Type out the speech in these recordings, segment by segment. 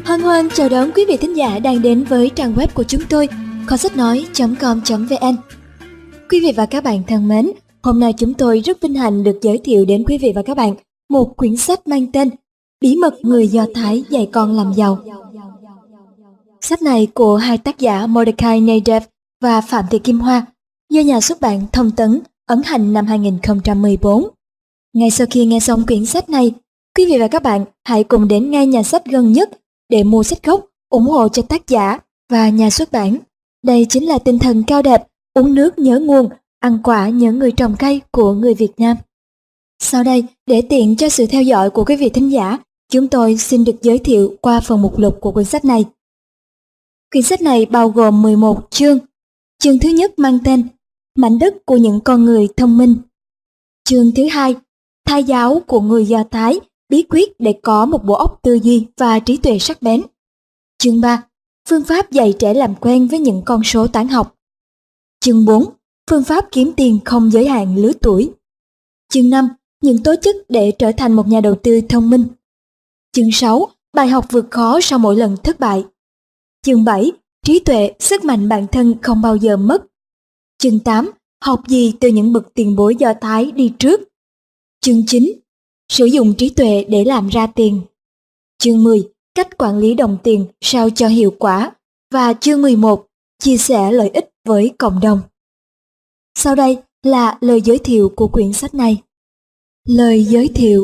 Hân hoan chào đón quý vị thính giả đang đến với trang web của chúng tôi, kho sách nói.com.vn. Quý vị và các bạn thân mến, hôm nay chúng tôi rất vinh hạnh được giới thiệu đến quý vị và các bạn một quyển sách mang tên Bí mật người Do Thái dạy con làm giàu. Sách này của hai tác giả Mordecai Nadev và Phạm Thị Kim Hoa, do nhà xuất bản Thông tấn ấn hành năm 2014. Ngay sau khi nghe xong quyển sách này, quý vị và các bạn hãy cùng đến ngay nhà sách gần nhất để mua sách gốc, ủng hộ cho tác giả và nhà xuất bản. Đây chính là tinh thần cao đẹp, uống nước nhớ nguồn, ăn quả nhớ người trồng cây của người Việt Nam. Sau đây, để tiện cho sự theo dõi của quý vị thính giả, chúng tôi xin được giới thiệu qua phần mục lục của quyển sách này. Quyển sách này bao gồm 11 chương. Chương thứ nhất mang tên Mảnh đất của những con người thông minh. Chương thứ hai, Thai giáo của người Do Thái, bí quyết để có một bộ óc tư duy và trí tuệ sắc bén. Chương 3, phương pháp dạy trẻ làm quen với những con số toán học. Chương 4, phương pháp kiếm tiền không giới hạn lứa tuổi. Chương 5, những tố chất để trở thành một nhà đầu tư thông minh. Chương 6, bài học vượt khó sau mỗi lần thất bại. Chương 7, trí tuệ, sức mạnh bản thân không bao giờ mất. Chương 8, học gì từ những bậc tiền bối Do Thái đi trước. Chương 9, sử dụng trí tuệ để làm ra tiền. Chương 10, cách quản lý đồng tiền sao cho hiệu quả. Và chương 11, chia sẻ lợi ích với cộng đồng. Sau đây là lời giới thiệu của quyển sách này. Lời giới thiệu.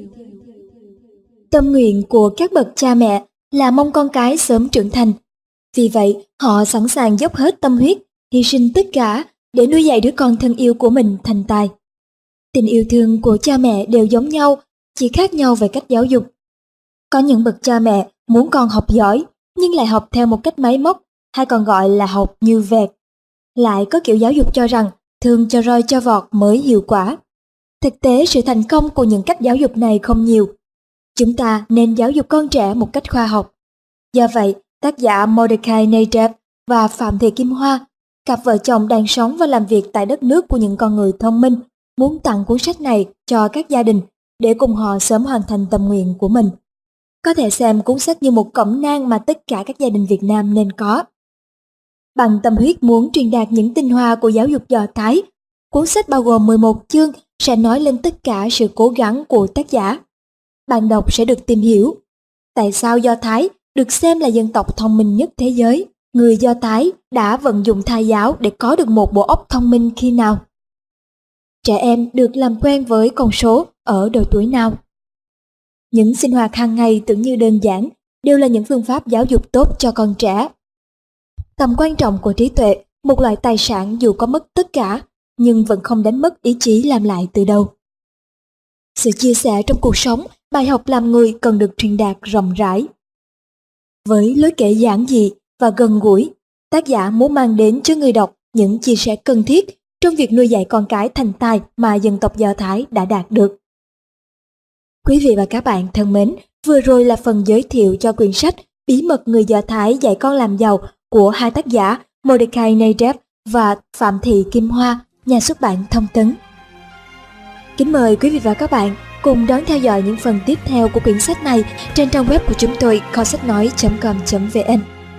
Tâm nguyện của các bậc cha mẹ là mong con cái sớm trưởng thành. Vì vậy, họ sẵn sàng dốc hết tâm huyết, hy sinh tất cả để nuôi dạy đứa con thân yêu của mình thành tài. Tình yêu thương của cha mẹ đều giống nhau, chỉ khác nhau về cách giáo dục. Có những bậc cha mẹ muốn con học giỏi, nhưng lại học theo một cách máy móc, hay còn gọi là học như vẹt. Lại có kiểu giáo dục cho rằng thương cho roi cho vọt mới hiệu quả. Thực tế, sự thành công của những cách giáo dục này không nhiều. Chúng ta nên giáo dục con trẻ một cách khoa học. Do vậy, tác giả Mordecai Nadev và Phạm Thị Kim Hoa, cặp vợ chồng đang sống và làm việc tại đất nước của những con người thông minh, muốn tặng cuốn sách này cho các gia đình để cùng họ sớm hoàn thành tâm nguyện của mình. Có thể xem cuốn sách như một cẩm nang mà tất cả các gia đình Việt Nam nên có. Bằng tâm huyết muốn truyền đạt những tinh hoa của giáo dục Do Thái, cuốn sách bao gồm 11 chương sẽ nói lên tất cả sự cố gắng của tác giả. Bạn đọc sẽ được tìm hiểu tại sao Do Thái được xem là dân tộc thông minh nhất thế giới. Người Do Thái đã vận dụng thai giáo để có được một bộ óc thông minh khi nào? Trẻ em được làm quen với con số ở độ tuổi nào? Những sinh hoạt hàng ngày tưởng như đơn giản đều là những phương pháp giáo dục tốt cho con trẻ. Tầm quan trọng của trí tuệ, một loại tài sản dù có mất tất cả, nhưng vẫn không đánh mất ý chí làm lại từ đầu. Sự chia sẻ trong cuộc sống, bài học làm người cần được truyền đạt rộng rãi. Với lối kể giản dị và gần gũi, tác giả muốn mang đến cho người đọc những chia sẻ cần thiết trong việc nuôi dạy con cái thành tài mà dân tộc Do Thái đã đạt được. Quý vị và các bạn thân mến, vừa rồi là phần giới thiệu cho quyển sách Bí mật người Do Thái dạy con làm giàu của hai tác giả Mordecai Nadev và Phạm Thị Kim Hoa, nhà xuất bản Thông tấn. Kính mời quý vị và các bạn cùng đón theo dõi những phần tiếp theo của quyển sách này trên trang web của chúng tôi kho sách nói.com.vn.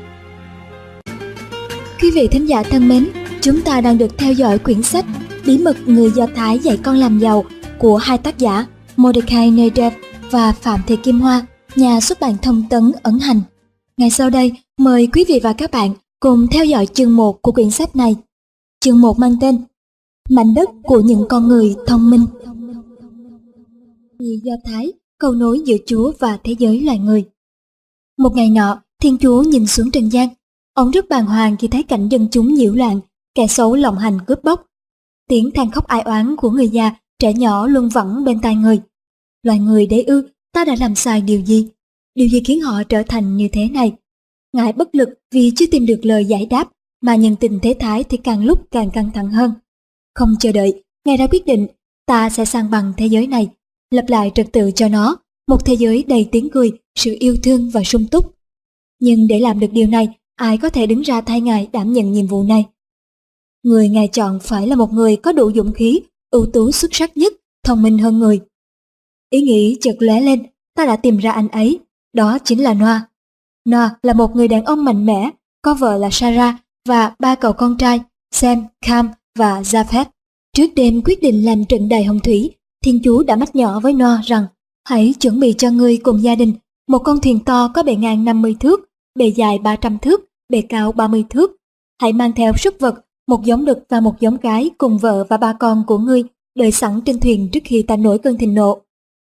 Quý vị thính giả thân mến, chúng ta đang được theo dõi quyển sách Bí mật người Do Thái dạy con làm giàu của hai tác giả Mordecai Nadev và Phạm Thị Kim Hoa, nhà xuất bản Thông tấn ấn hành. Ngay sau đây, mời quý vị và các bạn cùng theo dõi chương 1 của quyển sách này. Chương 1 mang tên Mảnh đất của những con người thông minh. Người Do Thái, cầu nối giữa Chúa và thế giới loài người. Một ngày nọ, Thiên Chúa nhìn xuống trần gian. Ông rất bàng hoàng khi thấy cảnh dân chúng nhiễu loạn, kẻ xấu lộng hành cướp bóc. Tiếng than khóc ai oán của người già, trẻ nhỏ luôn vẳng bên tai người. Loài người đấy ư, ta đã làm sai điều gì? Điều gì khiến họ trở thành như thế này? Ngài bất lực vì chưa tìm được lời giải đáp, mà nhân tình thế thái thì càng lúc càng căng thẳng hơn. Không chờ đợi, Ngài đã quyết định, ta sẽ san bằng thế giới này, lập lại trật tự cho nó, một thế giới đầy tiếng cười, sự yêu thương và sung túc. Nhưng để làm được điều này, ai có thể đứng ra thay Ngài đảm nhận nhiệm vụ này? Người Ngài chọn phải là một người có đủ dũng khí, ưu tú xuất sắc nhất, thông minh hơn người. Ý nghĩ chợt lóe lên, ta đã tìm ra anh ấy, đó chính là Noa. Noah là một người đàn ông mạnh mẽ, có vợ là Sarah và 3 cậu con trai Sem, Cam và Japheth. Trước đêm quyết định làm trận đài hồng thủy, Thiên Chúa đã mách nhỏ với Noah rằng: hãy chuẩn bị cho ngươi cùng gia đình một con thuyền to có bề ngang 50 thước, bề dài 300 thước, bề cao 30 thước. Hãy mang theo súc vật, một giống đực và một giống cái cùng vợ và 3 con của ngươi đợi sẵn trên thuyền trước khi ta nổi cơn thịnh nộ.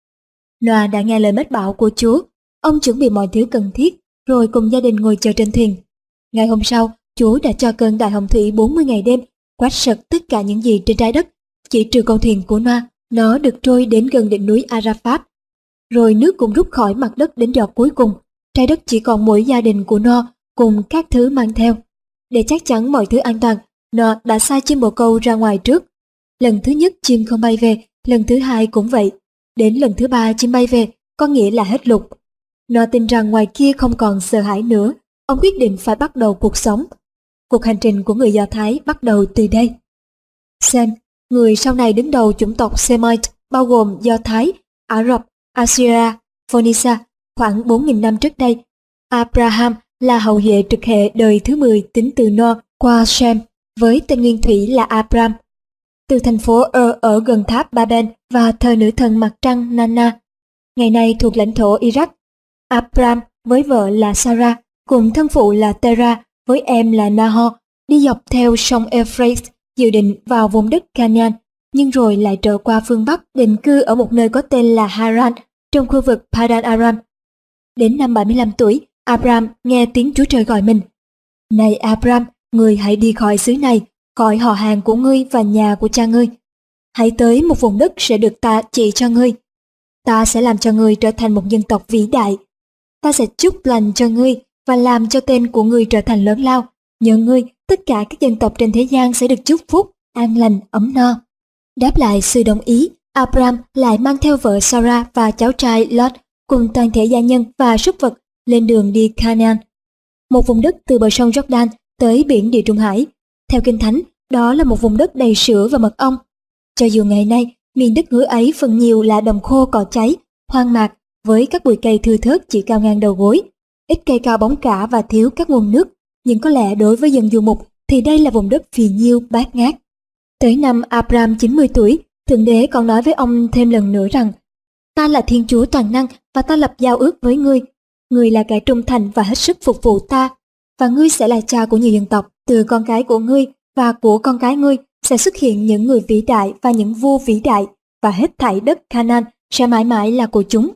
Noah đã nghe lời mách bảo của Chúa. Ông chuẩn bị mọi thứ cần thiết, rồi cùng gia đình ngồi chờ trên thuyền. Ngày hôm sau, Chúa đã cho cơn đại hồng thủy 40 ngày đêm, quét sạch tất cả những gì trên trái đất, chỉ trừ con thuyền của Noah. Nó được trôi đến gần đỉnh núi Arafat. Rồi nước cũng rút khỏi mặt đất đến giọt cuối cùng. Trái đất chỉ còn mỗi gia đình của Noah cùng các thứ mang theo. Để chắc chắn mọi thứ an toàn, Noah đã sai chim bồ câu ra ngoài trước. Lần thứ nhất chim không bay về, lần thứ hai cũng vậy. Đến lần thứ 3 chim bay về, có nghĩa là hết lục. Noah tin rằng ngoài kia không còn sợ hãi nữa. Ông quyết định phải bắt đầu cuộc sống. Cuộc hành trình của người Do Thái bắt đầu từ đây. Sem, người sau này đứng đầu chủng tộc Semite, bao gồm Do Thái, Ả Rập, Assyria, Phoenicia, khoảng 4.000 năm trước đây. Abraham là hậu duệ trực hệ đời thứ 10 tính từ Noah qua Sem, với tên nguyên thủy là Abram. Từ thành phố ở gần tháp Babel và thờ nữ thần mặt trăng Nana, ngày nay thuộc lãnh thổ Iraq. Abram với vợ là Sarah, cùng thân phụ là Terah với em là Nahor, đi dọc theo sông Euphrates, dự định vào vùng đất Canaan, nhưng rồi lại trở qua phương Bắc định cư ở một nơi có tên là Haran trong khu vực Padan Aram. Đến năm 75 tuổi, Abram nghe tiếng Chúa Trời gọi mình: này Abram, ngươi hãy đi khỏi xứ này, khỏi họ hàng của ngươi và nhà của cha ngươi. Hãy tới một vùng đất sẽ được ta chỉ cho ngươi. Ta sẽ làm cho ngươi trở thành một dân tộc vĩ đại. Ta sẽ chúc lành cho ngươi và làm cho tên của ngươi trở thành lớn lao. Nhờ ngươi, tất cả các dân tộc trên thế gian sẽ được chúc phúc, an lành, ấm no. Đáp lại sự đồng ý, Abram lại mang theo vợ Sarah và cháu trai Lot cùng toàn thể gia nhân và súc vật lên đường đi Canaan, một vùng đất từ bờ sông Jordan tới biển Địa Trung Hải. Theo Kinh Thánh, đó là một vùng đất đầy sữa và mật ong. Cho dù ngày nay, miền đất hứa ấy phần nhiều là đồng khô cỏ cháy, hoang mạc, với các bụi cây thưa thớt chỉ cao ngang đầu gối, ít cây cao bóng cả và thiếu các nguồn nước, nhưng có lẽ đối với dân du mục thì đây là vùng đất phì nhiêu bát ngát. Tới năm Abram 90 tuổi, Thượng Đế còn nói với ông thêm lần nữa rằng: ta là Thiên Chúa toàn năng và ta lập giao ước với ngươi. Ngươi là kẻ trung thành và hết sức phục vụ ta, và ngươi sẽ là cha của nhiều dân tộc. Từ con cái của ngươi và của con cái ngươi sẽ xuất hiện những người vĩ đại và những vua vĩ đại, và hết thảy đất Canaan sẽ mãi mãi là của chúng.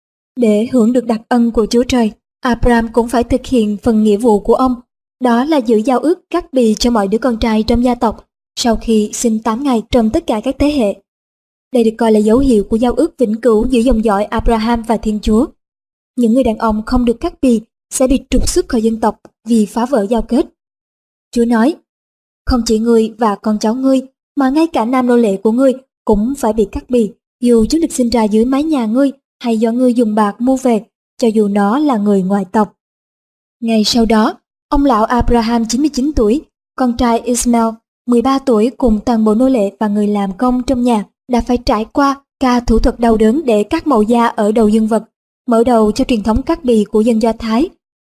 Để hưởng được đặc ân của Chúa Trời, Abram cũng phải thực hiện phần nghĩa vụ của ông, đó là giữ giao ước cắt bì cho mọi đứa con trai trong gia tộc sau khi sinh 8 ngày trong tất cả các thế hệ. Đây được coi là dấu hiệu của giao ước vĩnh cửu giữa dòng dõi Abraham và Thiên Chúa. Những người đàn ông không được cắt bì sẽ bị trục xuất khỏi dân tộc vì phá vỡ giao kết. Chúa nói: không chỉ ngươi và con cháu ngươi, mà ngay cả nam nô lệ của ngươi cũng phải bị cắt bì, dù chúng được sinh ra dưới mái nhà ngươi hay do ngươi dùng bạc mua về, cho dù nó là người ngoại tộc. Ngày sau đó, ông lão Abraham 99 tuổi, con trai Ismail 13 tuổi cùng toàn bộ nô lệ và người làm công trong nhà đã phải trải qua ca thủ thuật đau đớn để cắt màu da ở đầu dương vật, mở đầu cho truyền thống cắt bì của dân Do Thái.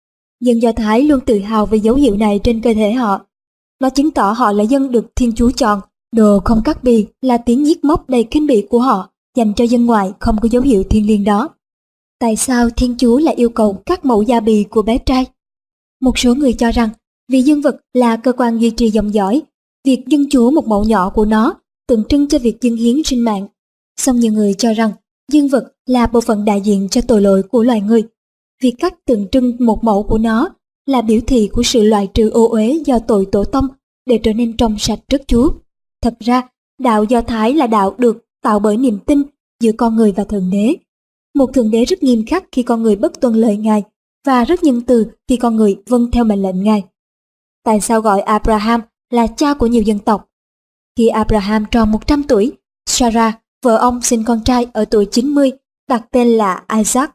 Dân Do Thái luôn tự hào về dấu hiệu này trên cơ thể họ. Nó chứng tỏ họ là dân được Thiên Chúa chọn. Đồ không cắt bì là tiếng nhiếc móc đầy khinh bỉ của họ dành cho dân ngoại không có dấu hiệu thiêng liêng đó. Tại sao Thiên Chúa lại yêu cầu cắt mẫu da bì của bé trai? Một số người cho rằng vì dương vật là cơ quan duy trì dòng dõi, việc dâng Chúa một mẫu nhỏ của nó tượng trưng cho việc dâng hiến sinh mạng. Song nhiều người cho rằng dương vật là bộ phận đại diện cho tội lỗi của loài người. Việc cắt tượng trưng một mẫu của nó là biểu thị của sự loại trừ ô uế do tội tổ tông để trở nên trong sạch trước Chúa. Thật ra, đạo Do Thái là đạo được tạo bởi niềm tin giữa con người và Thượng Đế. Một Thượng Đế rất nghiêm khắc khi con người bất tuân lời Ngài và rất nhân từ khi con người vâng theo mệnh lệnh Ngài. Tại sao gọi Abraham là cha của nhiều dân tộc? Khi Abraham tròn 100 tuổi, Sarah, vợ ông sinh con trai ở tuổi 90, đặt tên là Isaac.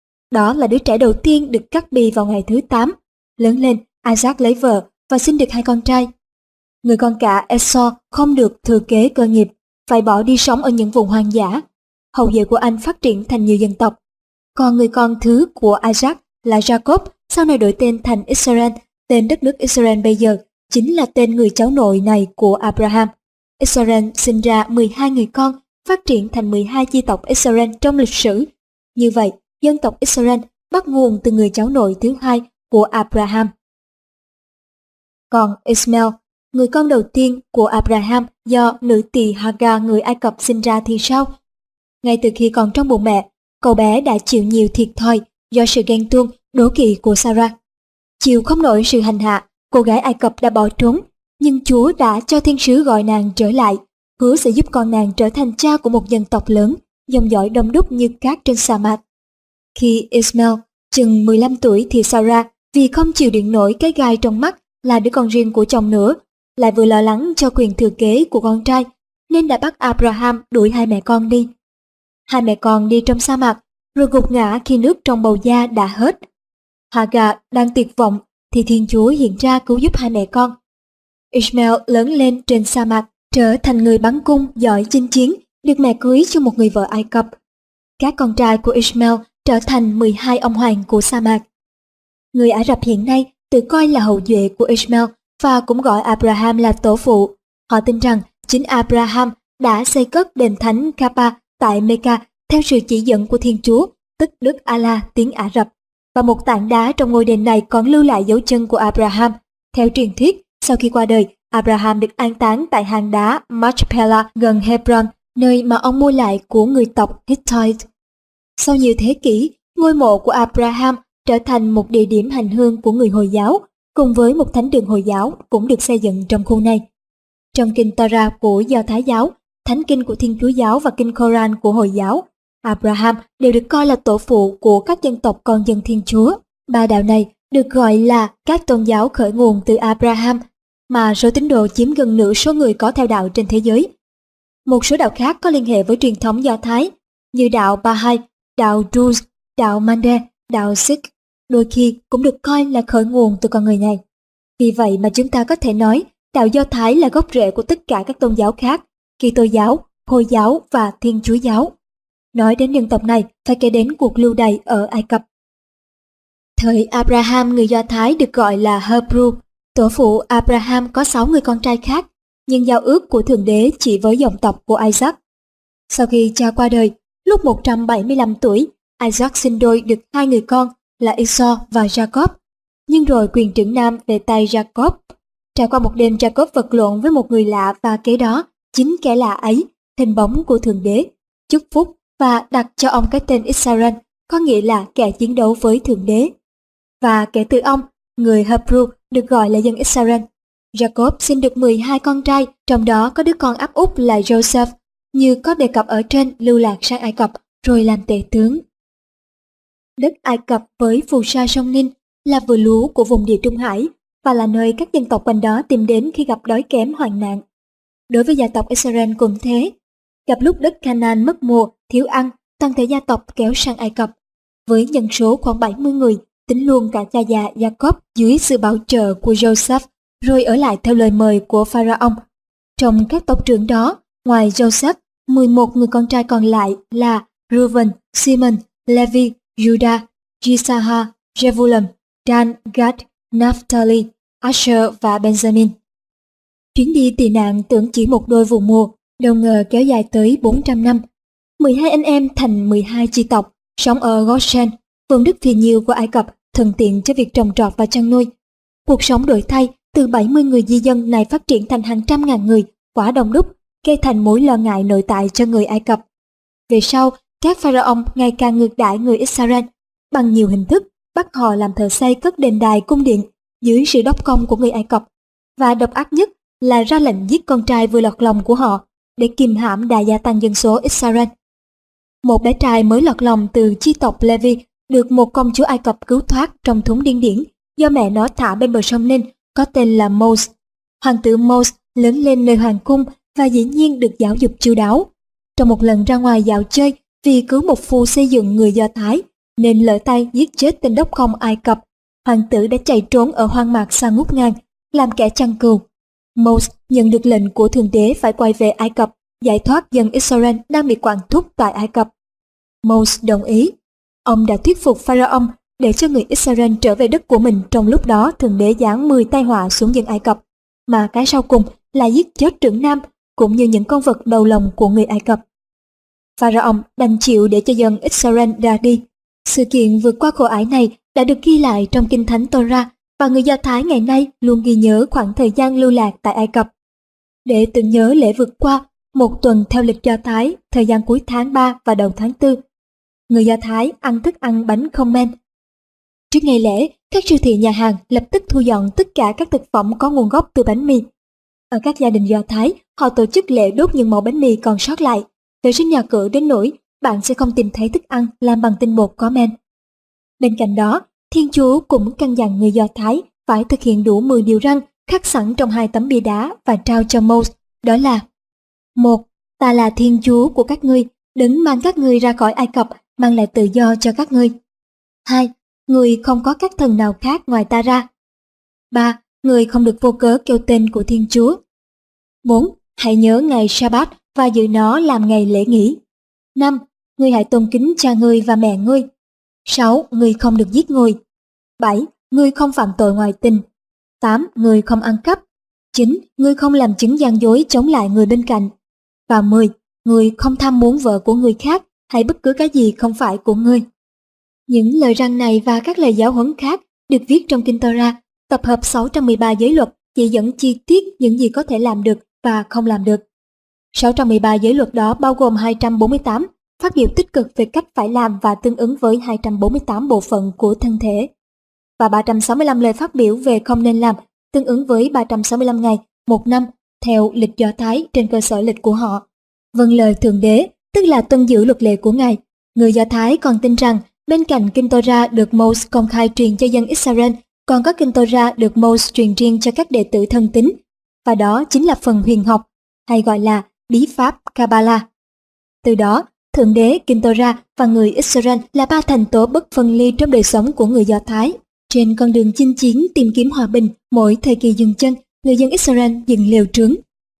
Đó là đứa trẻ đầu tiên được cắt bì vào ngày thứ 8. Lớn lên, Isaac lấy vợ và sinh được 2 con trai. Người con cả Esau không được thừa kế cơ nghiệp, phải bỏ đi sống ở những vùng hoang dã. Hậu duệ của anh phát triển thành nhiều dân tộc. Còn người con thứ của Isaac là Jacob, sau này đổi tên thành Israel. Tên đất nước Israel bây giờ chính là tên người cháu nội này của Abraham. Israel sinh ra 12 người con, phát triển thành 12 chi tộc Israel trong lịch sử. Như vậy, dân tộc Israel bắt nguồn từ người cháu nội thứ hai của Abraham. Còn Ishmael, người con đầu tiên của Abraham do nữ tỳ Hagar người Ai Cập sinh ra thì sao? Ngay từ khi còn trong bụng mẹ, cậu bé đã chịu nhiều thiệt thòi do sự ghen tuông, đố kỵ của Sarah. Chịu không nổi sự hành hạ, cô gái Ai Cập đã bỏ trốn, nhưng Chúa đã cho thiên sứ gọi nàng trở lại, hứa sẽ giúp con nàng trở thành cha của một dân tộc lớn, dòng dõi đông đúc như cát trên sa mạc. Khi Ishmael chừng 15 tuổi thì Sarah vì không chịu đựng nổi cái gai trong mắt là đứa con riêng của chồng nữa, lại vừa lo lắng cho quyền thừa kế của con trai, nên đã bắt Abraham đuổi hai mẹ con đi. Hai mẹ con đi trong sa mạc, rồi gục ngã khi nước trong bầu da đã hết. Hagar đang tuyệt vọng thì Thiên Chúa hiện ra cứu giúp hai mẹ con. Ishmael lớn lên trên sa mạc, trở thành người bắn cung giỏi chinh chiến, được mẹ cưới cho một người vợ Ai Cập. Các con trai của Ishmael trở thành 12 ông hoàng của sa mạc. Người Ả Rập hiện nay tự coi là hậu duệ của Ishmael và cũng gọi Abraham là tổ phụ. Họ tin rằng chính Abraham đã xây cất đền thánh Kaaba tại Mecca theo sự chỉ dẫn của Thiên Chúa, tức Đức Allah tiếng Ả Rập. Và một tảng đá trong ngôi đền này còn lưu lại dấu chân của Abraham. Theo truyền thuyết, sau khi qua đời, Abraham được an táng tại hang đá Machpelah gần Hebron, nơi mà ông mua lại của người tộc Hittite. Sau nhiều thế kỷ, ngôi mộ của Abraham trở thành một địa điểm hành hương của người Hồi giáo, cùng với một thánh đường Hồi giáo cũng được xây dựng trong khu này. Trong kinh Torah của Do Thái giáo, thánh kinh của Thiên Chúa giáo và kinh Koran của Hồi giáo, Abraham đều được coi là tổ phụ của các dân tộc con dân Thiên Chúa. Ba đạo này được gọi là các tôn giáo khởi nguồn từ Abraham, mà số tín đồ chiếm gần nửa số người có theo đạo trên thế giới. Một số đạo khác có liên hệ với truyền thống Do Thái, như đạo Bahá'í, đạo Druze, đạo Mande, đạo Sikh, đôi khi cũng được coi là khởi nguồn từ con người này. Vì vậy mà chúng ta có thể nói đạo Do Thái là gốc rễ của tất cả các tôn giáo khác, Kitô giáo, Hồi giáo và Thiên Chúa giáo. Nói đến dân tộc này phải kể đến cuộc lưu đày ở Ai Cập. Thời Abraham người Do Thái được gọi là Hebrew. Tổ phụ Abraham có 6 người con trai khác, nhưng giao ước của Thượng Đế chỉ với dòng tộc của Isaac. Sau khi cha qua đời, lúc 175 tuổi, Isaac sinh đôi được 2 người con là Esau và Jacob. Nhưng rồi quyền trưởng nam về tay Jacob. Trải qua một đêm, Jacob vật lộn với một người lạ và kế đó, chính kẻ lạ ấy, hình bóng của Thượng Đế, chúc phúc và đặt cho ông cái tên Israel, có nghĩa là kẻ chiến đấu với Thượng Đế. Và kể từ ông, người Hebrew được gọi là dân Israel. Jacob sinh được 12 con trai, trong đó có đứa con áp út là Joseph, như có đề cập ở trên, lưu lạc sang Ai Cập rồi làm tể tướng. Đất Ai Cập với phù sa sông Nin là vựa lúa của vùng Địa Trung Hải và là nơi các dân tộc quanh đó tìm đến khi gặp đói kém hoạn nạn. Đối với gia tộc Israel cũng thế. Gặp lúc đất Canaan mất mùa, thiếu ăn, toàn thể gia tộc kéo sang Ai Cập. Với nhân số khoảng 70 người, tính luôn cả cha già Jacob dưới sự bảo trợ của Joseph, rồi ở lại theo lời mời của Pharaoh. Trong các tộc trưởng đó, ngoài Joseph, 11 người con trai còn lại là Reuben, Simon, Levi, Judah, Issachar, Zebulun, Dan, Gad, Naphtali, Asher và Benjamin. Chuyến đi tị nạn tưởng chỉ một đôi vụ mùa, đâu ngờ kéo dài tới 400 năm. 12 anh em thành 12 chi tộc, sống ở Goshen, vùng đất phì nhiêu của Ai Cập, thuận tiện cho việc trồng trọt và chăn nuôi. Cuộc sống đổi thay, từ 70 người di dân này phát triển thành hàng trăm ngàn người, quá đông đúc, gây thành mối lo ngại nội tại cho người Ai Cập. Về sau, các pharaoh ngày càng ngược đãi người Israel, bằng nhiều hình thức, bắt họ làm thợ xây cất đền đài cung điện dưới sự đốc công của người Ai Cập, và độc ác nhất là ra lệnh giết con trai vừa lọt lòng của họ để kìm hãm đà gia tăng dân số Israel. Một bé trai mới lọt lòng từ chi tộc Levi được một công chúa Ai Cập cứu thoát trong thúng điên điển do mẹ nó thả bên bờ sông Nin, có tên là Moses. Hoàng tử Moses lớn lên nơi hoàng cung và dĩ nhiên được giáo dục chu đáo. Trong một lần ra ngoài dạo chơi, vì cứu một phu xây dựng người Do Thái nên lỡ tay giết chết tên đốc công Ai Cập, hoàng tử đã chạy trốn ở hoang mạc xa ngút ngàn, làm kẻ chăn cừu. Moses nhận được lệnh của Thượng Đế phải quay về Ai Cập, giải thoát dân Israel đang bị quản thúc tại Ai Cập. Moses đồng ý. Ông đã thuyết phục Pharaoh để cho người Israel trở về đất của mình. Trong lúc đó Thượng Đế giáng 10 tai họa xuống dân Ai Cập, mà cái sau cùng là giết chết trưởng nam cũng như những con vật đầu lòng của người Ai Cập. Pharaoh đành chịu để cho dân Israel ra đi. Sự kiện vượt qua khổ ải này đã được ghi lại trong Kinh Thánh Torah, và người Do Thái ngày nay luôn ghi nhớ khoảng thời gian lưu lạc tại Ai Cập. Để tưởng nhớ lễ vượt qua một tuần theo lịch Do Thái, thời gian cuối tháng 3 và đầu tháng 4, người Do Thái ăn thức ăn bánh không men. Trước ngày lễ, các siêu thị nhà hàng lập tức thu dọn tất cả các thực phẩm có nguồn gốc từ bánh mì. Ở các gia đình Do Thái, họ tổ chức lễ đốt những mẩu bánh mì còn sót lại, vệ sinh nhà cửa đến nỗi bạn sẽ không tìm thấy thức ăn làm bằng tinh bột có men. Bên cạnh đó, Thiên Chúa cũng căn dặn người Do Thái phải thực hiện đủ 10 điều răn khắc sẵn trong 2 tấm bia đá và trao cho Moses, đó là: 1. Ta là Thiên Chúa của các ngươi, đấng mang các ngươi ra khỏi Ai Cập, mang lại tự do cho các ngươi. 2. Ngươi không có các thần nào khác ngoài ta ra. 3. Ngươi không được vô cớ kêu tên của Thiên Chúa. 4. Hãy nhớ ngày Sa-bát và giữ nó làm ngày lễ nghỉ. 5. Ngươi hãy tôn kính cha ngươi và mẹ ngươi. 6. Ngươi không được giết người. 7. Ngươi không phạm tội ngoại tình. 8. Ngươi không ăn cắp. 9. Ngươi không làm chứng gian dối chống lại người bên cạnh. Và 10. Ngươi không tham muốn vợ của người khác hay bất cứ cái gì không phải của ngươi. Những lời răn này và các lời giáo huấn khác được viết trong Kinh Torah, tập hợp 613 giới luật chỉ dẫn chi tiết những gì có thể làm được và không làm được. 613 giới luật đó bao gồm 248 phát biểu tích cực về cách phải làm và tương ứng với 248 bộ phận của thân thể, và 365 lời phát biểu về không nên làm, tương ứng với 365 ngày, 1 năm, theo lịch Do Thái trên cơ sở lịch của họ. Vâng lời Thượng Đế, tức là tuân giữ luật lệ của Ngài. Người Do Thái còn tin rằng bên cạnh Kinh Torah được Moses công khai truyền cho dân Israel, còn có Kinh Torah được Moses truyền riêng cho các đệ tử thân tín, và đó chính là phần huyền học, hay gọi là bí pháp Kabbalah. Từ đó, Thượng Đế, Kinh Torah và người Israel là 3 thành tố bất phân ly trong đời sống của người Do Thái. Trên con đường chinh chiến tìm kiếm hòa bình, mỗi thời kỳ dừng chân, người dân Israel dựng lều trướng.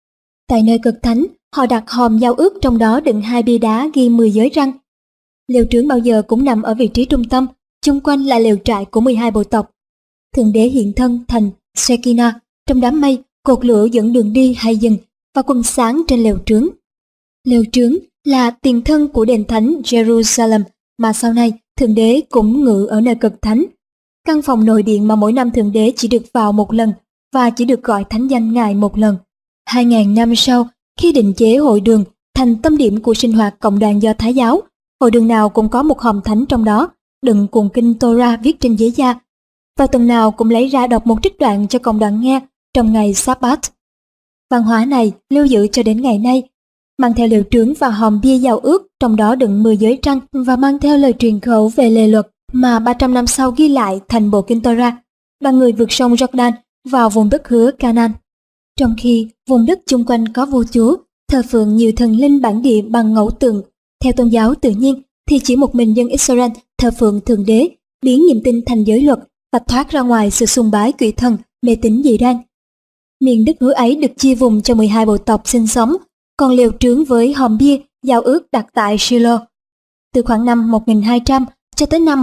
Tại nơi cực thánh, họ đặt hòm giao ước, trong đó đựng 2 bia đá ghi 10 giới răn. Lều trướng bao giờ cũng nằm ở vị trí trung tâm, chung quanh là lều trại của 12 bộ tộc. Thượng Đế hiện thân thành Shekinah trong đám mây, cột lửa dẫn đường đi hay dừng, và quần sáng trên lều trướng. Lều trướng là tiền thân của đền thánh Jerusalem, mà sau này Thượng Đế cũng ngự ở nơi cực thánh. Căn phòng nội điện mà mỗi năm Thượng Đế chỉ được vào một lần và chỉ được gọi thánh danh Ngài một lần. 2000 năm sau, khi định chế hội đường thành tâm điểm của sinh hoạt cộng đoàn Do Thái giáo, hội đường nào cũng có một hòm thánh trong đó, đựng cuốn kinh Torah viết trên giấy da, và tuần nào cũng lấy ra đọc một trích đoạn cho cộng đoàn nghe trong ngày Sa-bát. Văn hóa này lưu giữ cho đến ngày nay, mang theo lều trướng và hòm bia giao ước, trong đó đựng 10 giới răn, và mang theo lời truyền khẩu về lề luật mà 300 năm sau ghi lại thành bộ kinh Torah, đoàn người vượt sông Jordan vào vùng đất hứa Canaan. Trong khi vùng đất chung quanh có vua chúa, thờ phượng nhiều thần linh bản địa bằng ngẫu tượng, theo tôn giáo tự nhiên thì chỉ một mình dân Israel thờ phượng Thượng Đế, biến niềm tin thành giới luật và thoát ra ngoài sự sùng bái quỷ thần, mê tín dị đoan. Miền đất hứa ấy được chia vùng cho 12 bộ tộc sinh sống, còn lều trướng với hòm bia giao ước đặt tại Shiloh. Từ khoảng năm 1200 cho tới năm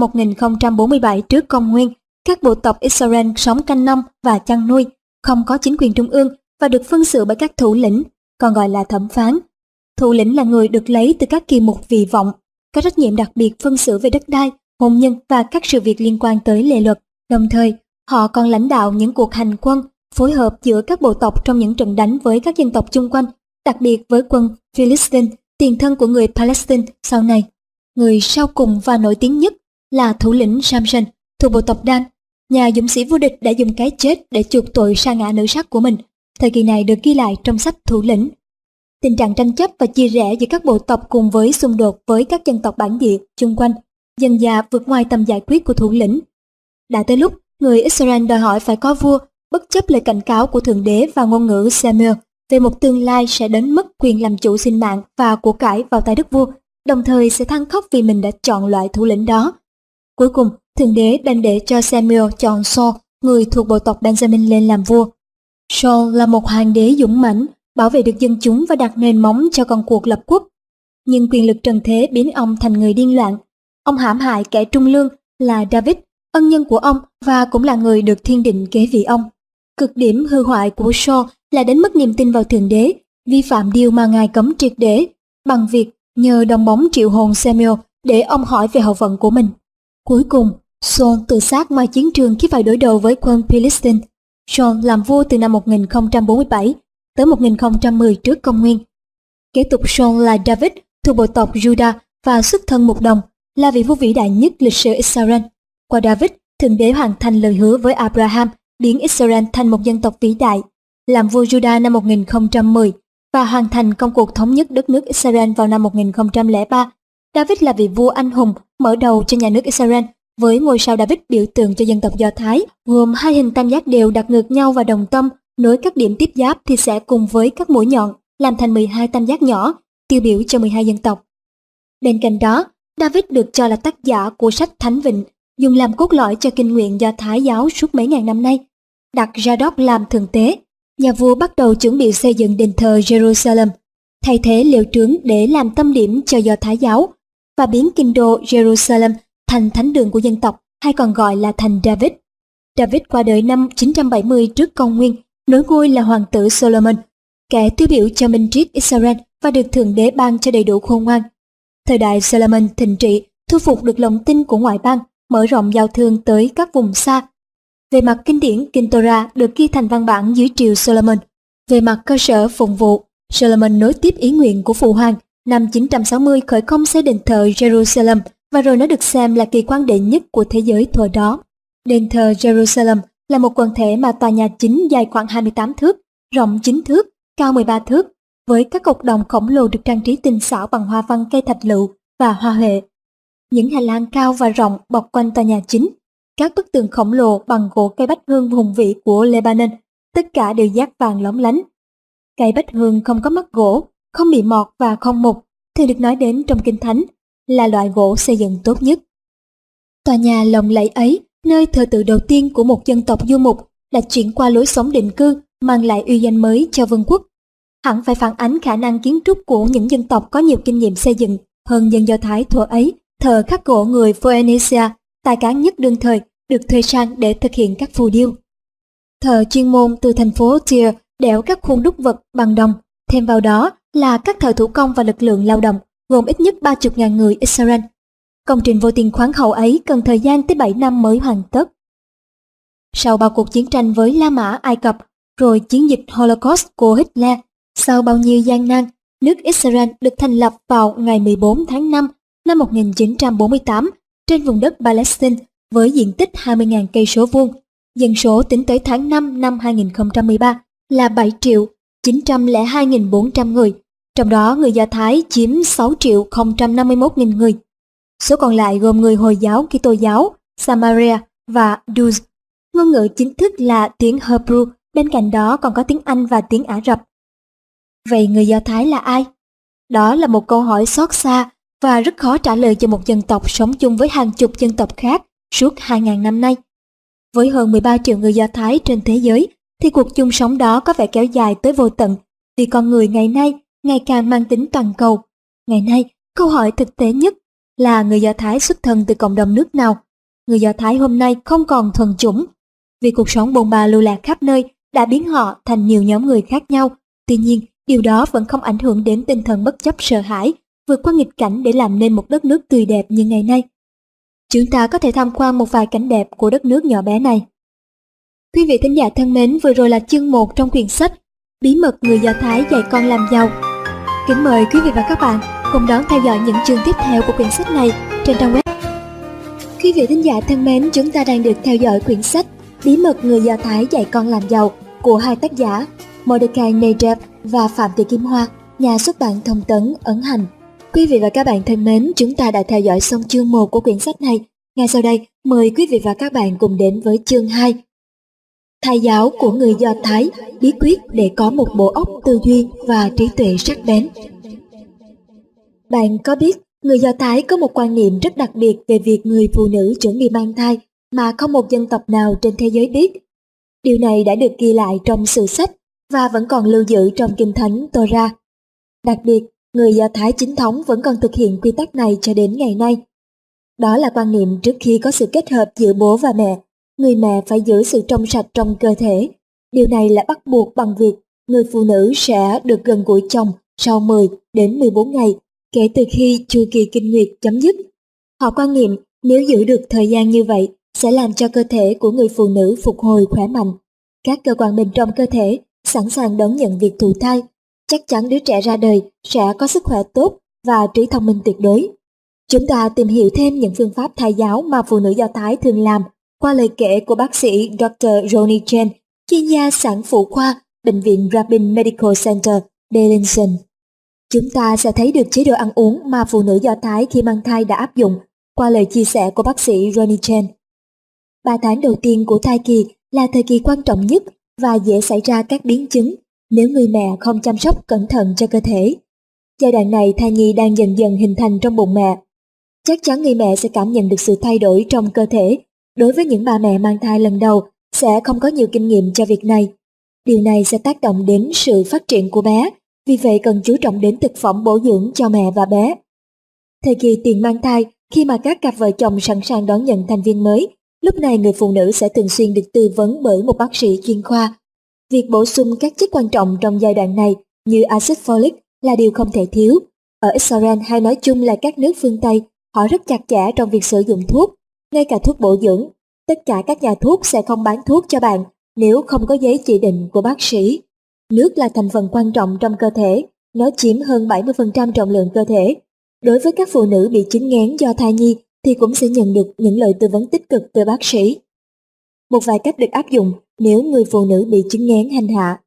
1047 trước công nguyên, các bộ tộc Israel sống canh nông và chăn nuôi, không có chính quyền trung ương và được phân xử bởi các thủ lĩnh, còn gọi là thẩm phán. Thủ lĩnh là người được lấy từ các kỳ mục vị vọng, có trách nhiệm đặc biệt phân xử về đất đai, hôn nhân và các sự việc liên quan tới lề luật. Đồng thời, họ còn lãnh đạo những cuộc hành quân, phối hợp giữa các bộ tộc trong những trận đánh với các dân tộc chung quanh, đặc biệt với quân Philistine, tiền thân của người Palestine sau này. Người sau cùng và nổi tiếng nhất là thủ lĩnh Samson thuộc bộ tộc Dan, nhà dũng sĩ vô địch đã dùng cái chết để chuộc tội sa ngã nữ sắc của mình. Thời kỳ này được ghi lại trong sách Thủ lĩnh. Tình trạng tranh chấp và chia rẽ giữa các bộ tộc cùng với xung đột với các dân tộc bản địa chung quanh dần dà vượt ngoài tầm giải quyết của thủ lĩnh. Đã tới lúc người Israel đòi hỏi phải có vua, bất chấp lời cảnh cáo của Thượng Đế và ngôn ngữ Samuel về một tương lai sẽ đến mất quyền làm chủ sinh mạng và của cải vào tay đức vua, đồng thời sẽ than khóc vì mình đã chọn loại thủ lĩnh đó. Cuối cùng, Thượng Đế đành để cho Samuel chọn Saul, người thuộc bộ tộc Benjamin lên làm vua. Saul là một hoàng đế dũng mãnh, bảo vệ được dân chúng và đặt nền móng cho công cuộc lập quốc. Nhưng quyền lực trần thế biến ông thành người điên loạn. Ông hãm hại kẻ trung lương, là David, ân nhân của ông và cũng là người được thiên định kế vị ông. Cực điểm hư hoại của Saul là đánh mất niềm tin vào Thượng Đế, vi phạm điều mà Ngài cấm triệt để, bằng việc nhờ đồng bóng triệu hồn Samuel để ông hỏi về hậu vận của mình. Cuối cùng, Saul tự sát ngoài chiến trường khi phải đối đầu với quân Philistine. Saul làm vua từ năm 1047 tới 1010 trước công nguyên. Kế tục Saul là David, thuộc bộ tộc Judah và xuất thân mục đồng, là vị vua vĩ đại nhất lịch sử Israel. Qua David, Thượng Đế hoàn thành lời hứa với Abraham, biến Israel thành một dân tộc vĩ đại. Làm vua Judah năm 1010 và hoàn thành công cuộc thống nhất đất nước Israel vào năm 1003. David là vị vua anh hùng mở đầu cho nhà nước Israel, với ngôi sao David biểu tượng cho dân tộc Do Thái, gồm hai hình tam giác đều đặt ngược nhau và đồng tâm, nối các điểm tiếp giáp thì sẽ cùng với các mũi nhọn làm thành 12 tam giác nhỏ, tiêu biểu cho 12 dân tộc. Bên cạnh đó, David được cho là tác giả của sách Thánh Vịnh, dùng làm cốt lõi cho kinh nguyện Do Thái giáo suốt mấy ngàn năm nay. Đặt Zadok làm thượng tế, nhà vua bắt đầu chuẩn bị xây dựng đền thờ Jerusalem, thay thế lều trướng để làm tâm điểm cho Do Thái giáo, và biến kinh đô Jerusalem thành thánh đường của dân tộc, hay còn gọi là thành David. David qua đời năm 970 trước công nguyên, nối ngôi là hoàng tử Solomon, kẻ tiêu biểu cho minh triết Israel và được Thượng Đế ban cho đầy đủ khôn ngoan. Thời đại Solomon thịnh trị, thu phục được lòng tin của ngoại bang, mở rộng giao thương tới các vùng xa. Về mặt kinh điển, Kinh Torah được ghi thành văn bản dưới triều Solomon. Về mặt cơ sở phụng vụ, Solomon nối tiếp ý nguyện của phụ hoàng, năm 960 khởi công xây đền thờ Jerusalem, và rồi nó được xem là kỳ quan đệ nhất của thế giới thuở đó. Đền thờ Jerusalem là một quần thể mà tòa nhà chính dài khoảng 28 thước, rộng 9 thước, cao 13 thước, với các cột đồng khổng lồ được trang trí tinh xảo bằng hoa văn cây thạch lựu và hoa huệ. Những hành lang cao và rộng bọc quanh tòa nhà chính, các bức tường khổng lồ bằng gỗ cây bách hương hùng vĩ của Lebanon, tất cả đều dát vàng lóng lánh. Cây bách hương không có mắt gỗ, không bị mọt và không mục, thường được nói đến trong Kinh Thánh là loại gỗ xây dựng tốt nhất. Tòa nhà lộng lẫy ấy, nơi thờ tự đầu tiên của một dân tộc du mục, đã chuyển qua lối sống định cư, mang lại uy danh mới cho vương quốc. Hẳn phải phản ánh khả năng kiến trúc của những dân tộc có nhiều kinh nghiệm xây dựng hơn dân Do Thái thuở ấy. Thờ khắc gỗ người Phoenicia, tài cán nhất đương thời, được thuê sang để thực hiện các phù điêu. Thợ chuyên môn từ thành phố Tyre đẽo các khuôn đúc vật bằng đồng, thêm vào đó là các thợ thủ công và lực lượng lao động, gồm ít nhất 30.000 người Israel. Công trình vô tiền khoáng hậu ấy cần thời gian tới 7 năm mới hoàn tất. Sau bao cuộc chiến tranh với La Mã Ai Cập, rồi chiến dịch Holocaust của Hitler, sau bao nhiêu gian nan, nước Israel được thành lập vào ngày 14 tháng 5 năm 1948 trên vùng đất Palestine với diện tích 20.000 cây số vuông. Dân số tính tới tháng 5 năm 2013 là 7.902.400 người, trong đó người Do Thái chiếm 6.051.000 người. Số còn lại gồm người Hồi giáo, Kitô giáo, Samaria và Druze. Ngôn ngữ chính thức là tiếng Hebrew, bên cạnh đó còn có tiếng Anh và tiếng Ả Rập. Vậy người Do Thái là ai? Đó là một câu hỏi xót xa và rất khó trả lời cho một dân tộc sống chung với hàng chục dân tộc khác suốt 2.000 năm nay. Với hơn 13 triệu người Do Thái trên thế giới, thì cuộc chung sống đó có vẻ kéo dài tới vô tận, vì con người ngày nay ngày càng mang tính toàn cầu. Ngày nay, câu hỏi thực tế nhất là người Do Thái xuất thân từ cộng đồng nước nào? Người Do Thái hôm nay không còn thuần chủng, vì cuộc sống bôn ba lưu lạc khắp nơi đã biến họ thành nhiều nhóm người khác nhau. Tuy nhiên, điều đó vẫn không ảnh hưởng đến tinh thần bất chấp sợ hãi, vượt qua nghịch cảnh để làm nên một đất nước tươi đẹp như ngày nay. Chúng ta có thể tham quan một vài cảnh đẹp của đất nước nhỏ bé này. Quý vị thính giả thân mến, vừa rồi là chương 1 trong quyển sách Bí mật người Do Thái dạy con làm giàu. Kính mời quý vị và các bạn cùng đón theo dõi những chương tiếp theo của quyển sách này trên trang web. Quý vị thính giả thân mến, chúng ta đang được theo dõi quyển sách Bí mật người Do Thái dạy con làm giàu của hai tác giả Mordecai Nadev và Phạm Thị Kim Hoa, nhà xuất bản Thông tấn ấn hành. Quý vị và các bạn thân mến, chúng ta đã theo dõi xong chương 1 của quyển sách này. Ngay sau đây, mời quý vị và các bạn cùng đến với chương 2. Thầy giáo của người Do Thái, bí quyết để có một bộ óc tư duy và trí tuệ sắc bén. Bạn có biết, người Do Thái có một quan niệm rất đặc biệt về việc người phụ nữ chuẩn bị mang thai mà không một dân tộc nào trên thế giới biết. Điều này đã được ghi lại trong sử sách và vẫn còn lưu giữ trong Kinh Thánh Torah. Đặc biệt, người Do Thái chính thống vẫn còn thực hiện quy tắc này cho đến ngày nay. Đó là quan niệm trước khi có sự kết hợp giữa bố và mẹ, người mẹ phải giữ sự trong sạch trong cơ thể. Điều này là bắt buộc bằng việc người phụ nữ sẽ được gần gũi chồng sau 10 đến 14 ngày kể từ khi chu kỳ kinh nguyệt chấm dứt. Họ quan niệm nếu giữ được thời gian như vậy sẽ làm cho cơ thể của người phụ nữ phục hồi khỏe mạnh. Các cơ quan bên trong cơ thể sẵn sàng đón nhận việc thụ thai. Chắc chắn đứa trẻ ra đời sẽ có sức khỏe tốt và trí thông minh tuyệt đối. Chúng ta tìm hiểu thêm những phương pháp thai giáo mà phụ nữ Do Thái thường làm qua lời kể của bác sĩ Dr. Ronnie Chen, chuyên gia sản phụ khoa, Bệnh viện Rabin Medical Center, Darlington. Chúng ta sẽ thấy được chế độ ăn uống mà phụ nữ Do Thái khi mang thai đã áp dụng qua lời chia sẻ của bác sĩ Ronnie Chen. 3 tháng đầu tiên của thai kỳ là thời kỳ quan trọng nhất và dễ xảy ra các biến chứng nếu người mẹ không chăm sóc cẩn thận cho cơ thể. Giai đoạn này thai nhi đang dần dần hình thành trong bụng mẹ. Chắc chắn người mẹ sẽ cảm nhận được sự thay đổi trong cơ thể. Đối với những bà mẹ mang thai lần đầu sẽ không có nhiều kinh nghiệm cho việc này. Điều này sẽ tác động đến sự phát triển của bé, vì vậy cần chú trọng đến thực phẩm bổ dưỡng cho mẹ và bé. Thời kỳ tiền mang thai, khi mà các cặp vợ chồng sẵn sàng đón nhận thành viên mới, lúc này người phụ nữ sẽ thường xuyên được tư vấn bởi một bác sĩ chuyên khoa. Việc bổ sung các chất quan trọng trong giai đoạn này như axit folic là điều không thể thiếu. Ở Israel hay nói chung là các nước phương Tây, họ rất chặt chẽ trong việc sử dụng thuốc, ngay cả thuốc bổ dưỡng. Tất cả các nhà thuốc sẽ không bán thuốc cho bạn nếu không có giấy chỉ định của bác sĩ. Nước là thành phần quan trọng trong cơ thể, nó chiếm hơn 70% trọng lượng cơ thể. Đối với các phụ nữ bị chứng nghén do thai nhi thì cũng sẽ nhận được những lời tư vấn tích cực từ bác sĩ. Một vài cách được áp dụng nếu người phụ nữ bị chứng nghén hành hạ.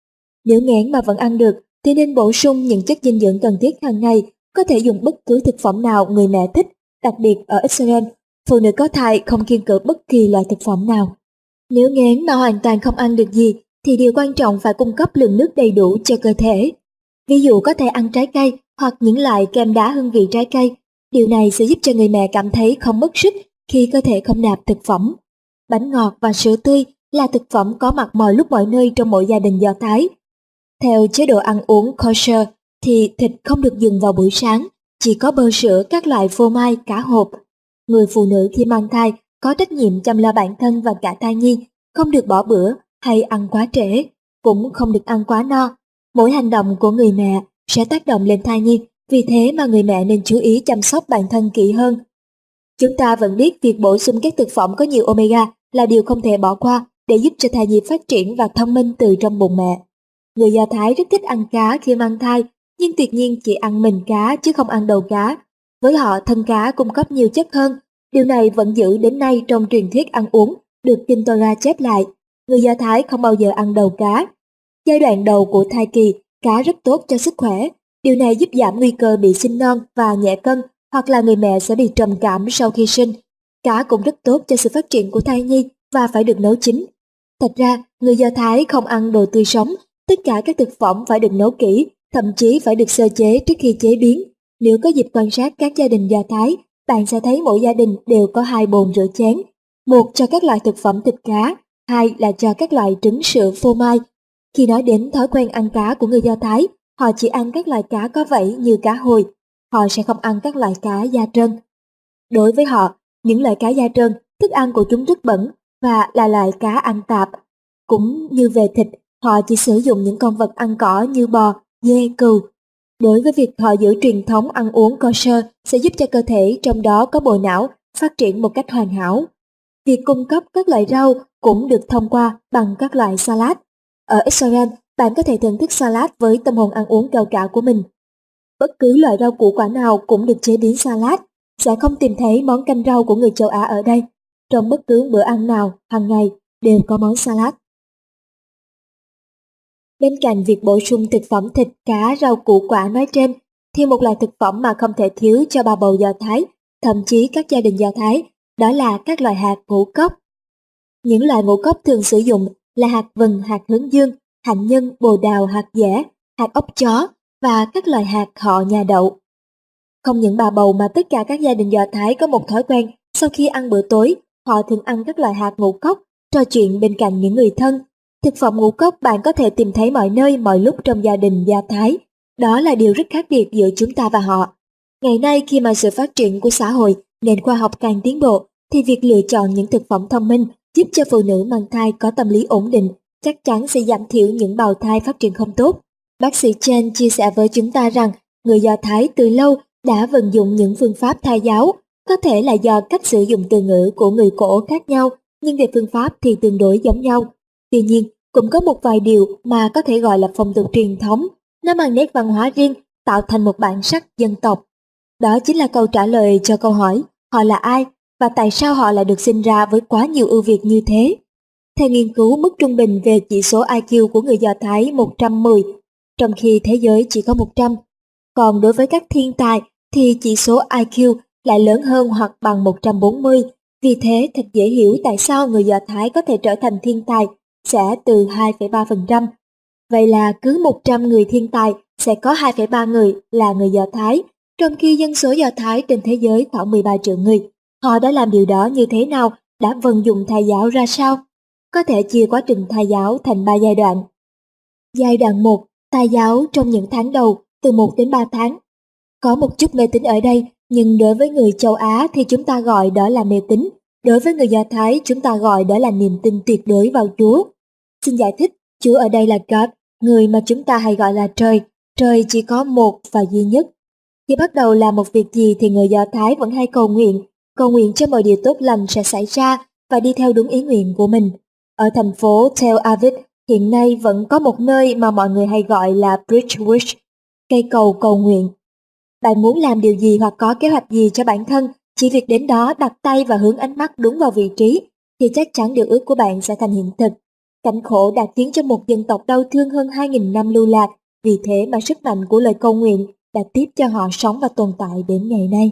Nếu nghén mà vẫn ăn được thì nên bổ sung những chất dinh dưỡng cần thiết hàng ngày, có thể dùng bất cứ thực phẩm nào người mẹ thích, đặc biệt ở Israel, phụ nữ có thai không kiêng cữ bất kỳ loại thực phẩm nào. Nếu nghén mà hoàn toàn không ăn được gì thì điều quan trọng phải cung cấp lượng nước đầy đủ cho cơ thể. Ví dụ có thể ăn trái cây hoặc những loại kem đá hương vị trái cây. Điều này sẽ giúp cho người mẹ cảm thấy không mất sức khi cơ thể không nạp thực phẩm. Bánh ngọt và sữa tươi là thực phẩm có mặt mọi lúc mọi nơi trong mỗi gia đình Do Thái. Theo chế độ ăn uống kosher thì thịt không được dùng vào buổi sáng, chỉ có bơ sữa, các loại phô mai, cá hộp. Người phụ nữ khi mang thai có trách nhiệm chăm lo bản thân và cả thai nhi, không được bỏ bữa hay ăn quá trễ, cũng không được ăn quá no. Mỗi hành động của người mẹ sẽ tác động lên thai nhi, vì thế mà người mẹ nên chú ý chăm sóc bản thân kỹ hơn. Chúng ta vẫn biết việc bổ sung các thực phẩm có nhiều omega là điều không thể bỏ qua để giúp cho thai nhi phát triển và thông minh từ trong bụng mẹ. Người Do Thái rất thích ăn cá khi mang thai, nhưng tuyệt nhiên chỉ ăn mình cá chứ không ăn đầu cá. Với họ, thân cá cung cấp nhiều chất hơn. Điều này vẫn giữ đến nay trong truyền thuyết ăn uống, được Kinh Torah chép lại. Người Do Thái không bao giờ ăn đầu cá. Giai đoạn đầu của thai kỳ, cá rất tốt cho sức khỏe. Điều này giúp giảm nguy cơ bị sinh non và nhẹ cân, hoặc là người mẹ sẽ bị trầm cảm sau khi sinh. Cá cũng rất tốt cho sự phát triển của thai nhi và phải được nấu chín. Thật ra, người Do Thái không ăn đồ tươi sống. Tất cả các thực phẩm phải được nấu kỹ, thậm chí phải được sơ chế trước khi chế biến. Nếu có dịp quan sát các gia đình Do Thái, bạn sẽ thấy mỗi gia đình đều có 2 bồn rửa chén. Một cho các loại thực phẩm thịt cá, hai là cho các loại trứng sữa phô mai. Khi nói đến thói quen ăn cá của người Do Thái, họ chỉ ăn các loại cá có vảy như cá hồi. Họ sẽ không ăn các loại cá da trơn. Đối với họ, những loại cá da trơn, thức ăn của chúng rất bẩn và là loại cá ăn tạp. Cũng như về thịt, họ chỉ sử dụng những con vật ăn cỏ như bò, dê, cừu. Đối với việc họ giữ truyền thống ăn uống kosher sẽ giúp cho cơ thể trong đó có bộ não phát triển một cách hoàn hảo. Việc cung cấp các loại rau cũng được thông qua bằng các loại salad. Ở Israel, bạn có thể thưởng thức salad với tâm hồn ăn uống cao cả của mình. Bất cứ loại rau củ quả nào cũng được chế biến salad. Sẽ không tìm thấy món canh rau của người châu Á ở đây. Trong bất cứ bữa ăn nào, hàng ngày, đều có món salad. Bên cạnh việc bổ sung thực phẩm thịt, cá, rau củ quả nói trên, thì một loại thực phẩm mà không thể thiếu cho bà bầu Do Thái, thậm chí các gia đình Do Thái, đó là các loại hạt ngũ cốc. Những loại ngũ cốc thường sử dụng là hạt vừng, hạt hướng dương, hạnh nhân, bồ đào, hạt dẻ, hạt ốc chó và các loại hạt họ nhà đậu. Không những bà bầu mà tất cả các gia đình Do Thái có một thói quen, sau khi ăn bữa tối, họ thường ăn các loại hạt ngũ cốc, trò chuyện bên cạnh những người thân. Thực phẩm ngũ cốc bạn có thể tìm thấy mọi nơi mọi lúc trong gia đình Do Thái. Đó là điều rất khác biệt giữa chúng ta và họ. Ngày nay khi mà sự phát triển của xã hội Nền khoa học càng tiến bộ thì việc lựa chọn những thực phẩm thông minh giúp cho phụ nữ mang thai có tâm lý ổn định chắc chắn sẽ giảm thiểu những bào thai phát triển không tốt. Bác sĩ Chen chia sẻ với chúng ta rằng người Do Thái từ lâu đã vận dụng những phương pháp thai giáo, có thể là do cách sử dụng từ ngữ của người cổ khác nhau, nhưng về phương pháp thì tương đối giống nhau. Tuy nhiên, cũng có một vài điều mà có thể gọi là phong tục truyền thống, nó mang nét văn hóa riêng, tạo thành một bản sắc dân tộc. Đó chính là câu trả lời cho câu hỏi họ là ai và tại sao họ lại được sinh ra với quá nhiều ưu việt như thế. Theo nghiên cứu, mức trung bình về chỉ số IQ của người Do Thái 110, trong khi thế giới chỉ có 100. Còn đối với các thiên tài thì chỉ số IQ lại lớn hơn hoặc bằng 140. Vì thế thật dễ hiểu tại sao người Do Thái có thể trở thành thiên tài sẽ từ 2,3%. Vậy là cứ 100 người thiên tài sẽ có 2,3 người là người Do Thái, trong khi dân số Do Thái trên thế giới khoảng 13 triệu người. Họ đã làm điều đó như thế nào, đã vận dụng thai giáo ra sao? Có thể chia quá trình thai giáo thành 3 giai đoạn. Giai đoạn 1, thai giáo trong những tháng đầu, từ 1 đến 3 tháng. Có một chút mê tín ở đây, nhưng đối với người châu Á thì chúng ta gọi đó là mê tín. Đối với người Do Thái, chúng ta gọi đó là niềm tin tuyệt đối vào Chúa. Xin giải thích, Chúa ở đây là God, người mà chúng ta hay gọi là trời. Trời chỉ có một và duy nhất. Khi bắt đầu làm một việc gì thì người Do Thái vẫn hay cầu nguyện cho mọi điều tốt lành sẽ xảy ra và đi theo đúng ý nguyện của mình. Ở thành phố Tel Aviv, hiện nay vẫn có một nơi mà mọi người hay gọi là Bridge Wish, cây cầu cầu nguyện. Bạn muốn làm điều gì hoặc có kế hoạch gì cho bản thân, chỉ việc đến đó đặt tay và hướng ánh mắt đúng vào vị trí, thì chắc chắn điều ước của bạn sẽ thành hiện thực. Cảnh khổ đã khiến cho một dân tộc đau thương hơn 2.000 năm lưu lạc, vì thế mà sức mạnh của lời cầu nguyện đã tiếp cho họ sống và tồn tại đến ngày nay.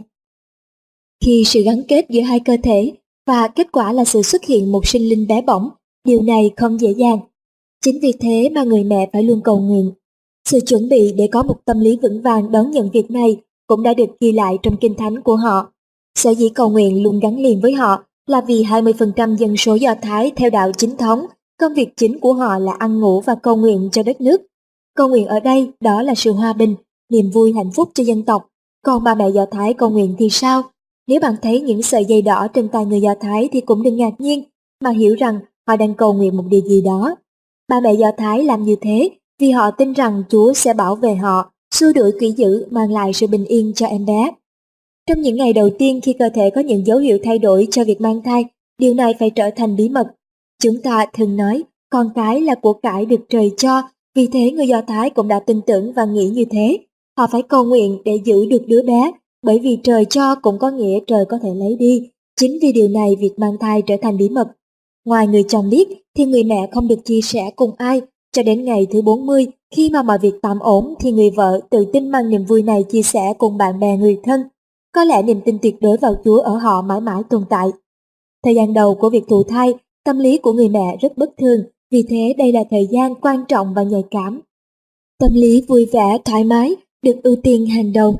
Khi sự gắn kết giữa hai cơ thể và kết quả là sự xuất hiện một sinh linh bé bỏng, điều này không dễ dàng. Chính vì thế mà người mẹ phải luôn cầu nguyện. Sự chuẩn bị để có một tâm lý vững vàng đón nhận việc này cũng đã được ghi lại trong kinh thánh của họ. Sở dĩ cầu nguyện luôn gắn liền với họ là vì 20% dân số Do Thái theo đạo chính thống, công việc chính của họ là ăn ngủ và cầu nguyện cho đất nước. Cầu nguyện ở đây đó là sự hòa bình, niềm vui hạnh phúc cho dân tộc. Còn bà mẹ Do Thái cầu nguyện thì sao? Nếu bạn thấy những sợi dây đỏ trên tay người Do Thái thì cũng đừng ngạc nhiên, mà hiểu rằng họ đang cầu nguyện một điều gì đó. Bà mẹ Do Thái làm như thế vì họ tin rằng Chúa sẽ bảo vệ họ, xua đuổi quỷ dữ, mang lại sự bình yên cho em bé. Trong những ngày đầu tiên khi cơ thể có những dấu hiệu thay đổi cho việc mang thai, điều này phải trở thành bí mật. Chúng ta thường nói, con cái là của cải được trời cho, vì thế người Do Thái cũng đã tin tưởng và nghĩ như thế. Họ phải cầu nguyện để giữ được đứa bé, bởi vì trời cho cũng có nghĩa trời có thể lấy đi. Chính vì điều này việc mang thai trở thành bí mật. Ngoài người chồng biết thì người mẹ không được chia sẻ cùng ai, cho đến ngày thứ 40, khi mà mọi việc tạm ổn thì người vợ tự tin mang niềm vui này chia sẻ cùng bạn bè người thân. Có lẽ niềm tin tuyệt đối vào Chúa ở họ mãi mãi tồn tại. Thời gian đầu của việc thụ thai, tâm lý của người mẹ rất bất thường, vì thế đây là thời gian quan trọng và nhạy cảm. Tâm lý vui vẻ, thoải mái được ưu tiên hàng đầu.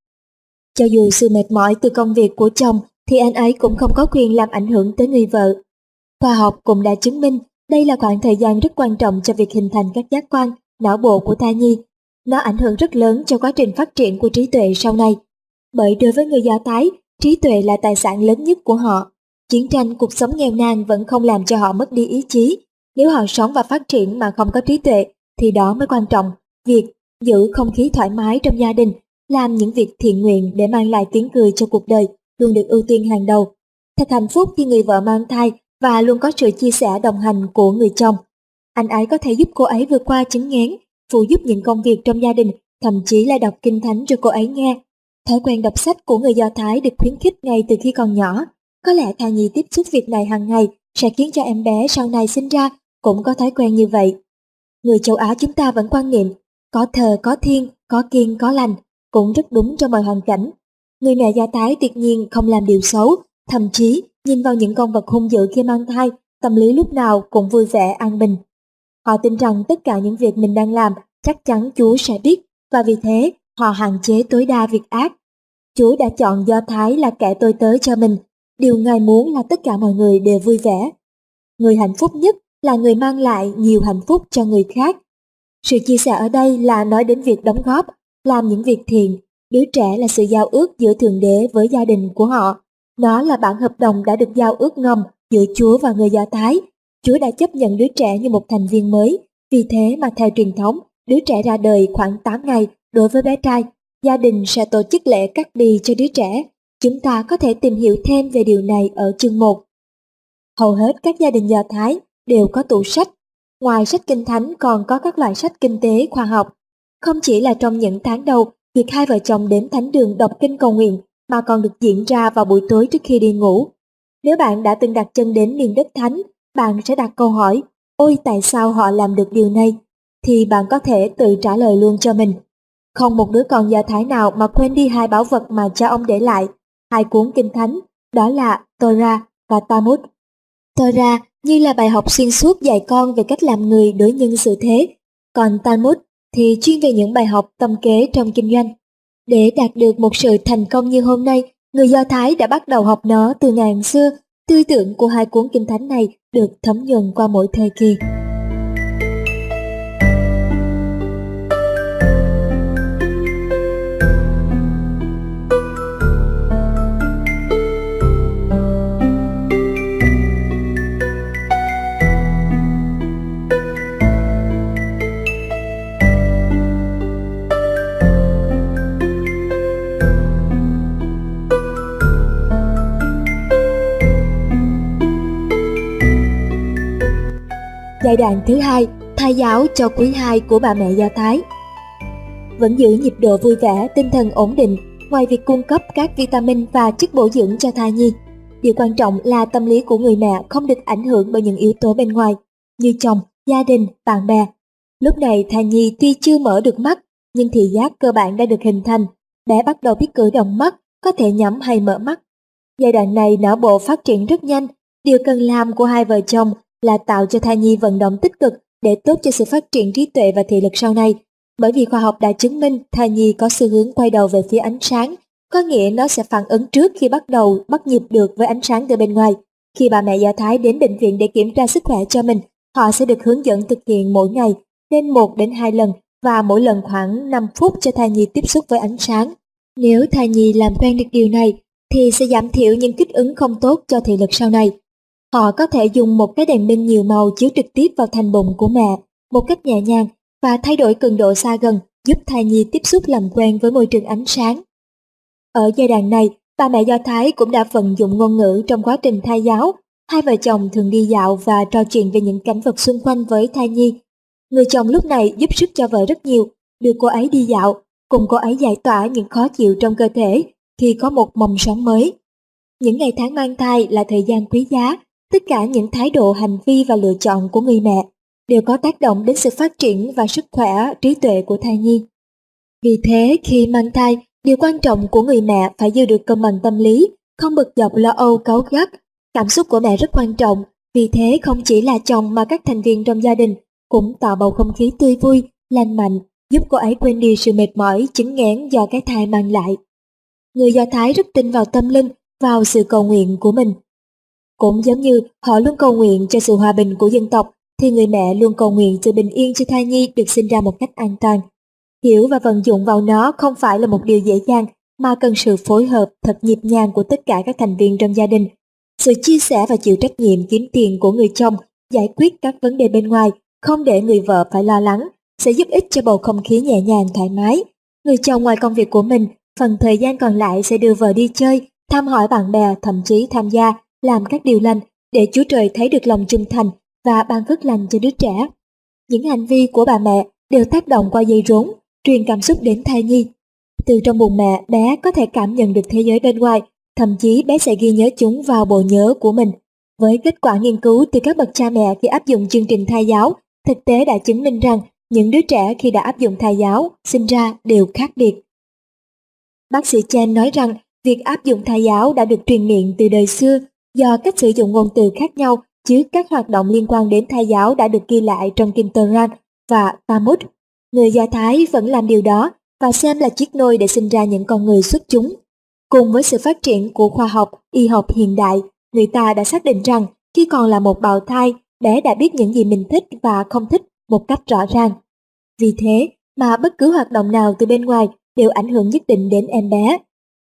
Cho dù sự mệt mỏi từ công việc của chồng thì anh ấy cũng không có quyền làm ảnh hưởng tới người vợ. Khoa học cũng đã chứng minh đây là khoảng thời gian rất quan trọng cho việc hình thành các giác quan, não bộ của thai nhi. Nó ảnh hưởng rất lớn cho quá trình phát triển của trí tuệ sau này. Bởi đối với người Do Thái, trí tuệ là tài sản lớn nhất của họ. Chiến tranh, cuộc sống nghèo nàn vẫn không làm cho họ mất đi ý chí. Nếu họ sống và phát triển mà không có trí tuệ, thì đó mới quan trọng. Việc giữ không khí thoải mái trong gia đình, làm những việc thiện nguyện để mang lại tiếng cười cho cuộc đời luôn được ưu tiên hàng đầu. Thật hạnh phúc khi người vợ mang thai và luôn có sự chia sẻ đồng hành của người chồng. Anh ấy có thể giúp cô ấy vượt qua chứng nghén, phụ giúp những công việc trong gia đình, thậm chí là đọc kinh thánh cho cô ấy nghe. Thói quen đọc sách của người Do Thái được khuyến khích ngay từ khi còn nhỏ. Có lẽ thai nhi tiếp xúc việc này hàng ngày sẽ khiến cho em bé sau này sinh ra cũng có thói quen như vậy. Người châu Á chúng ta vẫn quan niệm có thờ, có thiên, có kiêng, có lành, cũng rất đúng trong mọi hoàn cảnh. Người mẹ Do Thái tuyệt nhiên không làm điều xấu, thậm chí nhìn vào những con vật hung dữ khi mang thai, tâm lý lúc nào cũng vui vẻ an bình. Họ tin rằng tất cả những việc mình đang làm chắc chắn Chúa sẽ biết, và vì thế họ hạn chế tối đa việc ác. Chúa đã chọn Do Thái là kẻ tôi tớ cho mình. Điều Ngài muốn là tất cả mọi người đều vui vẻ. Người hạnh phúc nhất là người mang lại nhiều hạnh phúc cho người khác. Sự chia sẻ ở đây là nói đến việc đóng góp, làm những việc thiện. Đứa trẻ là sự giao ước giữa Thượng Đế với gia đình của họ. Nó là bản hợp đồng đã được giao ước ngầm giữa Chúa và người Do Thái. Chúa đã chấp nhận đứa trẻ như một thành viên mới. Vì thế mà theo truyền thống, đứa trẻ ra đời khoảng 8 ngày đối với bé trai. Gia đình sẽ tổ chức lễ cắt bì cho đứa trẻ. Chúng ta có thể tìm hiểu thêm về điều này ở chương 1. Hầu hết các gia đình Do Thái đều có tủ sách. Ngoài sách Kinh Thánh còn có các loại sách kinh tế, khoa học. Không chỉ là trong những tháng đầu, việc hai vợ chồng đến thánh đường đọc kinh cầu nguyện mà còn được diễn ra vào buổi tối trước khi đi ngủ. Nếu bạn đã từng đặt chân đến miền đất thánh, bạn sẽ đặt câu hỏi, ôi tại sao họ làm được điều này? Thì bạn có thể tự trả lời luôn cho mình. Không một đứa con Do Thái nào mà quên đi hai báu vật mà cha ông để lại, hai cuốn kinh thánh, đó là Torah và Talmud. Torah như là bài học xuyên suốt dạy con về cách làm người đối nhân xử thế, còn Talmud thì chuyên về những bài học tâm kế trong kinh doanh. Để đạt được một sự thành công như hôm nay, người Do Thái đã bắt đầu học nó từ ngàn xưa. Tư tưởng của hai cuốn kinh thánh này được thấm nhuần qua mỗi thời kỳ. Giai đoạn thứ hai, thai giáo cho quý 2 của bà mẹ Do Thái. Vẫn giữ nhịp độ vui vẻ, tinh thần ổn định, ngoài việc cung cấp các vitamin và chất bổ dưỡng cho thai nhi. Điều quan trọng là tâm lý của người mẹ không được ảnh hưởng bởi những yếu tố bên ngoài, như chồng, gia đình, bạn bè. Lúc này thai nhi tuy chưa mở được mắt, nhưng thị giác cơ bản đã được hình thành. Bé bắt đầu biết cử động mắt, có thể nhắm hay mở mắt. Giai đoạn này não bộ phát triển rất nhanh. Điều cần làm của hai vợ chồng là tạo cho thai nhi vận động tích cực để tốt cho sự phát triển trí tuệ và thị lực sau này. Bởi vì khoa học đã chứng minh thai nhi có xu hướng quay đầu về phía ánh sáng, có nghĩa nó sẽ phản ứng trước khi bắt đầu bắt nhịp được với ánh sáng từ bên ngoài. Khi bà mẹ Do Thái đến bệnh viện để kiểm tra sức khỏe cho mình, họ sẽ được hướng dẫn thực hiện mỗi ngày nên 1 đến 2 lần và mỗi lần khoảng 5 phút cho thai nhi tiếp xúc với ánh sáng. Nếu thai nhi làm quen được điều này thì sẽ giảm thiểu những kích ứng không tốt cho thị lực sau này. Họ có thể dùng một cái đèn pin nhiều màu chiếu trực tiếp vào thành bụng của mẹ một cách nhẹ nhàng và thay đổi cường độ xa gần, giúp thai nhi tiếp xúc làm quen với môi trường ánh sáng. Ở giai đoạn này, bà mẹ Do Thái cũng đã vận dụng ngôn ngữ trong quá trình thai giáo. Hai vợ chồng thường đi dạo và trò chuyện về những cảnh vật xung quanh với thai nhi. Người chồng lúc này giúp sức cho vợ rất nhiều, đưa cô ấy đi dạo, cùng cô ấy giải tỏa những khó chịu trong cơ thể khi có một mầm sống mới. Những ngày tháng mang thai là thời gian quý giá. Tất cả những thái độ, hành vi và lựa chọn của người mẹ đều có tác động đến sự phát triển và sức khỏe, trí tuệ của thai nhi. Vì thế, khi mang thai, điều quan trọng của người mẹ phải giữ được cân bằng tâm lý, không bực dọc lo âu cáu gắt. Cảm xúc của mẹ rất quan trọng, vì thế không chỉ là chồng mà các thành viên trong gia đình cũng tạo bầu không khí tươi vui, lành mạnh, giúp cô ấy quên đi sự mệt mỏi, chứng nghẽn do cái thai mang lại. Người Do Thái rất tin vào tâm linh, vào sự cầu nguyện của mình. Cũng giống như họ luôn cầu nguyện cho sự hòa bình của dân tộc, thì người mẹ luôn cầu nguyện sự bình yên cho thai nhi được sinh ra một cách an toàn. Hiểu và vận dụng vào nó không phải là một điều dễ dàng, mà cần sự phối hợp thật nhịp nhàng của tất cả các thành viên trong gia đình. Sự chia sẻ và chịu trách nhiệm kiếm tiền của người chồng, giải quyết các vấn đề bên ngoài, không để người vợ phải lo lắng, sẽ giúp ích cho bầu không khí nhẹ nhàng thoải mái. Người chồng ngoài công việc của mình, phần thời gian còn lại sẽ đưa vợ đi chơi, thăm hỏi bạn bè, thậm chí tham gia làm các điều lành để Chúa Trời thấy được lòng trung thành và ban phước lành cho đứa trẻ. Những hành vi của bà mẹ đều tác động qua dây rốn, truyền cảm xúc đến thai nhi. Từ trong bụng mẹ, bé có thể cảm nhận được thế giới bên ngoài, thậm chí bé sẽ ghi nhớ chúng vào bộ nhớ của mình. Với kết quả nghiên cứu từ các bậc cha mẹ khi áp dụng chương trình thai giáo, thực tế đã chứng minh rằng những đứa trẻ khi đã áp dụng thai giáo sinh ra đều khác biệt. Bác sĩ Chen nói rằng việc áp dụng thai giáo đã được truyền miệng từ đời xưa do cách sử dụng ngôn từ khác nhau, chứ các hoạt động liên quan đến thai giáo đã được ghi lại trong kinh Torah và Talmud. Người Do Thái vẫn làm điều đó và xem là chiếc nôi để sinh ra những con người xuất chúng. Cùng với sự phát triển của khoa học, y học hiện đại, người ta đã xác định rằng khi còn là một bào thai, bé đã biết những gì mình thích và không thích một cách rõ ràng. Vì thế mà bất cứ hoạt động nào từ bên ngoài đều ảnh hưởng nhất định đến em bé.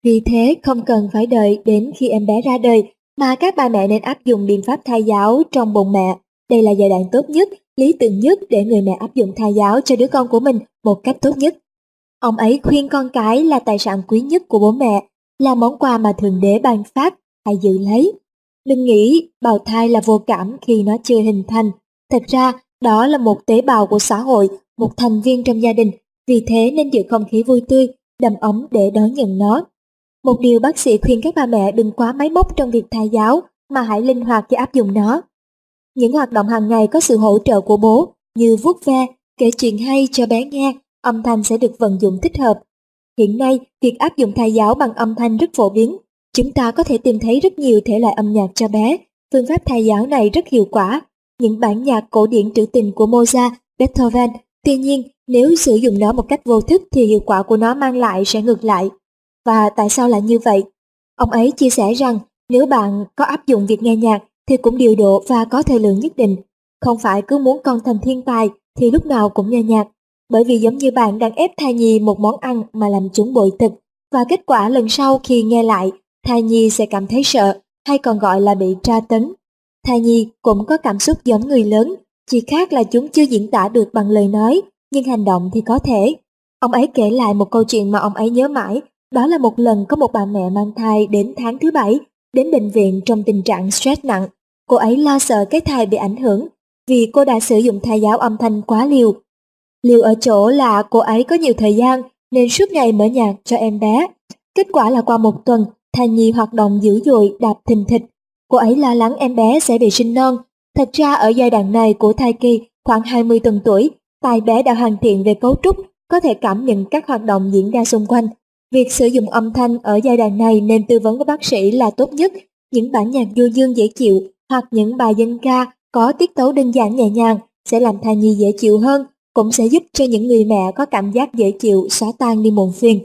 Vì thế không cần phải đợi đến khi em bé ra đời, mà các bà mẹ nên áp dụng biện pháp thai giáo trong bụng mẹ. Đây là giai đoạn tốt nhất, lý tưởng nhất để người mẹ áp dụng thai giáo cho đứa con của mình một cách tốt nhất. Ông ấy khuyên con cái là tài sản quý nhất của bố mẹ, là món quà mà Thượng Đế ban phát, hãy giữ lấy. Đừng nghĩ bào thai là vô cảm khi nó chưa hình thành. Thật ra, đó là một tế bào của xã hội, một thành viên trong gia đình, vì thế nên giữ không khí vui tươi, đầm ấm để đón nhận nó. Một điều bác sĩ khuyên các bà mẹ đừng quá máy móc trong việc thai giáo, mà hãy linh hoạt khi áp dụng nó. Những hoạt động hàng ngày có sự hỗ trợ của bố, như vuốt ve, kể chuyện hay cho bé nghe, âm thanh sẽ được vận dụng thích hợp. Hiện nay, việc áp dụng thai giáo bằng âm thanh rất phổ biến. Chúng ta có thể tìm thấy rất nhiều thể loại âm nhạc cho bé. Phương pháp thai giáo này rất hiệu quả. Những bản nhạc cổ điển trữ tình của Mozart, Beethoven. Tuy nhiên, nếu sử dụng nó một cách vô thức thì hiệu quả của nó mang lại sẽ ngược lại. Và tại sao lại như vậy? Ông ấy chia sẻ rằng nếu bạn có áp dụng việc nghe nhạc thì cũng điều độ và có thời lượng nhất định. Không phải cứ muốn con thành thiên tài thì lúc nào cũng nghe nhạc. Bởi vì giống như bạn đang ép thai nhi một món ăn mà làm chúng bội thực. Và kết quả lần sau khi nghe lại, thai nhi sẽ cảm thấy sợ, hay còn gọi là bị tra tấn. Thai nhi cũng có cảm xúc giống người lớn, chỉ khác là chúng chưa diễn tả được bằng lời nói, nhưng hành động thì có thể. Ông ấy kể lại một câu chuyện mà ông ấy nhớ mãi, đó là một lần có một bà mẹ mang thai đến tháng thứ 7, đến bệnh viện trong tình trạng stress nặng. Cô ấy lo sợ cái thai bị ảnh hưởng, vì cô đã sử dụng thai giáo âm thanh quá liều. Liều ở chỗ là cô ấy có nhiều thời gian nên suốt ngày mở nhạc cho em bé. Kết quả là qua một tuần, thai nhi hoạt động dữ dội đạp thình thịch. Cô ấy lo lắng em bé sẽ bị sinh non. Thật ra ở giai đoạn này của thai kỳ, khoảng 20 tuần tuổi, tai bé đã hoàn thiện về cấu trúc, có thể cảm nhận các hoạt động diễn ra xung quanh. Việc sử dụng âm thanh ở giai đoạn này nên tư vấn với bác sĩ là tốt nhất. Những bản nhạc du dương dễ chịu hoặc những bài dân ca có tiết tấu đơn giản nhẹ nhàng sẽ làm thai nhi dễ chịu hơn, cũng sẽ giúp cho những người mẹ có cảm giác dễ chịu xóa tan đi muộn phiền.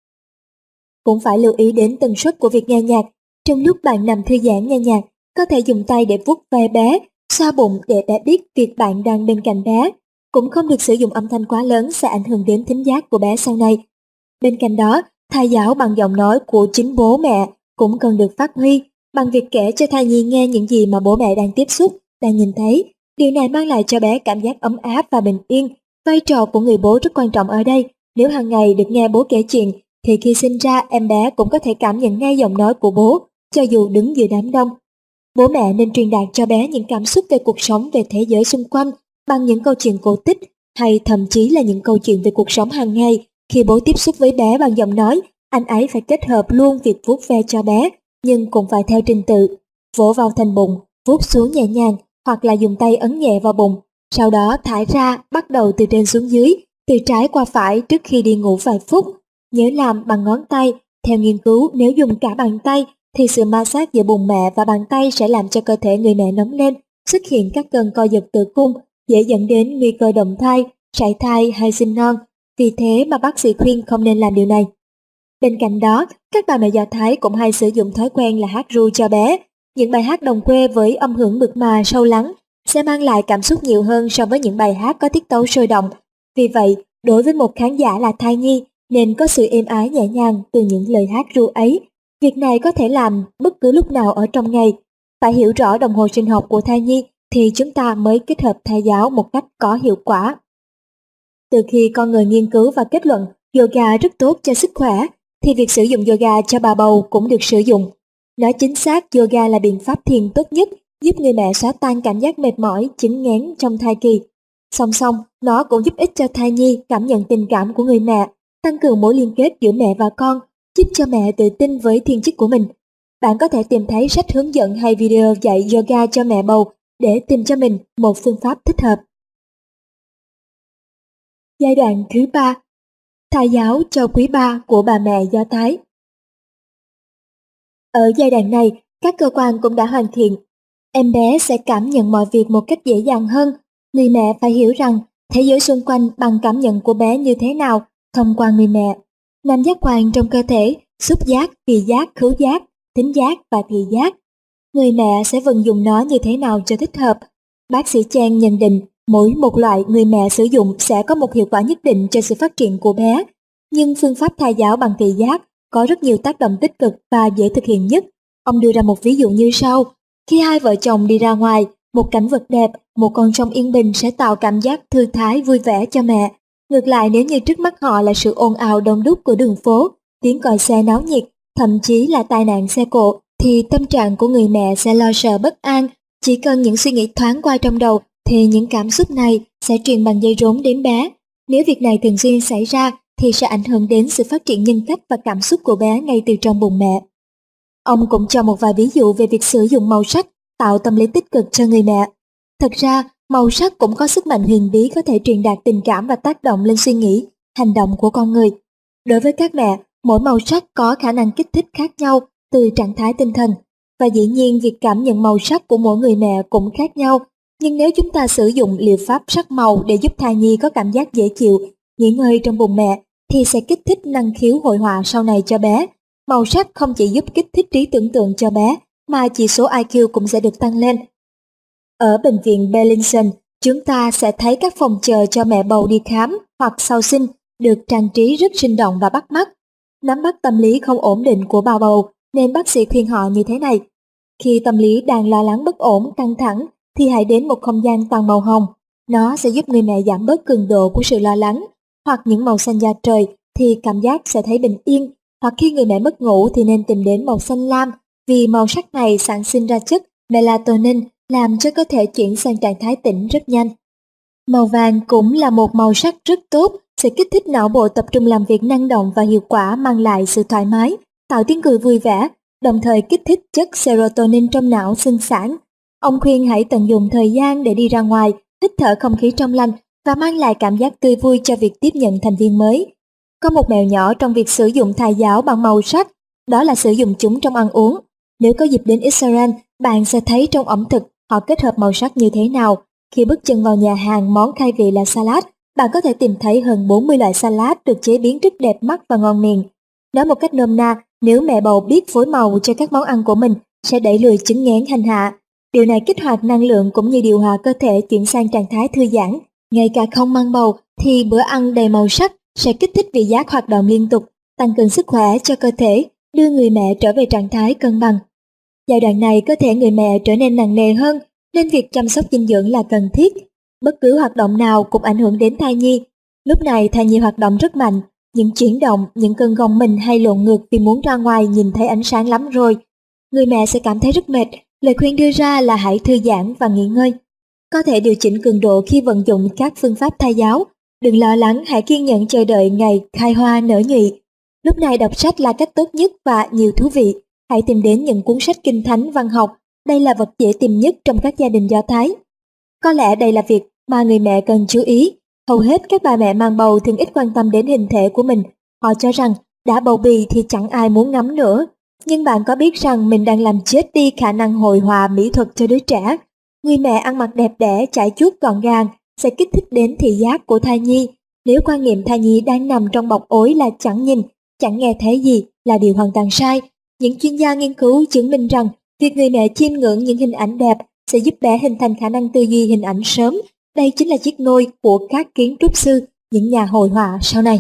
Cũng phải lưu ý đến tần suất của việc nghe nhạc. Trong lúc bạn nằm thư giãn nghe nhạc, có thể dùng tay để vuốt ve bé, xoa bụng để bé biết việc bạn đang bên cạnh bé. Cũng không được sử dụng âm thanh quá lớn sẽ ảnh hưởng đến thính giác của bé sau này. Bên cạnh đó, thai giáo bằng giọng nói của chính bố mẹ cũng cần được phát huy bằng việc kể cho thai nhi nghe những gì mà bố mẹ đang tiếp xúc, đang nhìn thấy. Điều này mang lại cho bé cảm giác ấm áp và bình yên. Vai trò của người bố rất quan trọng ở đây. Nếu hàng ngày được nghe bố kể chuyện, thì khi sinh ra em bé cũng có thể cảm nhận ngay giọng nói của bố, cho dù đứng giữa đám đông. Bố mẹ nên truyền đạt cho bé những cảm xúc về cuộc sống, về thế giới xung quanh bằng những câu chuyện cổ tích, hay thậm chí là những câu chuyện về cuộc sống hàng ngày. Khi bố tiếp xúc với bé bằng giọng nói, anh ấy phải kết hợp luôn việc vuốt ve cho bé, nhưng cũng phải theo trình tự. Vỗ vào thành bụng, vuốt xuống nhẹ nhàng, hoặc là dùng tay ấn nhẹ vào bụng, sau đó thải ra, bắt đầu từ trên xuống dưới, từ trái qua phải trước khi đi ngủ vài phút. Nhớ làm bằng ngón tay. Theo nghiên cứu, nếu dùng cả bàn tay thì sự ma sát giữa bụng mẹ và bàn tay sẽ làm cho cơ thể người mẹ nóng lên, xuất hiện các cơn co giật tử cung, dễ dẫn đến nguy cơ động thai, sảy thai hay sinh non. Vì thế mà bác sĩ khuyên không nên làm điều này. Bên cạnh đó, các bà mẹ Do Thái cũng hay sử dụng thói quen là hát ru cho bé. Những bài hát đồng quê với âm hưởng mượt mà sâu lắng sẽ mang lại cảm xúc nhiều hơn so với những bài hát có tiết tấu sôi động. Vì vậy, đối với một khán giả là thai nhi, nên có sự êm ái nhẹ nhàng từ những lời hát ru ấy. Việc này có thể làm bất cứ lúc nào ở trong ngày. Phải hiểu rõ đồng hồ sinh học của thai nhi thì chúng ta mới kết hợp thai giáo một cách có hiệu quả. Từ khi con người nghiên cứu và kết luận yoga rất tốt cho sức khỏe, thì việc sử dụng yoga cho bà bầu cũng được sử dụng. Nói chính xác, yoga là biện pháp thiền tốt nhất, giúp người mẹ xóa tan cảm giác mệt mỏi, chứng nghén trong thai kỳ. Song song, nó cũng giúp ích cho thai nhi cảm nhận tình cảm của người mẹ, tăng cường mối liên kết giữa mẹ và con, giúp cho mẹ tự tin với thiên chức của mình. Bạn có thể tìm thấy sách hướng dẫn hay video dạy yoga cho mẹ bầu để tìm cho mình một phương pháp thích hợp. Giai đoạn thứ 3. Thai giáo cho quý ba của bà mẹ Do Thái. Ở giai đoạn này, các cơ quan cũng đã hoàn thiện. Em bé sẽ cảm nhận mọi việc một cách dễ dàng hơn. Người mẹ phải hiểu rằng thế giới xung quanh bằng cảm nhận của bé như thế nào thông qua người mẹ. Năm giác quan trong cơ thể, xúc giác, vị giác, khứu giác, thính giác và thị giác. Người mẹ sẽ vận dụng nó như thế nào cho thích hợp. Bác sĩ Chen nhận định mỗi một loại người mẹ sử dụng sẽ có một hiệu quả nhất định cho sự phát triển của bé. Nhưng phương pháp thai giáo bằng thị giác có rất nhiều tác động tích cực và dễ thực hiện nhất. Ông đưa ra một ví dụ như sau. Khi hai vợ chồng đi ra ngoài, một cảnh vật đẹp, một con sông yên bình sẽ tạo cảm giác thư thái vui vẻ cho mẹ. Ngược lại, nếu như trước mắt họ là sự ồn ào đông đúc của đường phố, tiếng còi xe náo nhiệt, thậm chí là tai nạn xe cộ, thì tâm trạng của người mẹ sẽ lo sợ bất an. Chỉ cần những suy nghĩ thoáng qua trong đầu thì những cảm xúc này sẽ truyền bằng dây rốn đến bé. Nếu việc này thường xuyên xảy ra thì sẽ ảnh hưởng đến sự phát triển nhân cách và cảm xúc của bé ngay từ trong bụng mẹ. Ông cũng cho một vài ví dụ về việc sử dụng màu sắc tạo tâm lý tích cực cho người mẹ. Thật ra, màu sắc cũng có sức mạnh huyền bí có thể truyền đạt tình cảm và tác động lên suy nghĩ, hành động của con người. Đối với các mẹ, mỗi màu sắc có khả năng kích thích khác nhau từ trạng thái tinh thần. Và dĩ nhiên việc cảm nhận màu sắc của mỗi người mẹ cũng khác nhau. Nhưng nếu chúng ta sử dụng liệu pháp sắc màu để giúp thai nhi có cảm giác dễ chịu, nghỉ ngơi trong bụng mẹ, thì sẽ kích thích năng khiếu hội họa sau này cho bé. Màu sắc không chỉ giúp kích thích trí tưởng tượng cho bé, mà chỉ số IQ cũng sẽ được tăng lên. Ở bệnh viện Beilinson, chúng ta sẽ thấy các phòng chờ cho mẹ bầu đi khám hoặc sau sinh được trang trí rất sinh động và bắt mắt. Nắm bắt tâm lý không ổn định của bà bầu, nên bác sĩ khuyên họ như thế này. Khi tâm lý đang lo lắng bất ổn, căng thẳng, thì hãy đến một không gian toàn màu hồng. Nó sẽ giúp người mẹ giảm bớt cường độ của sự lo lắng. Hoặc những màu xanh da trời thì cảm giác sẽ thấy bình yên. Hoặc khi người mẹ mất ngủ thì nên tìm đến màu xanh lam, vì màu sắc này sản sinh ra chất melatonin, làm cho cơ thể chuyển sang trạng thái tỉnh rất nhanh. Màu vàng cũng là một màu sắc rất tốt, sẽ kích thích não bộ tập trung làm việc năng động và hiệu quả, mang lại sự thoải mái, tạo tiếng cười vui vẻ, đồng thời kích thích chất serotonin trong não sinh sản. Ông khuyên hãy tận dụng thời gian để đi ra ngoài, hít thở không khí trong lành và mang lại cảm giác tươi vui cho việc tiếp nhận thành viên mới. Có một mẹo nhỏ trong việc sử dụng thai giáo bằng màu sắc, đó là sử dụng chúng trong ăn uống. Nếu có dịp đến Israel, bạn sẽ thấy trong ẩm thực họ kết hợp màu sắc như thế nào. Khi bước chân vào nhà hàng món khai vị là salad, bạn có thể tìm thấy hơn 40 loại salad được chế biến rất đẹp mắt và ngon miệng. Nói một cách nôm na, nếu mẹ bầu biết phối màu cho các món ăn của mình, sẽ đẩy lùi chứng nghén hành hạ. Điều này kích hoạt năng lượng cũng như điều hòa cơ thể chuyển sang trạng thái thư giãn. Ngay cả không mang bầu thì bữa ăn đầy màu sắc sẽ kích thích vị giác hoạt động liên tục, tăng cường sức khỏe cho cơ thể, đưa người mẹ trở về trạng thái cân bằng. Giai đoạn này cơ thể người mẹ trở nên nặng nề hơn, nên việc chăm sóc dinh dưỡng là cần thiết. Bất cứ hoạt động nào cũng ảnh hưởng đến thai nhi. Lúc này thai nhi hoạt động rất mạnh, những chuyển động, những cơn gồng mình hay lộn ngược vì muốn ra ngoài nhìn thấy ánh sáng lắm rồi. Người mẹ sẽ cảm thấy rất mệt, lời khuyên đưa ra là hãy thư giãn và nghỉ ngơi. Có thể điều chỉnh cường độ khi vận dụng các phương pháp thai giáo. Đừng lo lắng, hãy kiên nhẫn chờ đợi ngày khai hoa nở nhụy. Lúc này đọc sách là cách tốt nhất và nhiều thú vị. Hãy tìm đến những cuốn sách kinh thánh văn học. Đây là vật dễ tìm nhất trong các gia đình Do Thái. Có lẽ đây là việc mà người mẹ cần chú ý. Hầu hết các bà mẹ mang bầu thường ít quan tâm đến hình thể của mình. Họ cho rằng đã bầu bì thì chẳng ai muốn ngắm nữa. Nhưng bạn có biết rằng mình đang làm chết đi khả năng hội họa mỹ thuật cho đứa trẻ. Người mẹ ăn mặc đẹp đẽ, chải chuốt gọn gàng sẽ kích thích đến thị giác của thai nhi. Nếu quan niệm thai nhi đang nằm trong bọc ối là chẳng nhìn, chẳng nghe thấy gì là điều hoàn toàn sai. Những chuyên gia nghiên cứu chứng minh rằng việc người mẹ chiêm ngưỡng những hình ảnh đẹp sẽ giúp bé hình thành khả năng tư duy hình ảnh sớm. Đây chính là chiếc nôi của các kiến trúc sư, những nhà hội họa sau này.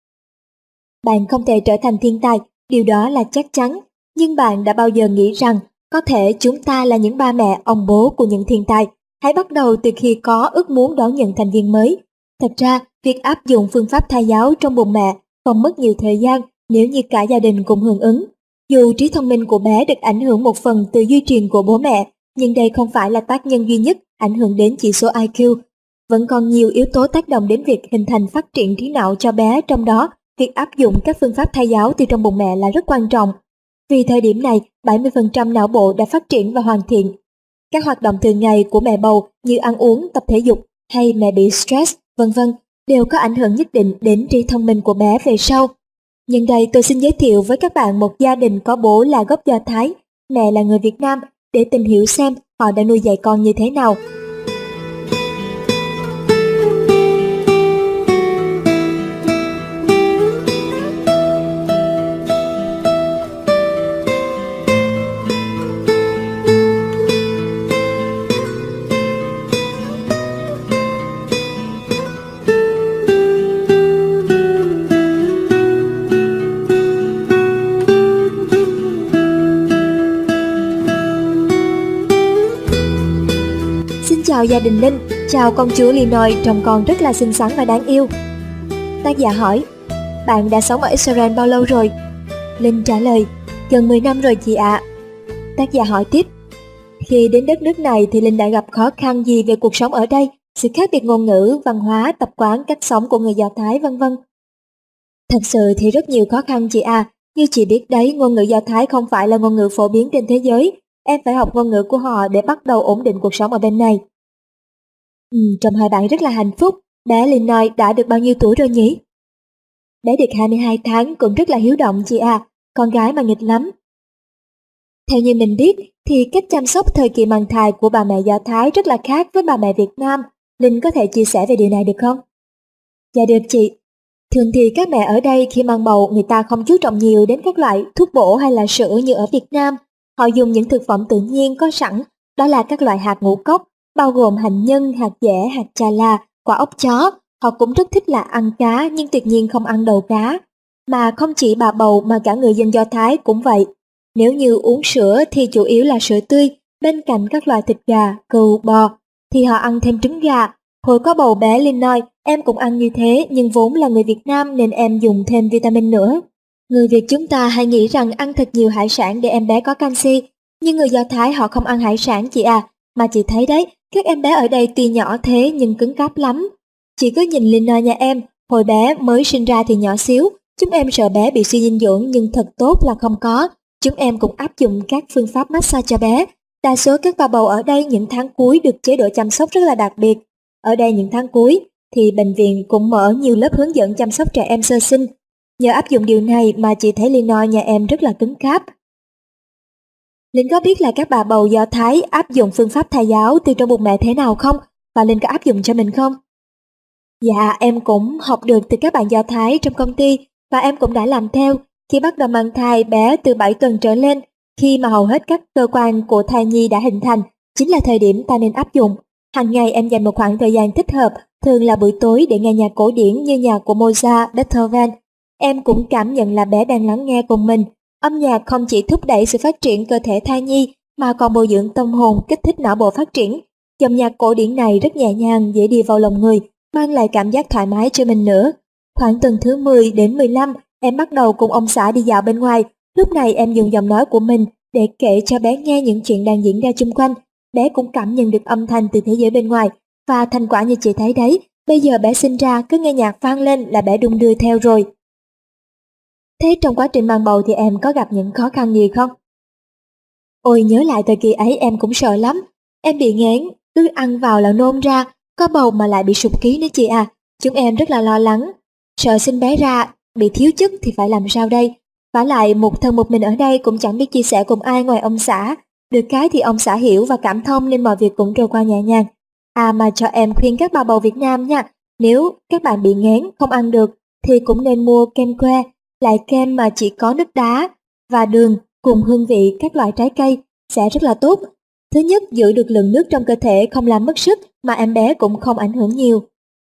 Bạn không thể trở thành thiên tài, điều đó là chắc chắn. Nhưng bạn đã bao giờ nghĩ rằng có thể chúng ta là những ba mẹ, ông bố của những thiên tài? Hãy bắt đầu từ khi có ước muốn đón nhận thành viên mới. Thật ra, việc áp dụng phương pháp thai giáo trong bụng mẹ không mất nhiều thời gian nếu như cả gia đình cùng hưởng ứng. Dù trí thông minh của bé được ảnh hưởng một phần từ di truyền của bố mẹ, nhưng đây không phải là tác nhân duy nhất ảnh hưởng đến chỉ số IQ. Vẫn còn nhiều yếu tố tác động đến việc hình thành phát triển trí não cho bé, trong đó việc áp dụng các phương pháp thai giáo từ trong bụng mẹ là rất quan trọng. Vì thời điểm này, 70% não bộ đã phát triển và hoàn thiện. Các hoạt động thường ngày của mẹ bầu như ăn uống, tập thể dục hay mẹ bị stress, vân vân đều có ảnh hưởng nhất định đến trí thông minh của bé về sau. Nhân đây tôi xin giới thiệu với các bạn một gia đình có bố là gốc Do Thái, mẹ là người Việt Nam để tìm hiểu xem họ đã nuôi dạy con như thế nào. Xin chào gia đình Linh, chào công chúa Illinois trông con rất là xinh xắn và đáng yêu. Tác giả hỏi, bạn đã sống ở Israel bao lâu rồi? Linh trả lời, gần 10 năm rồi chị ạ. Tác giả hỏi tiếp, khi đến đất nước này thì Linh đã gặp khó khăn gì về cuộc sống ở đây, sự khác biệt ngôn ngữ, văn hóa, tập quán, cách sống của người Do Thái vân vân? Thật sự thì rất nhiều khó khăn chị à, như chị biết đấy, ngôn ngữ Do Thái không phải là ngôn ngữ phổ biến trên thế giới, em phải học ngôn ngữ của họ để bắt đầu ổn định cuộc sống ở bên này. Trông hai bạn rất là hạnh phúc, bé Illinois đã được bao nhiêu tuổi rồi nhỉ? Bé được 22 tháng cũng rất là hiếu động chị à, con gái mà nghịch lắm. Theo như mình biết thì cách chăm sóc thời kỳ mang thai của bà mẹ Do Thái rất là khác với bà mẹ Việt Nam. Linh có thể chia sẻ về điều này được không? Dạ được chị. Thường thì các mẹ ở đây khi mang bầu người ta không chú trọng nhiều đến các loại thuốc bổ hay là sữa như ở Việt Nam. Họ dùng những thực phẩm tự nhiên có sẵn, đó là các loại hạt ngũ cốc, bao gồm hành nhân, hạt dẻ, hạt chà la, quả ốc chó. Họ cũng rất thích là ăn cá nhưng tuyệt nhiên không ăn đầu cá. Mà không chỉ bà bầu mà cả người dân Do Thái cũng vậy. Nếu như uống sữa thì chủ yếu là sữa tươi, bên cạnh các loại thịt gà, cừu, bò, thì họ ăn thêm trứng gà. Hồi có bầu bé Illinois, em cũng ăn như thế, nhưng vốn là người Việt Nam nên em dùng thêm vitamin nữa. Người Việt chúng ta hay nghĩ rằng ăn thật nhiều hải sản để em bé có canxi, nhưng người Do Thái họ không ăn hải sản chị à, mà chị thấy đấy, các em bé ở đây tuy nhỏ thế nhưng cứng cáp lắm. Chị cứ nhìn Illinois nhà em, hồi bé mới sinh ra thì nhỏ xíu, chúng em sợ bé bị suy dinh dưỡng nhưng thật tốt là không có. Chúng em cũng áp dụng các phương pháp massage cho bé. Đa số các bà bầu ở đây những tháng cuối được chế độ chăm sóc rất là đặc biệt. Ở đây những tháng cuối thì bệnh viện cũng mở nhiều lớp hướng dẫn chăm sóc trẻ em sơ sinh. Nhờ áp dụng điều này mà chị thấy Illinois nhà em rất là cứng cáp. Linh có biết là các bà bầu Do Thái áp dụng phương pháp thai giáo từ trong bụng mẹ thế nào không? Và Linh có áp dụng cho mình không? Dạ, em cũng học được từ các bạn Do Thái trong công ty và em cũng đã làm theo. Khi bắt đầu mang thai bé từ 7 tuần trở lên, khi mà hầu hết các cơ quan của thai nhi đã hình thành, chính là thời điểm ta nên áp dụng. Hàng ngày em dành một khoảng thời gian thích hợp, thường là buổi tối để nghe nhạc cổ điển như nhạc của Mozart, Beethoven. Em cũng cảm nhận là bé đang lắng nghe cùng mình. Âm nhạc không chỉ thúc đẩy sự phát triển cơ thể thai nhi mà còn bồi dưỡng tâm hồn, kích thích não bộ phát triển. Dòng nhạc cổ điển này rất nhẹ nhàng, dễ đi vào lòng người, mang lại cảm giác thoải mái cho mình nữa. Khoảng tuần thứ 10 đến 15, em bắt đầu cùng ông xã đi dạo bên ngoài. Lúc này em dùng giọng nói của mình để kể cho bé nghe những chuyện đang diễn ra xung quanh. Bé cũng cảm nhận được âm thanh từ thế giới bên ngoài. Và thành quả như chị thấy đấy, bây giờ bé sinh ra cứ nghe nhạc vang lên là bé đung đưa theo rồi. Thế trong quá trình mang bầu thì em có gặp những khó khăn gì không? Ôi nhớ lại thời kỳ ấy em cũng sợ lắm. Em bị nghén, cứ ăn vào là nôn ra, có bầu mà lại bị sụt ký nữa chị à. Chúng em rất là lo lắng. Sợ sinh bé ra, bị thiếu chất thì phải làm sao đây? Vả lại một thân một mình ở đây cũng chẳng biết chia sẻ cùng ai ngoài ông xã. Được cái thì ông xã hiểu và cảm thông nên mọi việc cũng trôi qua nhẹ nhàng. À mà cho em khuyên các bà bầu Việt Nam nha, nếu các bạn bị nghén không ăn được thì cũng nên mua kem que, loại kem mà chỉ có nước đá và đường cùng hương vị các loại trái cây sẽ rất là tốt. Thứ nhất, giữ được lượng nước trong cơ thể không làm mất sức mà em bé cũng không ảnh hưởng nhiều.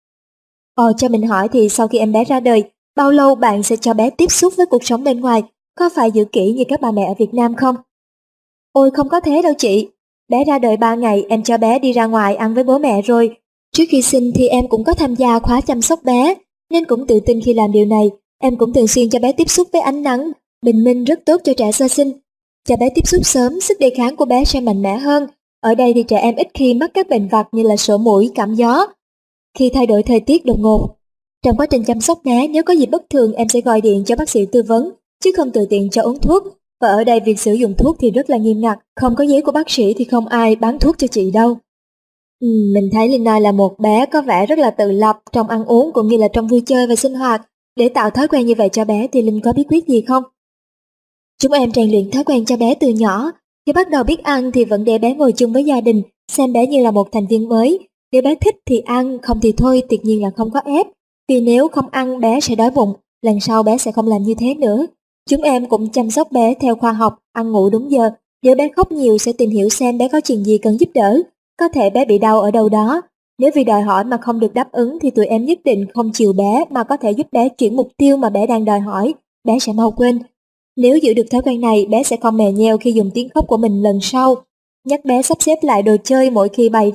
Cho mình hỏi thì sau khi em bé ra đời, bao lâu bạn sẽ cho bé tiếp xúc với cuộc sống bên ngoài? Có phải giữ kỹ như các bà mẹ ở Việt Nam không? Ôi không có thế đâu chị. Bé ra đời 3 ngày em cho bé đi ra ngoài ăn với bố mẹ rồi. Trước khi sinh thì em cũng có tham gia khóa chăm sóc bé, nên cũng tự tin khi làm điều này. Em cũng thường xuyên cho bé tiếp xúc với ánh nắng, bình minh rất tốt cho trẻ sơ sinh. Cho bé tiếp xúc sớm, sức đề kháng của bé sẽ mạnh mẽ hơn. Ở đây thì trẻ em ít khi mắc các bệnh vặt như là sổ mũi, cảm gió. Khi thay đổi thời tiết đột ngột, trong quá trình chăm sóc bé nếu có gì bất thường em sẽ gọi điện cho bác sĩ tư vấn, chứ không tự tiện cho uống thuốc. Và ở đây việc sử dụng thuốc thì rất là nghiêm ngặt, không có giấy của bác sĩ thì không ai bán thuốc cho chị đâu. Mình thấy Lina là một bé có vẻ rất là tự lập trong ăn uống cũng như là trong vui chơi và sinh hoạt. Để tạo thói quen như vậy cho bé thì Linh có bí quyết gì không? Chúng em rèn luyện thói quen cho bé từ nhỏ. Khi bắt đầu biết ăn thì vẫn để bé ngồi chung với gia đình, xem bé như là một thành viên mới. Nếu bé thích thì ăn, không thì thôi, tuyệt nhiên là không có ép. Vì nếu không ăn bé sẽ đói bụng, lần sau bé sẽ không làm như thế nữa. Chúng em cũng chăm sóc bé theo khoa học, ăn ngủ đúng giờ. Nếu bé khóc nhiều sẽ tìm hiểu xem bé có chuyện gì cần giúp đỡ. Có thể bé bị đau ở đâu đó. Nếu vì đòi hỏi mà không được đáp ứng thì tụi em nhất định không chiều bé mà có thể giúp bé chuyển mục tiêu mà bé đang đòi hỏi. Bé sẽ mau quên. Nếu giữ được thói quen này, bé sẽ không mè nheo khi dùng tiếng khóc của mình lần sau. Nhắc bé sắp xếp lại đồ chơi mỗi khi bày ra,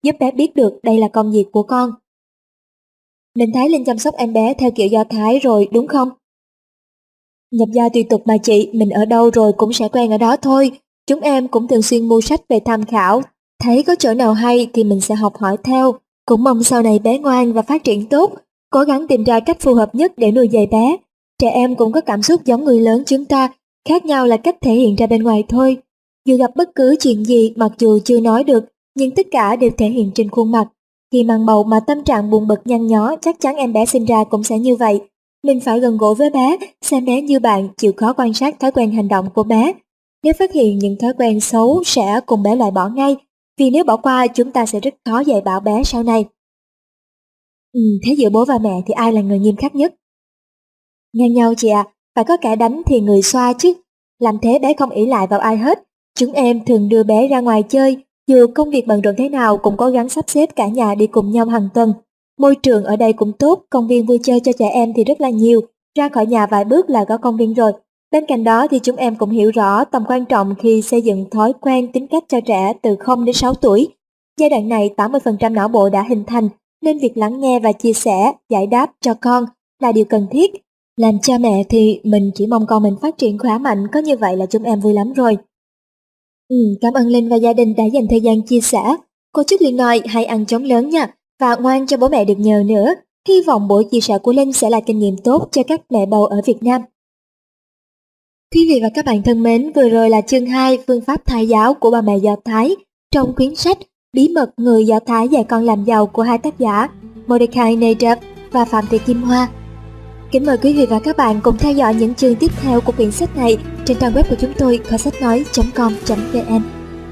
giúp bé biết được đây là công việc của con. Mình thấy Linh chăm sóc em bé theo kiểu Do Thái rồi đúng không? Nhập gia tùy tục mà chị, mình ở đâu rồi cũng sẽ quen ở đó thôi. Chúng em cũng thường xuyên mua sách về tham khảo, thấy có chỗ nào hay thì mình sẽ học hỏi theo. Cũng mong sau này bé ngoan và phát triển tốt, cố gắng tìm ra cách phù hợp nhất để nuôi dạy bé. Trẻ em cũng có cảm xúc giống người lớn chúng ta, khác nhau là cách thể hiện ra bên ngoài thôi. Dù gặp bất cứ chuyện gì mặc dù chưa nói được, nhưng tất cả đều thể hiện trên khuôn mặt. Khi mang bầu mà tâm trạng buồn bực nhăn nhó, chắc chắn em bé sinh ra cũng sẽ như vậy. Mình phải gần gũi với bé, xem bé như bạn, chịu khó quan sát thói quen hành động của bé. Nếu phát hiện những thói quen xấu sẽ cùng bé loại bỏ ngay, vì nếu bỏ qua chúng ta sẽ rất khó dạy bảo bé sau này. Thế giữa bố và mẹ thì ai là người nghiêm khắc nhất? Ngang nhau chị ạ, phải có kẻ đánh thì người xoa chứ. Làm thế bé không ỷ lại vào ai hết. Chúng em thường đưa bé ra ngoài chơi, dù công việc bận rộn thế nào cũng cố gắng sắp xếp cả nhà đi cùng nhau hàng tuần. Môi trường ở đây cũng tốt, công viên vui chơi cho trẻ em thì rất là nhiều, ra khỏi nhà vài bước là có công viên rồi. Bên cạnh đó thì chúng em cũng hiểu rõ tầm quan trọng khi xây dựng thói quen tính cách cho trẻ từ 0 đến 6 tuổi. Giai đoạn này 80% não bộ đã hình thành, nên việc lắng nghe và chia sẻ, giải đáp cho con là điều cần thiết. Làm cha mẹ thì mình chỉ mong con mình phát triển khỏe mạnh, có như vậy là chúng em vui lắm rồi. Cảm ơn Linh và gia đình đã dành thời gian chia sẻ. Cô chúc Linh nói hãy ăn chóng lớn nha, và ngoan cho bố mẹ được nhờ nữa. Hy vọng buổi chia sẻ của Linh sẽ là kinh nghiệm tốt cho các mẹ bầu ở Việt Nam. Quý vị và các bạn thân mến, vừa rồi là chương 2 phương pháp thai giáo của bà mẹ Do Thái trong quyển sách Bí mật người Do Thái dạy con làm giàu của hai tác giả Mordecai Nadev và Phạm Thị Kim Hoa. Kính mời quý vị và các bạn cùng theo dõi những chương tiếp theo của quyển sách này trên trang web của chúng tôi kho sách nói.com.vn.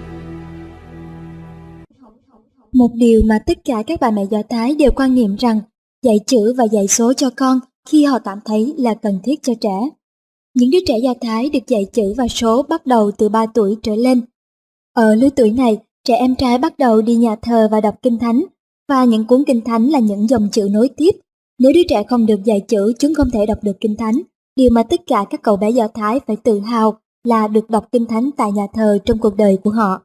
Một điều mà tất cả các bà mẹ Do Thái đều quan niệm rằng dạy chữ và dạy số cho con khi họ cảm thấy là cần thiết cho trẻ. Những đứa trẻ Do Thái được dạy chữ và số bắt đầu từ 3 tuổi trở lên. Ở lứa tuổi này, trẻ em trai bắt đầu đi nhà thờ và đọc kinh thánh, và những cuốn kinh thánh là những dòng chữ nối tiếp. Nếu đứa trẻ không được dạy chữ, chúng không thể đọc được kinh thánh. Điều mà tất cả các cậu bé Do Thái phải tự hào là được đọc kinh thánh tại nhà thờ trong cuộc đời của họ.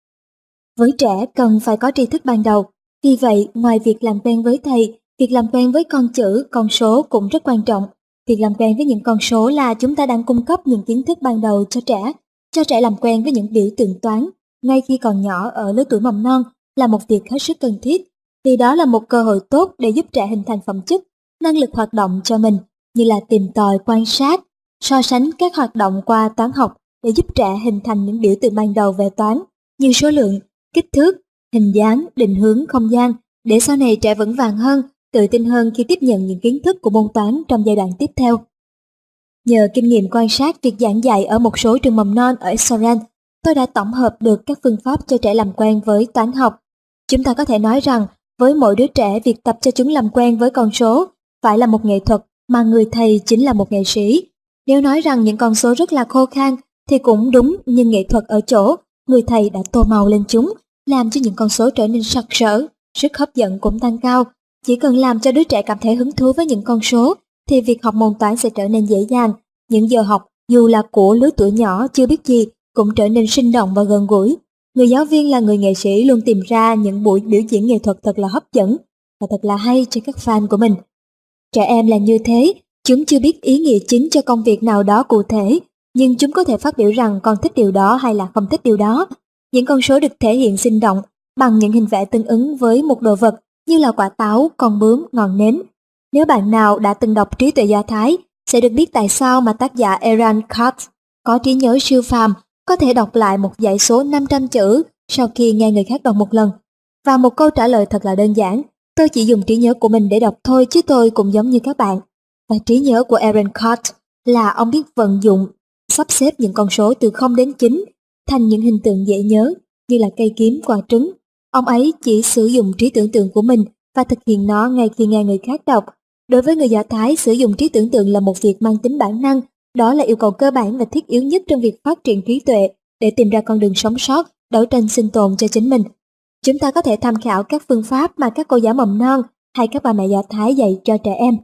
Với trẻ cần phải có tri thức ban đầu, vì vậy ngoài việc làm quen với thầy, việc làm quen với con chữ, con số cũng rất quan trọng. Việc làm quen với những con số là chúng ta đang cung cấp những kiến thức ban đầu cho trẻ làm quen với những biểu tượng toán ngay khi còn nhỏ ở lứa tuổi mầm non là một việc hết sức cần thiết, vì đó là một cơ hội tốt để giúp trẻ hình thành phẩm chất, năng lực hoạt động cho mình, như là tìm tòi, quan sát, so sánh các hoạt động qua toán học để giúp trẻ hình thành những biểu tượng ban đầu về toán như số lượng, kích thước, hình dáng, định hướng không gian, để sau này trẻ vững vàng hơn, tự tin hơn khi tiếp nhận những kiến thức của môn toán trong giai đoạn tiếp theo. Nhờ kinh nghiệm quan sát việc giảng dạy ở một số trường mầm non ở Israel, tôi đã tổng hợp được các phương pháp cho trẻ làm quen với toán học. Chúng ta có thể nói rằng, với mỗi đứa trẻ, việc tập cho chúng làm quen với con số phải là một nghệ thuật mà người thầy chính là một nghệ sĩ. Nếu nói rằng những con số rất là khô khan thì cũng đúng, nhưng nghệ thuật ở chỗ người thầy đã tô màu lên chúng, làm cho những con số trở nên sặc sỡ, sức hấp dẫn cũng tăng cao. Chỉ cần làm cho đứa trẻ cảm thấy hứng thú với những con số thì việc học môn toán sẽ trở nên dễ dàng. Những giờ học dù là của lứa tuổi nhỏ chưa biết gì cũng trở nên sinh động và gần gũi. Người giáo viên là người nghệ sĩ luôn tìm ra những buổi biểu diễn nghệ thuật thật là hấp dẫn và thật là hay cho các fan của mình. Trẻ em là như thế, chúng chưa biết ý nghĩa chính cho công việc nào đó cụ thể, nhưng chúng có thể phát biểu rằng con thích điều đó hay là không thích điều đó. Những con số được thể hiện sinh động bằng những hình vẽ tương ứng với một đồ vật như là quả táo, con bướm, ngọn nến. Nếu bạn nào đã từng đọc Trí tuệ Do Thái sẽ được biết tại sao mà tác giả Aaron Katz có trí nhớ siêu phàm, có thể đọc lại một dãy số 500 chữ sau khi nghe người khác đọc một lần. Và một câu trả lời thật là đơn giản: tôi chỉ dùng trí nhớ của mình để đọc thôi, chứ tôi cũng giống như các bạn. Và trí nhớ của Aaron Katz là ông biết vận dụng, sắp xếp những con số từ 0 đến 9 thành những hình tượng dễ nhớ như là cây kiếm, quả trứng. Ông ấy chỉ sử dụng trí tưởng tượng của mình và thực hiện nó ngay khi nghe người khác đọc. Đối với người Do Thái, sử dụng trí tưởng tượng là một việc mang tính bản năng. Đó là yêu cầu cơ bản và thiết yếu nhất trong việc phát triển trí tuệ để tìm ra con đường sống sót, đấu tranh sinh tồn cho chính mình. Chúng ta có thể tham khảo các phương pháp mà các cô giáo mầm non hay các bà mẹ Do Thái dạy cho trẻ em.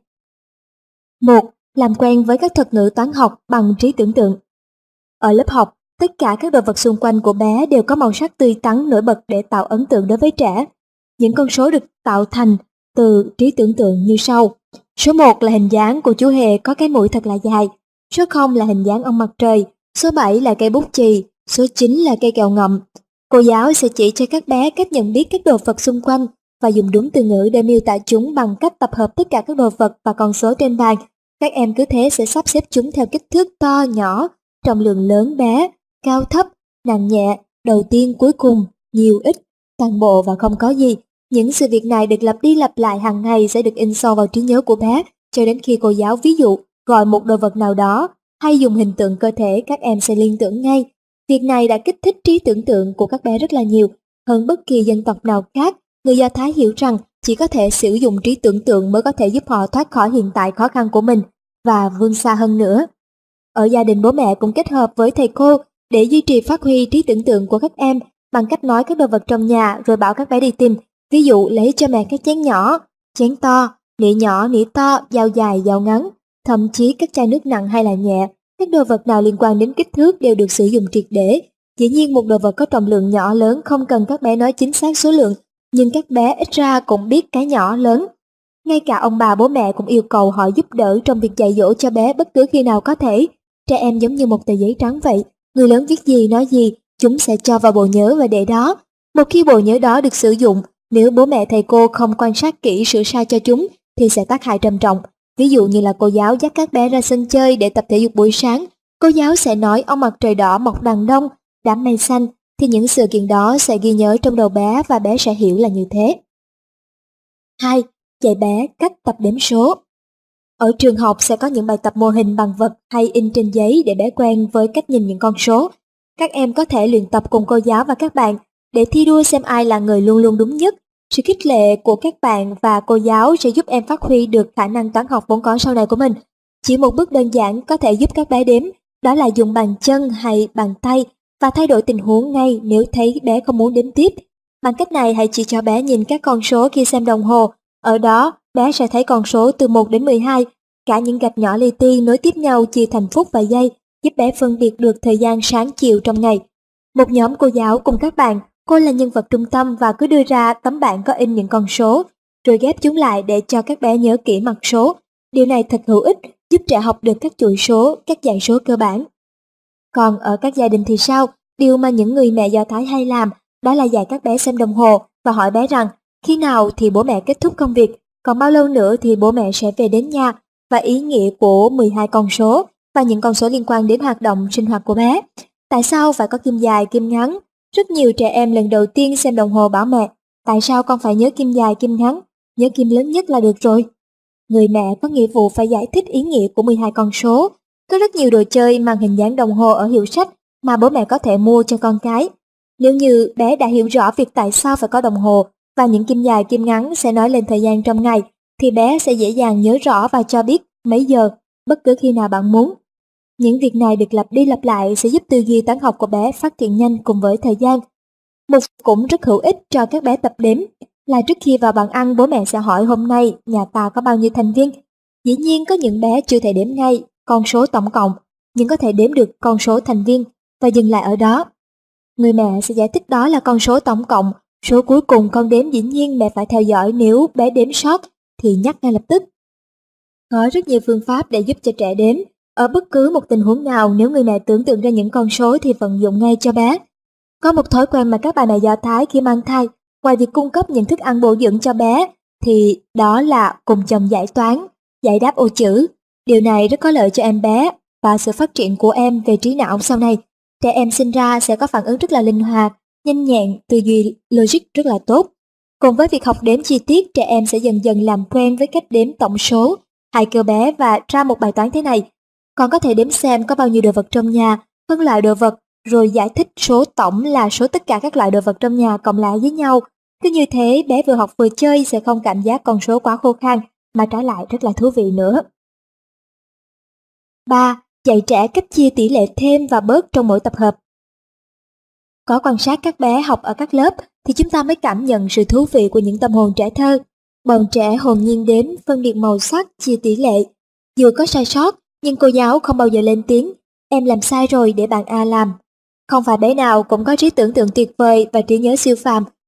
1. Làm quen với các thuật ngữ toán học bằng trí tưởng tượng. Ở lớp học, tất cả các đồ vật xung quanh của bé đều có màu sắc tươi tắn nổi bật để tạo ấn tượng đối với trẻ. Những con số được tạo thành từ trí tưởng tượng như sau. Số 1 là hình dáng của chú hề có cái mũi thật là dài. Số 0 là hình dáng ông mặt trời. Số 7 là cây bút chì. Số 9 là cây kẹo ngậm. Cô giáo sẽ chỉ cho các bé cách nhận biết các đồ vật xung quanh và dùng đúng từ ngữ để miêu tả chúng bằng cách tập hợp tất cả các đồ vật và con số trên bàn. Các em cứ thế sẽ sắp xếp chúng theo kích thước to, nhỏ, trọng lượng lớn, bé, cao thấp, nặng nhẹ, đầu tiên cuối cùng, nhiều ít, toàn bộ và không có gì. Những sự việc này được lặp đi lặp lại hàng ngày sẽ được in sâu vào trí nhớ của bé cho đến khi cô giáo ví dụ gọi một đồ vật nào đó hay dùng hình tượng cơ thể, các em sẽ liên tưởng ngay. Việc này đã kích thích trí tưởng tượng của các bé rất là nhiều. Hơn bất kỳ dân tộc nào khác, người Do Thái hiểu rằng chỉ có thể sử dụng trí tưởng tượng mới có thể giúp họ thoát khỏi hiện tại khó khăn của mình và vươn xa hơn nữa. Ở gia đình, bố mẹ cũng kết hợp với thầy cô để duy trì phát huy trí tưởng tượng của các em bằng cách nói các đồ vật trong nhà rồi bảo các bé đi tìm. Ví dụ lấy cho mẹ cái chén nhỏ, chén to, nĩa nhỏ, nĩa to, dao dài, dao ngắn, thậm chí các chai nước nặng hay là nhẹ. Các đồ vật nào liên quan đến kích thước đều được sử dụng triệt để. Dĩ nhiên một đồ vật có trọng lượng nhỏ lớn không cần các bé nói chính xác số lượng, nhưng các bé ít ra cũng biết cái nhỏ lớn. Ngay cả ông bà bố mẹ cũng yêu cầu họ giúp đỡ trong việc dạy dỗ cho bé bất cứ khi nào có thể. Trẻ em giống như một tờ giấy trắng vậy, người lớn viết gì nói gì, chúng sẽ cho vào bộ nhớ và để đó. Một khi bộ nhớ đó được sử dụng, nếu bố mẹ thầy cô không quan sát kỹ sửa sai cho chúng thì sẽ tác hại trầm trọng. Ví dụ như là cô giáo dắt các bé ra sân chơi để tập thể dục buổi sáng, cô giáo sẽ nói ông mặt trời đỏ mọc đằng đông, đám mây xanh, thì những sự kiện đó sẽ ghi nhớ trong đầu bé và bé sẽ hiểu là như thế. 2. Dạy bé cách tập đếm số. Ở trường học sẽ có những bài tập mô hình bằng vật hay in trên giấy để bé quen với cách nhìn những con số. Các em có thể luyện tập cùng cô giáo và các bạn để thi đua xem ai là người luôn luôn đúng nhất. Sự khích lệ của các bạn và cô giáo sẽ giúp em phát huy được khả năng toán học vốn có sau này của mình. Chỉ một bước đơn giản có thể giúp các bé đếm, đó là dùng bàn chân hay bàn tay và thay đổi tình huống ngay nếu thấy bé không muốn đếm tiếp. Bằng cách này hãy chỉ cho bé nhìn các con số khi xem đồng hồ. Ở đó, bé sẽ thấy con số từ 1 đến 12, cả những gạch nhỏ li ti nối tiếp nhau chia thành phút và giây, giúp bé phân biệt được thời gian sáng chiều trong ngày. Một nhóm cô giáo cùng các bạn, cô là nhân vật trung tâm và cứ đưa ra tấm bảng có in những con số, rồi ghép chúng lại để cho các bé nhớ kỹ mặt số. Điều này thật hữu ích, giúp trẻ học được các chuỗi số, các dãy số cơ bản. Còn ở các gia đình thì sao? Điều mà những người mẹ Do Thái hay làm đó là dạy các bé xem đồng hồ và hỏi bé rằng khi nào thì bố mẹ kết thúc công việc, còn bao lâu nữa thì bố mẹ sẽ về đến nhà, và ý nghĩa của 12 con số và những con số liên quan đến hoạt động sinh hoạt của bé. Tại sao phải có kim dài, kim ngắn? Rất nhiều trẻ em lần đầu tiên xem đồng hồ bảo mẹ, tại sao con phải nhớ kim dài, kim ngắn? Nhớ kim lớn nhất là được rồi. Người mẹ có nghĩa vụ phải giải thích ý nghĩa của 12 con số. Có rất nhiều đồ chơi mang hình dáng đồng hồ ở hiệu sách mà bố mẹ có thể mua cho con cái. Nếu như bé đã hiểu rõ việc tại sao phải có đồng hồ và những kim dài, kim ngắn sẽ nói lên thời gian trong ngày, thì bé sẽ dễ dàng nhớ rõ và cho biết mấy giờ, bất cứ khi nào bạn muốn. Những việc này được lặp đi lặp lại sẽ giúp tư duy toán học của bé phát triển nhanh cùng với thời gian. Một cũng rất hữu ích cho các bé tập đếm là trước khi vào bàn ăn, bố mẹ sẽ hỏi hôm nay nhà ta có bao nhiêu thành viên. Dĩ nhiên có những bé chưa thể đếm ngay con số tổng cộng, nhưng có thể đếm được con số thành viên và dừng lại ở đó. Người mẹ sẽ giải thích đó là con số tổng cộng, số cuối cùng con đếm dĩ nhiên mẹ phải theo dõi, nếu bé đếm sót thì nhắc ngay lập tức. Có rất nhiều phương pháp để giúp cho trẻ đếm. Ở bất cứ một tình huống nào, nếu người mẹ tưởng tượng ra những con số thì vận dụng ngay cho bé. Có một thói quen mà các bà mẹ Do Thái khi mang thai, ngoài việc cung cấp những thức ăn bổ dưỡng cho bé, thì đó là cùng chồng giải toán, giải đáp ô chữ. Điều này rất có lợi cho em bé và sự phát triển của em về trí não sau này. Trẻ em sinh ra sẽ có phản ứng rất là linh hoạt, nhanh nhẹn, tư duy logic rất là tốt. Cùng với việc học đếm chi tiết, trẻ em sẽ dần dần làm quen với cách đếm tổng số. Hãy kêu bé và ra một bài toán thế này. Con có thể đếm xem có bao nhiêu đồ vật trong nhà, phân loại đồ vật, rồi giải thích số tổng là số tất cả các loại đồ vật trong nhà cộng lại với nhau. Cứ như thế, bé vừa học vừa chơi sẽ không cảm giác con số quá khô khan, mà trái lại rất là thú vị nữa. 3. Dạy trẻ cách chia tỷ lệ thêm và bớt trong mỗi tập hợp. Có quan sát các bé học ở các lớp thì chúng ta mới cảm nhận sự thú vị của những tâm hồn trẻ thơ. Bọn trẻ hồn nhiên đếm, phân biệt màu sắc, chia tỷ lệ. Dù có sai sót, nhưng cô giáo không bao giờ lên tiếng, em làm sai rồi để bạn A làm. Không phải bé nào cũng có trí tưởng tượng tuyệt vời và trí nhớ siêu phàm.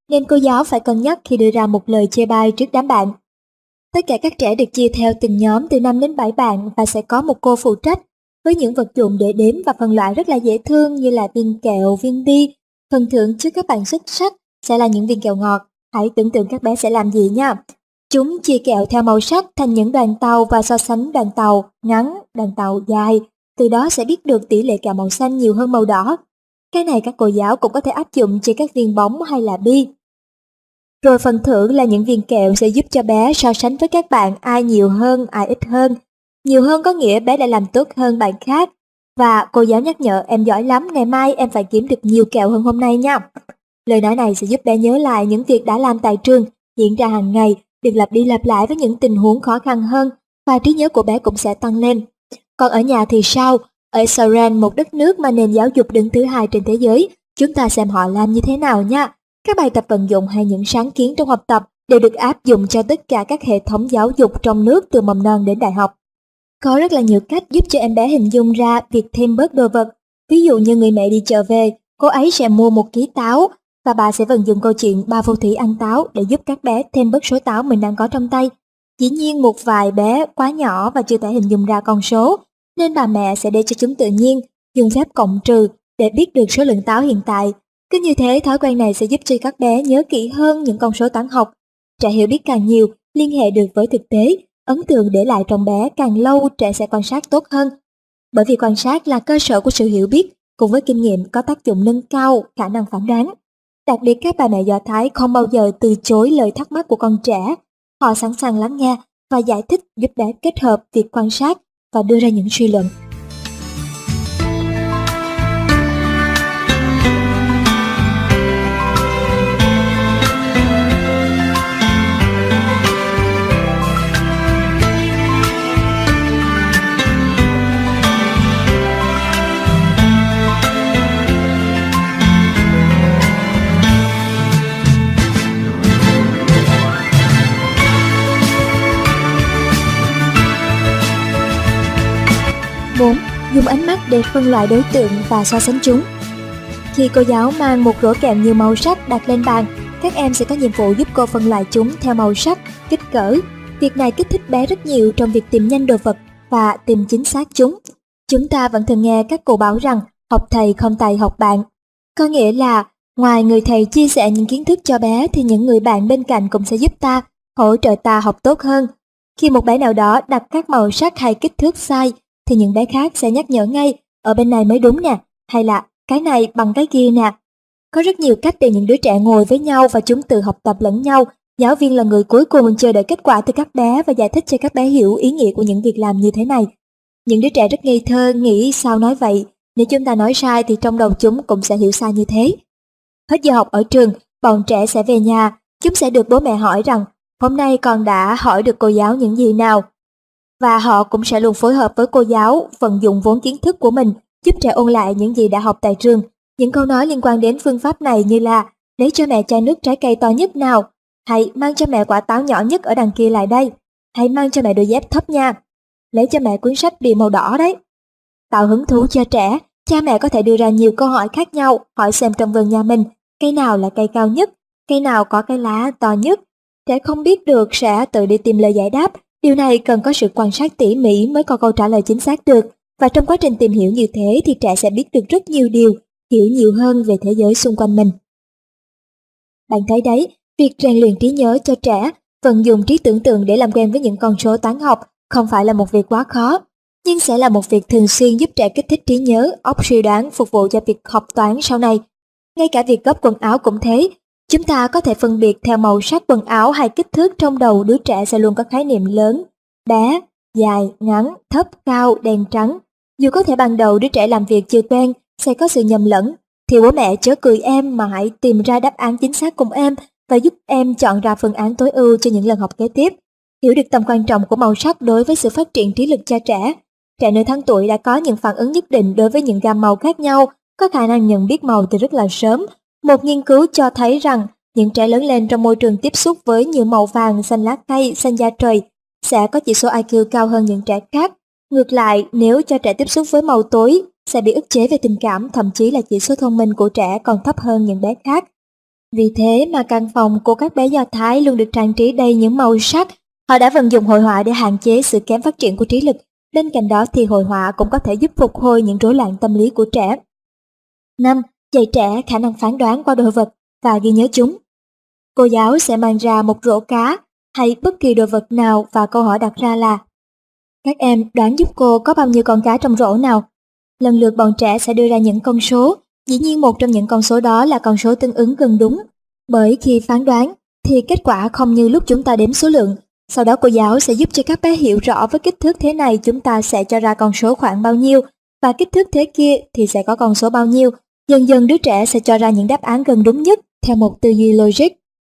nên cô giáo phải cân nhắc khi đưa ra một lời chê bai trước đám bạn. Tất cả các trẻ được chia theo từng nhóm từ 5 đến 7 bạn và sẽ có một cô phụ trách, với những vật dụng để đếm và phân loại rất là dễ thương như là viên kẹo, viên bi. Phần thưởng trước các bạn xuất sắc sẽ là những viên kẹo ngọt. Hãy tưởng tượng các bé sẽ làm gì nha. Chúng chia kẹo theo màu sắc thành những đoàn tàu và so sánh đoàn tàu ngắn, đoàn tàu dài. Từ đó sẽ biết được tỷ lệ kẹo màu xanh nhiều hơn màu đỏ. Cái này các cô giáo cũng có thể áp dụng trên các viên bóng hay là bi. Rồi phần thưởng là những viên kẹo sẽ giúp cho bé so sánh với các bạn ai nhiều hơn, ai ít hơn. Nhiều hơn có nghĩa bé đã làm tốt hơn bạn khác. Và cô giáo nhắc nhở em giỏi lắm, ngày mai em phải kiếm được nhiều kẹo hơn hôm nay nha. Lời nói này sẽ giúp bé nhớ lại những việc đã làm tại trường, diễn ra hàng ngày, được lặp đi lặp lại với những tình huống khó khăn hơn, và trí nhớ của bé cũng sẽ tăng lên. Còn ở nhà thì sao? Ở Israel, một đất nước mà nền giáo dục đứng thứ 2 trên thế giới, chúng ta xem họ làm như thế nào nha. Các bài tập vận dụng hay những sáng kiến trong học tập đều được áp dụng cho tất cả các hệ thống giáo dục trong nước từ mầm non đến đại học. Có rất là nhiều cách giúp cho em bé hình dung ra việc thêm bớt đồ vật. Ví dụ như người mẹ đi chợ về, cô ấy sẽ mua 1 ký táo và bà sẽ vận dụng câu chuyện ba phù thủy ăn táo để giúp các bé thêm bớt số táo mình đang có trong tay. Dĩ nhiên một vài bé quá nhỏ và chưa thể hình dung ra con số, nên bà mẹ sẽ để cho chúng tự nhiên, dùng phép cộng trừ để biết được số lượng táo hiện tại. Cứ như thế, thói quen này sẽ giúp cho các bé nhớ kỹ hơn những con số toán học. Trẻ hiểu biết càng nhiều, liên hệ được với thực tế, ấn tượng để lại trong bé càng lâu, trẻ sẽ quan sát tốt hơn. Bởi vì quan sát là cơ sở của sự hiểu biết, cùng với kinh nghiệm có tác dụng nâng cao khả năng phán đoán. Đặc biệt các bà mẹ Do Thái không bao giờ từ chối lời thắc mắc của con trẻ. Họ sẵn sàng lắng nghe và giải thích, giúp bé kết hợp việc quan sát và đưa ra những suy luận. Dùng ánh mắt để phân loại đối tượng và so sánh chúng. Khi cô giáo mang một rổ kẹo nhiều màu sắc đặt lên bàn, các em sẽ có nhiệm vụ giúp cô phân loại chúng theo màu sắc, kích cỡ. Việc này kích thích bé rất nhiều trong việc tìm nhanh đồ vật và tìm chính xác chúng. Chúng ta vẫn thường nghe các cụ bảo rằng học thầy không thầy học bạn. Có nghĩa là ngoài người thầy chia sẻ những kiến thức cho bé thì những người bạn bên cạnh cũng sẽ giúp ta, hỗ trợ ta học tốt hơn. Khi một bé nào đó đặt các màu sắc hay kích thước sai, thì những bé khác sẽ nhắc nhở ngay, ở bên này mới đúng nè, hay là cái này bằng cái kia nè. Có rất nhiều cách để những đứa trẻ ngồi với nhau và chúng tự học tập lẫn nhau. Giáo viên là người cuối cùng chờ đợi kết quả từ các bé và giải thích cho các bé hiểu ý nghĩa của những việc làm như thế này. Những đứa trẻ rất ngây thơ nghĩ sao nói vậy, nếu chúng ta nói sai thì trong đầu chúng cũng sẽ hiểu sai như thế. Hết giờ học ở trường, bọn trẻ sẽ về nhà, chúng sẽ được bố mẹ hỏi rằng hôm nay con đã hỏi được cô giáo những gì nào. Và họ cũng sẽ luôn phối hợp với cô giáo, vận dụng vốn kiến thức của mình, giúp trẻ ôn lại những gì đã học tại trường. Những câu nói liên quan đến phương pháp này như là lấy cho mẹ chai nước trái cây to nhất nào, hay mang cho mẹ quả táo nhỏ nhất ở đằng kia lại đây, hay mang cho mẹ đôi dép thấp nha, lấy cho mẹ cuốn sách bìa màu đỏ đấy. Tạo hứng thú cho trẻ, cha mẹ có thể đưa ra nhiều câu hỏi khác nhau, hỏi xem trong vườn nhà mình, cây nào là cây cao nhất, cây nào có cái lá to nhất. Trẻ không biết được sẽ tự đi tìm lời giải đáp. Điều này cần có sự quan sát tỉ mỉ mới có câu trả lời chính xác được, và trong quá trình tìm hiểu như thế thì trẻ sẽ biết được rất nhiều điều, hiểu nhiều hơn về thế giới xung quanh mình. Bạn thấy đấy, việc rèn luyện trí nhớ cho trẻ, vận dụng trí tưởng tượng để làm quen với những con số toán học không phải là một việc quá khó, nhưng sẽ là một việc thường xuyên giúp trẻ kích thích trí nhớ, óc suy đoán phục vụ cho việc học toán sau này. Ngay cả việc gấp quần áo cũng thế. Chúng ta có thể phân biệt theo màu sắc quần áo hay kích thước, trong đầu đứa trẻ sẽ luôn có khái niệm lớn, bé, dài, ngắn, thấp, cao, đen, trắng. Dù có thể ban đầu đứa trẻ làm việc chưa quen, sẽ có sự nhầm lẫn, thì bố mẹ chớ cười em mà hãy tìm ra đáp án chính xác cùng em và giúp em chọn ra phương án tối ưu cho những lần học kế tiếp. Hiểu được tầm quan trọng của màu sắc đối với sự phát triển trí lực cho trẻ. Trẻ nửa tháng tuổi đã có những phản ứng nhất định đối với những gam màu khác nhau, có khả năng nhận biết màu từ rất là sớm. Một nghiên cứu cho thấy rằng những trẻ lớn lên trong môi trường tiếp xúc với nhiều màu vàng, xanh lá cây, xanh da trời sẽ có chỉ số IQ cao hơn những trẻ khác. Ngược lại, nếu cho trẻ tiếp xúc với màu tối, sẽ bị ức chế về tình cảm, thậm chí là chỉ số thông minh của trẻ còn thấp hơn những bé khác. Vì thế mà căn phòng của các bé Do Thái luôn được trang trí đầy những màu sắc. Họ đã vận dụng hội họa để hạn chế sự kém phát triển của trí lực. Bên cạnh đó thì hội họa cũng có thể giúp phục hồi những rối loạn tâm lý của trẻ. 5. Dạy trẻ khả năng phán đoán qua đồ vật và ghi nhớ chúng. Cô giáo sẽ mang ra một rổ cá hay bất kỳ đồ vật nào và câu hỏi đặt ra là: các em đoán giúp cô có bao nhiêu con cá trong rổ nào? Lần lượt bọn trẻ sẽ đưa ra những con số. Dĩ nhiên một trong những con số đó là con số tương ứng gần đúng. Bởi khi phán đoán thì kết quả không như lúc chúng ta đếm số lượng. Sau đó cô giáo sẽ giúp cho các bé hiểu rõ với kích thước thế này chúng ta sẽ cho ra con số khoảng bao nhiêu, và kích thước thế kia thì sẽ có con số bao nhiêu. Dần dần đứa trẻ sẽ cho ra những đáp án gần đúng nhất theo một tư duy logic.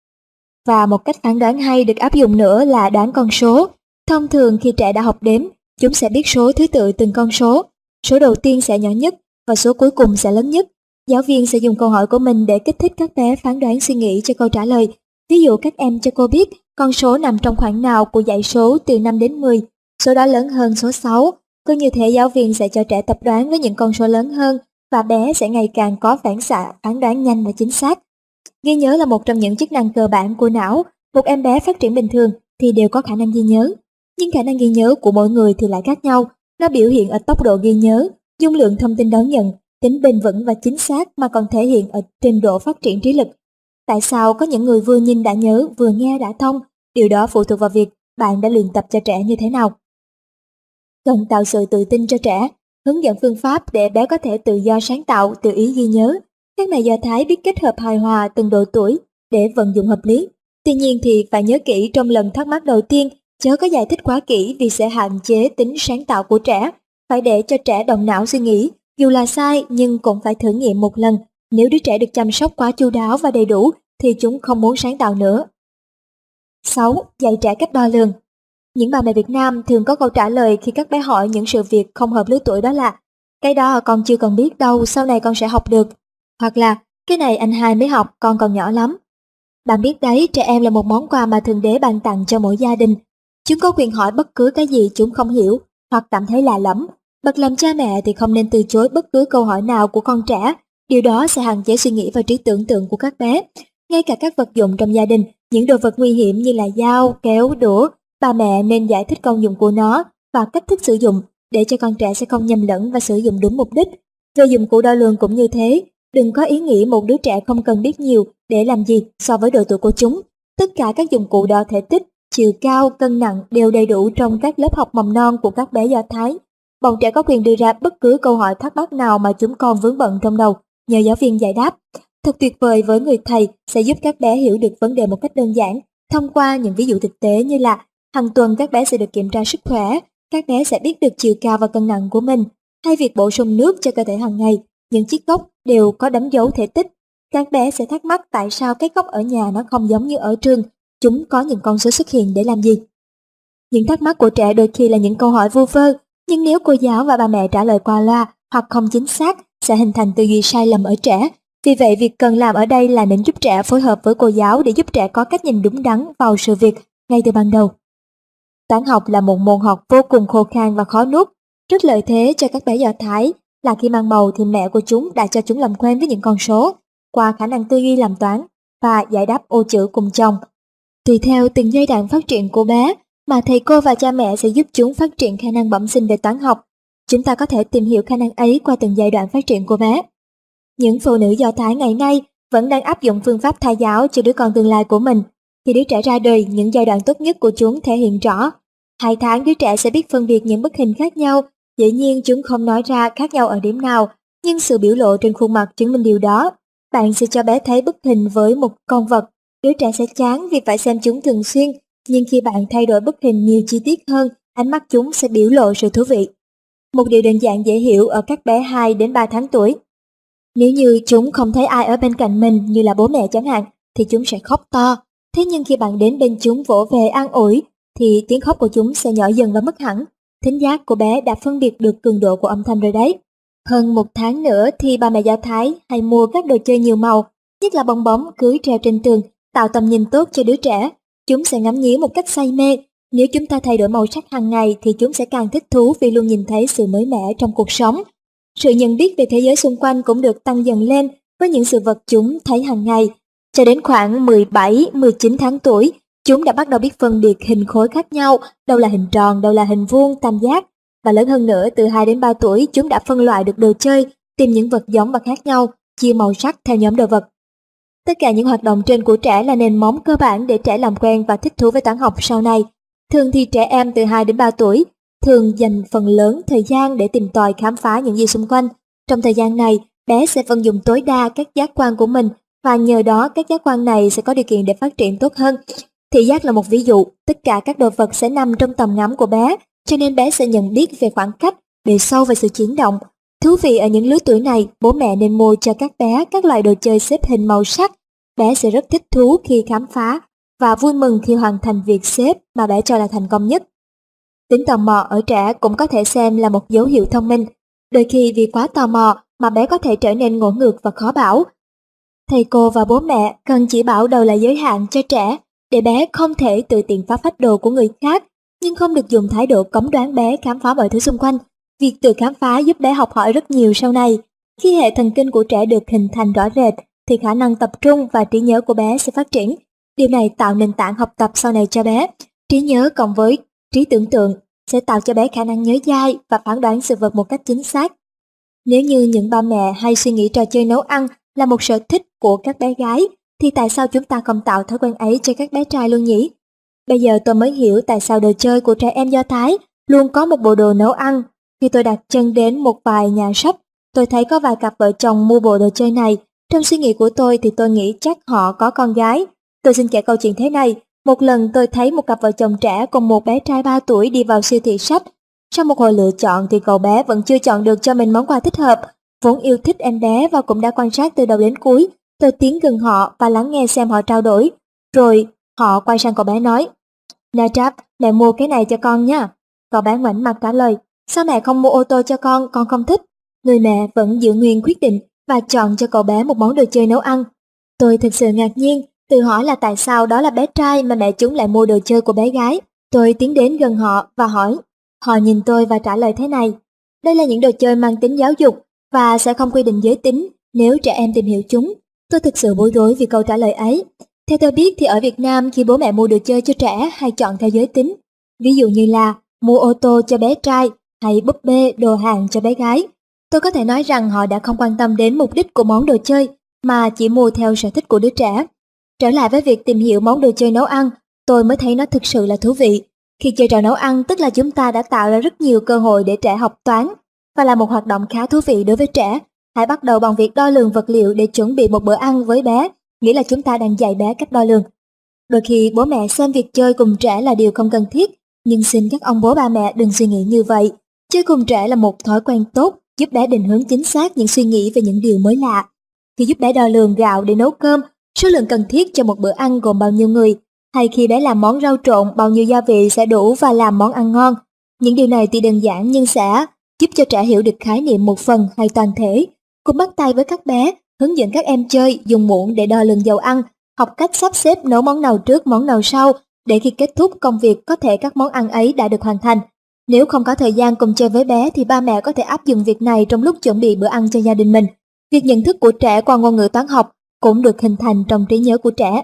Và một cách phán đoán hay được áp dụng nữa là đoán con số. Thông thường khi trẻ đã học đếm, chúng sẽ biết số thứ tự từng con số. Số đầu tiên sẽ nhỏ nhất và số cuối cùng sẽ lớn nhất. Giáo viên sẽ dùng câu hỏi của mình để kích thích các bé phán đoán suy nghĩ cho câu trả lời. Ví dụ các em cho cô biết con số nằm trong khoảng nào của dãy số từ 5 đến 10. Số đó lớn hơn số 6. Cứ như thế giáo viên sẽ cho trẻ tập đoán với những con số lớn hơn và bé sẽ ngày càng có phản xạ phán đoán nhanh và chính xác. Ghi nhớ là một trong những chức năng cơ bản của não. Một em bé phát triển bình thường thì đều có khả năng ghi nhớ. Nhưng khả năng ghi nhớ của mỗi người thì lại khác nhau. Nó biểu hiện ở tốc độ ghi nhớ, dung lượng thông tin đón nhận, tính bền vững và chính xác, mà còn thể hiện ở trình độ phát triển trí lực. Tại sao có những người vừa nhìn đã nhớ, vừa nghe đã thông? Điều đó phụ thuộc vào việc bạn đã luyện tập cho trẻ như thế nào. Cần tạo sự tự tin cho trẻ, hướng dẫn phương pháp để bé có thể tự do sáng tạo, tự ý ghi nhớ. Các mẹ Do Thái biết kết hợp hài hòa từng độ tuổi để vận dụng hợp lý. Tuy nhiên thì phải nhớ kỹ trong lần thắc mắc đầu tiên, chớ có giải thích quá kỹ vì sẽ hạn chế tính sáng tạo của trẻ. Phải để cho trẻ động não suy nghĩ, dù là sai nhưng cũng phải thử nghiệm một lần. Nếu đứa trẻ được chăm sóc quá chu đáo và đầy đủ thì chúng không muốn sáng tạo nữa. 6. Dạy trẻ cách đo lường. Những bà mẹ Việt Nam thường có câu trả lời khi các bé hỏi những sự việc không hợp lứa tuổi, đó là: cái đó con chưa cần biết đâu, sau này con sẽ học được. Hoặc là: cái này anh hai mới học, con còn nhỏ lắm. Bạn biết đấy, trẻ em là một món quà mà Thượng Đế ban tặng cho mỗi gia đình. Chúng có quyền hỏi bất cứ cái gì chúng không hiểu hoặc cảm thấy lạ lẫm. Bậc làm cha mẹ thì không nên từ chối bất cứ câu hỏi nào của con trẻ. Điều đó sẽ hạn chế suy nghĩ và trí tưởng tượng của các bé. Ngay cả các vật dụng trong gia đình, những đồ vật nguy hiểm như là dao, kéo, đũa, bà mẹ nên giải thích công dụng của nó và cách thức sử dụng để cho con trẻ sẽ không nhầm lẫn và sử dụng đúng mục đích. Về dụng cụ đo lường cũng như thế. Đừng có ý nghĩ một đứa trẻ không cần biết nhiều để làm gì so với độ tuổi của chúng. Tất cả các dụng cụ đo thể tích, chiều cao, cân nặng đều đầy đủ trong các lớp học mầm non của các bé Do Thái. Bọn trẻ có quyền đưa ra bất cứ câu hỏi thắc mắc nào mà chúng còn vướng bận trong đầu, nhờ giáo viên giải đáp. Thật tuyệt vời với người thầy sẽ giúp các bé hiểu được vấn đề một cách đơn giản, thông qua những ví dụ thực tế như là hàng tuần các bé sẽ được kiểm tra sức khỏe, các bé sẽ biết được chiều cao và cân nặng của mình, hay việc bổ sung nước cho cơ thể hàng ngày. Những chiếc cốc đều có đánh dấu thể tích. Các bé sẽ thắc mắc tại sao cái cốc ở nhà nó không giống như ở trường, chúng có những con số xuất hiện để làm gì. Những thắc mắc của trẻ đôi khi là những câu hỏi vu vơ, nhưng nếu cô giáo và bà mẹ trả lời qua loa hoặc không chính xác sẽ hình thành tư duy sai lầm ở trẻ. Vì vậy việc cần làm ở đây là nên giúp trẻ phối hợp với cô giáo để giúp trẻ có cách nhìn đúng đắn vào sự việc ngay từ ban đầu. Toán học là một môn học vô cùng khô khan và khó nuốt. Rất lợi thế cho các bé Do Thái là khi mang bầu thì mẹ của chúng đã cho chúng làm quen với những con số qua khả năng tư duy làm toán và giải đáp ô chữ cùng chồng. Tùy theo từng giai đoạn phát triển của bé mà thầy cô và cha mẹ sẽ giúp chúng phát triển khả năng bẩm sinh về toán học. Chúng ta có thể tìm hiểu khả năng ấy qua từng giai đoạn phát triển của bé. Những phụ nữ Do Thái ngày nay vẫn đang áp dụng phương pháp thai giáo cho đứa con tương lai của mình. Khi đứa trẻ ra đời, những giai đoạn tốt nhất của chúng thể hiện rõ. 2 tháng đứa trẻ sẽ biết phân biệt những bức hình khác nhau. Dĩ nhiên chúng không nói ra khác nhau ở điểm nào, nhưng sự biểu lộ trên khuôn mặt chứng minh điều đó. Bạn sẽ cho bé thấy bức hình với một con vật. Đứa trẻ sẽ chán vì phải xem chúng thường xuyên, nhưng khi bạn thay đổi bức hình nhiều chi tiết hơn, ánh mắt chúng sẽ biểu lộ sự thú vị. Một điều đơn giản dễ hiểu ở các bé 2 đến 3 tháng tuổi. Nếu như chúng không thấy ai ở bên cạnh mình như là bố mẹ chẳng hạn, thì chúng sẽ khóc to. Thế nhưng khi bạn đến bên chúng vỗ về an ủi, thì tiếng khóc của chúng sẽ nhỏ dần và mất hẳn. Thính giác của bé đã phân biệt được cường độ của âm thanh rồi đấy. Hơn 1 tháng nữa thì bà mẹ Do Thái hay mua các đồ chơi nhiều màu, nhất là bong bóng cưới treo trên tường, tạo tầm nhìn tốt cho đứa trẻ. Chúng sẽ ngắm nghía một cách say mê. Nếu chúng ta thay đổi màu sắc hàng ngày thì chúng sẽ càng thích thú vì luôn nhìn thấy sự mới mẻ trong cuộc sống. Sự nhận biết về thế giới xung quanh cũng được tăng dần lên với những sự vật chúng thấy hàng ngày. Cho đến khoảng 17, 19 tháng tuổi, chúng đã bắt đầu biết phân biệt hình khối khác nhau, đâu là hình tròn, đâu là hình vuông, tam giác. Và lớn hơn nữa, từ 2 đến 3 tuổi, chúng đã phân loại được đồ chơi, tìm những vật giống và khác nhau, chia màu sắc theo nhóm đồ vật. Tất cả những hoạt động trên của trẻ là nền móng cơ bản để trẻ làm quen và thích thú với toán học sau này. Thường thì trẻ em từ 2 đến 3 tuổi thường dành phần lớn thời gian để tìm tòi khám phá những gì xung quanh. Trong thời gian này, bé sẽ vận dụng tối đa các giác quan của mình và nhờ đó các giác quan này sẽ có điều kiện để phát triển tốt hơn. Thị giác là một ví dụ, tất cả các đồ vật sẽ nằm trong tầm ngắm của bé, cho nên bé sẽ nhận biết về khoảng cách, bề sâu và sự chuyển động. Thú vị ở những lứa tuổi này, bố mẹ nên mua cho các bé các loại đồ chơi xếp hình màu sắc. Bé sẽ rất thích thú khi khám phá và vui mừng khi hoàn thành việc xếp mà bé cho là thành công nhất. Tính tò mò ở trẻ cũng có thể xem là một dấu hiệu thông minh. Đôi khi vì quá tò mò mà bé có thể trở nên ngỗ ngược và khó bảo. Thầy cô và bố mẹ cần chỉ bảo đâu là giới hạn cho trẻ để bé không thể tự tiện phá phách đồ của người khác, nhưng không được dùng thái độ cấm đoán bé khám phá mọi thứ xung quanh. Việc tự khám phá giúp bé học hỏi rất nhiều sau này. Khi hệ thần kinh của trẻ được hình thành rõ rệt, thì khả năng tập trung và trí nhớ của bé sẽ phát triển. Điều này tạo nền tảng học tập sau này cho bé. Trí nhớ cộng với trí tưởng tượng sẽ tạo cho bé khả năng nhớ dai và phán đoán sự vật một cách chính xác. Nếu như những ba mẹ hay suy nghĩ trò chơi nấu ăn là một sở thích của các bé gái, thì tại sao chúng ta không tạo thói quen ấy cho các bé trai luôn nhỉ? Bây giờ tôi mới hiểu tại sao đồ chơi của trẻ em Do Thái luôn có một bộ đồ nấu ăn. Khi tôi đặt chân đến một vài nhà sách, tôi thấy có vài cặp vợ chồng mua bộ đồ chơi này. Trong suy nghĩ của tôi thì tôi nghĩ chắc họ có con gái. Tôi xin kể câu chuyện thế này. Một lần tôi thấy một cặp vợ chồng trẻ cùng một bé trai 3 tuổi đi vào siêu thị sách. Sau một hồi lựa chọn thì cậu bé vẫn chưa chọn được cho mình món quà thích hợp. Vốn yêu thích em bé và cũng đã quan sát từ đầu đến cuối, tôi tiến gần họ và lắng nghe xem họ trao đổi. Rồi họ quay sang cậu bé nói: "Najab, mẹ mua cái này cho con nha." Cậu bé ngoảnh mặt trả lời: "Sao mẹ không mua ô tô cho con không thích." Người mẹ vẫn giữ nguyên quyết định và chọn cho cậu bé một món đồ chơi nấu ăn. Tôi thực sự ngạc nhiên, tự hỏi là tại sao đó là bé trai mà mẹ chúng lại mua đồ chơi của bé gái. Tôi tiến đến gần họ và hỏi. Họ nhìn tôi và trả lời thế này: "Đây là những đồ chơi mang tính giáo dục và sẽ không quy định giới tính nếu trẻ em tìm hiểu chúng." Tôi thực sự bối rối vì câu trả lời ấy. Theo tôi biết thì ở Việt Nam khi bố mẹ mua đồ chơi cho trẻ hay chọn theo giới tính. Ví dụ như là mua ô tô cho bé trai hay búp bê đồ hàng cho bé gái. Tôi có thể nói rằng họ đã không quan tâm đến mục đích của món đồ chơi mà chỉ mua theo sở thích của đứa trẻ. Trở lại với việc tìm hiểu món đồ chơi nấu ăn, tôi mới thấy nó thực sự là thú vị. Khi chơi trò nấu ăn tức là chúng ta đã tạo ra rất nhiều cơ hội để trẻ học toán và là một hoạt động khá thú vị đối với trẻ. Hãy bắt đầu bằng việc đo lường vật liệu để chuẩn bị một bữa ăn với bé, nghĩa là chúng ta đang dạy bé cách đo lường. Đôi khi bố mẹ xem việc chơi cùng trẻ là điều không cần thiết, nhưng xin các ông bố ba mẹ đừng suy nghĩ như vậy. Chơi cùng trẻ là một thói quen tốt, giúp bé định hướng chính xác những suy nghĩ về những điều mới lạ. Khi giúp bé đo lường gạo để nấu cơm, số lượng cần thiết cho một bữa ăn gồm bao nhiêu người, hay khi bé làm món rau trộn bao nhiêu gia vị sẽ đủ và làm món ăn ngon. Những điều này tuy đơn giản nhưng sẽ giúp cho trẻ hiểu được khái niệm một phần hay toàn thể. Cùng bắt tay với các bé, hướng dẫn các em chơi, dùng muỗng để đo lường dầu ăn, học cách sắp xếp nấu món nào trước món nào sau, để khi kết thúc công việc có thể các món ăn ấy đã được hoàn thành. Nếu không có thời gian cùng chơi với bé thì ba mẹ có thể áp dụng việc này trong lúc chuẩn bị bữa ăn cho gia đình mình. Việc nhận thức của trẻ qua ngôn ngữ toán học cũng được hình thành trong trí nhớ của trẻ.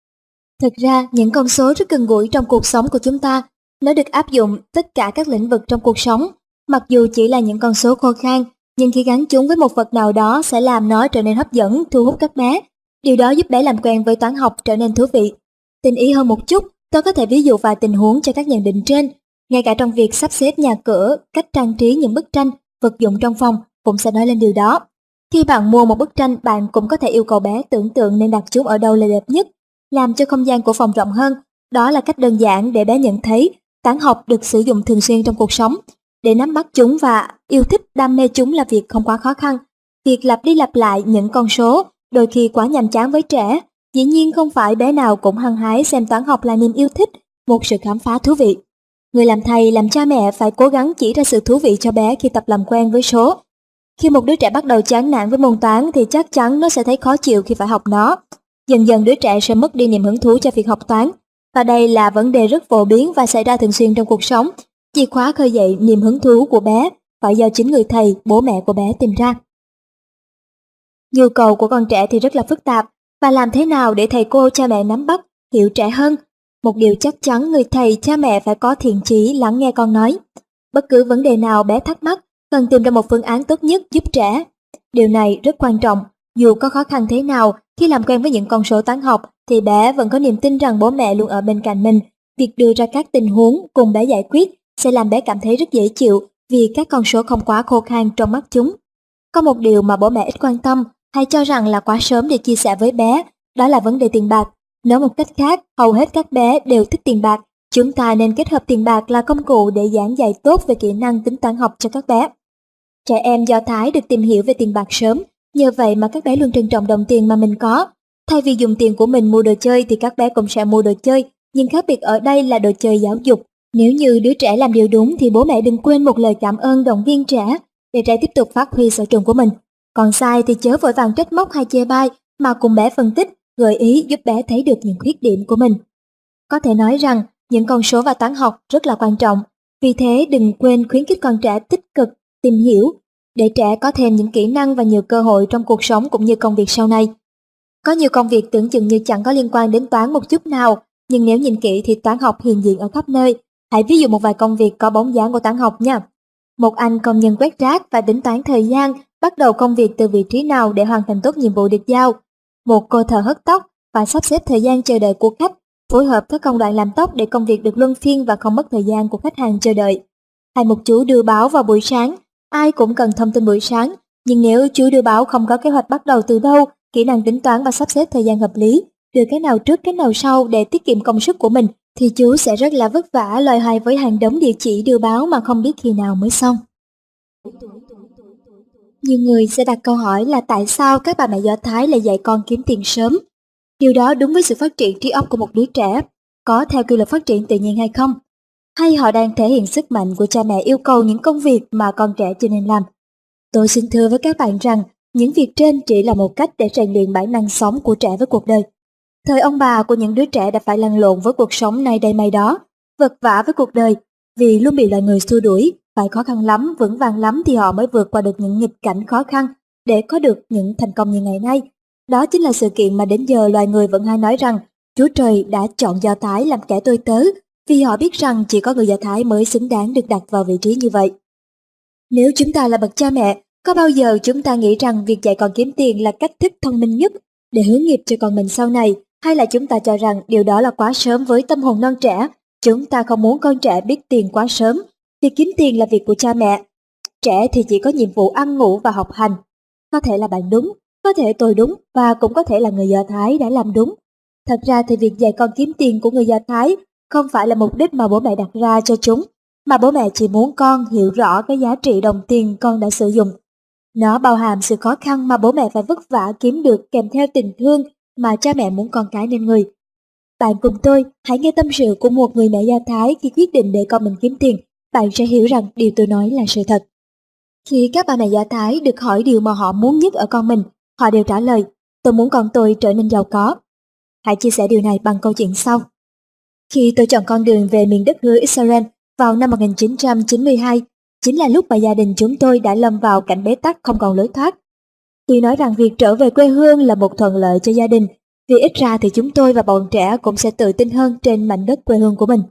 Thực ra, những con số rất gần gũi trong cuộc sống của chúng ta. Nó được áp dụng tất cả các lĩnh vực trong cuộc sống. Mặc dù chỉ là những con số khô khan, nhưng khi gắn chúng với một vật nào đó sẽ làm nó trở nên hấp dẫn, thu hút các bé. Điều đó giúp bé làm quen với toán học trở nên thú vị. Tinh ý hơn một chút, tôi có thể ví dụ vài tình huống cho các nhận định trên. Ngay cả trong việc sắp xếp nhà cửa, cách trang trí những bức tranh, vật dụng trong phòng cũng sẽ nói lên điều đó. Khi bạn mua một bức tranh, bạn cũng có thể yêu cầu bé tưởng tượng nên đặt chúng ở đâu là đẹp nhất, làm cho không gian của phòng rộng hơn. Đó là cách đơn giản để bé nhận thấy toán học được sử dụng thường xuyên trong cuộc sống. Để nắm bắt chúng và yêu thích đam mê chúng là việc không quá khó khăn. Việc lặp đi lặp lại những con số đôi khi quá nhàm chán với trẻ. Dĩ nhiên không phải bé nào cũng hăng hái xem toán học là niềm yêu thích, một sự khám phá thú vị. Người làm thầy, làm cha mẹ phải cố gắng chỉ ra sự thú vị cho bé khi tập làm quen với số. Khi một đứa trẻ bắt đầu chán nản với môn toán thì chắc chắn nó sẽ thấy khó chịu khi phải học nó. Dần dần đứa trẻ sẽ mất đi niềm hứng thú cho việc học toán. Và đây là vấn đề rất phổ biến và xảy ra thường xuyên trong cuộc sống. Chìa khóa khơi dậy niềm hứng thú của bé phải do chính người thầy, bố mẹ của bé tìm ra. Nhu cầu của con trẻ thì rất là phức tạp. và làm thế nào để thầy cô cha mẹ nắm bắt, hiểu trẻ hơn. Một điều chắc chắn người thầy cha mẹ phải có thiện chí lắng nghe con nói. Bất cứ vấn đề nào bé thắc mắc, cần tìm ra một phương án tốt nhất giúp trẻ. Điều này rất quan trọng, dù có khó khăn thế nào, khi làm quen với những con số toán học thì bé vẫn có niềm tin rằng bố mẹ luôn ở bên cạnh mình. Việc đưa ra các tình huống cùng bé giải quyết sẽ làm bé cảm thấy rất dễ chịu vì các con số không quá khô khan trong mắt chúng. Có một điều mà bố mẹ ít quan tâm hay cho rằng là quá sớm để chia sẻ với bé, đó là vấn đề tiền bạc. Nói một cách khác, hầu hết các bé đều thích tiền bạc. Chúng ta nên kết hợp tiền bạc là công cụ để giảng dạy tốt về kỹ năng tính toán học cho các bé. Trẻ em Do Thái được tìm hiểu về tiền bạc sớm, nhờ vậy mà các bé luôn trân trọng đồng tiền mà mình có. Thay vì dùng tiền của mình mua đồ chơi thì các bé cũng sẽ mua đồ chơi, nhưng khác biệt ở đây là đồ chơi giáo dục. Nếu như đứa trẻ làm điều đúng thì bố mẹ đừng quên một lời cảm ơn động viên trẻ, để trẻ tiếp tục phát huy sở trường của mình. Còn sai thì chớ vội vàng trách móc hay chê bai, mà cùng bé phân tích, gợi ý giúp bé thấy được những khuyết điểm của mình. Có thể nói rằng những con số và toán học rất là quan trọng, vì thế đừng quên khuyến khích con trẻ tích cực tìm hiểu, để trẻ có thêm những kỹ năng và nhiều cơ hội trong cuộc sống cũng như công việc sau này. Có nhiều công việc tưởng chừng như chẳng có liên quan đến toán một chút nào, nhưng nếu nhìn kỹ thì toán học hiện diện ở khắp nơi. Hãy ví dụ một vài công việc có bóng dáng của toán học nha. Một anh công nhân quét rác và tính toán thời gian, bắt đầu công việc từ vị trí nào để hoàn thành tốt nhiệm vụ được giao. Một cô thợ hớt tóc và sắp xếp thời gian chờ đợi của khách, phối hợp các công đoạn làm tóc để công việc được luân phiên và không mất thời gian của khách hàng chờ đợi. Hay một chú đưa báo vào buổi sáng, ai cũng cần thông tin buổi sáng, nhưng nếu chú đưa báo không có kế hoạch bắt đầu từ đâu, kỹ năng tính toán và sắp xếp thời gian hợp lý, đưa cái nào trước cái nào sau để tiết kiệm công sức của mình, thì chú sẽ rất là vất vả loay hoay với hàng đống địa chỉ đưa báo mà không biết khi nào mới xong. Nhiều người sẽ đặt câu hỏi là tại sao các bà mẹ Do Thái lại dạy con kiếm tiền sớm. Điều đó đúng với sự phát triển trí óc của một đứa trẻ, có theo quy luật phát triển tự nhiên hay không? Hay họ đang thể hiện sức mạnh của cha mẹ yêu cầu những công việc mà con trẻ chưa nên làm? Tôi xin thưa với các bạn rằng những việc trên chỉ là một cách để rèn luyện bản năng sống của trẻ với cuộc đời. Thời ông bà của những đứa trẻ đã phải lăn lộn với cuộc sống này đây mai đó, vật vã với cuộc đời, vì luôn bị loài người xua đuổi, phải khó khăn lắm, vững vàng lắm thì họ mới vượt qua được những nghịch cảnh khó khăn để có được những thành công như ngày nay. Đó chính là sự kiện mà đến giờ loài người vẫn hay nói rằng Chúa Trời đã chọn Do Thái làm kẻ tôi tớ, vì họ biết rằng chỉ có người Do Thái mới xứng đáng được đặt vào vị trí như vậy. Nếu chúng ta là bậc cha mẹ, có bao giờ chúng ta nghĩ rằng việc dạy con kiếm tiền là cách thức thông minh nhất để hướng nghiệp cho con mình sau này, hay là chúng ta cho rằng điều đó là quá sớm với tâm hồn non trẻ? Chúng ta không muốn con trẻ biết tiền quá sớm. Việc kiếm tiền là việc của cha mẹ. Trẻ thì chỉ có nhiệm vụ ăn ngủ và học hành. Có thể là bạn đúng, có thể tôi đúng, và cũng có thể là người Do Thái đã làm đúng. Thật ra thì việc dạy con kiếm tiền của người Do Thái không phải là mục đích mà bố mẹ đặt ra cho chúng, mà bố mẹ chỉ muốn con hiểu rõ cái giá trị đồng tiền con đã sử dụng. Nó bao hàm sự khó khăn mà bố mẹ phải vất vả kiếm được kèm theo tình thương mà cha mẹ muốn con cái nên người. Bạn cùng tôi hãy nghe tâm sự của một người mẹ Do Thái khi quyết định để con mình kiếm tiền. Bạn sẽ hiểu rằng điều tôi nói là sự thật. Khi các bà mẹ Do Thái được hỏi điều mà họ muốn nhất ở con mình, họ đều trả lời, tôi muốn con tôi trở nên giàu có. Hãy chia sẻ điều này bằng câu chuyện sau. Khi tôi chọn con đường về miền đất hứa Israel vào năm 1992, chính là lúc mà gia đình chúng tôi đã lâm vào cảnh bế tắc không còn lối thoát. Tuy nói rằng việc trở về quê hương là một thuận lợi cho gia đình, vì ít ra thì chúng tôi và bọn trẻ cũng sẽ tự tin hơn trên mảnh đất quê hương của mình.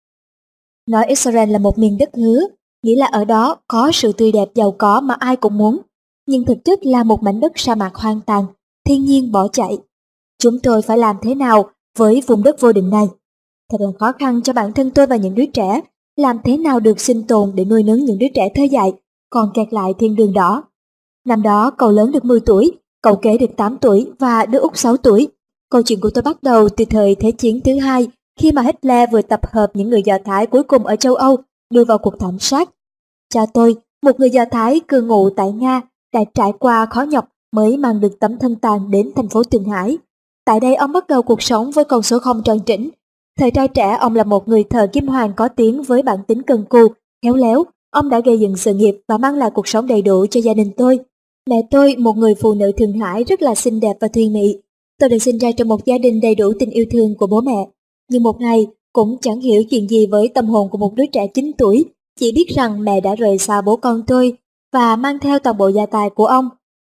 Nói Israel là một miền đất hứa, nghĩa là ở đó có sự tươi đẹp giàu có mà ai cũng muốn, nhưng thực chất là một mảnh đất sa mạc hoang tàn, thiên nhiên bỏ chạy. Chúng tôi phải làm thế nào với vùng đất vô định này? Thật là khó khăn cho bản thân tôi và những đứa trẻ, làm thế nào được sinh tồn để nuôi nấng những đứa trẻ thơ dại, còn kẹt lại thiên đường đỏ. Năm đó cậu lớn được 10 tuổi, cậu kế được 8 tuổi và đứa út 6 tuổi. Câu chuyện của tôi bắt đầu từ thời Thế chiến thứ hai, khi mà Hitler vừa tập hợp những người Do Thái cuối cùng ở châu Âu đưa vào cuộc thảm sát. Cha tôi, một người Do Thái cư ngụ tại Nga, đã trải qua khó nhọc mới mang được tấm thân tàn đến thành phố Thượng Hải. Tại đây ông bắt đầu cuộc sống với con số không tròn trĩnh. Thời trai trẻ ông là một người thợ kim hoàn có tiếng với bản tính cần cù, khéo léo. Ông đã gây dựng sự nghiệp và mang lại cuộc sống đầy đủ cho gia đình tôi. Mẹ tôi, một người phụ nữ Thượng Hải rất là xinh đẹp và thùy mị. Tôi được sinh ra trong một gia đình đầy đủ tình yêu thương của bố mẹ. Nhưng một ngày, cũng chẳng hiểu chuyện gì với tâm hồn của một đứa trẻ 9 tuổi, chỉ biết rằng mẹ đã rời xa bố con tôi và mang theo toàn bộ gia tài của ông.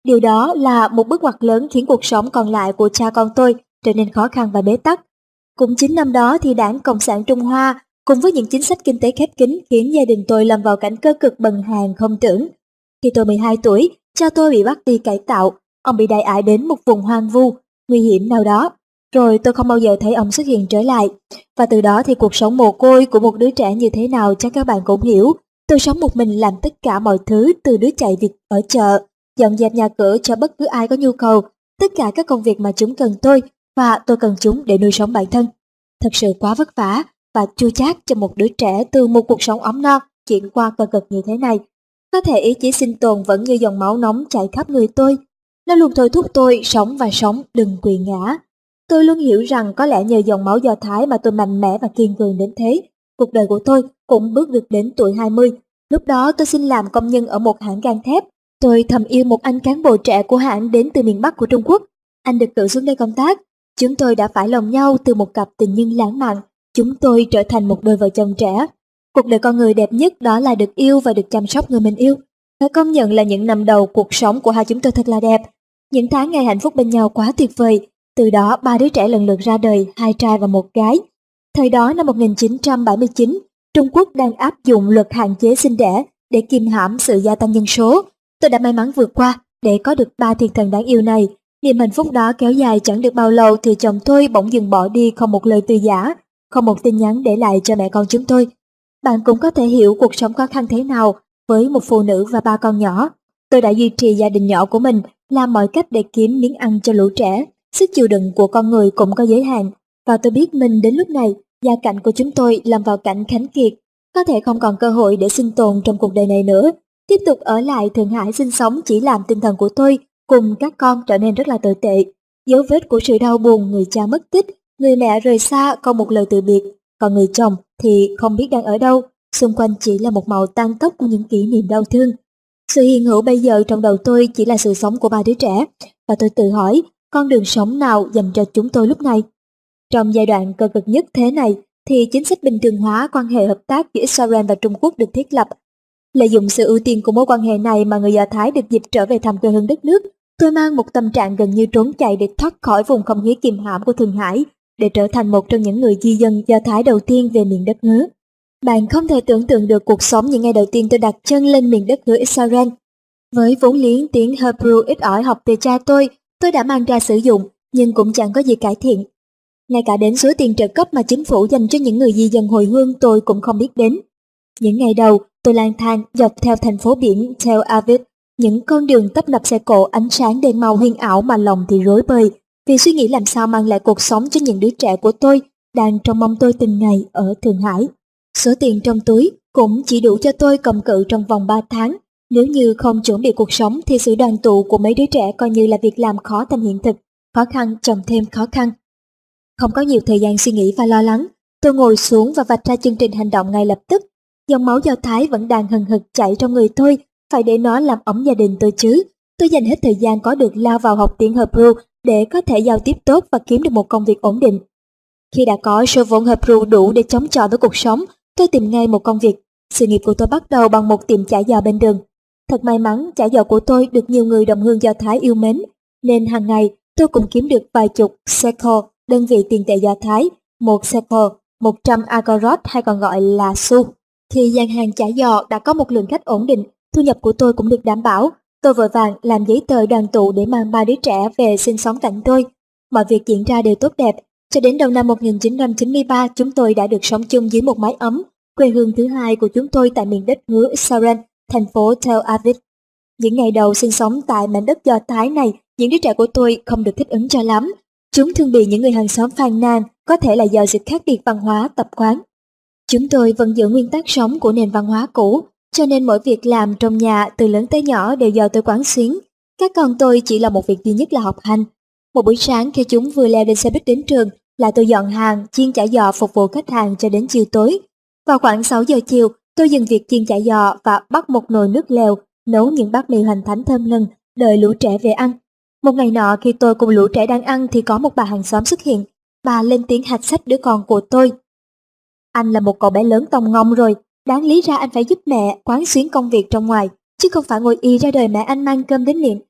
Điều đó là một bước ngoặt lớn khiến cuộc sống còn lại của cha con tôi trở nên khó khăn và bế tắc. Cũng chính năm đó thì Đảng Cộng sản Trung Hoa cùng với những chính sách kinh tế khép kín khiến gia đình tôi lâm vào cảnh cơ cực bần hàn không tưởng. Khi tôi 12 tuổi, cha tôi bị bắt đi cải tạo, ông bị đày ải đến một vùng hoang vu, nguy hiểm nào đó. Rồi tôi không bao giờ thấy ông xuất hiện trở lại. Và từ đó thì cuộc sống mồ côi của một đứa trẻ như thế nào chắc các bạn cũng hiểu. Tôi sống một mình làm tất cả mọi thứ từ đứa chạy việc ở chợ, dọn dẹp nhà cửa cho bất cứ ai có nhu cầu, tất cả các công việc mà chúng cần tôi và tôi cần chúng để nuôi sống bản thân. Thật sự quá vất vả và chua chát cho một đứa trẻ từ một cuộc sống ấm no chuyển qua cơ cực như thế này. Có thể ý chí sinh tồn vẫn như dòng máu nóng chảy khắp người tôi. Nó luôn thôi thúc tôi sống và sống, đừng quỵ ngã. Tôi luôn hiểu rằng có lẽ nhờ dòng máu Do Thái mà tôi mạnh mẽ và kiên cường đến thế. Cuộc đời của tôi cũng bước được đến tuổi 20. Lúc đó tôi xin làm công nhân ở một hãng gang thép. Tôi thầm yêu một anh cán bộ trẻ của hãng đến từ miền Bắc của Trung Quốc. Anh được cử xuống đây công tác. Chúng tôi đã phải lòng nhau từ một cặp tình nhân lãng mạn. Chúng tôi trở thành một đôi vợ chồng trẻ. Cuộc đời con người đẹp nhất đó là được yêu và được chăm sóc người mình yêu. Phải công nhận là những năm đầu cuộc sống của hai chúng tôi thật là đẹp. Những tháng ngày hạnh phúc bên nhau quá tuyệt vời. Từ đó 3 đứa trẻ lần lượt ra đời, 2 trai và 1 gái. Thời đó năm 1979, Trung Quốc đang áp dụng luật hạn chế sinh đẻ để kiềm hãm sự gia tăng dân số. Tôi đã may mắn vượt qua để có được 3 thiên thần đáng yêu này. Niềm hạnh phúc đó kéo dài chẳng được bao lâu thì chồng tôi bỗng dừng bỏ đi không một lời từ giã, không một tin nhắn để lại cho mẹ con chúng tôi. Bạn cũng có thể hiểu cuộc sống khó khăn thế nào với một phụ nữ và 3 con nhỏ. Tôi đã duy trì gia đình nhỏ của mình, làm mọi cách để kiếm miếng ăn cho lũ trẻ. Sức chịu đựng của con người cũng có giới hạn, và tôi biết mình đến lúc này, gia cảnh của chúng tôi lâm vào cảnh khánh kiệt, có thể không còn cơ hội để sinh tồn trong cuộc đời này nữa. Tiếp tục ở lại Thượng Hải sinh sống chỉ làm tinh thần của tôi cùng các con trở nên rất là tồi tệ. Dấu vết của sự đau buồn, người cha mất tích, người mẹ rời xa không một lời từ biệt, còn người chồng thì không biết đang ở đâu, xung quanh chỉ là một màu tàn tóc của những kỷ niệm đau thương. Sự hiện hữu bây giờ trong đầu tôi chỉ là sự sống của 3 đứa trẻ, và tôi tự hỏi con đường sống nào dành cho chúng tôi lúc này. Trong giai đoạn cơ cực nhất thế này thì chính sách bình thường hóa quan hệ hợp tác giữa Israel và Trung Quốc được thiết lập. Lợi dụng sự ưu tiên của mối quan hệ này mà người Do Thái được dịp trở về thăm quê hương đất nước, tôi mang một tâm trạng gần như trốn chạy để thoát khỏi vùng không khí kiềm hãm của Thượng Hải, để trở thành một trong những người di dân Do Thái đầu tiên về miền đất hứa. Bạn không thể tưởng tượng được cuộc sống những ngày đầu tiên tôi đặt chân lên miền đất hứa Israel. Với vốn liếng tiếng Hebrew ít ỏi học từ cha tôi đã mang ra sử dụng, nhưng cũng chẳng có gì cải thiện. Ngay cả đến số tiền trợ cấp mà chính phủ dành cho những người di dân hồi hương tôi cũng không biết đến. Những ngày đầu, tôi lang thang dọc theo thành phố biển Tel Aviv, những con đường tấp nập xe cộ, ánh sáng đèn màu huyền ảo mà lòng thì rối bời, vì suy nghĩ làm sao mang lại cuộc sống cho những đứa trẻ của tôi đang trông mong tôi từng ngày ở Thượng Hải. Số tiền trong túi cũng chỉ đủ cho tôi cầm cự trong vòng 3 tháng. Nếu như không chuẩn bị cuộc sống thì sự đoàn tụ của mấy đứa trẻ coi như là việc làm khó thành hiện thực, khó khăn chồng thêm khó khăn. Không có nhiều thời gian suy nghĩ và lo lắng, tôi ngồi xuống và vạch ra chương trình hành động ngay lập tức. Dòng máu Do Thái vẫn đang hừng hực chảy trong người tôi, phải để nó làm ấm gia đình tôi chứ. Tôi dành hết thời gian có được lao vào học tiếng Hebrew để có thể giao tiếp tốt và kiếm được một công việc ổn định. Khi đã có số vốn Hebrew đủ để chống chọi với cuộc sống, tôi tìm ngay một công việc. Sự nghiệp của tôi bắt đầu bằng một tiệm chả giò bên đường. Thật may mắn, chả giò của tôi được nhiều người đồng hương Do Thái yêu mến, nên hàng ngày tôi cũng kiếm được vài chục shekel, đơn vị tiền tệ Do Thái, một shekel, 100 agorot hay còn gọi là xu. Thì gian hàng chả giò đã có một lượng khách ổn định, thu nhập của tôi cũng được đảm bảo. Tôi vội vàng làm giấy tờ đoàn tụ để mang 3 đứa trẻ về sinh sống cạnh tôi. Mọi việc diễn ra đều tốt đẹp. Cho đến đầu năm 1993, chúng tôi đã được sống chung dưới một mái ấm, quê hương thứ hai của chúng tôi tại miền đất hứa Israel, thành phố Tel Aviv. Những ngày đầu sinh sống tại mảnh đất Do Thái này, những đứa trẻ của tôi không được thích ứng cho lắm. Chúng thường bị những người hàng xóm phàn nàn, có thể là do sự khác biệt văn hóa, tập quán. Chúng tôi vẫn giữ nguyên tắc sống của nền văn hóa cũ, cho nên mỗi việc làm trong nhà từ lớn tới nhỏ đều do tôi quán xuyến. Các con tôi chỉ là một việc duy nhất là học hành. Một buổi sáng khi chúng vừa leo lên xe buýt đến trường là tôi dọn hàng, chiên chả giò phục vụ khách hàng cho đến chiều tối. Vào khoảng 6 giờ chiều, tôi dừng việc chiên chả giò và bắt một nồi nước lèo, nấu những bát mì hoành thánh thơm lừng, đợi lũ trẻ về ăn. Một ngày nọ khi tôi cùng lũ trẻ đang ăn thì có một bà hàng xóm xuất hiện. Bà lên tiếng hạch sách đứa con của tôi. Anh là một cậu bé lớn tông ngông rồi, đáng lý ra anh phải giúp mẹ quán xuyến công việc trong ngoài, chứ không phải ngồi y ra đời mẹ anh mang cơm đến miệng.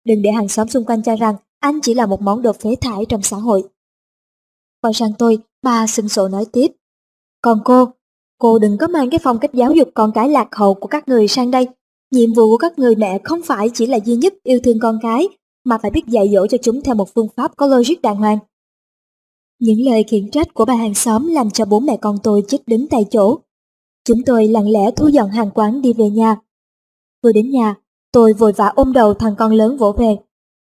Đừng để hàng xóm xung quanh cho rằng anh chỉ là một món đồ phế thải trong xã hội. Quay sang tôi, bà sừng sộ nói tiếp. Còn cô đừng có mang cái phong cách giáo dục con cái lạc hậu của các người sang đây. Nhiệm vụ của các người mẹ không phải chỉ là duy nhất yêu thương con cái, mà phải biết dạy dỗ cho chúng theo một phương pháp có logic đàng hoàng. Những lời khiển trách của bà hàng xóm làm cho bố mẹ con tôi chết đứng tại chỗ. Chúng tôi lặng lẽ thu dọn hàng quán đi về nhà. Vừa đến nhà, tôi vội vã ôm đầu thằng con lớn vỗ về.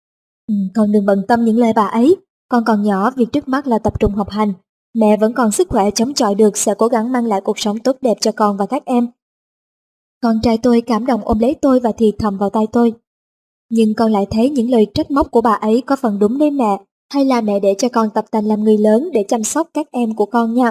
Con đừng bận tâm những lời bà ấy, con còn nhỏ, việc trước mắt là tập trung học hành. Mẹ vẫn còn sức khỏe chống chọi được, sẽ cố gắng mang lại cuộc sống tốt đẹp cho con và các em. Con trai tôi cảm động ôm lấy tôi và thì thầm vào tai tôi. Nhưng con lại thấy những lời trách móc của bà ấy có phần đúng đấy mẹ, hay là mẹ để cho con tập tành làm người lớn để chăm sóc các em của con nha.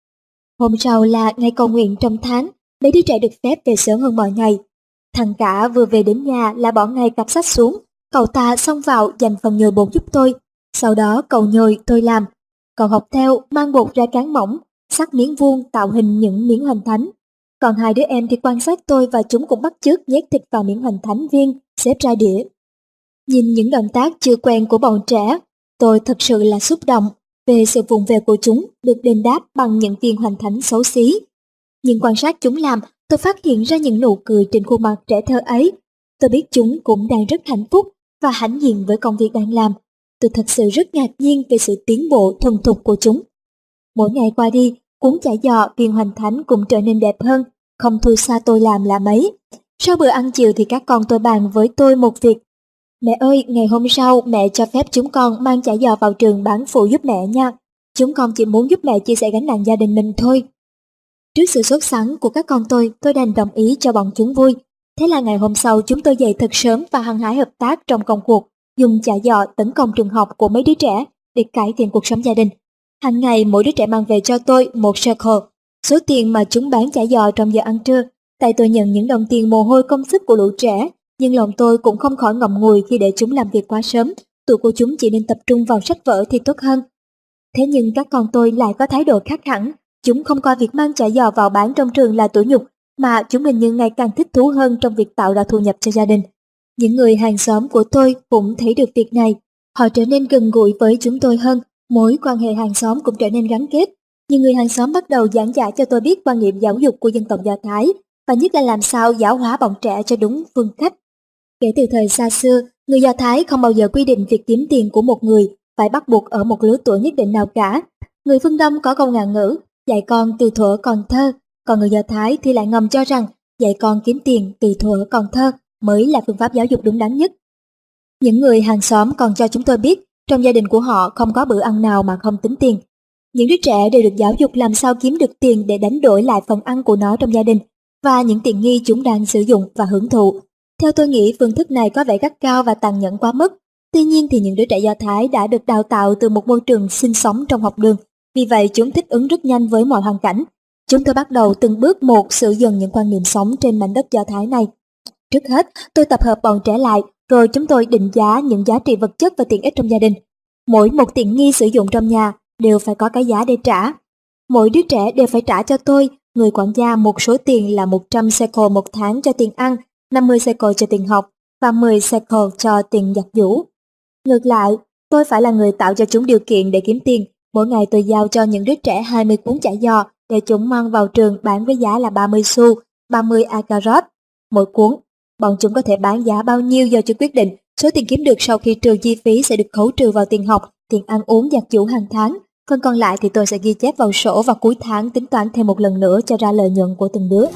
Hôm sau là ngày cầu nguyện trong tháng, mấy đứa trẻ được phép về sớm hơn mọi ngày. Thằng cả vừa về đến nhà là bỏ ngay cặp sách xuống, cậu ta xông vào dành phần nhồi bột giúp tôi. Sau đó cậu nhồi tôi làm, cậu học theo mang bột ra cán mỏng, sắc miếng vuông tạo hình những miếng hoành thánh. Còn hai đứa em thì quan sát tôi và chúng cũng bắt chước nhét thịt vào miếng hoành thánh viên, xếp ra đĩa. Nhìn những động tác chưa quen của bọn trẻ, tôi thật sự là xúc động về sự vụng về của chúng được đền đáp bằng những viên hoành thánh xấu xí. Nhưng quan sát chúng làm, tôi phát hiện ra những nụ cười trên khuôn mặt trẻ thơ ấy. Tôi biết chúng cũng đang rất hạnh phúc và hãnh diện với công việc đang làm. Tôi thật sự rất ngạc nhiên về sự tiến bộ thuần thục của chúng. Mỗi ngày qua đi, cuốn chả giò, viên hoành thánh cũng trở nên đẹp hơn, không thua xa tôi làm là mấy. Sau bữa ăn chiều thì các con tôi bàn với tôi một việc. Mẹ ơi, ngày hôm sau mẹ cho phép chúng con mang chả giò vào trường bán phụ giúp mẹ nha. Chúng con chỉ muốn giúp mẹ chia sẻ gánh nặng gia đình mình thôi. Trước sự sốt sắng của các con tôi đành đồng ý cho bọn chúng vui. Thế là ngày hôm sau chúng tôi dậy thật sớm và hăng hái hợp tác trong công cuộc, dùng chả giò tấn công trường học của mấy đứa trẻ để cải thiện cuộc sống gia đình. Hàng ngày mỗi đứa trẻ mang về cho tôi một shekel, số tiền mà chúng bán chả giò trong giờ ăn trưa. Tại tôi nhận những đồng tiền mồ hôi công sức của lũ trẻ, nhưng lòng tôi cũng không khỏi ngậm ngùi khi để chúng làm việc quá sớm. Tuổi của chúng chỉ nên tập trung vào sách vở thì tốt hơn. Thế nhưng các con tôi lại có thái độ khác hẳn. Chúng không coi việc mang chả giò vào bán trong trường là tủi nhục, mà chúng hình như ngày càng thích thú hơn trong việc tạo ra thu nhập cho gia đình. Những người hàng xóm của tôi cũng thấy được việc này. Họ trở nên gần gũi với chúng tôi hơn, mối quan hệ hàng xóm cũng trở nên gắn kết. Những người hàng xóm bắt đầu giảng giải cho tôi biết quan niệm giáo dục của dân tộc Do Thái, và nhất là làm sao giáo hóa bọn trẻ cho đúng phương cách. Kể từ thời xa xưa, người Do Thái không bao giờ quy định việc kiếm tiền của một người phải bắt buộc ở một lứa tuổi nhất định nào cả. Người phương Đông có câu ngạn ngữ, dạy con từ thuở còn thơ, còn người Do Thái thì lại ngầm cho rằng dạy con kiếm tiền từ thuở còn thơ mới là phương pháp giáo dục đúng đắn nhất. Những người hàng xóm còn cho chúng tôi biết, trong gia đình của họ không có bữa ăn nào mà không tính tiền. Những đứa trẻ đều được giáo dục làm sao kiếm được tiền để đánh đổi lại phần ăn của nó trong gia đình, và những tiện nghi chúng đang sử dụng và hưởng thụ. Theo tôi nghĩ phương thức này có vẻ gắt cao và tàn nhẫn quá mức. Tuy nhiên thì những đứa trẻ Do Thái đã được đào tạo từ một môi trường sinh sống trong học đường, vì vậy chúng thích ứng rất nhanh với mọi hoàn cảnh. Chúng tôi bắt đầu từng bước một sử dụng những quan niệm sống trên mảnh đất Do Thái này. Trước hết, tôi tập hợp bọn trẻ lại, rồi chúng tôi định giá những giá trị vật chất và tiện ích trong gia đình. Mỗi một tiện nghi sử dụng trong nhà đều phải có cái giá để trả. Mỗi đứa trẻ đều phải trả cho tôi, người quản gia, một số tiền là 100 shekel một tháng cho tiền ăn, 50 shekel cho tiền học và 10 shekel cho tiền giặt giũ. Ngược lại, tôi phải là người tạo cho chúng điều kiện để kiếm tiền. Mỗi ngày tôi giao cho những đứa trẻ 20 cuốn chả giò để chúng mang vào trường bán với giá là 30 xu, 30 akarot mỗi cuốn. Bọn chúng có thể bán giá bao nhiêu do chúng quyết định. Số tiền kiếm được sau khi trừ chi phí sẽ được khấu trừ vào tiền học, tiền ăn uống giặt giũ hàng tháng. Phần còn lại thì tôi sẽ ghi chép vào sổ và cuối tháng tính toán thêm một lần nữa cho ra lợi nhuận của từng đứa.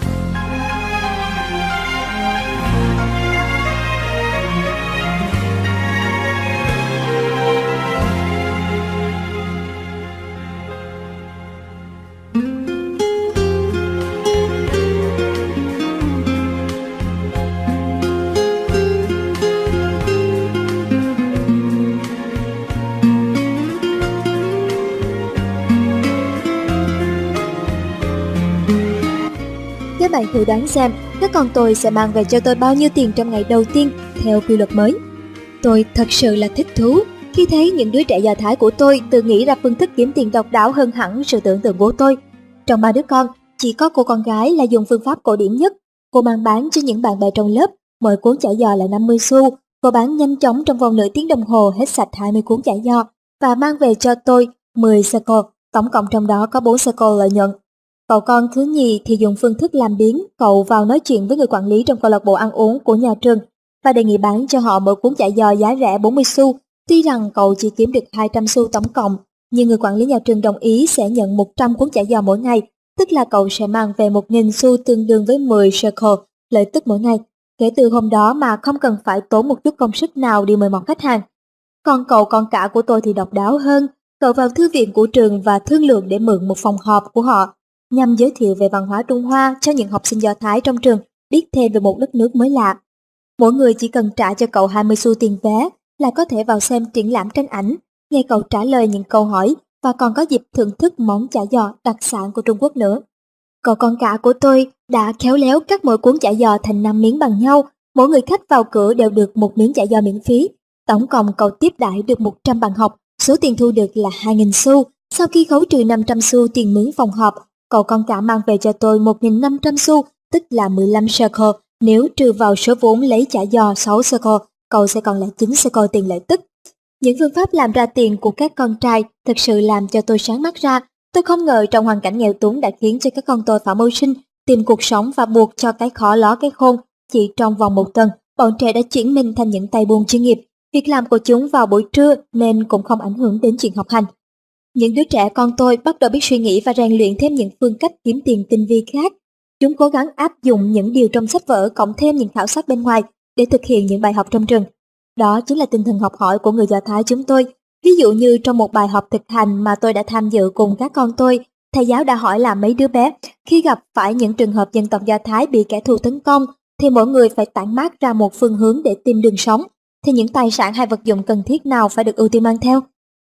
Các bạn thử đoán xem các con tôi sẽ mang về cho tôi bao nhiêu tiền trong ngày đầu tiên theo quy luật mới. Tôi thật sự là thích thú khi thấy những đứa trẻ Do Thái của tôi tự nghĩ ra phương thức kiếm tiền độc đáo hơn hẳn sự tưởng tượng của tôi. Trong 3 đứa con, chỉ có cô con gái là dùng phương pháp cổ điển nhất. Cô mang bán cho những bạn bè trong lớp, mỗi cuốn chả giò là 50 xu, Cô bán nhanh chóng trong vòng nửa tiếng đồng hồ hết sạch 20 cuốn chả giò và mang về cho tôi 10 shekel, tổng cộng trong đó có 4 shekel lợi nhuận. Cậu con thứ nhì thì dùng phương thức làm biếng, cậu vào nói chuyện với người quản lý trong câu lạc bộ ăn uống của nhà trường và đề nghị bán cho họ mỗi cuốn chả giò giá rẻ 40 xu. Tuy rằng cậu chỉ kiếm được 200 xu tổng cộng, nhưng người quản lý nhà trường đồng ý sẽ nhận 100 cuốn chả giò mỗi ngày, tức là cậu sẽ mang về 1.000 xu tương đương với 10 shekel lợi tức mỗi ngày. Kể từ hôm đó mà không cần phải tốn một chút công sức nào đi mời mọc khách hàng. Còn cậu con cả của tôi thì độc đáo hơn, cậu vào thư viện của trường và thương lượng để mượn một phòng họp của họ, nhằm giới thiệu về văn hóa Trung Hoa cho những học sinh Do Thái trong trường biết thêm về một đất nước mới lạ. Mỗi người chỉ cần trả cho cậu 20 xu tiền vé là có thể vào xem triển lãm tranh ảnh, nghe cậu trả lời những câu hỏi và còn có dịp thưởng thức món chả giò đặc sản của Trung Quốc nữa. Cậu con cả của tôi đã khéo léo cắt mỗi cuốn chả giò thành 5 miếng bằng nhau, mỗi người khách vào cửa đều được một miếng chả giò miễn phí. Tổng cộng cậu tiếp đãi được 100 bạn học, số tiền thu được là 2.000 xu. Sau khi khấu trừ 500 xu tiền mướn phòng họp, cậu con cả mang về cho tôi 1.500 xu, tức là 15 shekel. Nếu trừ vào số vốn lấy chả giò 6 shekel, cậu sẽ còn lại 9 shekel tiền lợi tức. Những phương pháp làm ra tiền của các con trai thực sự làm cho tôi sáng mắt ra. Tôi không ngờ trong hoàn cảnh nghèo túng đã khiến cho các con tôi phải mưu sinh, tìm cuộc sống và buộc cho cái khó ló cái khôn. Chỉ trong vòng một tuần, bọn trẻ đã chuyển mình thành những tay buôn chuyên nghiệp. Việc làm của chúng vào buổi trưa nên cũng không ảnh hưởng đến chuyện học hành. Những đứa trẻ con tôi bắt đầu biết suy nghĩ và rèn luyện thêm những phương cách kiếm tiền tinh vi khác. Chúng cố gắng áp dụng những điều trong sách vở cộng thêm những khảo sát bên ngoài để thực hiện những bài học trong trường. Đó chính là tinh thần học hỏi của người Do Thái chúng tôi. Ví dụ như trong một bài học thực hành mà tôi đã tham dự cùng các con tôi, thầy giáo đã hỏi là mấy đứa bé khi gặp phải những trường hợp dân tộc Do Thái bị kẻ thù tấn công thì mỗi người phải tản mát ra một phương hướng để tìm đường sống. Thì những tài sản hay vật dụng cần thiết nào phải được ưu tiên mang theo?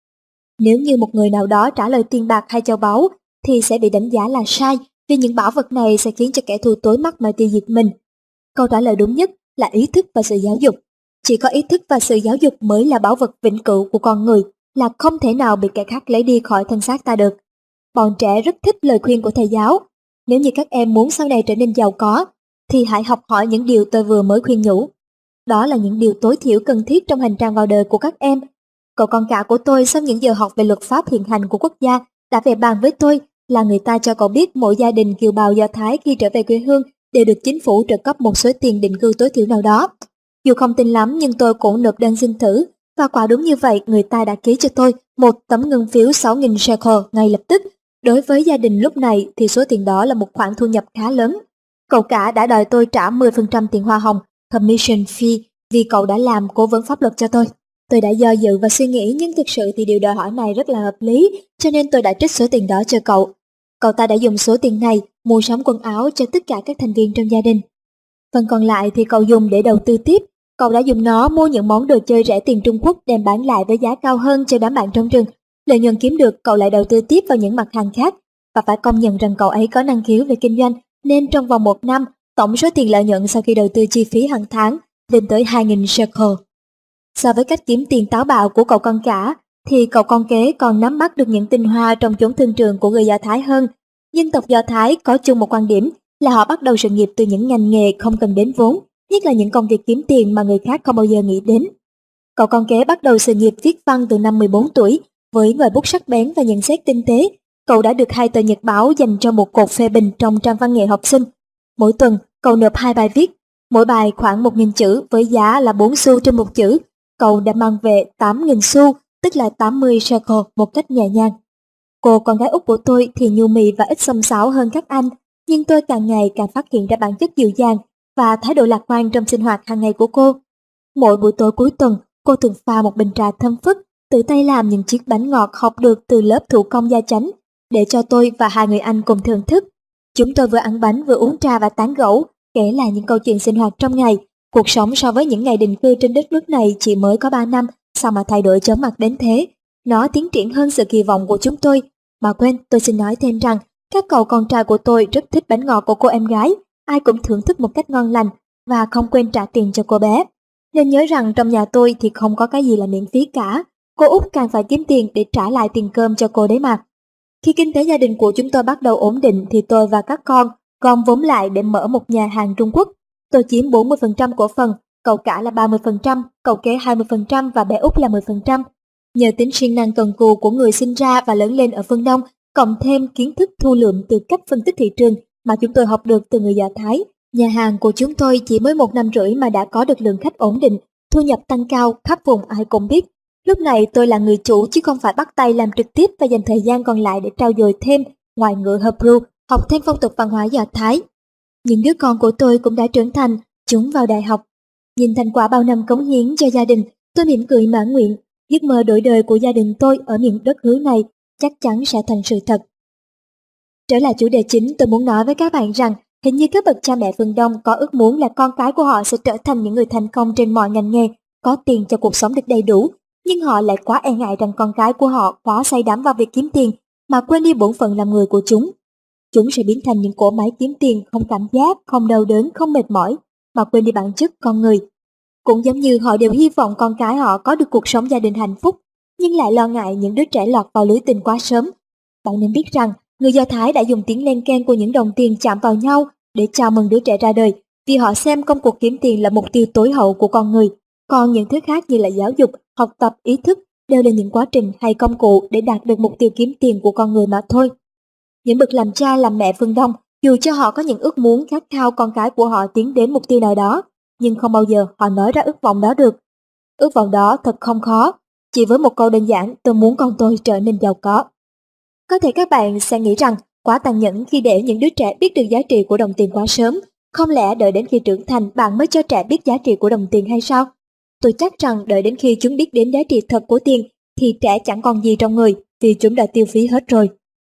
Nếu như một người nào đó trả lời tiền bạc hay châu báu thì sẽ bị đánh giá là sai, vì những bảo vật này sẽ khiến cho kẻ thù tối mắt mà tiêu diệt mình. Câu trả lời đúng nhất là ý thức và sự giáo dục. Chỉ có ý thức và sự giáo dục mới là bảo vật vĩnh cửu của con người, là không thể nào bị kẻ khác lấy đi khỏi thân xác ta được. Bọn trẻ rất thích lời khuyên của thầy giáo. Nếu như các em muốn sau này trở nên giàu có, thì hãy học hỏi những điều tôi vừa mới khuyên nhủ. Đó là những điều tối thiểu cần thiết trong hành trang vào đời của các em. Cậu con cả của tôi sau những giờ học về luật pháp hiện hành của quốc gia đã về bàn với tôi là người ta cho cậu biết mỗi gia đình kiều bào Do Thái khi trở về quê hương đều được chính phủ trợ cấp một số tiền định cư tối thiểu nào đó. Dù không tin lắm nhưng tôi cũng nộp đơn xin thử, và quả đúng như vậy, người ta đã ký cho tôi một tấm ngân phiếu 6.000 shekel ngay lập tức. Đối với gia đình lúc này thì số tiền đó là một khoản thu nhập khá lớn. Cậu cả đã đòi tôi trả 10% tiền hoa hồng, commission fee, vì cậu đã làm cố vấn pháp luật cho tôi. Tôi đã do dự và suy nghĩ, nhưng thực sự thì điều đòi hỏi này rất là hợp lý, cho nên tôi đã trích số tiền đó cho cậu. Cậu ta đã dùng số tiền này mua sắm quần áo cho tất cả các thành viên trong gia đình. Phần còn lại thì cậu dùng để đầu tư tiếp. Cậu đã dùng nó mua những món đồ chơi rẻ tiền Trung Quốc đem bán lại với giá cao hơn cho đám bạn trong trường. Lợi nhuận kiếm được cậu lại đầu tư tiếp vào những mặt hàng khác, và phải công nhận rằng cậu ấy có năng khiếu về kinh doanh, nên trong vòng 1 năm, tổng số tiền lợi nhuận sau khi đầu tư chi phí hàng tháng lên tới 2.000 shekel. So với cách kiếm tiền táo bạo của cậu con cả, thì cậu con kế còn nắm bắt được những tinh hoa trong chốn thương trường của người Do Thái hơn. Dân tộc Do Thái có chung một quan điểm là họ bắt đầu sự nghiệp từ những ngành nghề không cần đến vốn, nhất là những công việc kiếm tiền mà người khác không bao giờ nghĩ đến. Cậu con kế bắt đầu sự nghiệp viết văn từ năm 14 tuổi, với ngòi bút sắc bén và nhận xét tinh tế. Cậu đã được 2 tờ nhật báo dành cho một cột phê bình trong trang văn nghệ học sinh. Mỗi tuần, cậu nộp 2 bài viết, mỗi bài khoảng 1.000 chữ với giá là 4 xu trên một chữ. Cậu đã mang về 8.000 xu, tức là 80 shekel một cách nhẹ nhàng. Cô con gái út của tôi thì nhu mì và ít xông xáo hơn các anh, nhưng tôi càng ngày càng phát hiện ra bản chất dịu dàng và thái độ lạc quan trong sinh hoạt hàng ngày của cô. Mỗi buổi tối cuối tuần, cô thường pha một bình trà thơm phức, tự tay làm những chiếc bánh ngọt học được từ lớp thủ công gia chánh, để cho tôi và 2 người anh cùng thưởng thức. Chúng tôi vừa ăn bánh vừa uống trà và tán gẫu, kể lại những câu chuyện sinh hoạt trong ngày. Cuộc sống so với những ngày định cư trên đất nước này chỉ mới có 3 năm, sao mà thay đổi chóng mặt đến thế? Nó tiến triển hơn sự kỳ vọng của chúng tôi. Mà quên, tôi xin nói thêm rằng, các cậu con trai của tôi rất thích bánh ngọt của cô em gái, ai cũng thưởng thức một cách ngon lành và không quên trả tiền cho cô bé. Nên nhớ rằng trong nhà tôi thì không có cái gì là miễn phí cả, cô út càng phải kiếm tiền để trả lại tiền cơm cho cô đấy mà. Khi kinh tế gia đình của chúng tôi bắt đầu ổn định thì tôi và các con gom vốn lại để mở một nhà hàng Trung Quốc. Tôi chiếm 40% cổ phần, cậu cả là 30%, cậu kế 20% và bé út là 10%. Nhờ tính siêng năng cần cù của người sinh ra và lớn lên ở phương Đông, cộng thêm kiến thức thu lượm từ cách phân tích thị trường mà chúng tôi học được từ người Do Thái, nhà hàng của chúng tôi chỉ mới 1 năm rưỡi mà đã có được lượng khách ổn định, thu nhập tăng cao, khắp vùng ai cũng biết. Lúc này tôi là người chủ chứ không phải bắt tay làm trực tiếp và dành thời gian còn lại để trau dồi thêm ngoại ngữ Hebrew, học thêm phong tục văn hóa Do Thái. Những đứa con của tôi cũng đã trưởng thành, chúng vào đại học. Nhìn thành quả bao năm cống hiến cho gia đình, tôi mỉm cười mãn nguyện. Giấc mơ đổi đời của gia đình tôi ở miền đất hứa này chắc chắn sẽ thành sự thật. Trở lại chủ đề chính, tôi muốn nói với các bạn rằng hình như các bậc cha mẹ phương Đông có ước muốn là con cái của họ sẽ trở thành những người thành công trên mọi ngành nghề, có tiền cho cuộc sống được đầy đủ, nhưng họ lại quá e ngại rằng con cái của họ quá say đắm vào việc kiếm tiền mà quên đi bổn phận làm người của chúng. Chúng sẽ biến thành những cỗ máy kiếm tiền không cảm giác, không đau đớn, không mệt mỏi, mà quên đi bản chất con người. Cũng giống như họ đều hy vọng con cái họ có được cuộc sống gia đình hạnh phúc, nhưng lại lo ngại những đứa trẻ lọt vào lưới tình quá sớm. Bạn nên biết rằng, người Do Thái đã dùng tiếng len keng của những đồng tiền chạm vào nhau để chào mừng đứa trẻ ra đời, vì họ xem công cuộc kiếm tiền là mục tiêu tối hậu của con người. Còn những thứ khác như là giáo dục, học tập, ý thức đều là những quá trình hay công cụ để đạt được mục tiêu kiếm tiền của con người mà thôi. Những bậc làm cha làm mẹ phương Đông, dù cho họ có những ước muốn khát khao con cái của họ tiến đến mục tiêu nào đó, nhưng không bao giờ họ nói ra ước vọng đó được. Ước vọng đó thật không khó, chỉ với một câu đơn giản: tôi muốn con tôi trở nên giàu có. Có thể các bạn sẽ nghĩ rằng quá tàn nhẫn khi để những đứa trẻ biết được giá trị của đồng tiền quá sớm. Không lẽ đợi đến khi trưởng thành bạn mới cho trẻ biết giá trị của đồng tiền hay sao? Tôi chắc rằng đợi đến khi chúng biết đến giá trị thật của tiền thì trẻ chẳng còn gì trong người, vì chúng đã tiêu phí hết rồi.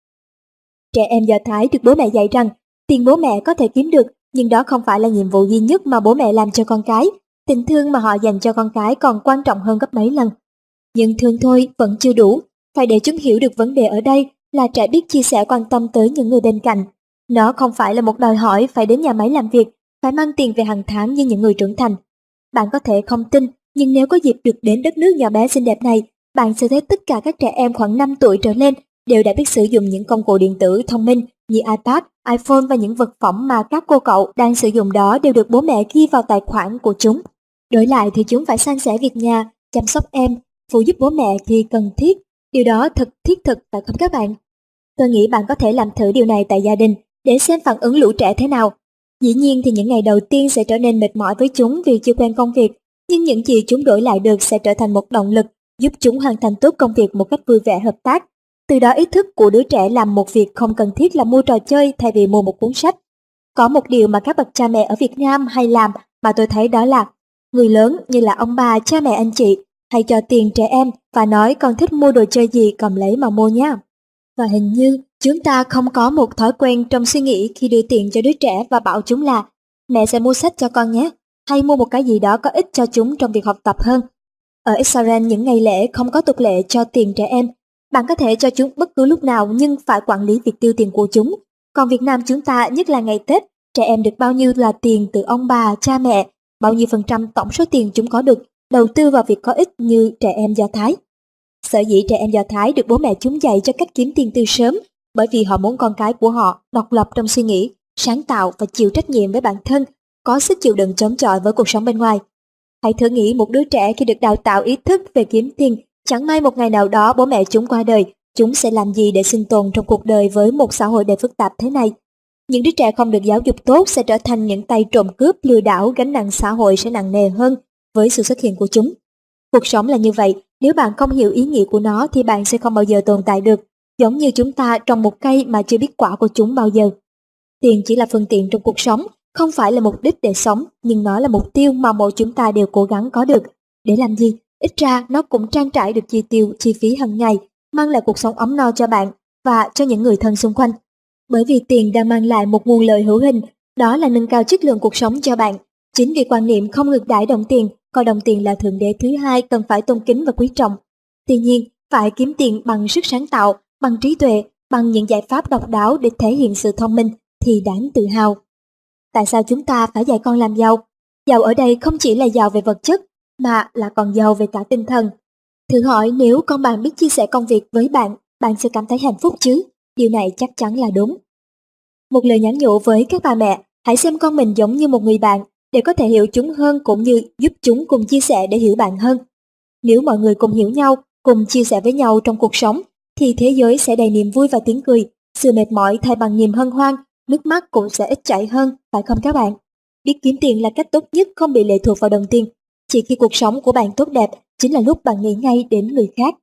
Trẻ em Do Thái được bố mẹ dạy rằng tiền bố mẹ có thể kiếm được, nhưng đó không phải là nhiệm vụ duy nhất mà bố mẹ làm cho con cái. Tình thương mà họ dành cho con cái còn quan trọng hơn gấp mấy lần. Nhưng thương thôi vẫn chưa đủ, phải để chúng hiểu được vấn đề ở đây là trẻ biết chia sẻ, quan tâm tới những người bên cạnh. Nó không phải là một đòi hỏi phải đến nhà máy làm việc, phải mang tiền về hàng tháng như những người trưởng thành. Bạn có thể không tin, nhưng nếu có dịp được đến đất nước nhỏ bé xinh đẹp này, bạn sẽ thấy tất cả các trẻ em khoảng 5 tuổi trở lên đều đã biết sử dụng những công cụ điện tử thông minh như iPad, iPhone, và những vật phẩm mà các cô cậu đang sử dụng đó đều được bố mẹ ghi vào tài khoản của chúng. Đổi lại thì chúng phải san sẻ việc nhà, chăm sóc em, phụ giúp bố mẹ khi cần thiết. Điều đó thật thiết thực, phải không các bạn? Tôi nghĩ bạn có thể làm thử điều này tại gia đình để xem phản ứng lũ trẻ thế nào. Dĩ nhiên thì những ngày đầu tiên sẽ trở nên mệt mỏi với chúng vì chưa quen công việc, nhưng những gì chúng đổi lại được sẽ trở thành một động lực giúp chúng hoàn thành tốt công việc một cách vui vẻ, hợp tác. Từ đó ý thức của đứa trẻ làm một việc không cần thiết là mua trò chơi thay vì mua một cuốn sách. Có một điều mà các bậc cha mẹ ở Việt Nam hay làm mà tôi thấy, đó là người lớn như là ông bà, cha mẹ, anh chị hay cho tiền trẻ em và nói con thích mua đồ chơi gì cầm lấy mà mua nha. Và hình như chúng ta không có một thói quen trong suy nghĩ khi đưa tiền cho đứa trẻ và bảo chúng là mẹ sẽ mua sách cho con nhé, hay mua một cái gì đó có ích cho chúng trong việc học tập hơn. Ở Israel những ngày lễ không có tục lệ cho tiền trẻ em. Bạn có thể cho chúng bất cứ lúc nào nhưng phải quản lý việc tiêu tiền của chúng. Còn Việt Nam chúng ta, nhất là ngày Tết, trẻ em được bao nhiêu là tiền từ ông bà, cha mẹ, bao nhiêu phần trăm tổng số tiền chúng có được đầu tư vào việc có ích như trẻ em Do Thái. Sở dĩ trẻ em Do Thái được bố mẹ chúng dạy cho cách kiếm tiền từ sớm, bởi vì họ muốn con cái của họ độc lập trong suy nghĩ, sáng tạo và chịu trách nhiệm với bản thân, có sức chịu đựng chống chọi với cuộc sống bên ngoài. Hãy thử nghĩ một đứa trẻ khi được đào tạo ý thức về kiếm tiền, chẳng may một ngày nào đó bố mẹ chúng qua đời, chúng sẽ làm gì để sinh tồn trong cuộc đời với một xã hội đầy phức tạp thế này? Những đứa trẻ không được giáo dục tốt sẽ trở thành những tay trộm cướp, lừa đảo, gánh nặng xã hội sẽ nặng nề hơn với sự xuất hiện của chúng. Cuộc sống là như vậy, nếu bạn không hiểu ý nghĩa của nó thì bạn sẽ không bao giờ tồn tại được, giống như chúng ta trồng một cây mà chưa biết quả của chúng bao giờ. Tiền chỉ là phương tiện trong cuộc sống, không phải là mục đích để sống, nhưng nó là mục tiêu mà mỗi chúng ta đều cố gắng có được. Để làm gì? Ít ra nó cũng trang trải được chi tiêu, chi phí hàng ngày, mang lại cuộc sống ấm no cho bạn và cho những người thân xung quanh. Bởi vì tiền đang mang lại một nguồn lợi hữu hình, đó là nâng cao chất lượng cuộc sống cho bạn. Chính vì quan niệm không ngược đãi đồng tiền, coi đồng tiền là thượng đế thứ hai cần phải tôn kính và quý trọng. Tuy nhiên, phải kiếm tiền bằng sức sáng tạo, bằng trí tuệ, bằng những giải pháp độc đáo để thể hiện sự thông minh thì đáng tự hào. Tại sao chúng ta phải dạy con làm giàu? Giàu ở đây không chỉ là giàu về vật chất, mà là còn giàu về cả tinh thần. Thử hỏi nếu con bạn biết chia sẻ công việc với bạn, bạn sẽ cảm thấy hạnh phúc chứ? Điều này chắc chắn là đúng. Một lời nhắn nhủ với các bà mẹ, hãy xem con mình giống như một người bạn, để có thể hiểu chúng hơn cũng như giúp chúng cùng chia sẻ để hiểu bạn hơn. Nếu mọi người cùng hiểu nhau, cùng chia sẻ với nhau trong cuộc sống, thì thế giới sẽ đầy niềm vui và tiếng cười, sự mệt mỏi thay bằng niềm hân hoan, nước mắt cũng sẽ ít chảy hơn, phải không các bạn? Biết kiếm tiền là cách tốt nhất không bị lệ thuộc vào đồng tiền. Chỉ khi cuộc sống của bạn tốt đẹp, chính là lúc bạn nghĩ ngay đến người khác.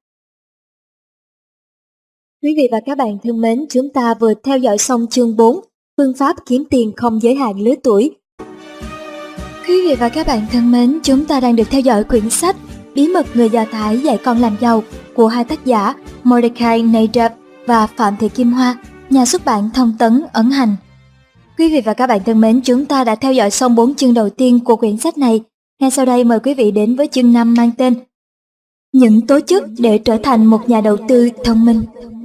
Quý vị và các bạn thân mến, chúng ta vừa theo dõi xong chương 4, phương pháp kiếm tiền không giới hạn lứa tuổi. Quý vị và các bạn thân mến, chúng ta đang được theo dõi quyển sách Bí mật người Do Thái dạy con làm giàu của hai tác giả Mordecai Nadab và Phạm Thị Kim Hoa, nhà xuất bản Thông tấn ấn hành. Quý vị và các bạn thân mến, chúng ta đã theo dõi xong 4 chương đầu tiên của quyển sách này. Ngay sau đây mời quý vị đến với chương 5 mang tên Những tố chất để trở thành một nhà đầu tư thông minh.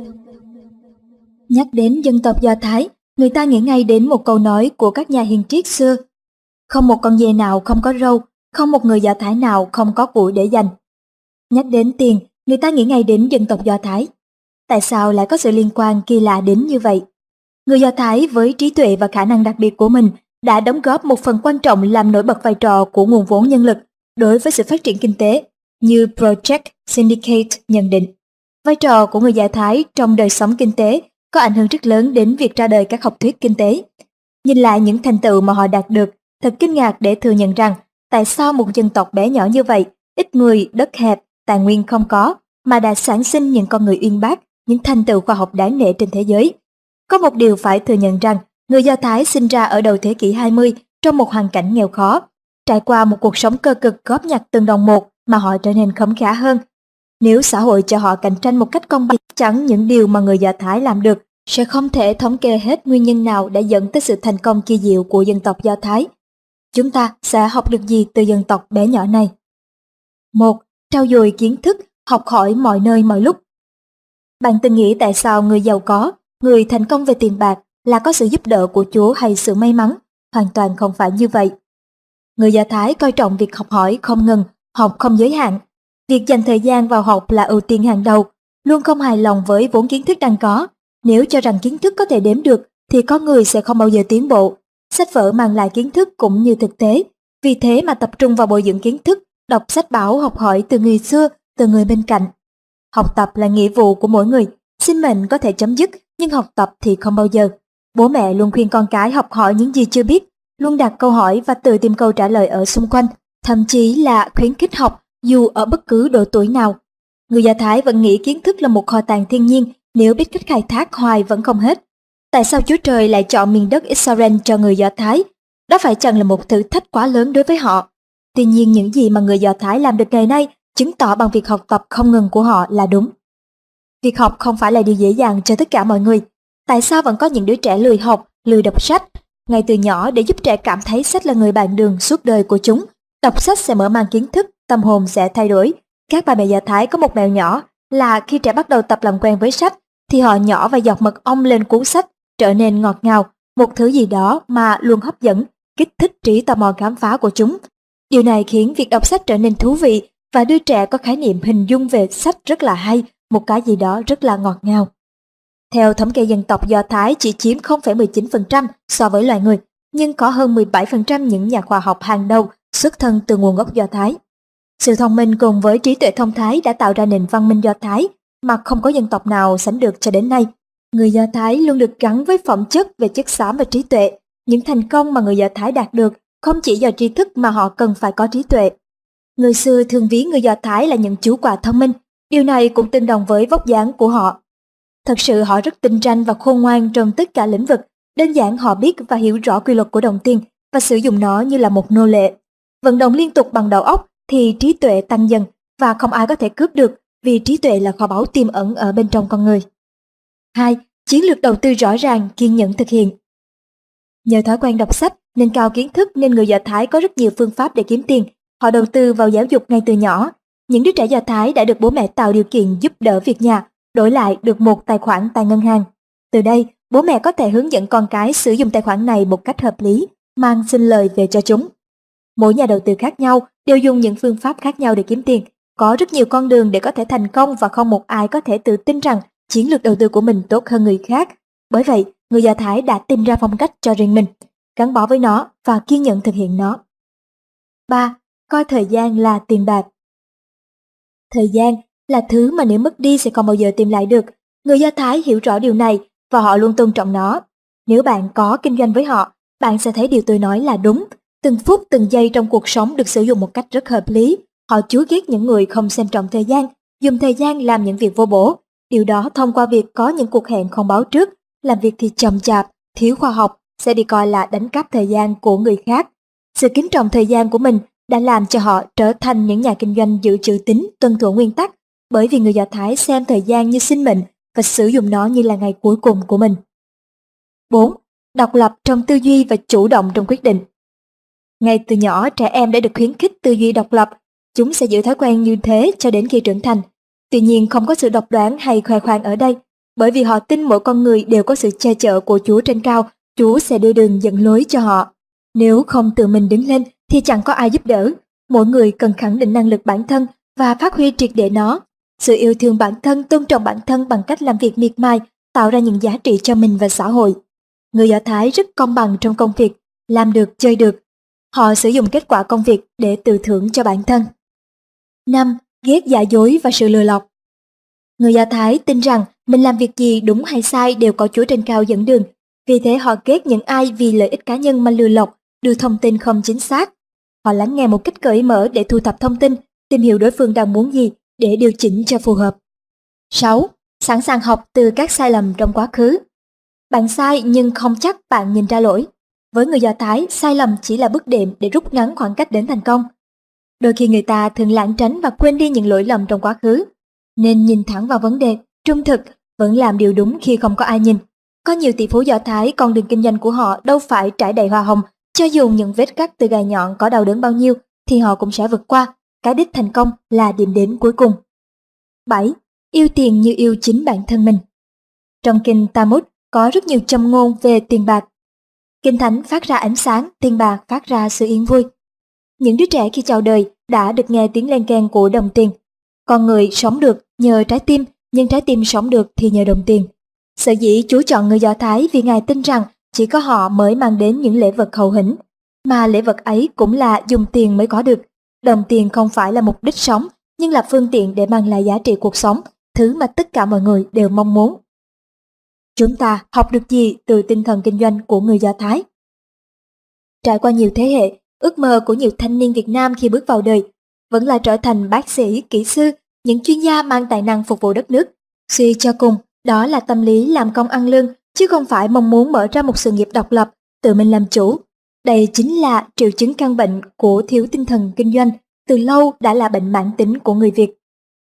Nhắc đến dân tộc Do Thái, người ta nghĩ ngay đến một câu nói của các nhà hiền triết xưa: không một con dê nào không có râu, không một người Do Thái nào không có của để dành. Nhắc đến tiền, người ta nghĩ ngay đến dân tộc Do Thái. Tại sao lại có sự liên quan kỳ lạ đến như vậy? Người Do Thái với trí tuệ và khả năng đặc biệt của mình đã đóng góp một phần quan trọng làm nổi bật vai trò của nguồn vốn nhân lực đối với sự phát triển kinh tế, như Project Syndicate nhận định. Vai trò của người Do Thái trong đời sống kinh tế có ảnh hưởng rất lớn đến việc ra đời các học thuyết kinh tế. Nhìn lại những thành tựu mà họ đạt được, thật kinh ngạc để thừa nhận rằng tại sao một dân tộc bé nhỏ như vậy, ít người, đất hẹp, tài nguyên không có, mà đã sản sinh những con người uyên bác, những thành tựu khoa học đáng nể trên thế giới. Có một điều phải thừa nhận rằng, người Do Thái sinh ra ở đầu thế kỷ 20 trong một hoàn cảnh nghèo khó, trải qua một cuộc sống cơ cực góp nhặt từng đồng một mà họ trở nên khấm khá hơn. Nếu xã hội cho họ cạnh tranh một cách công bằng, chắc chắn những điều mà người Do Thái làm được sẽ không thể thống kê hết nguyên nhân nào đã dẫn tới sự thành công kỳ diệu của dân tộc Do Thái. Chúng ta sẽ học được gì từ dân tộc bé nhỏ này? 1. Trau dồi kiến thức, học hỏi mọi nơi mọi lúc. Bạn từng nghĩ tại sao người giàu có, người thành công về tiền bạc là có sự giúp đỡ của Chúa hay sự may mắn? Hoàn toàn không phải như vậy. Người Do Thái coi trọng việc học hỏi không ngừng, học không giới hạn. Việc dành thời gian vào học là ưu tiên hàng đầu, luôn không hài lòng với vốn kiến thức đang có. Nếu cho rằng kiến thức có thể đếm được, thì có người sẽ không bao giờ tiến bộ. Sách vở mang lại kiến thức cũng như thực tế, vì thế mà tập trung vào bồi dưỡng kiến thức, đọc sách báo học hỏi từ người xưa, từ người bên cạnh. Học tập là nghĩa vụ của mỗi người, sinh mệnh có thể chấm dứt, nhưng học tập thì không bao giờ. Bố mẹ luôn khuyên con cái học hỏi những gì chưa biết, luôn đặt câu hỏi và tự tìm câu trả lời ở xung quanh, thậm chí là khuyến khích học dù ở bất cứ độ tuổi nào. Người Do Thái vẫn nghĩ kiến thức là một kho tàng thiên nhiên, nếu biết cách khai thác hoài vẫn không hết. Tại sao Chúa Trời lại chọn miền đất Israel cho người Do Thái? Đó phải chăng là một thử thách quá lớn đối với họ? Tuy nhiên những gì mà người Do Thái làm được ngày nay chứng tỏ bằng việc học tập không ngừng của họ là đúng. Việc học không phải là điều dễ dàng cho tất cả mọi người. Tại sao vẫn có những đứa trẻ lười học, lười đọc sách? Ngay từ nhỏ, để giúp trẻ cảm thấy sách là người bạn đường suốt đời của chúng, đọc sách sẽ mở mang kiến thức, tâm hồn sẽ thay đổi. Các bà mẹ Do Thái có một mẹo nhỏ là khi trẻ bắt đầu tập làm quen với sách, thì họ nhỏ và giọt mật ong lên cuốn sách, trở nên ngọt ngào, một thứ gì đó mà luôn hấp dẫn, kích thích trí tò mò khám phá của chúng. Điều này khiến việc đọc sách trở nên thú vị và đưa trẻ có khái niệm hình dung về sách rất là hay, một cái gì đó rất là ngọt ngào. Theo thống kê, dân tộc Do Thái chỉ chiếm 0,19% so với loài người, nhưng có hơn 17% những nhà khoa học hàng đầu xuất thân từ nguồn gốc Do Thái. Sự thông minh cùng với trí tuệ thông thái đã tạo ra nền văn minh Do Thái mà không có dân tộc nào sánh được cho đến nay. Người Do Thái luôn được gắn với phẩm chất về chất xám và trí tuệ. Những thành công mà người Do Thái đạt được không chỉ do tri thức mà họ cần phải có trí tuệ. Người xưa thường ví người Do Thái là những chú quà thông minh, điều này cũng tương đồng với vóc dáng của họ. Thật sự họ rất tinh ranh và khôn ngoan trong tất cả lĩnh vực, đơn giản họ biết và hiểu rõ quy luật của đồng tiền và sử dụng nó như là một nô lệ. Vận động liên tục bằng đầu óc thì trí tuệ tăng dần và không ai có thể cướp được, vì trí tuệ là kho báu tiềm ẩn ở bên trong con người. 2. Chiến lược đầu tư rõ ràng, kiên nhẫn thực hiện. Nhờ thói quen đọc sách, nâng cao kiến thức nên người Do Thái có rất nhiều phương pháp để kiếm tiền. Họ đầu tư vào giáo dục ngay từ nhỏ. Những đứa trẻ Do Thái đã được bố mẹ tạo điều kiện giúp đỡ việc nhà, đổi lại được một tài khoản tại ngân hàng. Từ đây, bố mẹ có thể hướng dẫn con cái sử dụng tài khoản này một cách hợp lý, mang sinh lời về cho chúng. Mỗi nhà đầu tư khác nhau đều dùng những phương pháp khác nhau để kiếm tiền. Có rất nhiều con đường để có thể thành công và không một ai có thể tự tin rằng chiến lược đầu tư của mình tốt hơn người khác. Bởi vậy, người Do Thái đã tìm ra phong cách cho riêng mình, gắn bó với nó và kiên nhẫn thực hiện nó. 3. Coi thời gian là tiền bạc. Thời gian là thứ mà nếu mất đi sẽ không bao giờ tìm lại được. Người Do Thái hiểu rõ điều này và họ luôn tôn trọng nó. Nếu bạn có kinh doanh với họ, bạn sẽ thấy điều tôi nói là đúng. Từng phút từng giây trong cuộc sống được sử dụng một cách rất hợp lý. Họ chúa ghét những người không xem trọng thời gian, dùng thời gian làm những việc vô bổ. Điều đó thông qua việc có những cuộc hẹn không báo trước, làm việc thì chậm chạp, thiếu khoa học, sẽ bị coi là đánh cắp thời gian của người khác. Sự kính trọng thời gian của mình đã làm cho họ trở thành những nhà kinh doanh giữ chữ tín, tuân thủ nguyên tắc, bởi vì người Do Thái xem thời gian như sinh mệnh và sử dụng nó như là ngày cuối cùng của mình. 4. Độc lập trong tư duy và chủ động trong quyết định. Ngay từ nhỏ, trẻ em đã được khuyến khích tư duy độc lập. Chúng sẽ giữ thói quen như thế cho đến khi trưởng thành. Tuy nhiên không có sự độc đoán hay khoe khoang ở đây, bởi vì họ tin mỗi con người đều có sự che chở của Chúa trên cao, Chúa sẽ đưa đường dẫn lối cho họ. Nếu không tự mình đứng lên thì chẳng có ai giúp đỡ. Mỗi người cần khẳng định năng lực bản thân và phát huy triệt để nó. Sự yêu thương bản thân, tôn trọng bản thân bằng cách làm việc miệt mài, tạo ra những giá trị cho mình và xã hội. Người Do Thái rất công bằng trong công việc, làm được chơi được. Họ sử dụng kết quả công việc để tự thưởng cho bản thân. 5. Ghét giả dối và sự lừa lọc. Người Do Thái tin rằng mình làm việc gì đúng hay sai đều có Chúa trên cao dẫn đường. Vì thế họ ghét những ai vì lợi ích cá nhân mà lừa lọc, đưa thông tin không chính xác. Họ lắng nghe một cách cởi mở để thu thập thông tin, tìm hiểu đối phương đang muốn gì để điều chỉnh cho phù hợp. 6. Sẵn sàng học từ các sai lầm trong quá khứ. Bạn sai nhưng không chắc bạn nhìn ra lỗi. Với người Do Thái, sai lầm chỉ là bước đệm để rút ngắn khoảng cách đến thành công. Đôi khi người ta thường lảng tránh và quên đi những lỗi lầm trong quá khứ. Nên nhìn thẳng vào vấn đề, trung thực, vẫn làm điều đúng khi không có ai nhìn. Có nhiều tỷ phú Do Thái con đường kinh doanh của họ đâu phải trải đầy hoa hồng, cho dù những vết cắt từ gai nhọn có đau đớn bao nhiêu thì họ cũng sẽ vượt qua. Cái đích thành công là điểm đến cuối cùng. 7. Yêu tiền như yêu chính bản thân mình. Trong kinh Talmud có rất nhiều châm ngôn về tiền bạc. Kinh Thánh phát ra ánh sáng, tiền bạc phát ra sự yên vui. Những đứa trẻ khi chào đời đã được nghe tiếng len keng của đồng tiền. Con người sống được nhờ trái tim, nhưng trái tim sống được thì nhờ đồng tiền. Sở dĩ Chúa chọn người Do Thái vì Ngài tin rằng chỉ có họ mới mang đến những lễ vật hậu hĩnh, mà lễ vật ấy cũng là dùng tiền mới có được. Đồng tiền không phải là mục đích sống, nhưng là phương tiện để mang lại giá trị cuộc sống, thứ mà tất cả mọi người đều mong muốn. Chúng ta học được gì từ tinh thần kinh doanh của người Do Thái? Trải qua nhiều thế hệ, ước mơ của nhiều thanh niên Việt Nam khi bước vào đời vẫn là trở thành bác sĩ, kỹ sư, những chuyên gia mang tài năng phục vụ đất nước. Suy cho cùng, đó là tâm lý làm công ăn lương, chứ không phải mong muốn mở ra một sự nghiệp độc lập, tự mình làm chủ. Đây chính là triệu chứng căn bệnh của thiếu tinh thần kinh doanh, từ lâu đã là bệnh mãn tính của người Việt.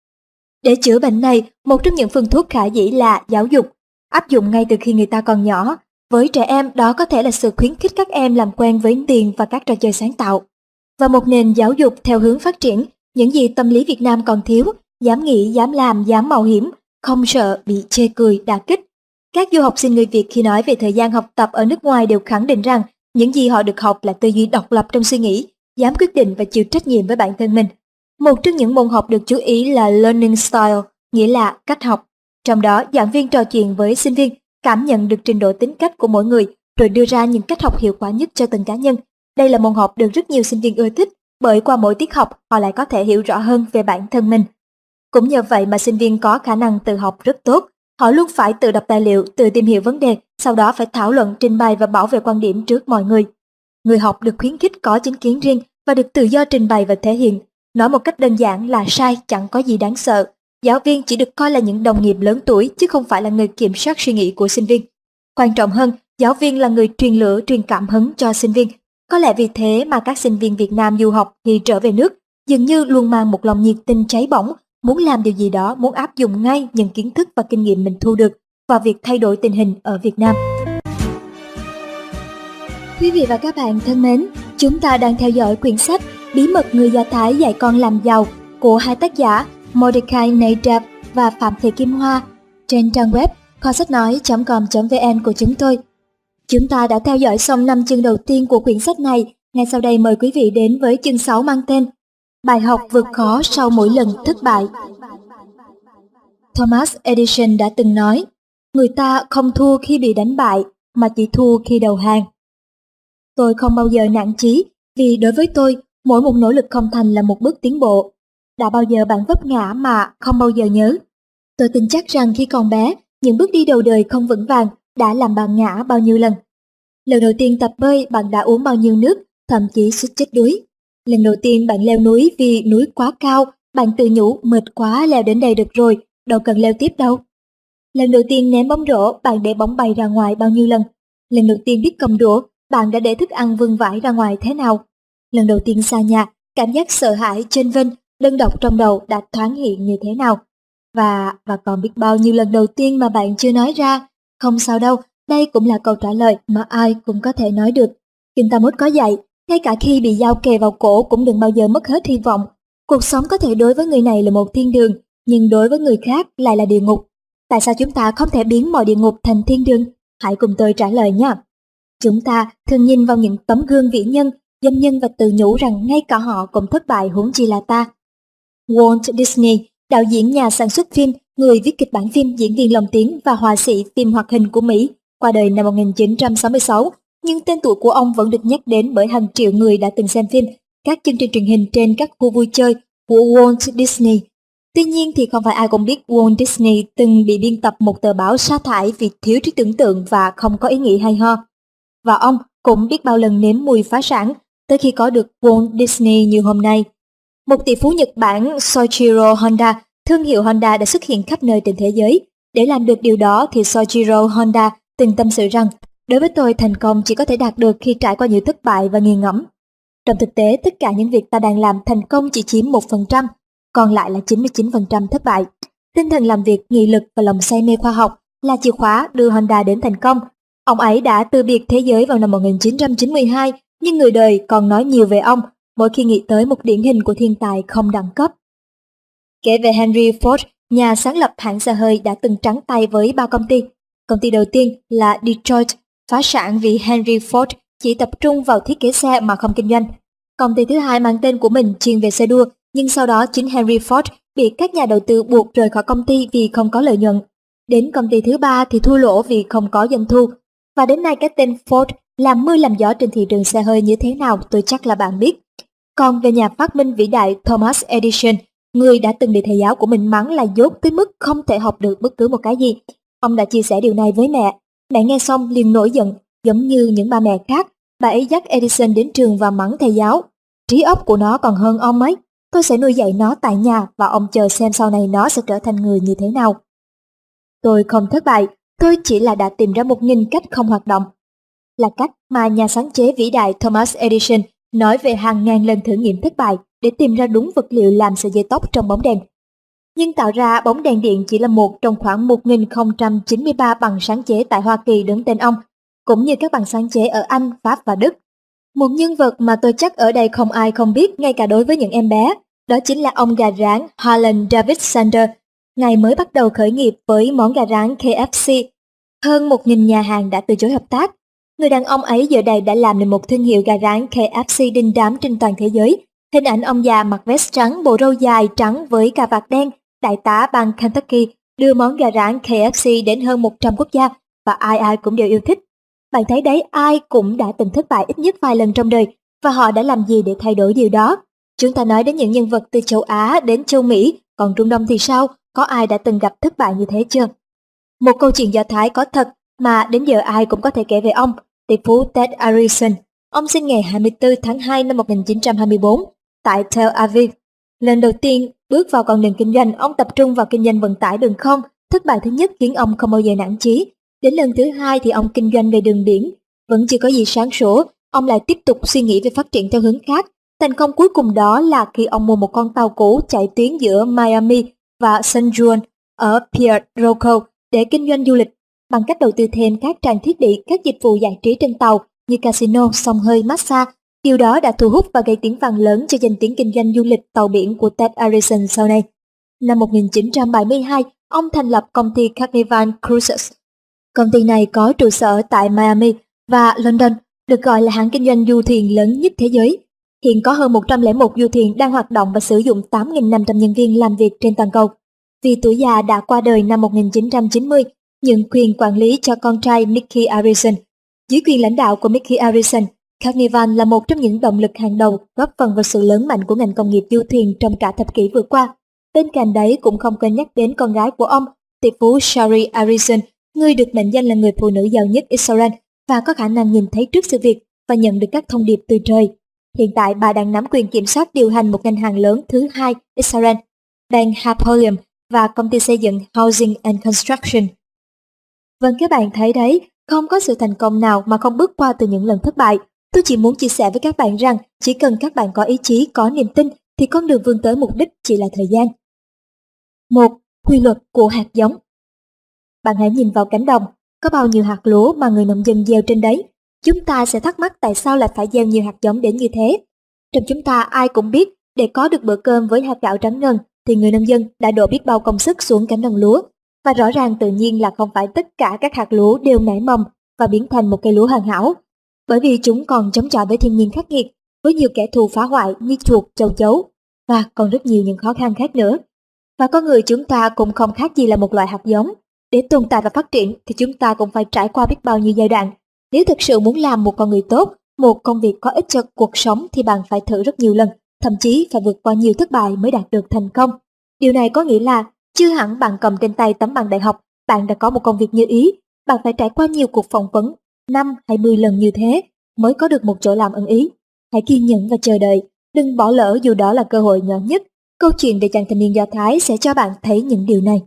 Để chữa bệnh này, một trong những phương thuốc khả dĩ là giáo dục, áp dụng ngay từ khi người ta còn nhỏ. Với trẻ em, đó có thể là sự khuyến khích các em làm quen với tiền và các trò chơi sáng tạo. Và một nền giáo dục theo hướng phát triển, những gì tâm lý Việt Nam còn thiếu, dám nghĩ, dám làm, dám mạo hiểm, không sợ bị chê cười, đả kích. Các du học sinh người Việt khi nói về thời gian học tập ở nước ngoài đều khẳng định rằng những gì họ được học là tư duy độc lập trong suy nghĩ, dám quyết định và chịu trách nhiệm với bản thân mình. Một trong những môn học được chú ý là Learning Style, nghĩa là cách học. Trong đó, giảng viên trò chuyện với sinh viên, cảm nhận được trình độ tính cách của mỗi người, rồi đưa ra những cách học hiệu quả nhất cho từng cá nhân. Đây là môn học được rất nhiều sinh viên ưa thích, bởi qua mỗi tiết học họ lại có thể hiểu rõ hơn về bản thân mình. Cũng nhờ vậy mà sinh viên có khả năng tự học rất tốt. Họ luôn phải tự đọc tài liệu, tự tìm hiểu vấn đề, sau đó phải thảo luận, trình bày và bảo vệ quan điểm trước mọi người. Người học được khuyến khích có chính kiến riêng và được tự do trình bày và thể hiện. Nói một cách đơn giản là sai chẳng có gì đáng sợ. Giáo viên chỉ được coi là những đồng nghiệp lớn tuổi chứ không phải là người kiểm soát suy nghĩ của sinh viên. Quan trọng hơn, giáo viên là người truyền lửa, truyền cảm hứng cho sinh viên. Có lẽ vì thế mà các sinh viên Việt Nam du học khi trở về nước dường như luôn mang một lòng nhiệt tình cháy bỏng, muốn làm điều gì đó, muốn áp dụng ngay những kiến thức và kinh nghiệm mình thu được vào việc thay đổi tình hình ở Việt Nam. Quý vị và các bạn thân mến, chúng ta đang theo dõi quyển sách Bí mật người Do Thái dạy con làm giàu của hai tác giả Mordecai Nadav và Phạm Thị Kim Hoa trên trang web kho-sách-nói.com.vn của chúng tôi. Chúng ta đã theo dõi xong 5 chương đầu tiên của quyển sách này. Ngay sau đây mời quý vị đến với chương 6 mang tên Bài học vượt khó sau mỗi lần thất bại. Thomas Edison đã từng nói, người ta không thua khi bị đánh bại, mà chỉ thua khi đầu hàng. Tôi không bao giờ nản chí, vì đối với tôi, Mỗi một nỗ lực không thành là một bước tiến bộ. Đã bao giờ bạn vấp ngã mà không bao giờ nhớ? Tôi tin chắc rằng khi còn bé, những bước đi đầu đời không vững vàng đã làm bạn ngã bao nhiêu lần. Lần đầu tiên tập bơi bạn đã uống bao nhiêu nước, thậm chí suýt chết đuối. Lần đầu tiên bạn leo núi vì núi quá cao, bạn tự nhủ mệt quá leo đến đây được rồi, đâu cần leo tiếp đâu. Lần đầu tiên ném bóng rổ, bạn để bóng bay ra ngoài bao nhiêu lần. Lần đầu tiên biết cầm đũa, bạn đã để thức ăn vương vãi ra ngoài thế nào. Lần đầu tiên xa nhà, cảm giác sợ hãi chênh vênh, đơn độc trong đầu đã thoáng hiện như thế nào. Và còn biết bao nhiêu lần đầu tiên mà bạn chưa nói ra. Không sao đâu, đây cũng là câu trả lời mà ai cũng có thể nói được. Kinh ta mốt có dạy, ngay cả khi bị dao kề vào cổ cũng đừng bao giờ mất hết hy vọng. Cuộc sống có thể đối với người này là một thiên đường, nhưng đối với người khác lại là địa ngục. Tại sao chúng ta không thể biến mọi địa ngục thành thiên đường? Hãy cùng tôi trả lời nha. Chúng ta thường nhìn vào những tấm gương vĩ nhân, doanh nhân và tự nhủ rằng ngay cả họ cũng thất bại, huống chi là ta. Walt Disney, đạo diễn, nhà sản xuất phim, người viết kịch bản phim, diễn viên lồng tiếng và họa sĩ phim hoạt hình của Mỹ, qua đời năm 1966, nhưng tên tuổi của ông vẫn được nhắc đến bởi hàng triệu người đã từng xem phim, các chương trình truyền hình trên các khu vui chơi của Walt Disney. Tuy nhiên thì không phải ai cũng biết Walt Disney từng bị biên tập một tờ báo sa thải vì thiếu trí tưởng tượng và không có ý nghĩ hay ho. Và ông cũng biết bao lần nếm mùi phá sản tới khi có được Walt Disney như hôm nay. Một tỷ phú Nhật Bản Soichiro Honda, thương hiệu Honda đã xuất hiện khắp nơi trên thế giới. Để làm được điều đó thì Soichiro Honda từng tâm sự rằng, đối với tôi thành công chỉ có thể đạt được khi trải qua nhiều thất bại và nghiền ngẫm. Trong thực tế, tất cả những việc ta đang làm thành công chỉ chiếm 1%, còn lại là 99% thất bại. Tinh thần làm việc, nghị lực và lòng say mê khoa học là chìa khóa đưa Honda đến thành công. Ông ấy đã từ biệt thế giới vào năm 1992, nhưng người đời còn nói nhiều về ông mỗi khi nghĩ tới một điển hình của thiên tài không đẳng cấp. Kể về Henry Ford, nhà sáng lập hãng xe hơi đã từng trắng tay với 3 công ty. Công ty đầu tiên là Detroit, phá sản vì Henry Ford chỉ tập trung vào thiết kế xe mà không kinh doanh. Công ty thứ hai mang tên của mình chuyên về xe đua, nhưng sau đó chính Henry Ford bị các nhà đầu tư buộc rời khỏi công ty vì không có lợi nhuận. Đến công ty thứ ba thì thua lỗ vì không có doanh thu. Và đến nay cái tên Ford làm mưa làm gió trên thị trường xe hơi như thế nào tôi chắc là bạn biết. Còn về nhà phát minh vĩ đại Thomas Edison, người đã từng bị thầy giáo của mình mắng là dốt tới mức không thể học được bất cứ một cái gì. Ông đã chia sẻ điều này với mẹ. Mẹ nghe xong liền nổi giận, giống như những ba mẹ khác. Bà ấy dắt Edison đến trường và mắng thầy giáo. Trí óc của nó còn hơn ông ấy. Tôi sẽ nuôi dạy nó tại nhà và ông chờ xem sau này nó sẽ trở thành người như thế nào. Tôi không thất bại, tôi chỉ là đã tìm ra 1000 cách không hoạt động. Là cách mà nhà sáng chế vĩ đại Thomas Edison nói về hàng ngàn lần thử nghiệm thất bại để tìm ra đúng vật liệu làm sợi dây tóc trong bóng đèn. Nhưng tạo ra bóng đèn điện chỉ là một trong khoảng 1093 bằng sáng chế tại Hoa Kỳ đứng tên ông, cũng như các bằng sáng chế ở Anh, Pháp và Đức. Một nhân vật mà tôi chắc ở đây không ai không biết ngay cả đối với những em bé, đó chính là ông gà rán Harlan David Sanders. Ngài mới bắt đầu khởi nghiệp với món gà rán KFC. Hơn 1000 nhà hàng đã từ chối hợp tác. Người đàn ông ấy giờ đây đã làm nên một thương hiệu gà rán KFC đình đám trên toàn thế giới. Hình ảnh ông già mặc vest trắng, bộ râu dài trắng với cà vạt đen, đại tá bang Kentucky, đưa món gà rán KFC đến hơn 100 quốc gia và ai ai cũng đều yêu thích. Bạn thấy đấy, ai cũng đã từng thất bại ít nhất vài lần trong đời và họ đã làm gì để thay đổi điều đó. Chúng ta nói đến những nhân vật từ châu Á đến châu Mỹ, còn Trung Đông thì sao? Có ai đã từng gặp thất bại như thế chưa? Một câu chuyện Do Thái có thật mà đến giờ ai cũng có thể kể về ông, tỷ phú Ted Arison. Ông sinh ngày 24 tháng 2 năm 1924 tại Tel Aviv. Lần đầu tiên bước vào con đường kinh doanh, ông tập trung vào kinh doanh vận tải đường không. Thất bại thứ nhất khiến ông không bao giờ nản chí. Đến lần thứ hai thì ông kinh doanh về đường biển. Vẫn chưa có gì sáng sủa, ông lại tiếp tục suy nghĩ về phát triển theo hướng khác. Thành công cuối cùng đó là khi ông mua một con tàu cũ chạy tuyến giữa Miami và San Juan ở Puerto Rico để kinh doanh du lịch bằng cách đầu tư thêm các trang thiết bị, các dịch vụ giải trí trên tàu như casino, xông hơi, massage. Điều đó đã thu hút và gây tiếng vang lớn cho danh tiếng kinh doanh du lịch tàu biển của Ted Arison sau này. Năm 1972, ông thành lập công ty Carnival Cruises. Công ty này có trụ sở tại Miami và London, được gọi là hãng kinh doanh du thuyền lớn nhất thế giới. Hiện có hơn 101 du thuyền đang hoạt động và sử dụng 8.500 nhân viên làm việc trên toàn cầu. Vì tuổi già đã qua đời năm 1990, nhượng quyền quản lý cho con trai Mickey Arison. Dưới quyền lãnh đạo của Mickey Arison, Carnival là một trong những động lực hàng đầu góp phần vào sự lớn mạnh của ngành công nghiệp du thuyền trong cả thập kỷ vừa qua. Bên cạnh đấy cũng không quên nhắc đến con gái của ông, tỷ phú Shari Arison, người được mệnh danh là người phụ nữ giàu nhất Israel và có khả năng nhìn thấy trước sự việc và nhận được các thông điệp từ trời. Hiện tại bà đang nắm quyền kiểm soát điều hành một ngân hàng lớn thứ hai Israel, Bank Hapolim và công ty xây dựng Housing and Construction. Vâng, các bạn thấy đấy, không có sự thành công nào mà không bước qua từ những lần thất bại. Tôi chỉ muốn chia sẻ với các bạn rằng chỉ cần các bạn có ý chí, có niềm tin thì con đường vươn tới mục đích chỉ là thời gian. 1. Quy luật của hạt giống. Bạn hãy nhìn vào cánh đồng, có bao nhiêu hạt lúa mà người nông dân gieo trên đấy. Chúng ta sẽ thắc mắc tại sao lại phải gieo nhiều hạt giống đến như thế. Trong chúng ta ai cũng biết, để có được bữa cơm với hạt gạo trắng ngần thì người nông dân đã đổ biết bao công sức xuống cánh đồng lúa. Và rõ ràng tự nhiên là không phải tất cả các hạt lúa đều nảy mầm và biến thành một cây lúa hoàn hảo. Bởi vì chúng còn chống chọi với thiên nhiên khắc nghiệt, với nhiều kẻ thù phá hoại như chuột, châu chấu và còn rất nhiều những khó khăn khác nữa. Và con người chúng ta cũng không khác gì là một loại hạt giống. Để tồn tại và phát triển thì chúng ta cũng phải trải qua biết bao nhiêu giai đoạn. Nếu thực sự muốn làm một con người tốt, một công việc có ích cho cuộc sống thì bạn phải thử rất nhiều lần, thậm chí phải vượt qua nhiều thất bại mới đạt được thành công. Điều này có nghĩa là chưa hẳn bạn cầm trên tay tấm bằng đại học, bạn đã có một công việc như ý. Bạn phải trải qua nhiều cuộc phỏng vấn, 5 hay 10 lần như thế mới có được một chỗ làm ưng ý. Hãy kiên nhẫn và chờ đợi, đừng bỏ lỡ dù đó là cơ hội nhỏ nhất. Câu chuyện về chàng thanh niên Do Thái sẽ cho bạn thấy những điều này.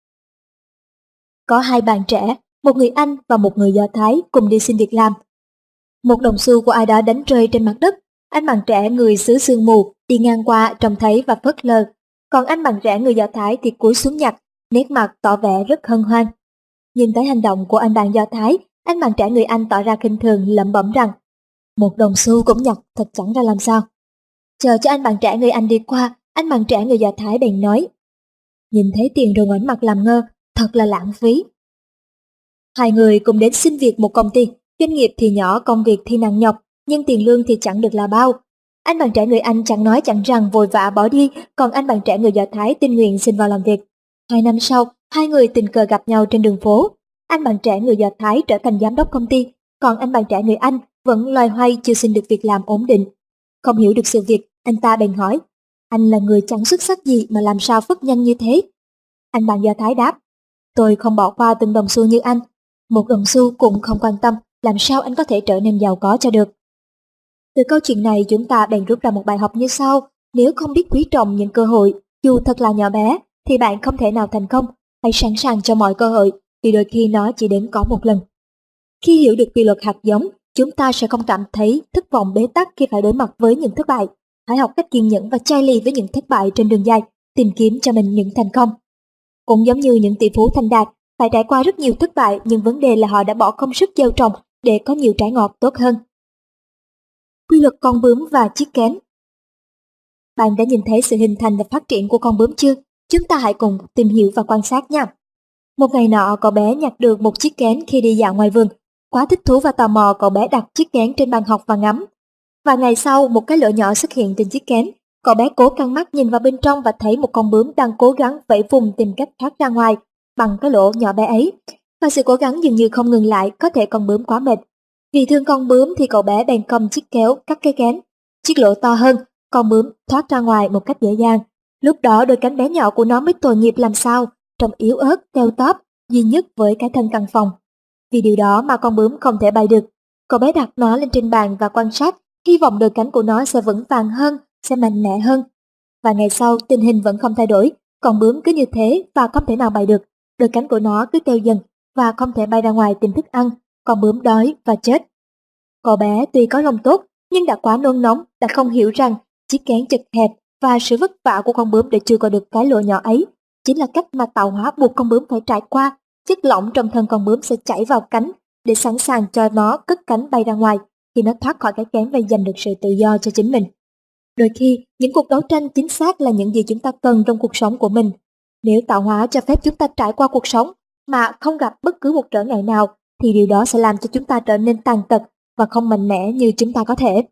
Có hai bạn trẻ, một người Anh và một người Do Thái cùng đi xin việc làm. Một đồng xu của ai đó đánh rơi trên mặt đất. Anh bạn trẻ người xứ sương mù đi ngang qua trông thấy và phớt lờ. Còn anh bạn trẻ người Do Thái thì cúi xuống nhặt, nét mặt tỏ vẻ rất hân hoan. Nhìn thấy hành động của anh bạn Do Thái, anh bạn trẻ người Anh tỏ ra khinh thường lẩm bẩm rằng một đồng xu cũng nhặt thật chẳng ra làm sao. Chờ cho anh bạn trẻ người Anh đi qua, anh bạn trẻ người Do Thái bèn nói: nhìn thấy tiền rồi ngoảnh mặt làm ngơ, thật là lãng phí. Hai người cùng đến xin việc một công ty, doanh nghiệp thì nhỏ, công việc thì nặng nhọc, nhưng tiền lương thì chẳng được là bao. Anh bạn trẻ người Anh chẳng nói chẳng rằng vội vã bỏ đi, còn anh bạn trẻ người Do Thái tình nguyện xin vào làm việc. 2 năm sau, hai người tình cờ gặp nhau trên đường phố. Anh bạn trẻ người Do Thái trở thành giám đốc công ty, còn anh bạn trẻ người Anh vẫn loay hoay chưa xin được việc làm ổn định. Không hiểu được sự việc, anh ta bèn hỏi: anh là người chẳng xuất sắc gì mà làm sao phất nhanh như thế? Anh bạn Do Thái đáp: tôi không bỏ qua từng đồng xu như anh. Một đồng xu cũng không quan tâm, làm sao anh có thể trở nên giàu có cho được? Từ câu chuyện này chúng ta bèn rút ra một bài học như sau: nếu không biết quý trọng những cơ hội, dù thật là nhỏ bé, thì bạn không thể nào thành công. Hãy sẵn sàng cho mọi cơ hội, vì đôi khi nó chỉ đến có một lần. Khi hiểu được quy luật hạt giống, chúng ta sẽ không cảm thấy thất vọng bế tắc khi phải đối mặt với những thất bại. Hãy học cách kiên nhẫn và chai lì với những thất bại trên đường dài, tìm kiếm cho mình những thành công. Cũng giống như những tỷ phú thành đạt, phải trải qua rất nhiều thất bại, nhưng vấn đề là họ đã bỏ công sức gieo trồng để có nhiều trái ngọt tốt hơn. Quy luật con bướm và chiếc kén. Bạn đã nhìn thấy sự hình thành và phát triển của con bướm chưa? Chúng ta hãy cùng tìm hiểu và quan sát nha. Một ngày nọ, cậu bé nhặt được một chiếc kén khi đi dạo ngoài vườn. Quá thích thú và tò mò, cậu bé đặt chiếc kén trên bàn học và ngắm. Vài ngày sau, một cái lỗ nhỏ xuất hiện trên chiếc kén. Cậu bé cố căng mắt nhìn vào bên trong và thấy một con bướm đang cố gắng vẫy vùng tìm cách thoát ra ngoài bằng cái lỗ nhỏ bé ấy. Và sự cố gắng dường như không ngừng lại, có thể con bướm quá mệt. Vì thương con bướm thì cậu bé bèn cầm chiếc kéo cắt cái kén. Chiếc lỗ to hơn, con bướm thoát ra ngoài một cách dễ dàng. Lúc đó đôi cánh bé nhỏ của nó mới tội nghiệp làm sao, trông yếu ớt, teo tóp, duy nhất với cái thân căn phòng. Vì điều đó mà con bướm không thể bay được. Cậu bé đặt nó lên trên bàn và quan sát, hy vọng đôi cánh của nó sẽ vững vàng hơn, sẽ mạnh mẽ hơn. Và ngày sau tình hình vẫn không thay đổi, con bướm cứ như thế và không thể nào bay được. Đôi cánh của nó cứ teo dần và không thể bay ra ngoài tìm thức ăn. Con bướm đói và chết. Cậu bé tuy có lòng tốt nhưng đã quá nôn nóng, đã không hiểu rằng chiếc kén chật hẹp và sự vất vả của con bướm để chui qua được cái lỗ nhỏ ấy chính là cách mà tạo hóa buộc con bướm phải trải qua. Chất lỏng trong thân con bướm sẽ chảy vào cánh để sẵn sàng cho nó cất cánh bay ra ngoài khi nó thoát khỏi cái kén và giành được sự tự do cho chính mình. Đôi khi, những cuộc đấu tranh chính xác là những gì chúng ta cần trong cuộc sống của mình. Nếu tạo hóa cho phép chúng ta trải qua cuộc sống mà không gặp bất cứ một trở ngại nào, thì điều đó sẽ làm cho chúng ta trở nên tàn tật và không mạnh mẽ như chúng ta có thể.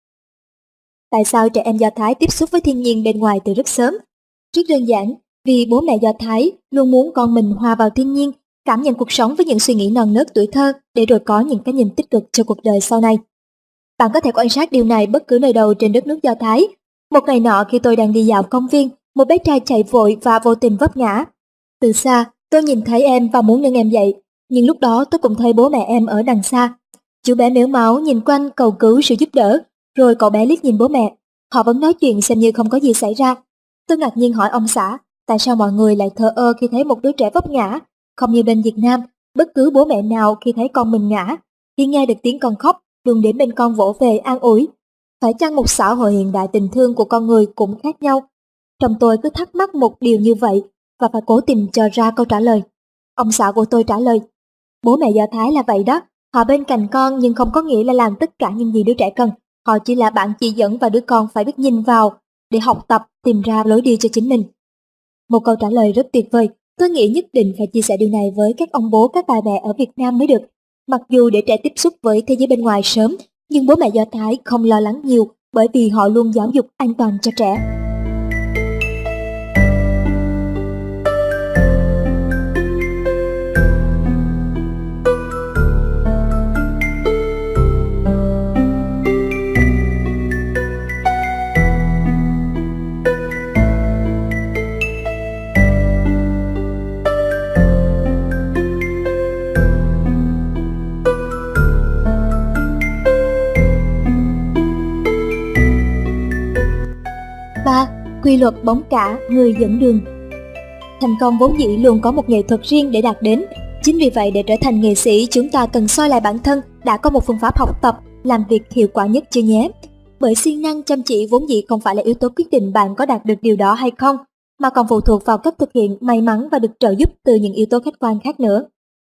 Tại sao trẻ em Do Thái tiếp xúc với thiên nhiên bên ngoài từ rất sớm? Rất đơn giản, vì bố mẹ Do Thái luôn muốn con mình hòa vào thiên nhiên, cảm nhận cuộc sống với những suy nghĩ non nớt tuổi thơ để rồi có những cái nhìn tích cực cho cuộc đời sau này. Bạn có thể quan sát điều này bất cứ nơi đâu trên đất nước Do Thái. Một ngày nọ khi tôi đang đi dạo công viên, một bé trai chạy vội và vô tình vấp ngã. Từ xa, tôi nhìn thấy em và muốn nâng em dậy, nhưng lúc đó tôi cũng thấy bố mẹ em ở đằng xa. Chú bé mếu máu nhìn quanh cầu cứu sự giúp đỡ, rồi cậu bé liếc nhìn bố mẹ. Họ vẫn nói chuyện xem như không có gì xảy ra. Tôi ngạc nhiên hỏi ông xã, tại sao mọi người lại thờ ơ khi thấy một đứa trẻ vấp ngã? Không như bên Việt Nam, bất cứ bố mẹ nào khi thấy con mình ngã, khi nghe được tiếng con khóc, luôn đến bên con vỗ về an ủi. Phải chăng một xã hội hiện đại tình thương của con người cũng khác nhau? Trong tôi cứ thắc mắc một điều như vậy và phải cố tìm cho ra câu trả lời. Ông xã của tôi trả lời, bố mẹ Do Thái là vậy đó, họ bên cạnh con nhưng không có nghĩa là làm tất cả những gì đứa trẻ cần. Họ chỉ là bạn chỉ dẫn và đứa con phải biết nhìn vào để học tập, tìm ra lối đi cho chính mình. Một câu trả lời rất tuyệt vời, tôi nghĩ nhất định phải chia sẻ điều này với các ông bố, các bà mẹ ở Việt Nam mới được. Mặc dù để trẻ tiếp xúc với thế giới bên ngoài sớm, nhưng bố mẹ Do Thái không lo lắng nhiều bởi vì họ luôn giáo dục an toàn cho trẻ. Ba, quy luật bóng cả, người dẫn đường. Thành công vốn dĩ luôn có một nghệ thuật riêng để đạt đến. Chính vì vậy để trở thành nghệ sĩ, chúng ta cần soi lại bản thân đã có một phương pháp học tập, làm việc hiệu quả nhất chưa nhé. Bởi siêng năng chăm chỉ vốn dĩ không phải là yếu tố quyết định bạn có đạt được điều đó hay không, mà còn phụ thuộc vào cách thực hiện, may mắn và được trợ giúp từ những yếu tố khách quan khác nữa.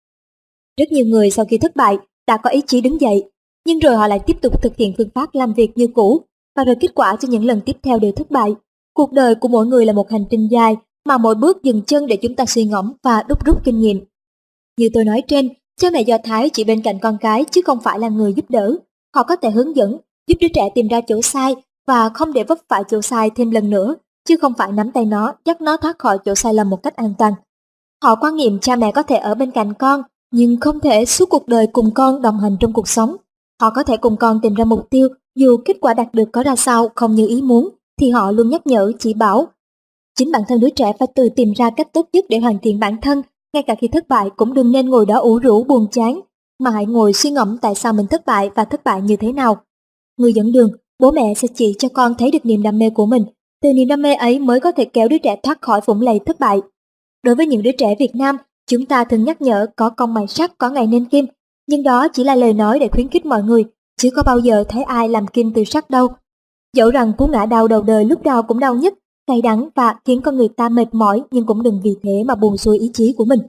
Rất nhiều người sau khi thất bại đã có ý chí đứng dậy, nhưng rồi họ lại tiếp tục thực hiện phương pháp làm việc như cũ, và rồi kết quả cho những lần tiếp theo đều thất bại. Cuộc đời của mỗi người là một hành trình dài, mà mỗi bước dừng chân để chúng ta suy ngẫm và đúc rút kinh nghiệm. Như tôi nói trên, cha mẹ Do Thái chỉ bên cạnh con cái chứ không phải là người giúp đỡ. Họ có thể hướng dẫn, giúp đứa trẻ tìm ra chỗ sai và không để vấp phải chỗ sai thêm lần nữa, chứ không phải nắm tay nó, dắt nó thoát khỏi chỗ sai lầm một cách an toàn. Họ quan niệm cha mẹ có thể ở bên cạnh con, nhưng không thể suốt cuộc đời cùng con đồng hành trong cuộc sống. Họ có thể cùng con tìm ra mục tiêu, dù kết quả đạt được có ra sao không như ý muốn, thì họ luôn nhắc nhở, chỉ bảo. Chính bản thân đứa trẻ phải tự tìm ra cách tốt nhất để hoàn thiện bản thân, ngay cả khi thất bại cũng đừng nên ngồi đó ủ rũ buồn chán, mà hãy ngồi suy ngẫm tại sao mình thất bại và thất bại như thế nào. Người dẫn đường, bố mẹ sẽ chỉ cho con thấy được niềm đam mê của mình, từ niềm đam mê ấy mới có thể kéo đứa trẻ thoát khỏi vũng lầy thất bại. Đối với những đứa trẻ Việt Nam, chúng ta thường nhắc nhở có công mài sắt, có ngày nên kim, nhưng đó chỉ là lời nói để khuyến khích mọi người, chứ có bao giờ thấy ai làm kim từ sắt đâu. Dẫu rằng cú ngã đau đầu đời lúc nào cũng đau nhất, cay đắng và khiến con người ta mệt mỏi, nhưng cũng đừng vì thế mà buông xuôi ý chí của mình.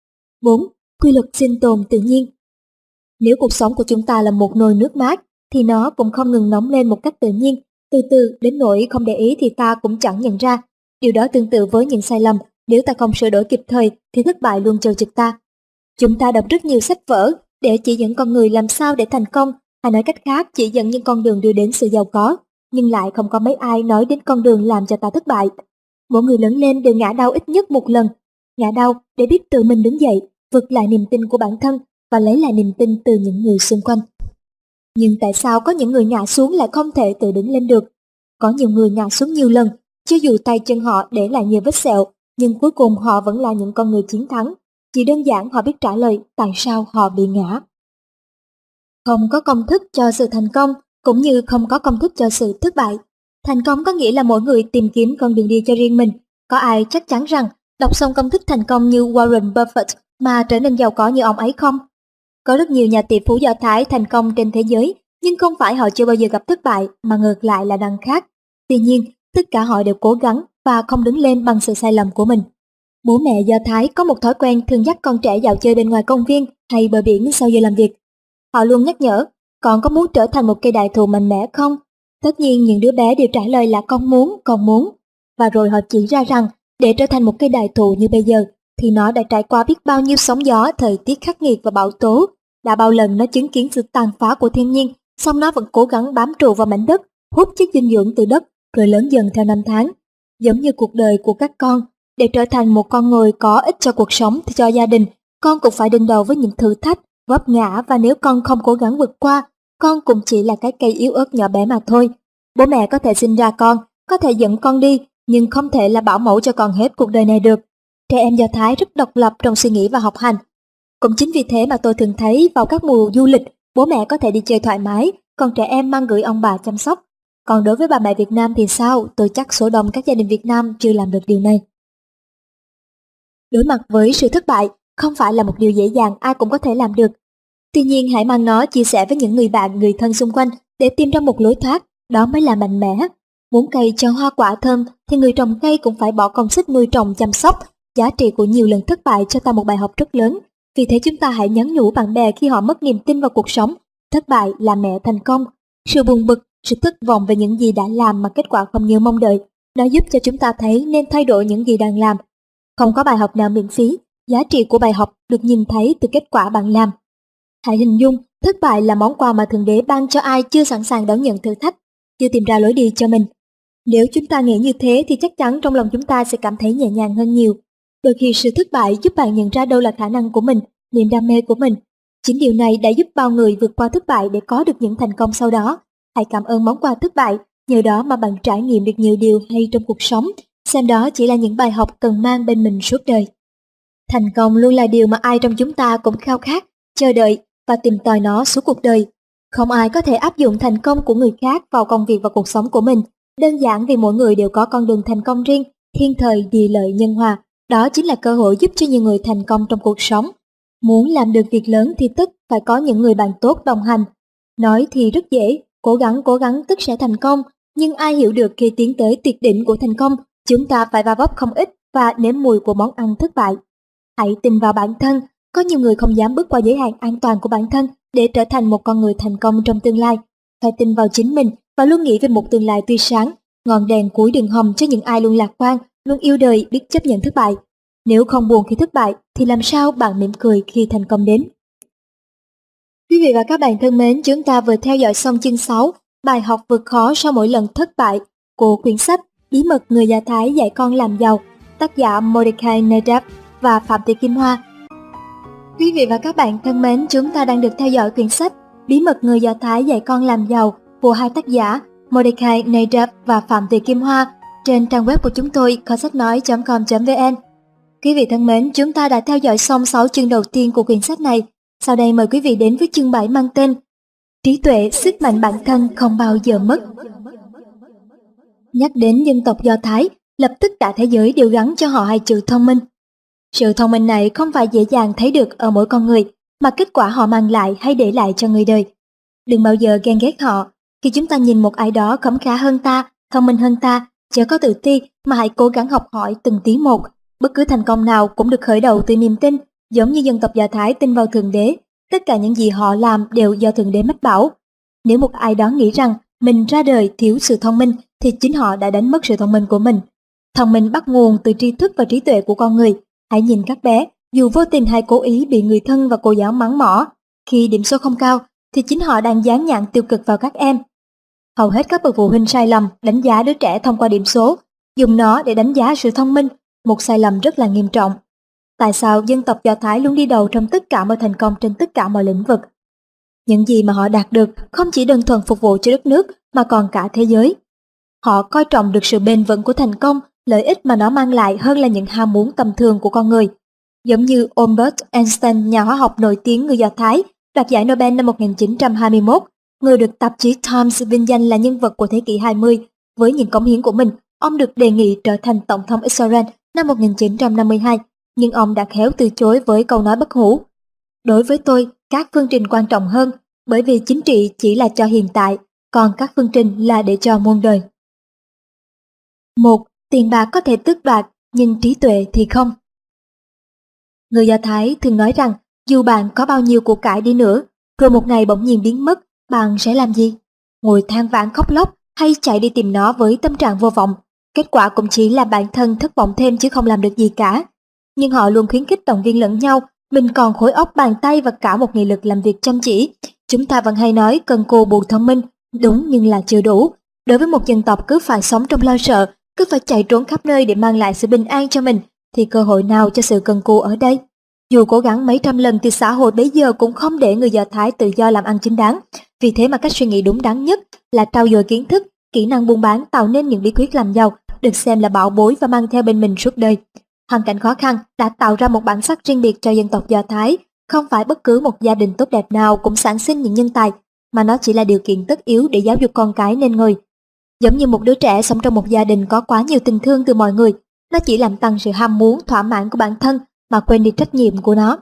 4. Quy luật sinh tồn tự nhiên. Nếu cuộc sống của chúng ta là một nồi nước mát, thì nó cũng không ngừng nóng lên một cách tự nhiên, từ từ đến nỗi không để ý thì ta cũng chẳng nhận ra. Điều đó tương tự với những sai lầm, nếu ta không sửa đổi kịp thời thì thất bại luôn chầu chực ta. Chúng ta đọc rất nhiều sách vở để chỉ dẫn con người làm sao để thành công, hay nói cách khác chỉ dẫn những con đường đưa đến sự giàu có, nhưng lại không có mấy ai nói đến con đường làm cho ta thất bại. Mỗi người lớn lên đều ngã đau ít nhất một lần, ngã đau để biết tự mình đứng dậy, vực lại niềm tin của bản thân và lấy lại niềm tin từ những người xung quanh. Nhưng tại sao có những người ngã xuống lại không thể tự đứng lên được? Có nhiều người ngã xuống nhiều lần, cho dù tay chân họ để lại nhiều vết sẹo, nhưng cuối cùng họ vẫn là những con người chiến thắng. Chỉ đơn giản họ biết trả lời tại sao họ bị ngã. Không có công thức cho sự thành công, cũng như không có công thức cho sự thất bại. Thành công có nghĩa là mỗi người tìm kiếm con đường đi cho riêng mình. Có ai chắc chắn rằng đọc xong công thức thành công như Warren Buffett mà trở nên giàu có như ông ấy không? Có rất nhiều nhà tỷ phú Do Thái thành công trên thế giới, nhưng không phải họ chưa bao giờ gặp thất bại, mà ngược lại là đằng khác. Tuy nhiên, tất cả họ đều cố gắng và không đứng lên bằng sự sai lầm của mình. Bố mẹ Do Thái có một thói quen thường dắt con trẻ dạo chơi bên ngoài công viên hay bờ biển sau giờ làm việc. Họ luôn nhắc nhở, con có muốn trở thành một cây đại thụ mạnh mẽ không? Tất nhiên những đứa bé đều trả lời là con muốn. Và rồi họ chỉ ra rằng để trở thành một cây đại thụ như bây giờ thì nó đã trải qua biết bao nhiêu sóng gió, thời tiết khắc nghiệt và bão tố. Đã bao lần nó chứng kiến sự tàn phá của thiên nhiên, song nó vẫn cố gắng bám trụ vào mảnh đất, hút chất dinh dưỡng từ đất, rồi lớn dần theo năm tháng. Giống như cuộc đời của các con, để trở thành một con người có ích cho cuộc sống thì cho gia đình, con cũng phải đương đầu với những thử thách, vấp ngã, và nếu con không cố gắng vượt qua con cũng chỉ là cái cây yếu ớt nhỏ bé mà thôi. Bố mẹ có thể sinh ra con, có thể dẫn con đi, nhưng không thể là bảo mẫu cho con hết cuộc đời này được. Trẻ em Do Thái rất độc lập trong suy nghĩ và học hành. Cũng chính vì thế mà tôi thường thấy vào các mùa du lịch, bố mẹ có thể đi chơi thoải mái, còn trẻ em mang gửi ông bà chăm sóc. Còn đối với bà mẹ Việt Nam thì sao? Tôi chắc số đông các gia đình Việt Nam chưa làm được điều này. Đối mặt với sự thất bại không phải là một điều dễ dàng ai cũng có thể làm được. Tuy nhiên hãy mang nó chia sẻ với những người bạn, người thân xung quanh để tìm ra một lối thoát, đó mới là mạnh mẽ. Muốn cây cho hoa quả thơm thì người trồng cây cũng phải bỏ công sức nuôi trồng chăm sóc. Giá trị của nhiều lần thất bại cho ta một bài học rất lớn. Vì thế chúng ta hãy nhắn nhủ bạn bè khi họ mất niềm tin vào cuộc sống. Thất bại là mẹ thành công. Sự buồn bực, sự thất vọng về những gì đã làm mà kết quả không như mong đợi, nó giúp cho chúng ta thấy nên thay đổi những gì đang làm. Không có bài học nào miễn phí, giá trị của bài học được nhìn thấy từ kết quả bạn làm. Hãy hình dung, thất bại là món quà mà Thượng Đế ban cho ai chưa sẵn sàng đón nhận thử thách, chưa tìm ra lối đi cho mình. Nếu chúng ta nghĩ như thế thì chắc chắn trong lòng chúng ta sẽ cảm thấy nhẹ nhàng hơn nhiều. Đôi khi sự thất bại giúp bạn nhận ra đâu là khả năng của mình, niềm đam mê của mình. Chính điều này đã giúp bao người vượt qua thất bại để có được những thành công sau đó. Hãy cảm ơn món quà thất bại, nhờ đó mà bạn trải nghiệm được nhiều điều hay trong cuộc sống, xem đó chỉ là những bài học cần mang bên mình suốt đời. Thành công luôn là điều mà ai trong chúng ta cũng khao khát, chờ đợi và tìm tòi nó suốt cuộc đời. Không ai có thể áp dụng thành công của người khác vào công việc và cuộc sống của mình, đơn giản vì mỗi người đều có con đường thành công riêng, thiên thời, địa lợi, nhân hòa. Đó chính là cơ hội giúp cho nhiều người thành công trong cuộc sống. Muốn làm được việc lớn thì tất phải có những người bạn tốt đồng hành. Nói thì rất dễ, cố gắng tất sẽ thành công, nhưng ai hiểu được khi tiến tới tuyệt đỉnh của thành công, chúng ta phải va vấp không ít và nếm mùi của món ăn thất bại. Hãy tin vào bản thân, có nhiều người không dám bước qua giới hạn an toàn của bản thân để trở thành một con người thành công trong tương lai. Phải tin vào chính mình và luôn nghĩ về một tương lai tươi sáng, ngọn đèn cuối đường hầm cho những ai luôn lạc quan, luôn yêu đời, biết chấp nhận thất bại. Nếu không buồn khi thất bại thì làm sao bạn mỉm cười khi thành công đến? Quý vị và các bạn thân mến, chúng ta vừa theo dõi xong chương 6, bài học vượt khó sau mỗi lần thất bại của quyển sách Bí mật người Do Thái dạy con làm giàu, tác giả Mordecai Nedab và Phạm Thị Kim Hoa. Quý vị và các bạn thân mến, chúng ta đang được theo dõi quyển sách Bí mật người Do Thái dạy con làm giàu của hai tác giả Mordecai Nedab và Phạm Thị Kim Hoa trên trang web của chúng tôi kho-sách-nói.com.vn. Quý vị thân mến, chúng ta đã theo dõi xong 6 chương đầu tiên của quyển sách này. Sau đây mời quý vị đến với chương 7 mang tên Trí tuệ, sức mạnh bản thân không bao giờ mất. Nhắc đến dân tộc Do Thái, lập tức cả thế giới đều gắn cho họ hai chữ thông minh. Sự thông minh này không phải dễ dàng thấy được ở mỗi con người, mà kết quả họ mang lại hay để lại cho người đời. Đừng bao giờ ghen ghét họ. Khi chúng ta nhìn một ai đó khấm khá hơn ta, thông minh hơn ta, chớ có tự ti mà hãy cố gắng học hỏi từng tí một. Bất cứ thành công nào cũng được khởi đầu từ niềm tin, giống như dân tộc Do Thái tin vào Thượng Đế. Tất cả những gì họ làm đều do Thượng Đế mách bảo. Nếu một ai đó nghĩ rằng mình ra đời thiếu sự thông minh thì chính họ đã đánh mất sự thông minh của mình. Thông minh bắt nguồn từ tri thức và trí tuệ của con người. Hãy nhìn các bé, dù vô tình hay cố ý bị người thân và cô giáo mắng mỏ. Khi điểm số không cao thì chính họ đang dán nhãn tiêu cực vào các em. Hầu hết các bậc phụ huynh sai lầm đánh giá đứa trẻ thông qua điểm số, dùng nó để đánh giá sự thông minh, một sai lầm rất là nghiêm trọng. Tại sao dân tộc Do Thái luôn đi đầu trong tất cả mọi thành công trên tất cả mọi lĩnh vực? Những gì mà họ đạt được không chỉ đơn thuần phục vụ cho đất nước mà còn cả thế giới. Họ coi trọng được sự bền vững của thành công, lợi ích mà nó mang lại hơn là những ham muốn tầm thường của con người. Giống như Albert Einstein, nhà hóa học nổi tiếng người Do Thái, đoạt giải Nobel năm 1921, người được tạp chí Times vinh danh là nhân vật của thế kỷ 20. Với những cống hiến của mình, ông được đề nghị trở thành Tổng thống Israel năm 1952, nhưng ông đã khéo từ chối với câu nói bất hủ. Đối với tôi, các phương trình quan trọng hơn, bởi vì chính trị chỉ là cho hiện tại, còn các phương trình là để cho muôn đời. 1. Tiền bạc có thể tước đoạt, nhưng trí tuệ thì không. Người Do Thái thường nói rằng, dù bạn có bao nhiêu của cải đi nữa, rồi một ngày bỗng nhiên biến mất, bạn sẽ làm gì? Ngồi than vãn khóc lóc hay chạy đi tìm nó với tâm trạng vô vọng? Kết quả cũng chỉ là bản thân thất vọng thêm chứ không làm được gì cả. Nhưng họ luôn khuyến khích động viên lẫn nhau, mình còn khối óc bàn tay và cả một nghị lực làm việc chăm chỉ. Chúng ta vẫn hay nói cần cù bù thông minh, đúng nhưng là chưa đủ. Đối với một dân tộc cứ phải sống trong lo sợ, cứ phải chạy trốn khắp nơi để mang lại sự bình an cho mình, thì cơ hội nào cho sự cần cù ở đây? Dù cố gắng mấy trăm lần thì xã hội bấy giờ cũng không để người Do Thái tự do làm ăn chính đáng. Vì thế mà cách suy nghĩ đúng đắn nhất là trau dồi kiến thức, kỹ năng buôn bán tạo nên những bí quyết làm giàu, được xem là bảo bối và mang theo bên mình suốt đời. Hoàn cảnh khó khăn đã tạo ra một bản sắc riêng biệt cho dân tộc Do Thái. Không phải bất cứ một gia đình tốt đẹp nào cũng sản sinh những nhân tài, mà nó chỉ là điều kiện tất yếu để giáo dục con cái nên người. Giống như một đứa trẻ sống trong một gia đình có quá nhiều tình thương từ mọi người, nó chỉ làm tăng sự ham muốn thỏa mãn của bản thân mà quên đi trách nhiệm của nó.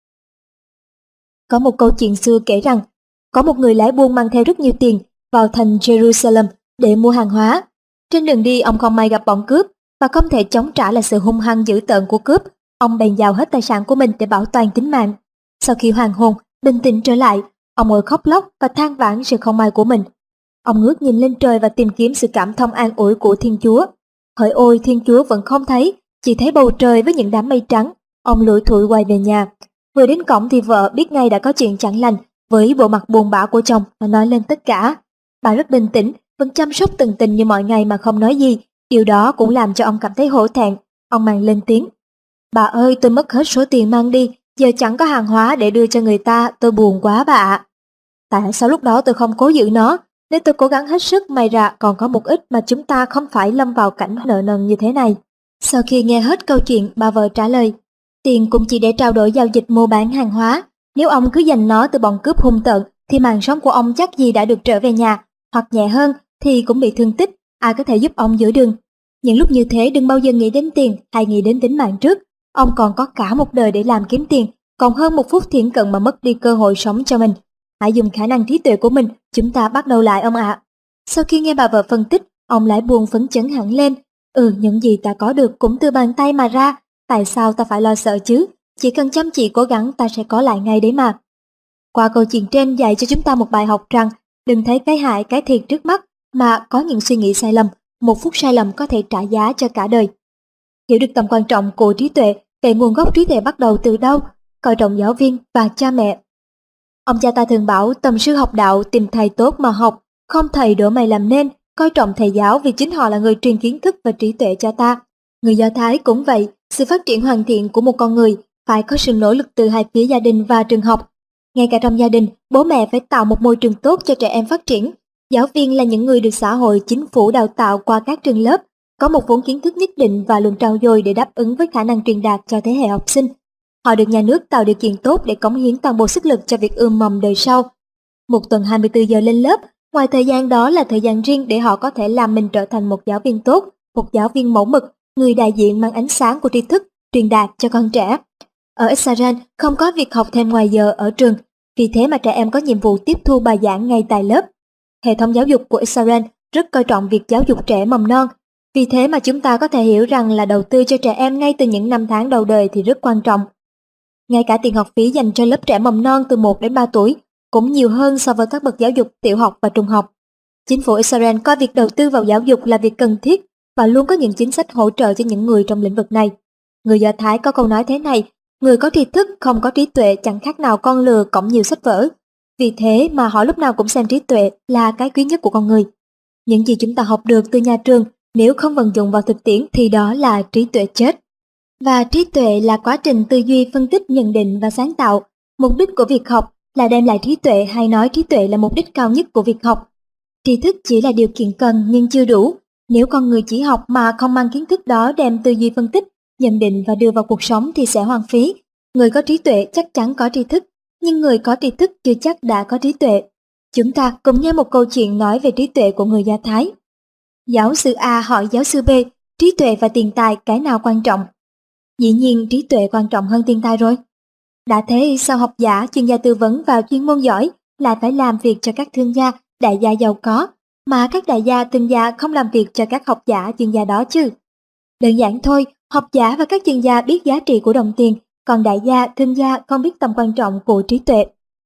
Có một câu chuyện xưa kể rằng, có một người lái buôn mang theo rất nhiều tiền vào thành Jerusalem để mua hàng hóa. Trên đường đi ông không may gặp bọn cướp, và không thể chống trả lại sự hung hăng dữ tợn của cướp. Ông bèn giao hết tài sản của mình để bảo toàn tính mạng. Sau khi hoàn hồn, bình tĩnh trở lại, ông ngồi khóc lóc và than vãn sự không may của mình. Ông ngước nhìn lên trời và tìm kiếm sự cảm thông an ủi của Thiên Chúa. Hỡi ôi, Thiên Chúa vẫn không thấy, chỉ thấy bầu trời với những đám mây trắng. Ông lủi thủi quay về nhà. Vừa đến cổng thì vợ biết ngay đã có chuyện chẳng lành, với bộ mặt buồn bã của chồng và nói lên tất cả. Bà rất bình tĩnh, vẫn chăm sóc tận tình như mọi ngày mà không nói gì. Điều đó cũng làm cho ông cảm thấy hổ thẹn. Ông mang lên tiếng: "Bà ơi, tôi mất hết số tiền mang đi, giờ chẳng có hàng hóa để đưa cho người ta, tôi buồn quá bà ạ." "Tại sao lúc đó tôi không cố giữ nó? Nếu tôi cố gắng hết sức, may ra còn có một ít mà chúng ta không phải lâm vào cảnh nợ nần như thế này." Sau khi nghe hết câu chuyện, bà vợ trả lời: "Tiền cũng chỉ để trao đổi giao dịch mua bán hàng hóa. Nếu ông cứ giành nó từ bọn cướp hung tợn, thì mạng sống của ông chắc gì đã được trở về nhà, hoặc nhẹ hơn thì cũng bị thương tích, ai có thể giúp ông giữa đường. Những lúc như thế đừng bao giờ nghĩ đến tiền hay nghĩ đến tính mạng trước. Ông còn có cả một đời để làm kiếm tiền, còn hơn một phút thiển cận mà mất đi cơ hội sống cho mình. Hãy dùng khả năng trí tuệ của mình, chúng ta bắt đầu lại ông ạ." Sau khi nghe bà vợ phân tích, ông lại buồn phấn chấn hẳn lên. Những gì ta có được cũng từ bàn tay mà ra, tại sao ta phải lo sợ chứ? Chỉ cần chăm chỉ cố gắng ta sẽ có lại ngay đấy mà. Qua câu chuyện trên dạy cho chúng ta một bài học rằng, đừng thấy cái hại cái thiệt trước mắt, mà có những suy nghĩ sai lầm, một phút sai lầm có thể trả giá cho cả đời. Hiểu được tầm quan trọng của trí tuệ, về nguồn gốc trí tuệ bắt đầu từ đâu, coi trọng giáo viên và cha mẹ. Ông cha ta thường bảo tầm sư học đạo tìm thầy tốt mà học, không thầy đổ mày làm nên, coi trọng thầy giáo vì chính họ là người truyền kiến thức và trí tuệ cho ta. Người Do Thái cũng vậy, sự phát triển hoàn thiện của một con người phải có sự nỗ lực từ hai phía gia đình và trường học. Ngay cả trong gia đình, bố mẹ phải tạo một môi trường tốt cho trẻ em phát triển. Giáo viên là những người được xã hội chính phủ đào tạo qua các trường lớp, có một vốn kiến thức nhất định và luôn trau dồi để đáp ứng với khả năng truyền đạt cho thế hệ học sinh. Họ được nhà nước tạo điều kiện tốt để cống hiến toàn bộ sức lực cho việc ươm mầm đời sau. Một tuần 24 giờ lên lớp, ngoài thời gian đó là thời gian riêng để họ có thể làm mình trở thành một giáo viên tốt, một giáo viên mẫu mực, người đại diện mang ánh sáng của tri thức truyền đạt cho con trẻ. Ở Israel không có việc học thêm ngoài giờ ở trường, vì thế mà trẻ em có nhiệm vụ tiếp thu bài giảng ngay tại lớp. Hệ thống giáo dục của Israel rất coi trọng việc giáo dục trẻ mầm non, vì thế mà chúng ta có thể hiểu rằng là đầu tư cho trẻ em ngay từ những năm tháng đầu đời thì rất quan trọng. Ngay cả tiền học phí dành cho lớp trẻ mầm non từ 1 đến 3 tuổi cũng nhiều hơn so với các bậc giáo dục tiểu học và trung học. Chính phủ Israel coi việc đầu tư vào giáo dục là việc cần thiết và luôn có những chính sách hỗ trợ cho những người trong lĩnh vực này. Người Do Thái có câu nói thế này: người có tri thức không có trí tuệ chẳng khác nào con lừa cõng nhiều sách vở. Vì thế mà họ lúc nào cũng xem trí tuệ là cái quý nhất của con người. Những gì chúng ta học được từ nhà trường, nếu không vận dụng vào thực tiễn thì đó là trí tuệ chết. Và trí tuệ là quá trình tư duy, phân tích, nhận định và sáng tạo. Mục đích của việc học là đem lại trí tuệ, hay nói trí tuệ là mục đích cao nhất của việc học. Tri thức chỉ là điều kiện cần nhưng chưa đủ. Nếu con người chỉ học mà không mang kiến thức đó đem tư duy phân tích, nhận định và đưa vào cuộc sống thì sẽ hoang phí. Người có trí tuệ chắc chắn có tri thức, nhưng người có tri thức chưa chắc đã có trí tuệ. Chúng ta cùng nghe một câu chuyện nói về trí tuệ của người Do Thái. Giáo sư A hỏi giáo sư B, trí tuệ và tiền tài cái nào quan trọng? Dĩ nhiên trí tuệ quan trọng hơn tiền tài rồi. Đã thế sao học giả, chuyên gia tư vấn và chuyên môn giỏi lại phải làm việc cho các thương gia, đại gia giàu có, mà các đại gia, thương gia không làm việc cho các học giả, chuyên gia đó chứ? Đơn giản thôi, học giả và các chuyên gia biết giá trị của đồng tiền, còn đại gia, thương gia không biết tầm quan trọng của trí tuệ.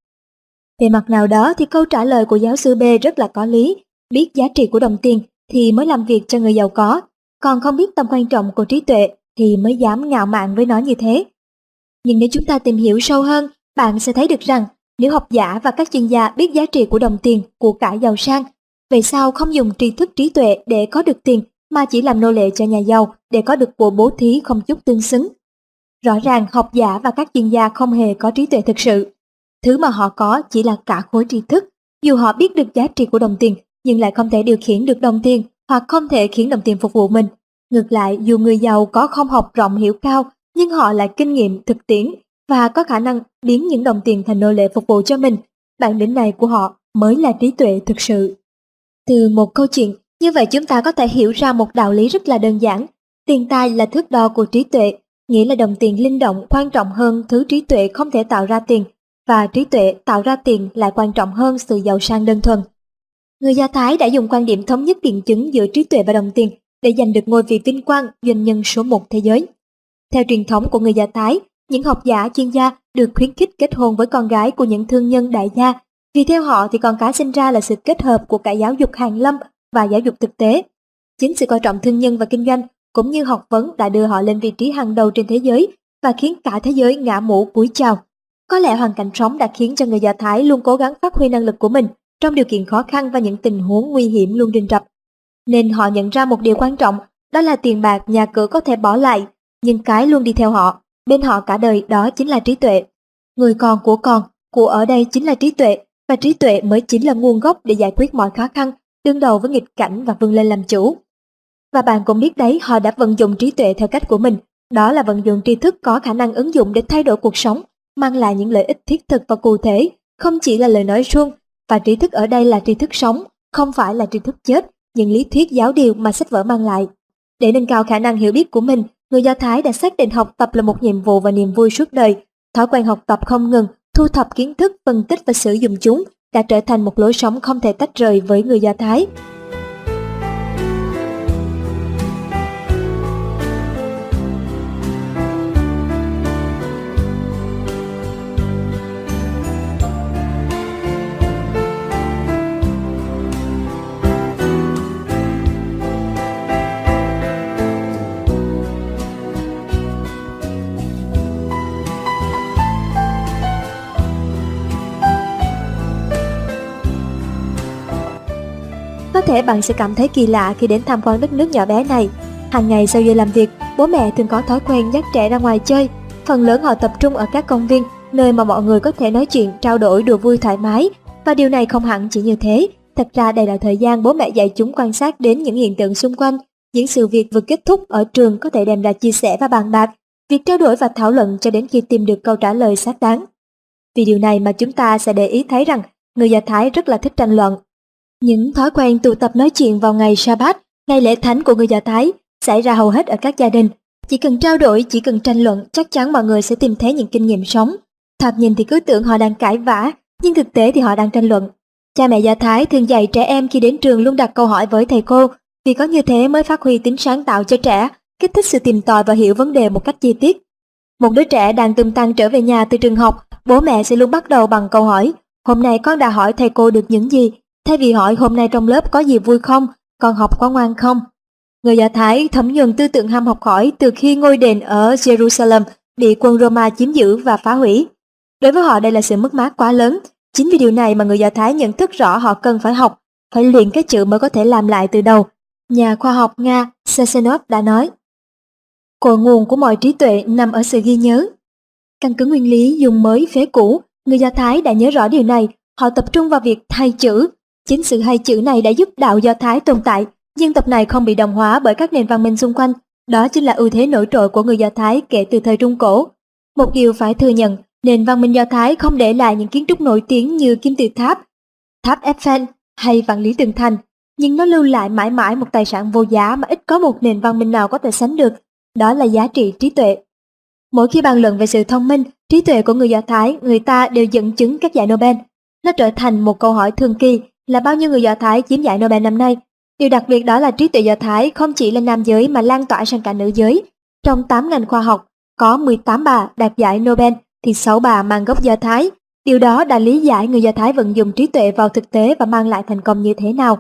Về mặt nào đó thì câu trả lời của giáo sư B rất là có lý. Biết giá trị của đồng tiền thì mới làm việc cho người giàu có, còn không biết tầm quan trọng của trí tuệ thì mới dám ngạo mạn với nó như thế. Nhưng nếu chúng ta tìm hiểu sâu hơn, bạn sẽ thấy được rằng nếu học giả và các chuyên gia biết giá trị của đồng tiền, của cải giàu sang, vậy sao không dùng tri thức trí tuệ để có được tiền mà chỉ làm nô lệ cho nhà giàu để có được của bố thí không chút tương xứng? Rõ ràng học giả và các chuyên gia không hề có trí tuệ thực sự. Thứ mà họ có chỉ là cả khối tri thức, Dù họ biết được giá trị của đồng tiền, nhưng lại không thể điều khiển được đồng tiền hoặc không thể khiến đồng tiền phục vụ mình. Ngược lại, dù người giàu có không học rộng hiểu cao, nhưng họ lại kinh nghiệm thực tiễn và có khả năng biến những đồng tiền thành nô lệ phục vụ cho mình. Bản lĩnh này của họ mới là trí tuệ thực sự. Từ một câu chuyện, như vậy chúng ta có thể hiểu ra một đạo lý rất là đơn giản. Tiền tài là thước đo của trí tuệ, nghĩa là đồng tiền linh động quan trọng hơn thứ trí tuệ không thể tạo ra tiền, và trí tuệ tạo ra tiền lại quan trọng hơn sự giàu sang đơn thuần. Người Do Thái đã dùng quan điểm thống nhất biện chứng giữa trí tuệ và đồng tiền để giành được ngôi vị vinh quang doanh nhân số một thế giới. Theo truyền thống của người Do Thái, những học giả chuyên gia được khuyến khích kết hôn với con gái của những thương nhân đại gia, vì theo họ thì con cái sinh ra là sự kết hợp của cả giáo dục hàn lâm và giáo dục thực tế. Chính sự coi trọng thương nhân và kinh doanh cũng như học vấn đã đưa họ lên vị trí hàng đầu trên thế giới và khiến cả thế giới ngã mũ cúi chào. Có lẽ hoàn cảnh sống đã khiến cho người Do Thái luôn cố gắng phát huy năng lực của mình trong điều kiện khó khăn và những tình huống nguy hiểm luôn rình rập. Nên họ nhận ra một điều quan trọng, đó là tiền bạc, nhà cửa có thể bỏ lại, nhưng cái luôn đi theo họ, bên họ cả đời, đó chính là trí tuệ. Người còn, của ở đây chính là trí tuệ, và trí tuệ mới chính là nguồn gốc để giải quyết mọi khó khăn, đương đầu với nghịch cảnh và vươn lên làm chủ. Và bạn cũng biết đấy, họ đã vận dụng trí tuệ theo cách của mình, đó là vận dụng tri thức có khả năng ứng dụng để thay đổi cuộc sống, mang lại những lợi ích thiết thực và cụ thể, không chỉ là lời nói suông, và trí thức ở đây là tri thức sống, không phải là tri thức chết, những lý thuyết giáo điều mà sách vở mang lại. Để nâng cao khả năng hiểu biết của mình, người Do Thái đã xác định học tập là một nhiệm vụ và niềm vui suốt đời. Thói quen học tập không ngừng, thu thập kiến thức, phân tích và sử dụng chúng đã trở thành một lối sống không thể tách rời với người Do Thái. Có thể bạn sẽ cảm thấy kỳ lạ khi đến tham quan đất nước nhỏ bé này. Hàng ngày sau giờ làm việc, bố mẹ thường có thói quen dắt trẻ ra ngoài chơi. Phần lớn họ tập trung ở các công viên, nơi mà mọi người có thể nói chuyện, trao đổi, đùa vui thoải mái. Và điều này không hẳn chỉ như thế. Thật ra đây là thời gian bố mẹ dạy chúng quan sát đến những hiện tượng xung quanh. Những sự việc vừa kết thúc ở trường có thể đem ra chia sẻ và bàn bạc, việc trao đổi và thảo luận cho đến khi tìm được câu trả lời xác đáng. Vì điều này mà chúng ta sẽ để ý thấy rằng người Do Thái rất là thích tranh luận. Những thói quen tụ tập nói chuyện vào ngày Sa-bát, ngày lễ thánh của người Do Thái, xảy ra hầu hết ở các gia đình. Chỉ cần trao đổi, chỉ cần tranh luận, chắc chắn mọi người sẽ tìm thấy những kinh nghiệm sống. Thoạt nhìn thì cứ tưởng họ đang cãi vã, nhưng thực tế thì họ đang tranh luận. Cha mẹ Do Thái thường dạy trẻ em khi đến trường luôn đặt câu hỏi với thầy cô, vì có như thế mới phát huy tính sáng tạo cho trẻ, kích thích sự tìm tòi và hiểu vấn đề một cách chi tiết. Một đứa trẻ đang tung tăng trở về nhà từ trường học, bố mẹ sẽ luôn bắt đầu bằng câu hỏi: hôm nay con đã hỏi thầy cô được những gì? Thay vì hỏi hôm nay trong lớp có gì vui không, con học có ngoan không. Người Do Thái thấm nhuần tư tưởng ham học hỏi từ khi ngôi đền ở Jerusalem bị quân Roma chiếm giữ và phá hủy. Đối với họ đây là sự mất mát quá lớn. Chính vì điều này mà người Do Thái nhận thức rõ họ cần phải học, phải luyện cái chữ mới có thể làm lại từ đầu. Nhà khoa học Nga Sesenov đã nói, cội nguồn của mọi trí tuệ nằm ở sự ghi nhớ. Căn cứ nguyên lý dùng mới phế cũ, người Do Thái đã nhớ rõ điều này, họ tập trung vào việc thay chữ. Chính sự hay chữ này đã giúp đạo Do Thái tồn tại, dân tộc này không bị đồng hóa bởi các nền văn minh xung quanh. Đó chính là ưu thế nổi trội của người Do Thái kể từ thời Trung Cổ. Một điều phải thừa nhận, nền văn minh Do Thái không để lại những kiến trúc nổi tiếng như kim tự tháp, tháp Eiffel hay vạn lý tường thành, nhưng nó lưu lại mãi mãi một tài sản vô giá mà ít có một nền văn minh nào có thể sánh được, đó là giá trị trí tuệ. Mỗi khi bàn luận về sự thông minh, trí tuệ của người Do Thái, người ta đều dẫn chứng các giải Nobel. Nó trở thành một câu hỏi thường kỳ là bao nhiêu người Do Thái chiếm giải Nobel năm nay. Điều đặc biệt đó là trí tuệ Do Thái không chỉ là nam giới mà lan tỏa sang cả nữ giới. Trong 8 ngành khoa học, có 18 bà đạt giải Nobel thì 6 bà mang gốc Do Thái. Điều đó đã lý giải người Do Thái vận dụng trí tuệ vào thực tế và mang lại thành công như thế nào.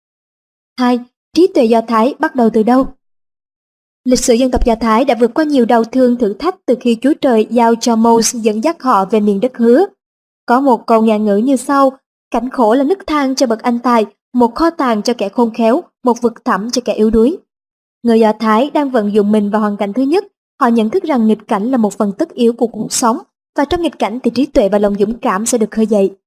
2. Trí tuệ Do Thái bắt đầu từ đâu? Lịch sử dân tộc Do Thái đã vượt qua nhiều đau thương thử thách từ khi Chúa Trời giao cho Moses dẫn dắt họ về miền đất hứa. Có một câu ngạn ngữ như sau: cảnh khổ là nức thang cho bậc anh tài, một kho tàng cho kẻ khôn khéo, một vực thẳm cho kẻ yếu đuối. Người Do Thái đang vận dụng mình vào hoàn cảnh thứ nhất. Họ nhận thức rằng nghịch cảnh là một phần tất yếu của cuộc sống, và trong nghịch cảnh thì trí tuệ và lòng dũng cảm sẽ được khơi dậy.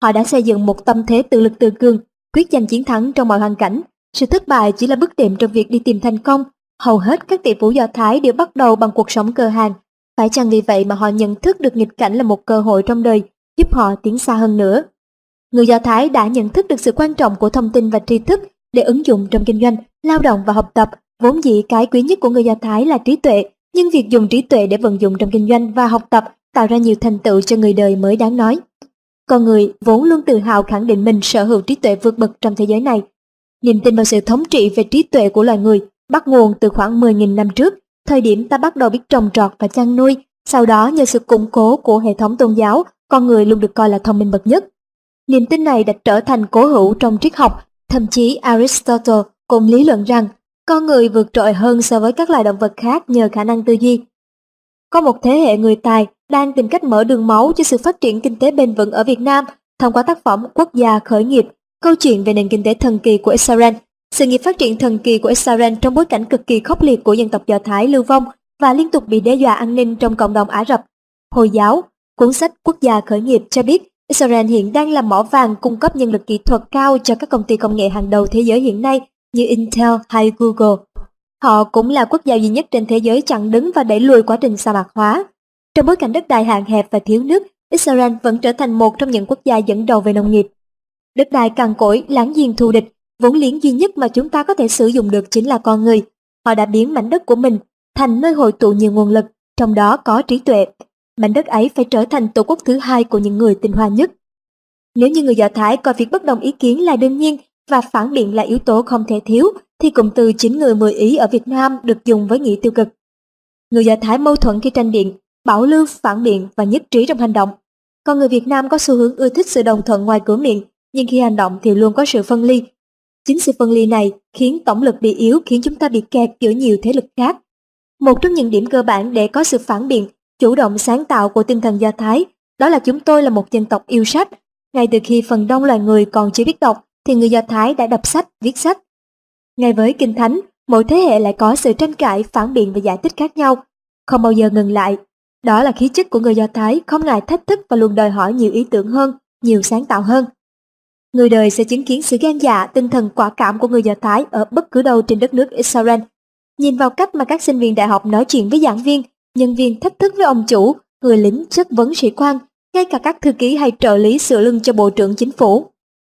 Họ đã xây dựng một tâm thế tự lực tự cường, quyết giành chiến thắng trong mọi hoàn cảnh. Sự thất bại chỉ là bước đệm trong việc đi tìm thành công. Hầu hết các tỷ phú Do Thái đều bắt đầu bằng cuộc sống cơ hàng. Phải chăng vì vậy mà họ nhận thức được nghịch cảnh là một cơ hội trong đời, giúp họ tiến xa hơn nữa? Người Do Thái đã nhận thức được sự quan trọng của thông tin và tri thức để ứng dụng trong kinh doanh, lao động và học tập. Vốn dĩ cái quý nhất của người Do Thái là trí tuệ, nhưng việc dùng trí tuệ để vận dụng trong kinh doanh và học tập tạo ra nhiều thành tựu cho người đời mới đáng nói. Con người vốn luôn tự hào khẳng định mình sở hữu trí tuệ vượt bậc trong thế giới này. Niềm tin vào sự thống trị về trí tuệ của loài người bắt nguồn từ khoảng 10.000 năm trước, thời điểm ta bắt đầu biết trồng trọt và chăn nuôi. Sau đó nhờ sự củng cố của hệ thống tôn giáo, con người luôn được coi là thông minh bậc nhất. Niềm tin này đã trở thành cố hữu trong triết học, thậm chí Aristotle cũng lý luận rằng con người vượt trội hơn so với các loài động vật khác nhờ khả năng tư duy. Có một thế hệ người tài đang tìm cách mở đường máu cho sự phát triển kinh tế bền vững ở Việt Nam thông qua tác phẩm Quốc gia khởi nghiệp, câu chuyện về nền kinh tế thần kỳ của Israel. Sự nghiệp phát triển thần kỳ của Israel trong bối cảnh cực kỳ khốc liệt của dân tộc Do Thái lưu vong và liên tục bị đe dọa an ninh trong cộng đồng Ả Rập, Hồi giáo. Cuốn sách Quốc gia khởi nghiệp cho biết Israel hiện đang là mỏ vàng cung cấp nhân lực kỹ thuật cao cho các công ty công nghệ hàng đầu thế giới hiện nay như Intel hay Google. Họ cũng là quốc gia duy nhất trên thế giới chặn đứng và đẩy lùi quá trình sa mạc hóa. Trong bối cảnh đất đai hạn hẹp và thiếu nước, Israel vẫn trở thành một trong những quốc gia dẫn đầu về nông nghiệp. Đất đai cằn cỗi, láng giềng thù địch, vốn liếng duy nhất mà chúng ta có thể sử dụng được chính là con người. Họ đã biến mảnh đất của mình thành nơi hội tụ nhiều nguồn lực, trong đó có trí tuệ. Mảnh đất ấy phải trở thành tổ quốc thứ hai của những người tinh hoa nhất. Nếu như người Do Thái coi việc bất đồng ý kiến là đương nhiên và phản biện là yếu tố không thể thiếu, thì cụm từ 9 người 10 ý ở Việt Nam được dùng với nghĩa tiêu cực. Người Do Thái mâu thuẫn khi tranh biện, bảo lưu, phản biện và nhất trí trong hành động. Còn người Việt Nam có xu hướng ưa thích sự đồng thuận ngoài cửa miệng, nhưng khi hành động thì luôn có sự phân ly. Chính sự phân ly này khiến tổng lực bị yếu, khiến chúng ta bị kẹt giữa nhiều thế lực khác. Một trong những điểm cơ bản để có sự phản biện, chủ động sáng tạo của tinh thần Do Thái, đó là chúng tôi là một dân tộc yêu sách. Ngay từ khi phần đông loài người còn chưa biết đọc, thì người Do Thái đã đọc sách, viết sách. Ngay với Kinh Thánh, mỗi thế hệ lại có sự tranh cãi, phản biện và giải thích khác nhau, không bao giờ ngừng lại. Đó là khí chất của người Do Thái, không ngại thách thức và luôn đòi hỏi nhiều ý tưởng hơn, nhiều sáng tạo hơn. Người đời sẽ chứng kiến sự gan dạ, tinh thần quả cảm của người Do Thái ở bất cứ đâu trên đất nước Israel. Nhìn vào cách mà các sinh viên đại học nói chuyện với giảng viên, nhân viên thách thức với ông chủ, người lính chất vấn sĩ quan, ngay cả các thư ký hay trợ lý sửa lưng cho bộ trưởng chính phủ.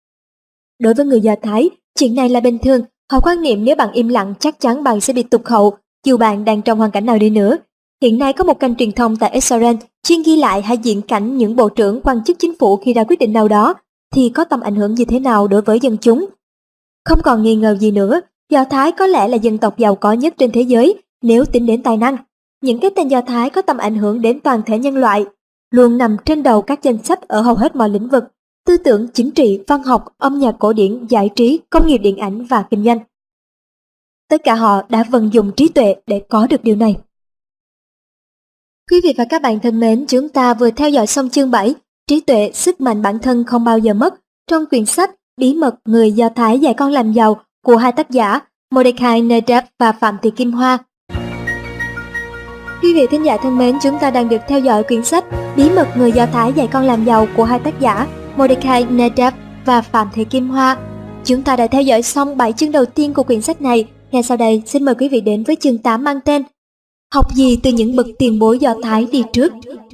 Đối với người Do Thái, chuyện này là bình thường. Họ quan niệm nếu bạn im lặng chắc chắn bạn sẽ bị tụt hậu, dù bạn đang trong hoàn cảnh nào đi nữa. Hiện nay có một kênh truyền thông tại Israel chuyên ghi lại hay diễn cảnh những bộ trưởng quan chức chính phủ khi ra quyết định nào đó thì có tầm ảnh hưởng như thế nào đối với dân chúng. Không còn nghi ngờ gì nữa, Do Thái có lẽ là dân tộc giàu có nhất trên thế giới nếu tính đến tài năng. Những cái tên Do Thái có tầm ảnh hưởng đến toàn thể nhân loại, luôn nằm trên đầu các danh sách ở hầu hết mọi lĩnh vực: tư tưởng, chính trị, văn học, âm nhạc cổ điển, giải trí, công nghiệp điện ảnh và kinh doanh. Tất cả họ đã vận dụng trí tuệ để có được điều này. Quý vị và các bạn thân mến, chúng ta vừa theo dõi xong chương 7, trí tuệ, sức mạnh bản thân không bao giờ mất, trong quyển sách Bí mật người Do Thái dạy con làm giàu của hai tác giả Mordecai Nedab và Phạm Thị Kim Hoa. Quý vị thính giả thân mến, chúng ta đang được theo dõi quyển sách Bí mật người Do Thái dạy con làm giàu của hai tác giả Mordecai Nedab và Phạm Thị Kim Hoa. Chúng ta đã theo dõi xong 7 chương đầu tiên của quyển sách này. Ngay sau đây, xin mời quý vị đến với chương 8 mang tên Học gì từ những bậc tiền bối Do Thái đi trước.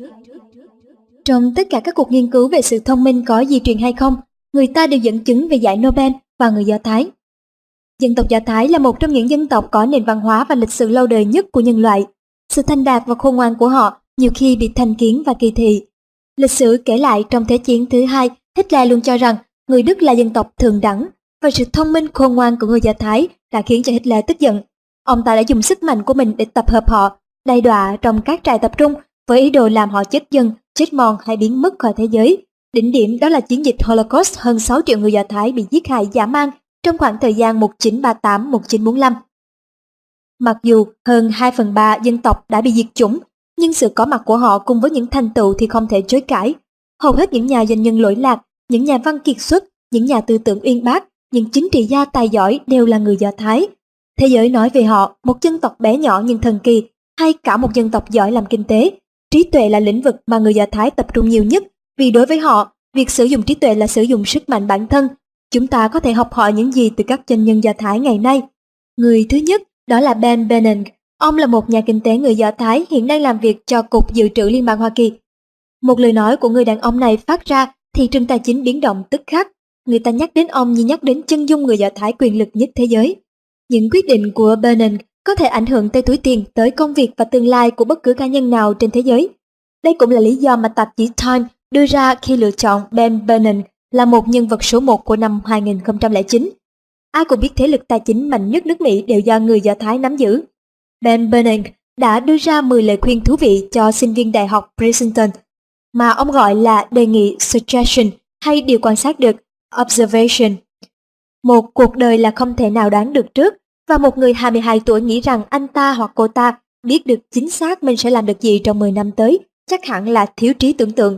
Trong tất cả các cuộc nghiên cứu về sự thông minh có di truyền hay không, người ta đều dẫn chứng về giải Nobel và người Do Thái. Dân tộc Do Thái là một trong những dân tộc có nền văn hóa và lịch sử lâu đời nhất của nhân loại. Sự thành đạt và khôn ngoan của họ nhiều khi bị thành kiến và kỳ thị. Lịch sử kể lại trong Thế chiến thứ hai, Hitler luôn cho rằng người Đức là dân tộc thượng đẳng, và sự thông minh khôn ngoan của người Do Thái đã khiến cho Hitler tức giận. Ông ta đã dùng sức mạnh của mình để tập hợp họ, đày đọa trong các trại tập trung với ý đồ làm họ chết dần, chết mòn hay biến mất khỏi thế giới. Đỉnh điểm đó là chiến dịch Holocaust, hơn 6 triệu người Do Thái bị giết hại dã man trong khoảng thời gian 1938-1945. Mặc dù hơn 2/3 dân tộc đã bị diệt chủng, nhưng sự có mặt của họ cùng với những thành tựu thì không thể chối cãi. Hầu hết những nhà doanh nhân lỗi lạc, những nhà văn kiệt xuất, những nhà tư tưởng uyên bác, những chính trị gia tài giỏi đều là người Do Thái. Thế giới nói về họ, một dân tộc bé nhỏ nhưng thần kỳ, hay cả một dân tộc giỏi làm kinh tế. Trí tuệ là lĩnh vực mà người Do Thái tập trung nhiều nhất, vì đối với họ, Việc sử dụng trí tuệ là sử dụng sức mạnh bản thân. Chúng ta có thể học hỏi những gì từ các doanh nhân Do Thái ngày nay? Người thứ nhất đó là Ben Bernanke. Ông là một nhà kinh tế người Do Thái hiện đang làm việc cho Cục Dự trữ Liên bang Hoa Kỳ. Một lời nói của người đàn ông này phát ra thị trường tài chính biến động tức khắc. Người ta nhắc đến ông như nhắc đến chân dung người Do Thái quyền lực nhất thế giới. Những quyết định của Bernanke có thể ảnh hưởng tới túi tiền, tới công việc và tương lai của bất cứ cá nhân nào trên thế giới. Đây cũng là lý do mà tạp chí Time đưa ra khi lựa chọn Ben Bernanke là một nhân vật số 1 của năm 2009. Ai cũng biết thế lực tài chính mạnh nhất nước Mỹ đều do người Do Thái nắm giữ. Ben Bernanke đã đưa ra 10 lời khuyên thú vị cho sinh viên đại học Princeton mà ông gọi là đề nghị suggestion hay điều quan sát được observation. Một cuộc đời là không thể nào đoán được trước, và một người 22 tuổi nghĩ rằng anh ta hoặc cô ta biết được chính xác mình sẽ làm được gì trong 10 năm tới, chắc hẳn là thiếu trí tưởng tượng.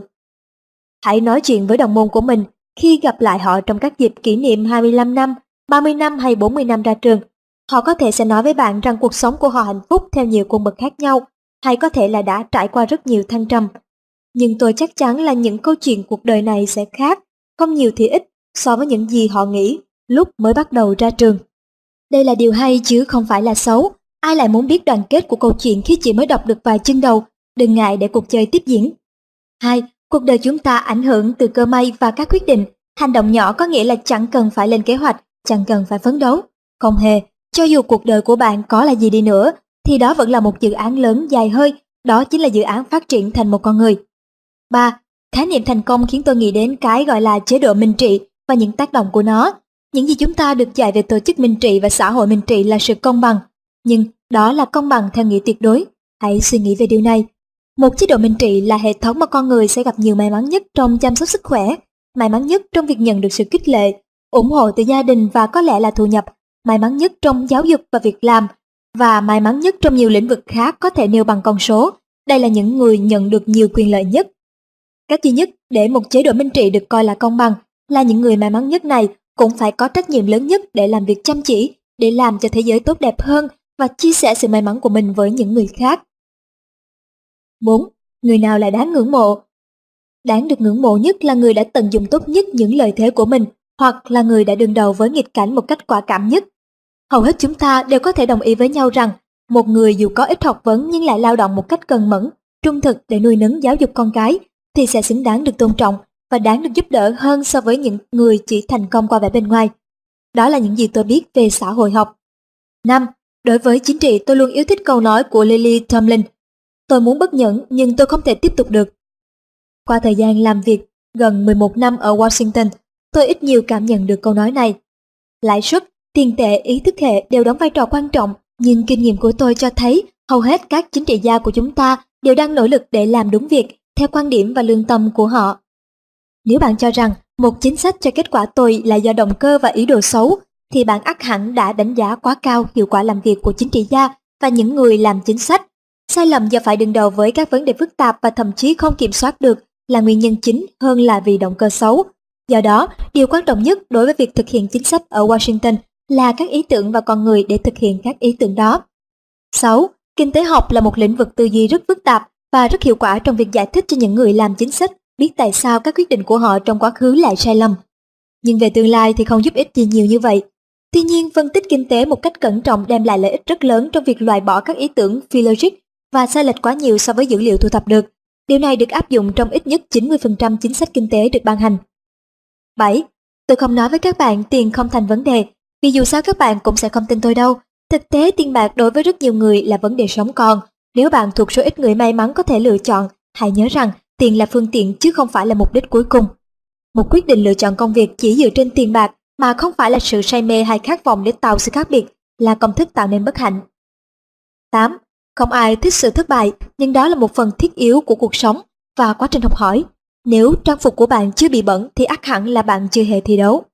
Hãy nói chuyện với đồng môn của mình khi gặp lại họ trong các dịp kỷ niệm 25 năm, 30 năm hay 40 năm ra trường. Họ có thể sẽ nói với bạn rằng cuộc sống của họ hạnh phúc theo nhiều cung bậc khác nhau, hay có thể là đã trải qua rất nhiều thăng trầm. Nhưng tôi chắc chắn là những câu chuyện cuộc đời này sẽ khác, không nhiều thì ít, so với những gì họ nghĩ lúc mới bắt đầu ra trường. Đây là điều hay chứ không phải là xấu. Ai lại muốn biết đoạn kết của câu chuyện khi chỉ mới đọc được vài chương đầu? Đừng ngại để cuộc chơi tiếp diễn. 2. Cuộc đời chúng ta ảnh hưởng từ cơ may và các quyết định. Hành động nhỏ có nghĩa là chẳng cần phải lên kế hoạch, chẳng cần phải phấn đấu. Không hề, cho dù cuộc đời của bạn có là gì đi nữa, thì đó vẫn là một dự án lớn dài hơi, đó chính là dự án phát triển thành một con người. 3. Khái niệm thành công khiến tôi nghĩ đến cái gọi là chế độ minh trị và những tác động của nó. Những gì chúng ta được dạy về tổ chức minh trị và xã hội minh trị là sự công bằng, nhưng đó là công bằng theo nghĩa tuyệt đối. Hãy suy nghĩ về điều này. Một chế độ minh trị là hệ thống mà con người sẽ gặp nhiều may mắn nhất trong chăm sóc sức khỏe, may mắn nhất trong việc nhận được sự khích lệ, ủng hộ từ gia đình và có lẽ là thu nhập, may mắn nhất trong giáo dục và việc làm, và may mắn nhất trong nhiều lĩnh vực khác có thể nêu bằng con số. Đây là những người nhận được nhiều quyền lợi nhất. Cách duy nhất để một chế độ minh trị được coi là công bằng là những người may mắn nhất này cũng phải có trách nhiệm lớn nhất để làm việc chăm chỉ, để làm cho thế giới tốt đẹp hơn và chia sẻ sự may mắn của mình với những người khác. 4. Người nào là đáng ngưỡng mộ? Đáng được ngưỡng mộ nhất là người đã tận dụng tốt nhất những lợi thế của mình, hoặc là người đã đương đầu với nghịch cảnh một cách quả cảm nhất. Hầu hết chúng ta đều có thể đồng ý với nhau rằng một người dù có ít học vấn nhưng lại lao động một cách cần mẫn, trung thực để nuôi nấng giáo dục con cái thì sẽ xứng đáng được tôn trọng và đáng được giúp đỡ hơn so với những người chỉ thành công qua vẻ bên ngoài. Đó là những gì tôi biết về xã hội học. 5. Đối với chính trị, tôi luôn yêu thích câu nói của Lily Tomlin. Tôi muốn bất nhẫn nhưng tôi không thể tiếp tục được. Qua thời gian làm việc gần 11 năm ở Washington, tôi ít nhiều cảm nhận được câu nói này. Lãi suất, tiền tệ, ý thức hệ đều đóng vai trò quan trọng, nhưng kinh nghiệm của tôi cho thấy hầu hết các chính trị gia của chúng ta đều đang nỗ lực để làm đúng việc theo quan điểm và lương tâm của họ. Nếu bạn cho rằng một chính sách cho kết quả tồi là do động cơ và ý đồ xấu, thì bạn ắt hẳn đã đánh giá quá cao hiệu quả làm việc của chính trị gia và những người làm chính sách. Sai lầm do phải đương đầu với các vấn đề phức tạp và thậm chí không kiểm soát được là nguyên nhân chính hơn là vì động cơ xấu. Do đó, điều quan trọng nhất đối với việc thực hiện chính sách ở Washington là các ý tưởng và con người để thực hiện các ý tưởng đó. 6. Kinh tế học là một lĩnh vực tư duy rất phức tạp và rất hiệu quả trong việc giải thích cho những người làm chính sách biết tại sao các quyết định của họ trong quá khứ lại sai lầm. Nhưng về tương lai thì không giúp ích gì nhiều như vậy. Tuy nhiên, phân tích kinh tế một cách cẩn trọng đem lại lợi ích rất lớn trong việc loại bỏ các ý tưởng phi logic và sai lệch quá nhiều so với dữ liệu thu thập được. Điều này được áp dụng trong ít nhất 90% chính sách kinh tế được ban hành. 7. Tôi không nói với các bạn tiền không thành vấn đề, vì dù sao các bạn cũng sẽ không tin tôi đâu. Thực tế tiền bạc đối với rất nhiều người là vấn đề sống còn. Nếu bạn thuộc số ít người may mắn có thể lựa chọn, hãy nhớ rằng tiền là phương tiện chứ không phải là mục đích cuối cùng. Một quyết định lựa chọn công việc chỉ dựa trên tiền bạc mà không phải là sự say mê hay khát vọng để tạo sự khác biệt là công thức tạo nên bất hạnh. 8. Không ai thích sự thất bại, nhưng đó là một phần thiết yếu của cuộc sống và quá trình học hỏi. Nếu trang phục của bạn chưa bị bẩn thì ắt hẳn là bạn chưa hề thi đấu.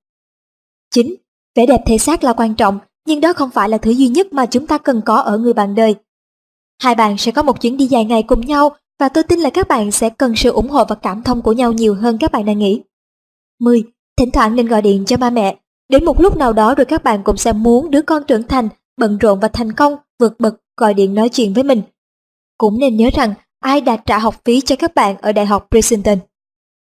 9. Vẻ đẹp thể xác là quan trọng, nhưng đó không phải là thứ duy nhất mà chúng ta cần có ở người bạn đời. Hai bạn sẽ có một chuyến đi dài ngày cùng nhau và tôi tin là các bạn sẽ cần sự ủng hộ và cảm thông của nhau nhiều hơn các bạn đang nghĩ. 10. Thỉnh thoảng nên gọi điện cho ba mẹ. Đến một lúc nào đó rồi các bạn cũng sẽ muốn đứa con trưởng thành, bận rộn và thành công, vượt bậc gọi điện nói chuyện với mình. Cũng nên nhớ rằng ai đã trả học phí cho các bạn ở Đại học Princeton.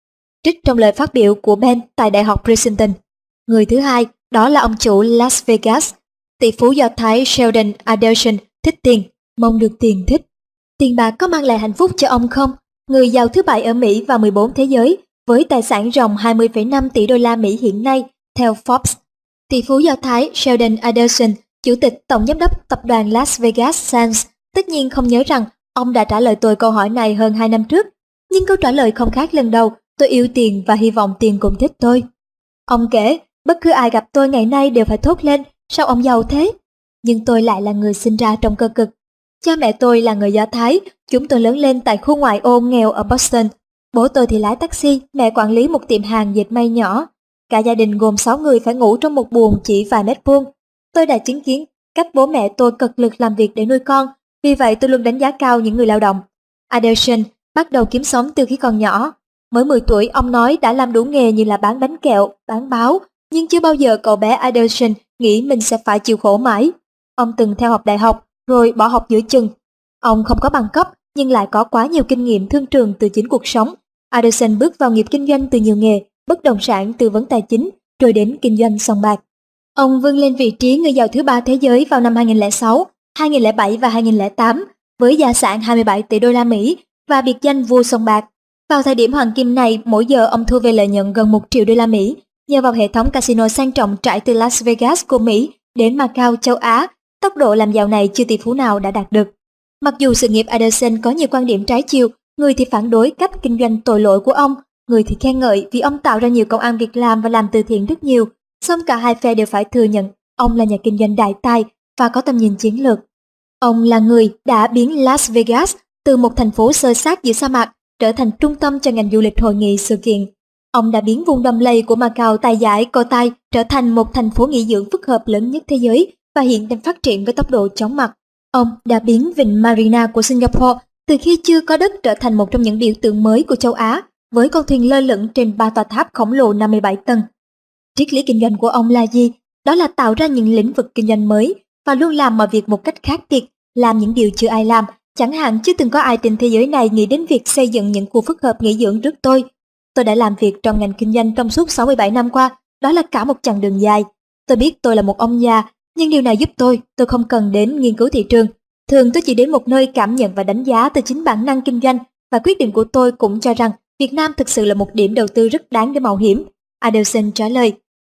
Trích trong lời phát biểu của Ben tại Đại học Princeton. Người thứ hai, đó là ông chủ Las Vegas, tỷ phú Do Thái Sheldon Adelson thích tiền, mong được tiền thích. Tiền bạc có mang lại hạnh phúc cho ông không? Người giàu thứ bảy ở Mỹ và 14 thế giới, với tài sản ròng 20,5 tỷ đô la Mỹ hiện nay, theo Forbes. Tỷ phú Do Thái Sheldon Adelson, chủ tịch tổng giám đốc tập đoàn Las Vegas Sands, tất nhiên không nhớ rằng ông đã trả lời tôi câu hỏi này hơn 2 năm trước. Nhưng câu trả lời không khác lần đầu, tôi yêu tiền và hy vọng tiền cũng thích tôi. Ông kể, bất cứ ai gặp tôi ngày nay đều phải thốt lên, sao ông giàu thế? Nhưng tôi lại là người sinh ra trong cơ cực. Cha mẹ tôi là người Do Thái, chúng tôi lớn lên tại khu ngoại ô nghèo ở Boston. Bố tôi thì lái taxi, mẹ quản lý một tiệm hàng dệt may nhỏ. Cả gia đình gồm 6 người phải ngủ trong một buồng chỉ vài mét vuông. Tôi đã chứng kiến cách bố mẹ tôi cực lực làm việc để nuôi con, vì vậy tôi luôn đánh giá cao những người lao động. Adelson bắt đầu kiếm sống từ khi còn nhỏ. Mới 10 tuổi, ông nói đã làm đủ nghề như là bán bánh kẹo, bán báo, nhưng chưa bao giờ cậu bé Adelson nghĩ mình sẽ phải chịu khổ mãi. Ông từng theo học đại học, rồi bỏ học giữa chừng. Ông không có bằng cấp, nhưng lại có quá nhiều kinh nghiệm thương trường từ chính cuộc sống. Adelson bước vào nghiệp kinh doanh từ nhiều nghề, bất động sản, tư vấn tài chính, rồi đến kinh doanh sòng bạc. Ông vươn lên vị trí người giàu thứ ba thế giới vào năm 2006, 2007 và 2008, với gia sản 27 tỷ đô la Mỹ và biệt danh vua sòng bạc. Vào thời điểm hoàng kim này, mỗi giờ ông thu về lợi nhuận gần 1 triệu đô la Mỹ, nhờ vào hệ thống casino sang trọng trải từ Las Vegas của Mỹ đến Macau châu Á. Tốc độ làm giàu này chưa tỷ phú nào đã đạt được. Mặc dù sự nghiệp Adelson có nhiều quan điểm trái chiều, người thì phản đối cách kinh doanh tội lỗi của ông, người thì khen ngợi vì ông tạo ra nhiều công ăn việc làm và làm từ thiện rất nhiều. Song cả hai phe đều phải thừa nhận ông là nhà kinh doanh đại tài và có tầm nhìn chiến lược. Ông là người đã biến Las Vegas từ một thành phố xơ xác giữa sa mạc trở thành trung tâm cho ngành du lịch hội nghị sự kiện. Ông đã biến vùng đầm lầy của Macau tài giải Cotai trở thành một thành phố nghỉ dưỡng phức hợp lớn nhất thế giới và hiện đang phát triển với tốc độ chóng mặt. Ông đã biến vịnh Marina của Singapore từ khi chưa có đất trở thành một trong những biểu tượng mới của châu Á, với con thuyền lơ lửng trên 3 tòa tháp khổng lồ 57 tầng. Triết lý kinh doanh của ông là gì? Đó là tạo ra những lĩnh vực kinh doanh mới và luôn làm mọi việc một cách khác biệt, làm những điều chưa ai làm. Chẳng hạn chưa từng có ai trên thế giới này nghĩ đến việc xây dựng những khu phức hợp nghỉ dưỡng trước tôi. Tôi đã làm việc trong ngành kinh doanh trong suốt 67 năm qua, đó là cả một chặng đường dài. Tôi biết tôi là một ông già, nhưng điều này giúp tôi không cần đến nghiên cứu thị trường. Thường tôi chỉ đến một nơi cảm nhận và đánh giá từ chính bản năng kinh doanh, và quyết định của tôi cũng cho rằng Việt Nam thực sự là một điểm đầu tư rất đáng để mạo hiểm. Adelson trả lời.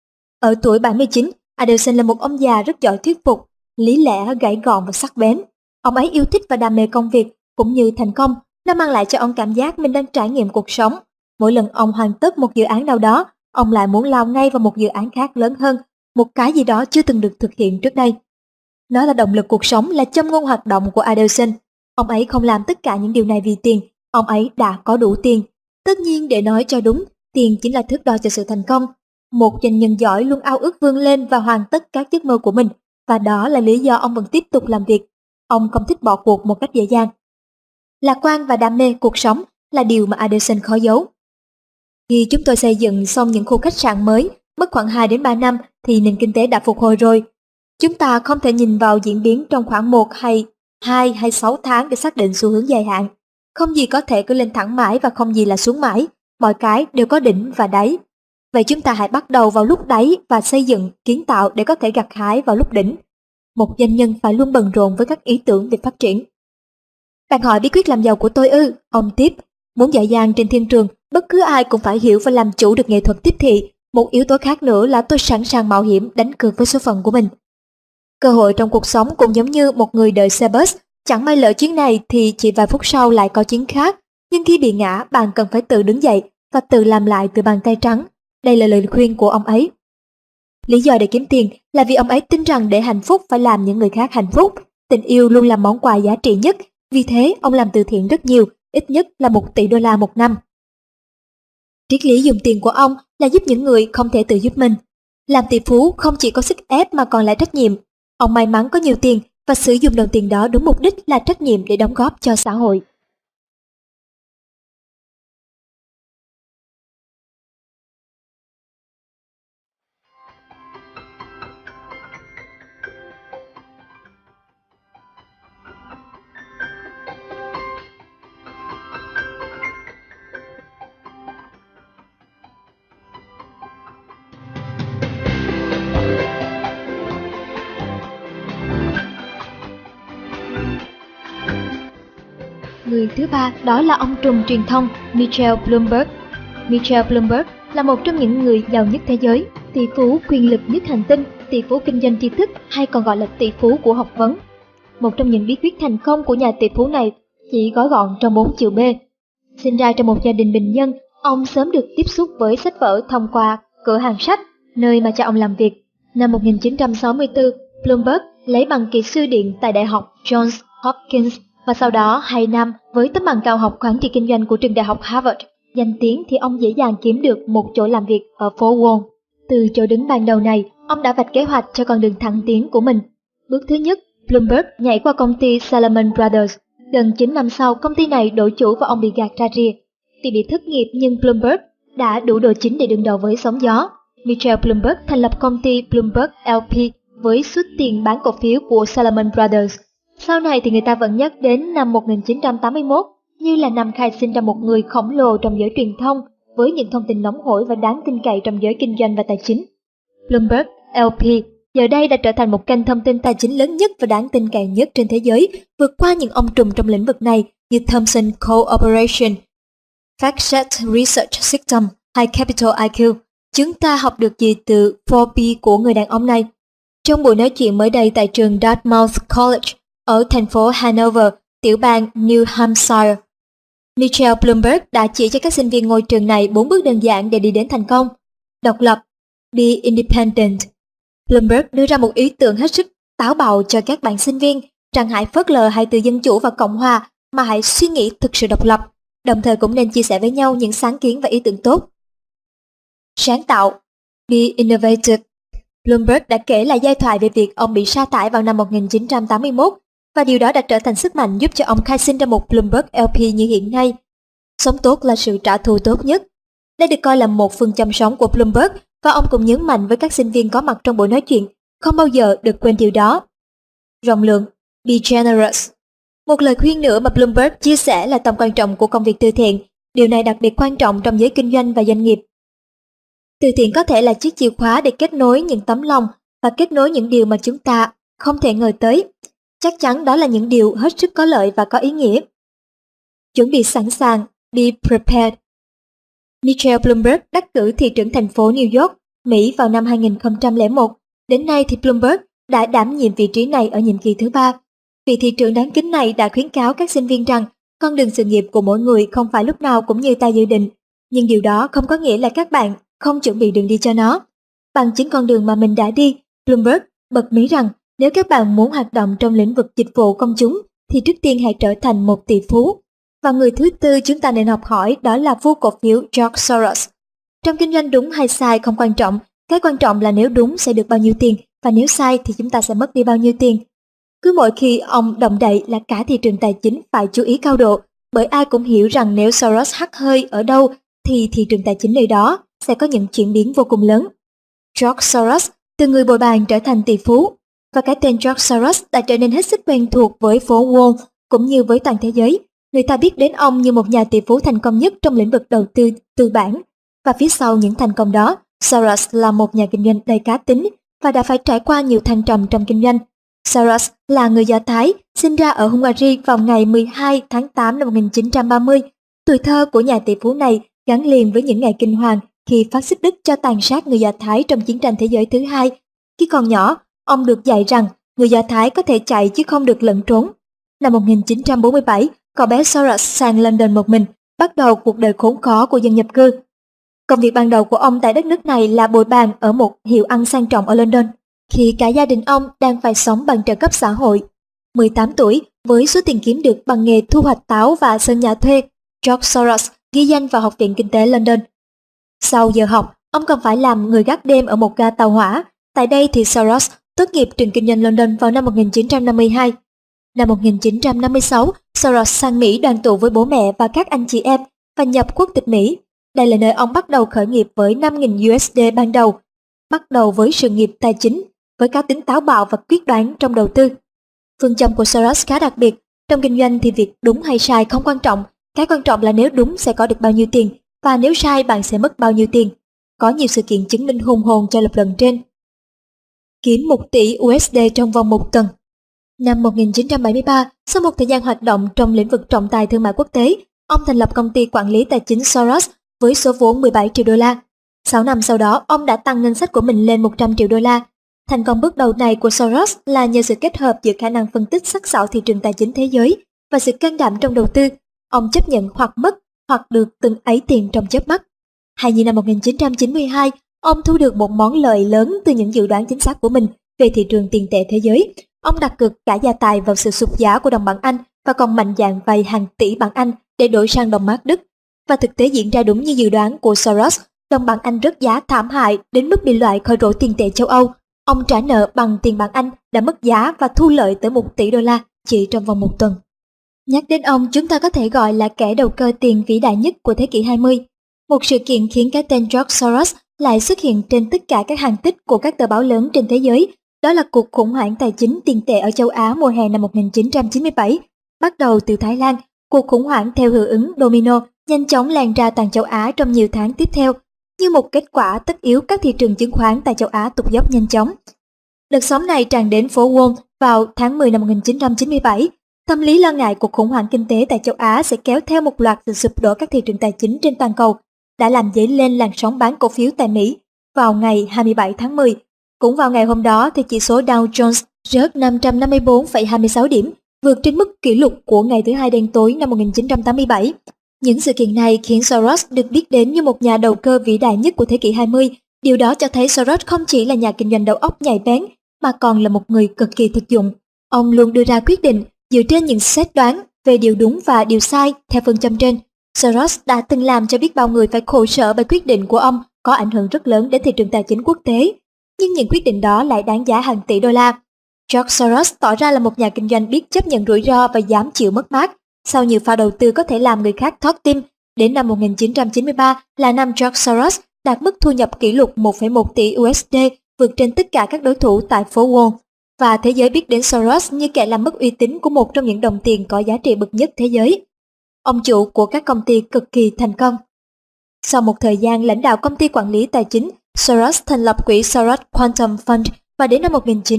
Ở tuổi 79, Adelson là một ông già rất giỏi thuyết phục, lý lẽ gãy gọn và sắc bén. Ông ấy yêu thích và đam mê công việc, cũng như thành công, nó mang lại cho ông cảm giác mình đang trải nghiệm cuộc sống. Mỗi lần ông hoàn tất một dự án nào đó, ông lại muốn lao ngay vào một dự án khác lớn hơn, một cái gì đó chưa từng được thực hiện trước đây. Nó là động lực cuộc sống, là châm ngôn hoạt động của Adelson. Ông ấy không làm tất cả những điều này vì tiền, ông ấy đã có đủ tiền. Tất nhiên, để nói cho đúng, tiền chính là thước đo cho sự thành công. Một doanh nhân giỏi luôn ao ước vươn lên và hoàn tất các giấc mơ của mình, và đó là lý do ông vẫn tiếp tục làm việc. Ông không thích bỏ cuộc một cách dễ dàng. Lạc quan và đam mê cuộc sống là điều mà Adelson khó giấu. Khi chúng tôi xây dựng xong những khu khách sạn mới, mất khoảng 2 đến 3 năm thì nền kinh tế đã phục hồi rồi. Chúng ta không thể nhìn vào diễn biến trong khoảng 1 hay 2 hay 6 tháng để xác định xu hướng dài hạn. Không gì có thể cứ lên thẳng mãi và không gì là xuống mãi, mọi cái đều có đỉnh và đáy. Vậy chúng ta hãy bắt đầu vào lúc đáy và xây dựng, kiến tạo để có thể gặt hái vào lúc đỉnh. Một doanh nhân phải luôn bận rộn với các ý tưởng về phát triển. Bạn hỏi bí quyết làm giàu của tôi ư? Ông tiếp. Muốn giỏi giang trên thiên trường, bất cứ ai cũng phải hiểu và làm chủ được nghệ thuật tiếp thị. Một yếu tố khác nữa là tôi sẵn sàng mạo hiểm, đánh cược với số phận của mình. Cơ hội trong cuộc sống cũng giống như một người đợi xe bus. Chẳng may lỡ chuyến này thì chỉ vài phút sau lại có chuyến khác. Nhưng khi bị ngã, bạn cần phải tự đứng dậy và tự làm lại từ bàn tay trắng. Đây là lời khuyên của ông ấy. Lý do để kiếm tiền là vì ông ấy tin rằng để hạnh phúc phải làm những người khác hạnh phúc. Tình yêu luôn là món quà giá trị nhất. Vì thế, ông làm từ thiện rất nhiều, ít nhất là 1 tỷ đô la một năm. Triết lý dùng tiền của ông là giúp những người không thể tự giúp mình. Làm tỷ phú không chỉ có sức ép mà còn là trách nhiệm. Ông may mắn có nhiều tiền và sử dụng đồng tiền đó đúng mục đích là trách nhiệm để đóng góp cho xã hội. Người thứ ba đó là ông trùm truyền thông Michael Bloomberg. Michael Bloomberg là một trong những người giàu nhất thế giới, tỷ phú quyền lực nhất hành tinh, tỷ phú kinh doanh tri thức hay còn gọi là tỷ phú của học vấn. Một trong những bí quyết thành công của nhà tỷ phú này chỉ gói gọn trong 4 chữ B. Sinh ra trong một gia đình bình dân, ông sớm được tiếp xúc với sách vở thông qua cửa hàng sách, nơi mà cha ông làm việc. Năm 1964, Bloomberg lấy bằng kỹ sư điện tại Đại học Johns Hopkins và sau đó 2 năm với tấm bằng cao học quản trị kinh doanh của trường đại học Harvard. Danh tiếng thì ông dễ dàng kiếm được một chỗ làm việc ở phố Wall. Từ chỗ đứng ban đầu này, ông đã vạch kế hoạch cho con đường thăng tiến của mình. Bước thứ nhất, Bloomberg nhảy qua công ty Salomon Brothers. Gần 9 năm sau, công ty này đổi chủ và ông bị gạt ra rìa. Tuy bị thất nghiệp nhưng Bloomberg đã đủ độ chín để đương đầu với sóng gió. Michael Bloomberg thành lập công ty Bloomberg LP với suất tiền bán cổ phiếu của Salomon Brothers. Sau này thì người ta vẫn nhắc đến năm 1981 như là năm khai sinh ra một người khổng lồ trong giới truyền thông với những thông tin nóng hổi và đáng tin cậy trong giới kinh doanh và tài chính. Bloomberg LP giờ đây đã trở thành một kênh thông tin tài chính lớn nhất và đáng tin cậy nhất trên thế giới, vượt qua những ông trùm trong lĩnh vực này như Thomson Corporation, FactSet Research System hay Capital IQ. Chúng ta học được gì từ 4P của người đàn ông này? Trong buổi nói chuyện mới đây tại trường Dartmouth College ở thành phố Hanover, tiểu bang New Hampshire, Michael Bloomberg đã chỉ cho các sinh viên ngôi trường này 4 bước đơn giản để đi đến thành công. Độc lập, be independent. Bloomberg đưa ra một ý tưởng hết sức táo bạo cho các bạn sinh viên rằng hãy phớt lờ hai từ dân chủ và cộng hòa mà hãy suy nghĩ thực sự độc lập, đồng thời cũng nên chia sẻ với nhau những sáng kiến và ý tưởng tốt. Sáng tạo, be innovative. Bloomberg đã kể lại giai thoại về việc ông bị sa thải vào năm 1981 và điều đó đã trở thành sức mạnh giúp cho ông khai sinh ra một Bloomberg LP như hiện nay. Sống tốt là sự trả thù tốt nhất. Đây được coi là một phương châm sống của Bloomberg và ông cũng nhấn mạnh với các sinh viên có mặt trong buổi nói chuyện không bao giờ được quên điều đó. Rộng lượng, be generous. Một lời khuyên nữa mà Bloomberg chia sẻ là tầm quan trọng của công việc từ thiện. Điều này đặc biệt quan trọng trong giới kinh doanh và doanh nghiệp. Từ thiện có thể là chiếc chìa khóa để kết nối những tấm lòng và kết nối những điều mà chúng ta không thể ngờ tới. Chắc chắn đó là những điều hết sức có lợi và có ý nghĩa. Chuẩn bị sẵn sàng, be prepared. Michael Bloomberg đắc cử thị trưởng thành phố New York, Mỹ vào năm 2001. Đến nay thì Bloomberg đã đảm nhiệm vị trí này ở nhiệm kỳ thứ 3. Vị thị trưởng đáng kính này đã khuyến cáo các sinh viên rằng con đường sự nghiệp của mỗi người không phải lúc nào cũng như ta dự định. Nhưng điều đó không có nghĩa là các bạn không chuẩn bị đường đi cho nó. Bằng chính con đường mà mình đã đi, Bloomberg bật mí rằng nếu các bạn muốn hoạt động trong lĩnh vực dịch vụ công chúng thì trước tiên hãy trở thành một tỷ phú. Và người thứ tư chúng ta nên học hỏi đó là vua cổ phiếu George Soros. Trong kinh doanh đúng hay sai không quan trọng, cái quan trọng là nếu đúng sẽ được bao nhiêu tiền và nếu sai thì chúng ta sẽ mất đi bao nhiêu tiền. Cứ mỗi khi ông động đậy là cả thị trường tài chính phải chú ý cao độ, bởi ai cũng hiểu rằng nếu Soros hắt hơi ở đâu thì thị trường tài chính nơi đó sẽ có những chuyển biến vô cùng lớn. George Soros từ người bồi bàn trở thành tỷ phú, và cái tên George Soros đã trở nên hết sức quen thuộc với phố Wall cũng như với toàn thế giới. Người ta biết đến ông như một nhà tỷ phú thành công nhất trong lĩnh vực đầu tư tư bản. Và phía sau những thành công đó, Soros là một nhà kinh doanh đầy cá tính và đã phải trải qua nhiều thăng trầm trong kinh doanh. Soros là người Do Thái, sinh ra ở Hungary vào ngày 12 tháng 8 năm 1930. Tuổi thơ của nhà tỷ phú này gắn liền với những ngày kinh hoàng khi phát xít Đức cho tàn sát người Do Thái trong chiến tranh thế giới thứ hai. Khi còn nhỏ, ông được dạy rằng người Do Thái có thể chạy chứ không được lẩn trốn. Năm 1947, cậu bé Soros sang London một mình, bắt đầu cuộc đời khốn khó của dân nhập cư. Công việc ban đầu của ông tại đất nước này là bồi bàn ở một hiệu ăn sang trọng ở London, khi cả gia đình ông đang phải sống bằng trợ cấp xã hội. 18 tuổi, với số tiền kiếm được bằng nghề thu hoạch táo và sơn nhà thuê, George Soros ghi danh vào Học viện Kinh tế London. Sau giờ học, ông còn phải làm người gác đêm ở một ga tàu hỏa. Tại đây thì Soros tốt nghiệp trường kinh doanh London vào năm 1952. Năm 1956, Soros sang Mỹ đoàn tụ với bố mẹ và các anh chị em và nhập quốc tịch Mỹ. Đây là nơi ông bắt đầu khởi nghiệp với 5.000 USD ban đầu, bắt đầu với sự nghiệp tài chính, với cá tính táo bạo và quyết đoán trong đầu tư. Phương châm của Soros khá đặc biệt. Trong kinh doanh thì việc đúng hay sai không quan trọng, cái quan trọng là nếu đúng sẽ có được bao nhiêu tiền, và nếu sai bạn sẽ mất bao nhiêu tiền. Có nhiều sự kiện chứng minh hùng hồn cho lập luận trên. Kiếm 1 tỷ USD trong vòng 1 tuần. Năm 1973, sau một thời gian hoạt động trong lĩnh vực trọng tài thương mại quốc tế, ông thành lập công ty quản lý tài chính Soros với số vốn 17 triệu đô la. 6 năm sau đó, ông đã tăng ngân sách của mình lên 100 triệu đô la. Thành công bước đầu này của Soros là nhờ sự kết hợp giữa khả năng phân tích sắc sảo thị trường tài chính thế giới và sự can đảm trong đầu tư. Ông chấp nhận hoặc mất hoặc được từng ấy tiền trong chớp mắt. Hay như năm 1992, ông thu được một món lợi lớn từ những dự đoán chính xác của mình về thị trường tiền tệ thế giới. Ông đặt cược cả gia tài vào sự sụt giá của đồng bảng Anh và còn mạnh dạn vay hàng tỷ bảng Anh để đổi sang đồng mark Đức. Và thực tế diễn ra đúng như dự đoán của Soros, đồng bảng Anh rớt giá thảm hại đến mức bị loại khỏi rổ tiền tệ châu Âu. Ông trả nợ bằng tiền bảng Anh đã mất giá và thu lợi tới 1 tỷ đô la chỉ trong vòng một tuần. Nhắc đến ông, chúng ta có thể gọi là kẻ đầu cơ tiền vĩ đại nhất của thế kỷ 20. Một sự kiện khiến cái tên George Soros lại xuất hiện trên tất cả các hàng tích của các tờ báo lớn trên thế giới. Đó là cuộc khủng hoảng tài chính tiền tệ ở châu Á mùa hè năm 1997. Bắt đầu từ Thái Lan, cuộc khủng hoảng theo hiệu ứng domino nhanh chóng lan ra toàn châu Á trong nhiều tháng tiếp theo. Như một kết quả tất yếu, các thị trường chứng khoán tại châu Á tụt dốc nhanh chóng. Đợt sóng này tràn đến phố Wall vào tháng 10 năm 1997. Tâm lý lo ngại cuộc khủng hoảng kinh tế tại châu Á sẽ kéo theo một loạt sự sụp đổ các thị trường tài chính trên toàn cầu đã làm dấy lên làn sóng bán cổ phiếu tại Mỹ vào ngày 27 tháng 10. Cũng vào ngày hôm đó thì chỉ số Dow Jones rớt 554,26 điểm, vượt trên mức kỷ lục của ngày thứ Hai đen tối năm 1987. Những sự kiện này khiến Soros được biết đến như một nhà đầu cơ vĩ đại nhất của thế kỷ 20. Điều đó cho thấy Soros không chỉ là nhà kinh doanh đầu óc nhạy bén mà còn là một người cực kỳ thực dụng. Ông luôn đưa ra quyết định dựa trên những xét đoán về điều đúng và điều sai theo phương châm trên. Soros đã từng làm cho biết bao người phải khổ sở bởi quyết định của ông có ảnh hưởng rất lớn đến thị trường tài chính quốc tế. Nhưng những quyết định đó lại đáng giá hàng tỷ đô la. George Soros tỏ ra là một nhà kinh doanh biết chấp nhận rủi ro và dám chịu mất mát. Sau nhiều pha đầu tư có thể làm người khác thót tim, đến năm 1993 là năm George Soros đạt mức thu nhập kỷ lục 1,1 tỷ USD, vượt trên tất cả các đối thủ tại phố Wall. Và thế giới biết đến Soros như kẻ làm mất uy tín của một trong những đồng tiền có giá trị bậc nhất thế giới. Ông chủ của các công ty cực kỳ thành công. Sau một thời gian lãnh đạo công ty quản lý tài chính, Soros thành lập quỹ Soros Quantum Fund và đến năm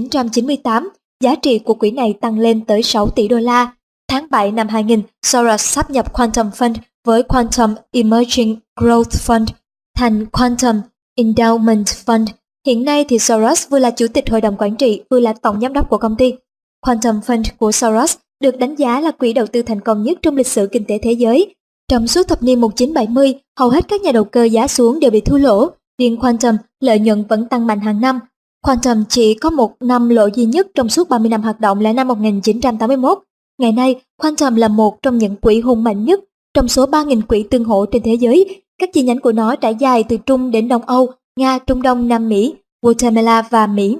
1998, giá trị của quỹ này tăng lên tới 6 tỷ đô la. Tháng 7 năm 2000, Soros sáp nhập Quantum Fund với Quantum Emerging Growth Fund thành Quantum Endowment Fund. Hiện nay thì Soros vừa là chủ tịch hội đồng quản trị, vừa là tổng giám đốc của công ty. Quantum Fund của Soros được đánh giá là quỹ đầu tư thành công nhất trong lịch sử kinh tế thế giới. Trong suốt thập niên 1970, hầu hết các nhà đầu cơ giá xuống đều bị thua lỗ. Riêng Quantum, lợi nhuận vẫn tăng mạnh hàng năm. Quantum chỉ có một năm lỗ duy nhất trong suốt 30 năm hoạt động là năm 1981. Ngày nay, Quantum là một trong những quỹ hùng mạnh nhất trong số 3.000 quỹ tương hỗ trên thế giới. Các chi nhánh của nó trải dài từ Trung đến Đông Âu, Nga, Trung Đông, Nam Mỹ, Guatemala và Mỹ.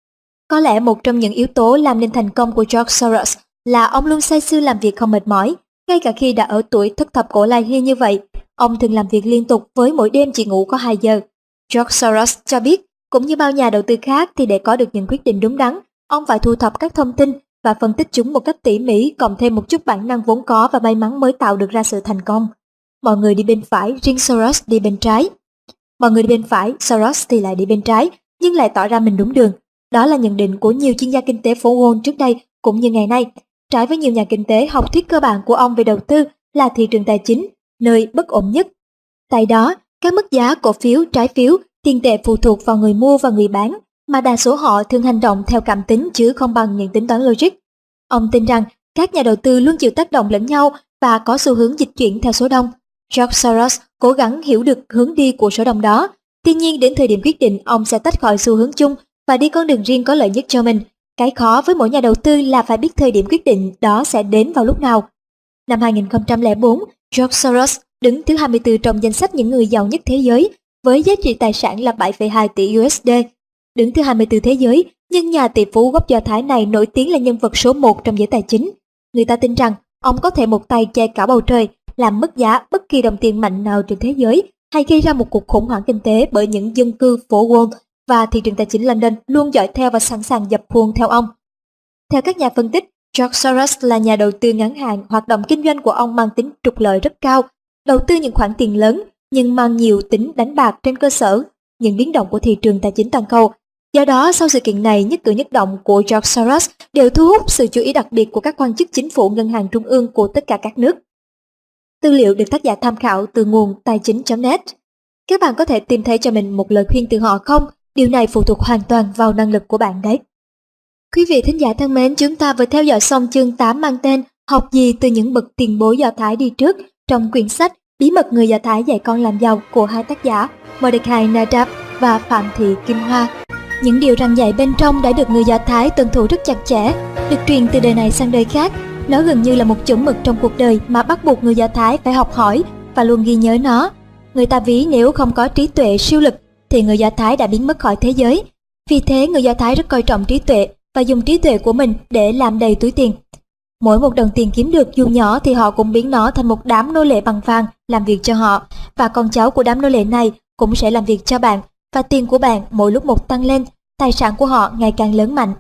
Có lẽ một trong những yếu tố làm nên thành công của George Soros là ông luôn say sưa làm việc không mệt mỏi. Ngay cả khi đã ở tuổi thất thập cổ lai hy như vậy, ông thường làm việc liên tục với mỗi đêm chỉ ngủ có 2 giờ. George Soros cho biết, cũng như bao nhà đầu tư khác thì để có được những quyết định đúng đắn, ông phải thu thập các thông tin và phân tích chúng một cách tỉ mỉ, cộng thêm một chút bản năng vốn có và may mắn mới tạo được ra sự thành công. Mọi người đi bên phải, riêng Soros đi bên trái. Mọi người đi bên phải, Soros thì lại đi bên trái, nhưng lại tỏ ra mình đúng đường. Đó là nhận định của nhiều chuyên gia kinh tế phố Wall trước đây cũng như ngày nay. Trái với nhiều nhà kinh tế, học thuyết cơ bản của ông về đầu tư là thị trường tài chính, nơi bất ổn nhất. Tại đó, các mức giá cổ phiếu, trái phiếu, tiền tệ phụ thuộc vào người mua và người bán, mà đa số họ thường hành động theo cảm tính chứ không bằng những tính toán logic. Ông tin rằng các nhà đầu tư luôn chịu tác động lẫn nhau và có xu hướng dịch chuyển theo số đông. George Soros cố gắng hiểu được hướng đi của số đông đó. Tuy nhiên đến thời điểm quyết định, ông sẽ tách khỏi xu hướng chung và đi con đường riêng có lợi nhất cho mình. Cái khó với mỗi nhà đầu tư là phải biết thời điểm quyết định đó sẽ đến vào lúc nào. Năm 2004, George Soros đứng thứ 24 trong danh sách những người giàu nhất thế giới với giá trị tài sản là 7,2 tỷ USD. Đứng thứ 24 thế giới, nhưng nhà tỷ phú gốc Do Thái này nổi tiếng là nhân vật số 1 trong giới tài chính. Người ta tin rằng ông có thể một tay che cả bầu trời, làm mất giá bất kỳ đồng tiền mạnh nào trên thế giới hay gây ra một cuộc khủng hoảng kinh tế bởi những dân cư phố Wall và thị trường tài chính London luôn dõi theo và sẵn sàng dập khuôn theo ông. Theo các nhà phân tích, George Soros là nhà đầu tư ngắn hạn, hoạt động kinh doanh của ông mang tính trục lợi rất cao, đầu tư những khoản tiền lớn nhưng mang nhiều tính đánh bạc trên cơ sở những biến động của thị trường tài chính toàn cầu. Do đó, sau sự kiện này, nhất cử nhất động của George Soros đều thu hút sự chú ý đặc biệt của các quan chức chính phủ ngân hàng trung ương của tất cả các nước. Tư liệu được tác giả tham khảo từ nguồn tài chính.net. Các bạn có thể tìm thấy cho mình một lời khuyên từ họ không? Điều này phụ thuộc hoàn toàn vào năng lực của bạn đấy. Quý vị thính giả thân mến, chúng ta vừa theo dõi xong chương 8 mang tên Học gì từ những bậc tiền bối Do Thái đi trước trong quyển sách Bí mật người Do Thái dạy con làm giàu của hai tác giả Mordecai Nadab và Phạm Thị Kim Hoa. Những điều răn dạy bên trong đã được người Do Thái tuân thủ rất chặt chẽ, được truyền từ đời này sang đời khác. Nó gần như là một chuẩn mực trong cuộc đời mà bắt buộc người Do Thái phải học hỏi và luôn ghi nhớ nó. Người ta ví nếu không có trí tuệ siêu lực thì người Do Thái đã biến mất khỏi thế giới. Vì thế người Do Thái rất coi trọng trí tuệ và dùng trí tuệ của mình để làm đầy túi tiền. Mỗi một đồng tiền kiếm được dù nhỏ thì họ cũng biến nó thành một đám nô lệ bằng vàng làm việc cho họ, và con cháu của đám nô lệ này cũng sẽ làm việc cho bạn, và tiền của bạn mỗi lúc một tăng lên, tài sản của họ ngày càng lớn mạnh.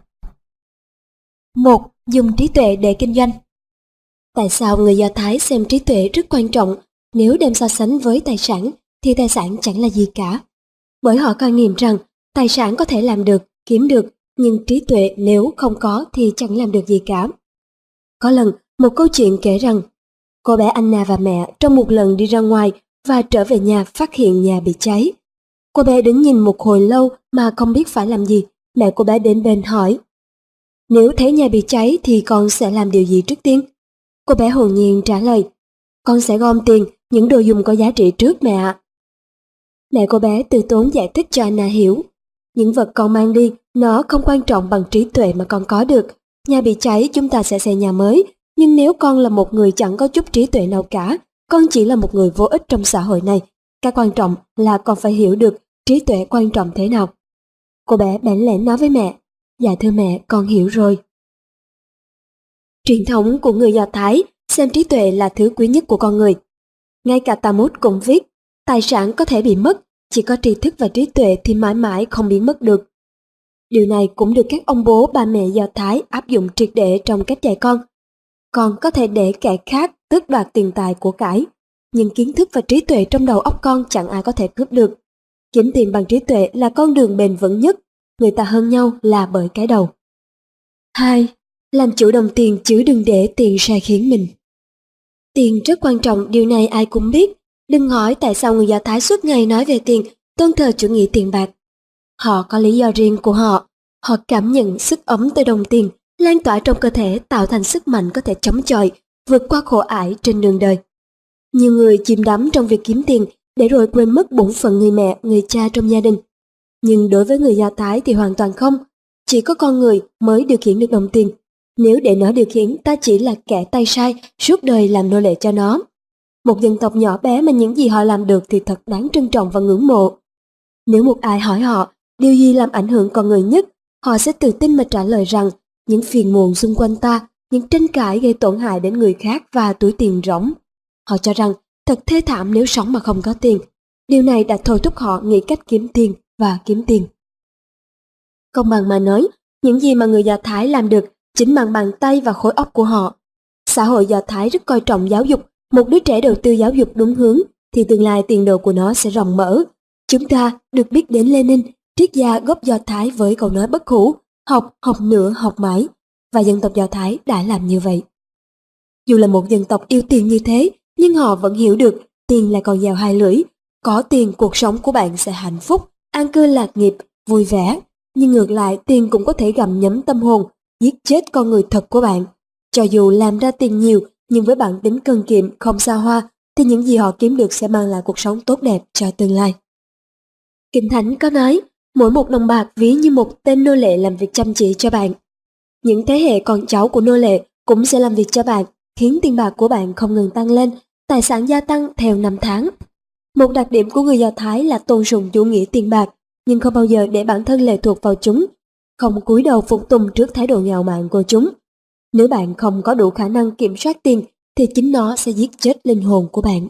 1. Dùng trí tuệ để kinh doanh. Tại sao người Do Thái xem trí tuệ rất quan trọng? Nếu đem so sánh với tài sản thì tài sản chẳng là gì cả. Bởi họ coi nghiệm rằng tài sản có thể làm được, kiếm được, nhưng trí tuệ nếu không có thì chẳng làm được gì cả. Có lần, một câu chuyện kể rằng, cô bé Anna và mẹ trong một lần đi ra ngoài và trở về nhà phát hiện nhà bị cháy. Cô bé đứng nhìn một hồi lâu mà không biết phải làm gì. Mẹ cô bé đến bên hỏi, nếu thấy nhà bị cháy thì con sẽ làm điều gì trước tiên? Cô bé hồn nhiên trả lời, con sẽ gom tiền, những đồ dùng có giá trị trước mẹ ạ. Mẹ cô bé từ tốn giải thích cho Anna hiểu, những vật con mang đi, nó không quan trọng bằng trí tuệ mà con có được. Nhà bị cháy chúng ta sẽ xây nhà mới, nhưng nếu con là một người chẳng có chút trí tuệ nào cả, con chỉ là một người vô ích trong xã hội này. Cái quan trọng là con phải hiểu được trí tuệ quan trọng thế nào. Cô bé bẽn lẽn nói với mẹ, dạ thưa mẹ, con hiểu rồi. Truyền thống của người Do Thái xem trí tuệ là thứ quý nhất của con người. Ngay cả Talmud cũng viết, tài sản có thể bị mất, chỉ có tri thức và trí tuệ thì mãi mãi không biến mất được. Điều này cũng được các ông bố bà mẹ Do Thái áp dụng triệt để trong cách dạy con. Con có thể để kẻ khác tước đoạt tiền tài của cải, nhưng kiến thức và trí tuệ trong đầu óc con chẳng ai có thể cướp được. Kiếm tiền bằng trí tuệ là con đường bền vững nhất, người ta hơn nhau là bởi cái đầu. 2. Làm chủ đồng tiền chứ đừng để tiền sai khiến mình. Tiền rất quan trọng, điều này ai cũng biết. Đừng hỏi tại sao người Do Thái suốt ngày nói về tiền, tôn thờ chủ nghĩa tiền bạc. Họ có lý do riêng của họ. Họ cảm nhận sức ấm từ đồng tiền, lan tỏa trong cơ thể tạo thành sức mạnh có thể chống chọi, vượt qua khổ ải trên đường đời. Nhiều người chìm đắm trong việc kiếm tiền để rồi quên mất bổn phận người mẹ, người cha trong gia đình. Nhưng đối với người Do Thái thì hoàn toàn không. Chỉ có con người mới điều khiển được đồng tiền. Nếu để nó điều khiển, ta chỉ là kẻ tay sai, suốt đời làm nô lệ cho nó. Một dân tộc nhỏ bé mà những gì họ làm được thì thật đáng trân trọng và ngưỡng mộ. Nếu một ai hỏi họ điều gì làm ảnh hưởng con người nhất, họ sẽ tự tin mà trả lời rằng những phiền muộn xung quanh ta, những tranh cãi gây tổn hại đến người khác và túi tiền rỗng. Họ cho rằng thật thê thảm nếu sống mà không có tiền. Điều này đã thôi thúc họ nghĩ cách kiếm tiền và kiếm tiền. Công bằng mà nói, những gì mà người Do Thái làm được chính bằng bàn tay và khối óc của họ. Xã hội Do Thái rất coi trọng giáo dục. Một đứa trẻ đầu tư giáo dục đúng hướng thì tương lai tiền đồ của nó sẽ rộng mở. Chúng ta được biết đến Lenin, triết gia gốc Do Thái với câu nói bất hủ, học, học nữa, học mãi. Và dân tộc Do Thái đã làm như vậy. Dù là một dân tộc yêu tiền như thế, nhưng họ vẫn hiểu được tiền là con dao hai lưỡi. Có tiền cuộc sống của bạn sẽ hạnh phúc, an cư lạc nghiệp, vui vẻ. Nhưng ngược lại tiền cũng có thể gặm nhấm tâm hồn, giết chết con người thật của bạn. Cho dù làm ra tiền nhiều, nhưng với bản tính cần kiệm, không xa hoa, thì những gì họ kiếm được sẽ mang lại cuộc sống tốt đẹp cho tương lai. Kinh Thánh có nói, mỗi một đồng bạc ví như một tên nô lệ làm việc chăm chỉ cho bạn. Những thế hệ con cháu của nô lệ cũng sẽ làm việc cho bạn, khiến tiền bạc của bạn không ngừng tăng lên, tài sản gia tăng theo năm tháng. Một đặc điểm của người Do Thái là tôn sùng chủ nghĩa tiền bạc, nhưng không bao giờ để bản thân lệ thuộc vào chúng, không cúi đầu phục tùng trước thái độ ngạo mạn của chúng. Nếu bạn không có đủ khả năng kiểm soát tiền, thì chính nó sẽ giết chết linh hồn của bạn.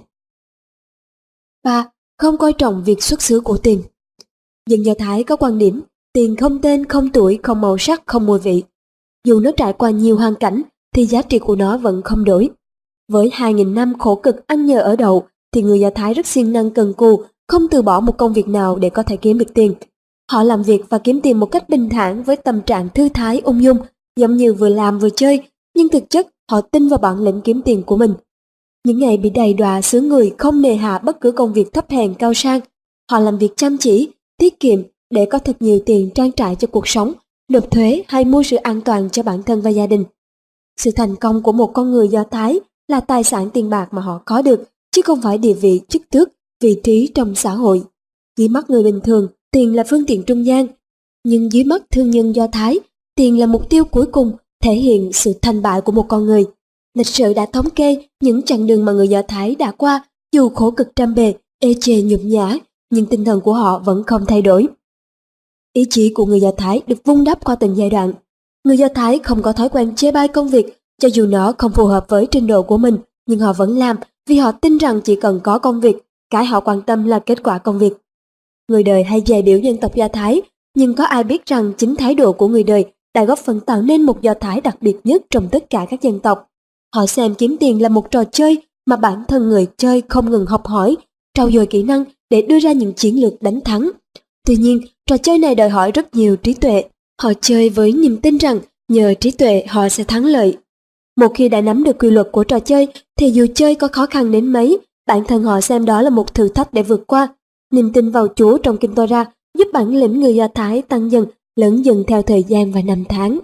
3. Không coi trọng việc xuất xứ của tiền. Dân Do Thái có quan điểm, tiền không tên, không tuổi, không màu sắc, không mùi vị. Dù nó trải qua nhiều hoàn cảnh, thì giá trị của nó vẫn không đổi. Với 2.000 năm khổ cực ăn nhờ ở đậu, thì người Do Thái rất siêng năng cần cù, không từ bỏ một công việc nào để có thể kiếm được tiền. Họ làm việc và kiếm tiền một cách bình thản với tâm trạng thư thái ung dung, giống như vừa làm vừa chơi, nhưng thực chất họ tin vào bản lĩnh kiếm tiền của mình. Những ngày bị đầy đọa xứ người không nề hà bất cứ công việc thấp hèn cao sang, họ làm việc chăm chỉ, tiết kiệm để có thật nhiều tiền trang trải cho cuộc sống, nộp thuế hay mua sự an toàn cho bản thân và gia đình. Sự thành công của một con người Do Thái là tài sản tiền bạc mà họ có được, chứ không phải địa vị, chức tước, vị trí trong xã hội. Dưới mắt người bình thường, tiền là phương tiện trung gian, nhưng dưới mắt thương nhân Do Thái, tiền là mục tiêu cuối cùng, thể hiện sự thành bại của một con người. Lịch sử đã thống kê những chặng đường mà người Do Thái đã qua, dù khổ cực trăm bề, ê chề nhục nhã, nhưng tinh thần của họ vẫn không thay đổi. Ý chí của người Do Thái được vun đắp qua từng giai đoạn. Người Do Thái không có thói quen chê bai công việc, cho dù nó không phù hợp với trình độ của mình, nhưng họ vẫn làm vì họ tin rằng chỉ cần có công việc, cái họ quan tâm là kết quả công việc. Người đời hay dè biểu dân tộc Do Thái, nhưng có ai biết rằng chính thái độ của người đời đã góp phần tạo nên một Do Thái đặc biệt nhất trong tất cả các dân tộc. Họ xem kiếm tiền là một trò chơi mà bản thân người chơi không ngừng học hỏi, trau dồi kỹ năng để đưa ra những chiến lược đánh thắng. Tuy nhiên, trò chơi này đòi hỏi rất nhiều trí tuệ. Họ chơi với niềm tin rằng nhờ trí tuệ họ sẽ thắng lợi. Một khi đã nắm được quy luật của trò chơi thì dù chơi có khó khăn đến mấy, bản thân họ xem đó là một thử thách để vượt qua. Niềm tin vào Chúa trong Kinh Tô-ra giúp bản lĩnh người Do Thái tăng dần, lớn dần theo thời gian và năm tháng.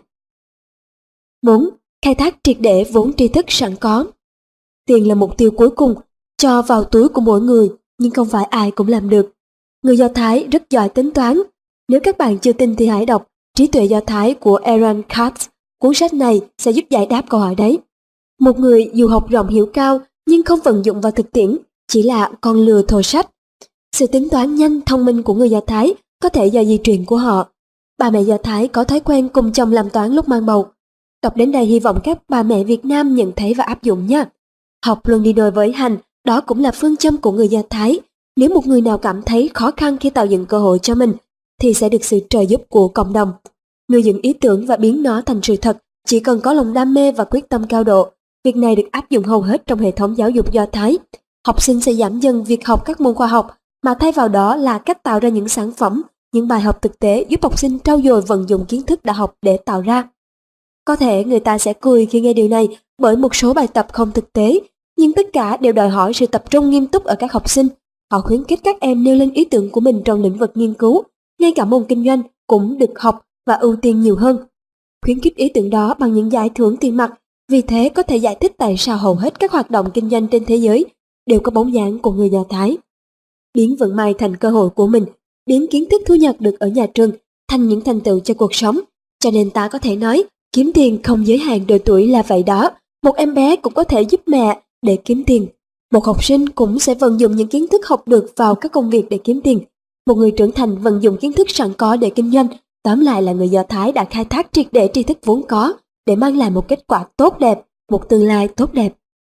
4. Khai thác triệt để vốn tri thức sẵn có. Tiền là mục tiêu cuối cùng, cho vào túi của mỗi người, nhưng không phải ai cũng làm được. Người Do Thái rất giỏi tính toán. Nếu các bạn chưa tin thì hãy đọc Trí tuệ Do Thái của Aaron Katz. Cuốn sách này sẽ giúp giải đáp câu hỏi đấy. Một người dù học rộng hiểu cao nhưng không vận dụng vào thực tiễn, chỉ là con lừa thô sách. Sự tính toán nhanh, thông minh của người Do Thái có thể do di truyền của họ. Bà mẹ Do Thái có thói quen cùng chồng làm toán lúc mang bầu. Đọc đến đây hy vọng các bà mẹ Việt Nam nhận thấy và áp dụng nha. Học luôn đi đôi với hành, đó cũng là phương châm của người Do Thái. Nếu một người nào cảm thấy khó khăn khi tạo dựng cơ hội cho mình, thì sẽ được sự trợ giúp của cộng đồng. Nuôi dựng ý tưởng và biến nó thành sự thật chỉ cần có lòng đam mê và quyết tâm cao độ. Việc này được áp dụng hầu hết trong hệ thống giáo dục Do Thái. Học sinh sẽ giảm dần việc học các môn khoa học, mà thay vào đó là cách tạo ra những sản phẩm, những bài học thực tế giúp học sinh trau dồi vận dụng kiến thức đã học để tạo ra. Có thể người ta sẽ cười khi nghe điều này bởi một số bài tập không thực tế, nhưng tất cả đều đòi hỏi sự tập trung nghiêm túc ở các học sinh. Họ khuyến khích các em nêu lên ý tưởng của mình trong lĩnh vực nghiên cứu, ngay cả môn kinh doanh cũng được học và ưu tiên nhiều hơn. Khuyến khích ý tưởng đó bằng những giải thưởng tiền mặt, vì thế có thể giải thích tại sao hầu hết các hoạt động kinh doanh trên thế giới đều có bóng dáng của người Do Thái. Biến vận may thành cơ hội của mình, biến kiến thức thu nhặt được ở nhà trường thành những thành tựu cho cuộc sống. Cho nên ta có thể nói, kiếm tiền không giới hạn độ tuổi là vậy đó. Một em bé cũng có thể giúp mẹ để kiếm tiền. Một học sinh cũng sẽ vận dụng những kiến thức học được vào các công việc để kiếm tiền. Một người trưởng thành vận dụng kiến thức sẵn có để kinh doanh. Tóm lại là người Do Thái đã khai thác triệt để tri thức vốn có để mang lại một kết quả tốt đẹp, một tương lai tốt đẹp.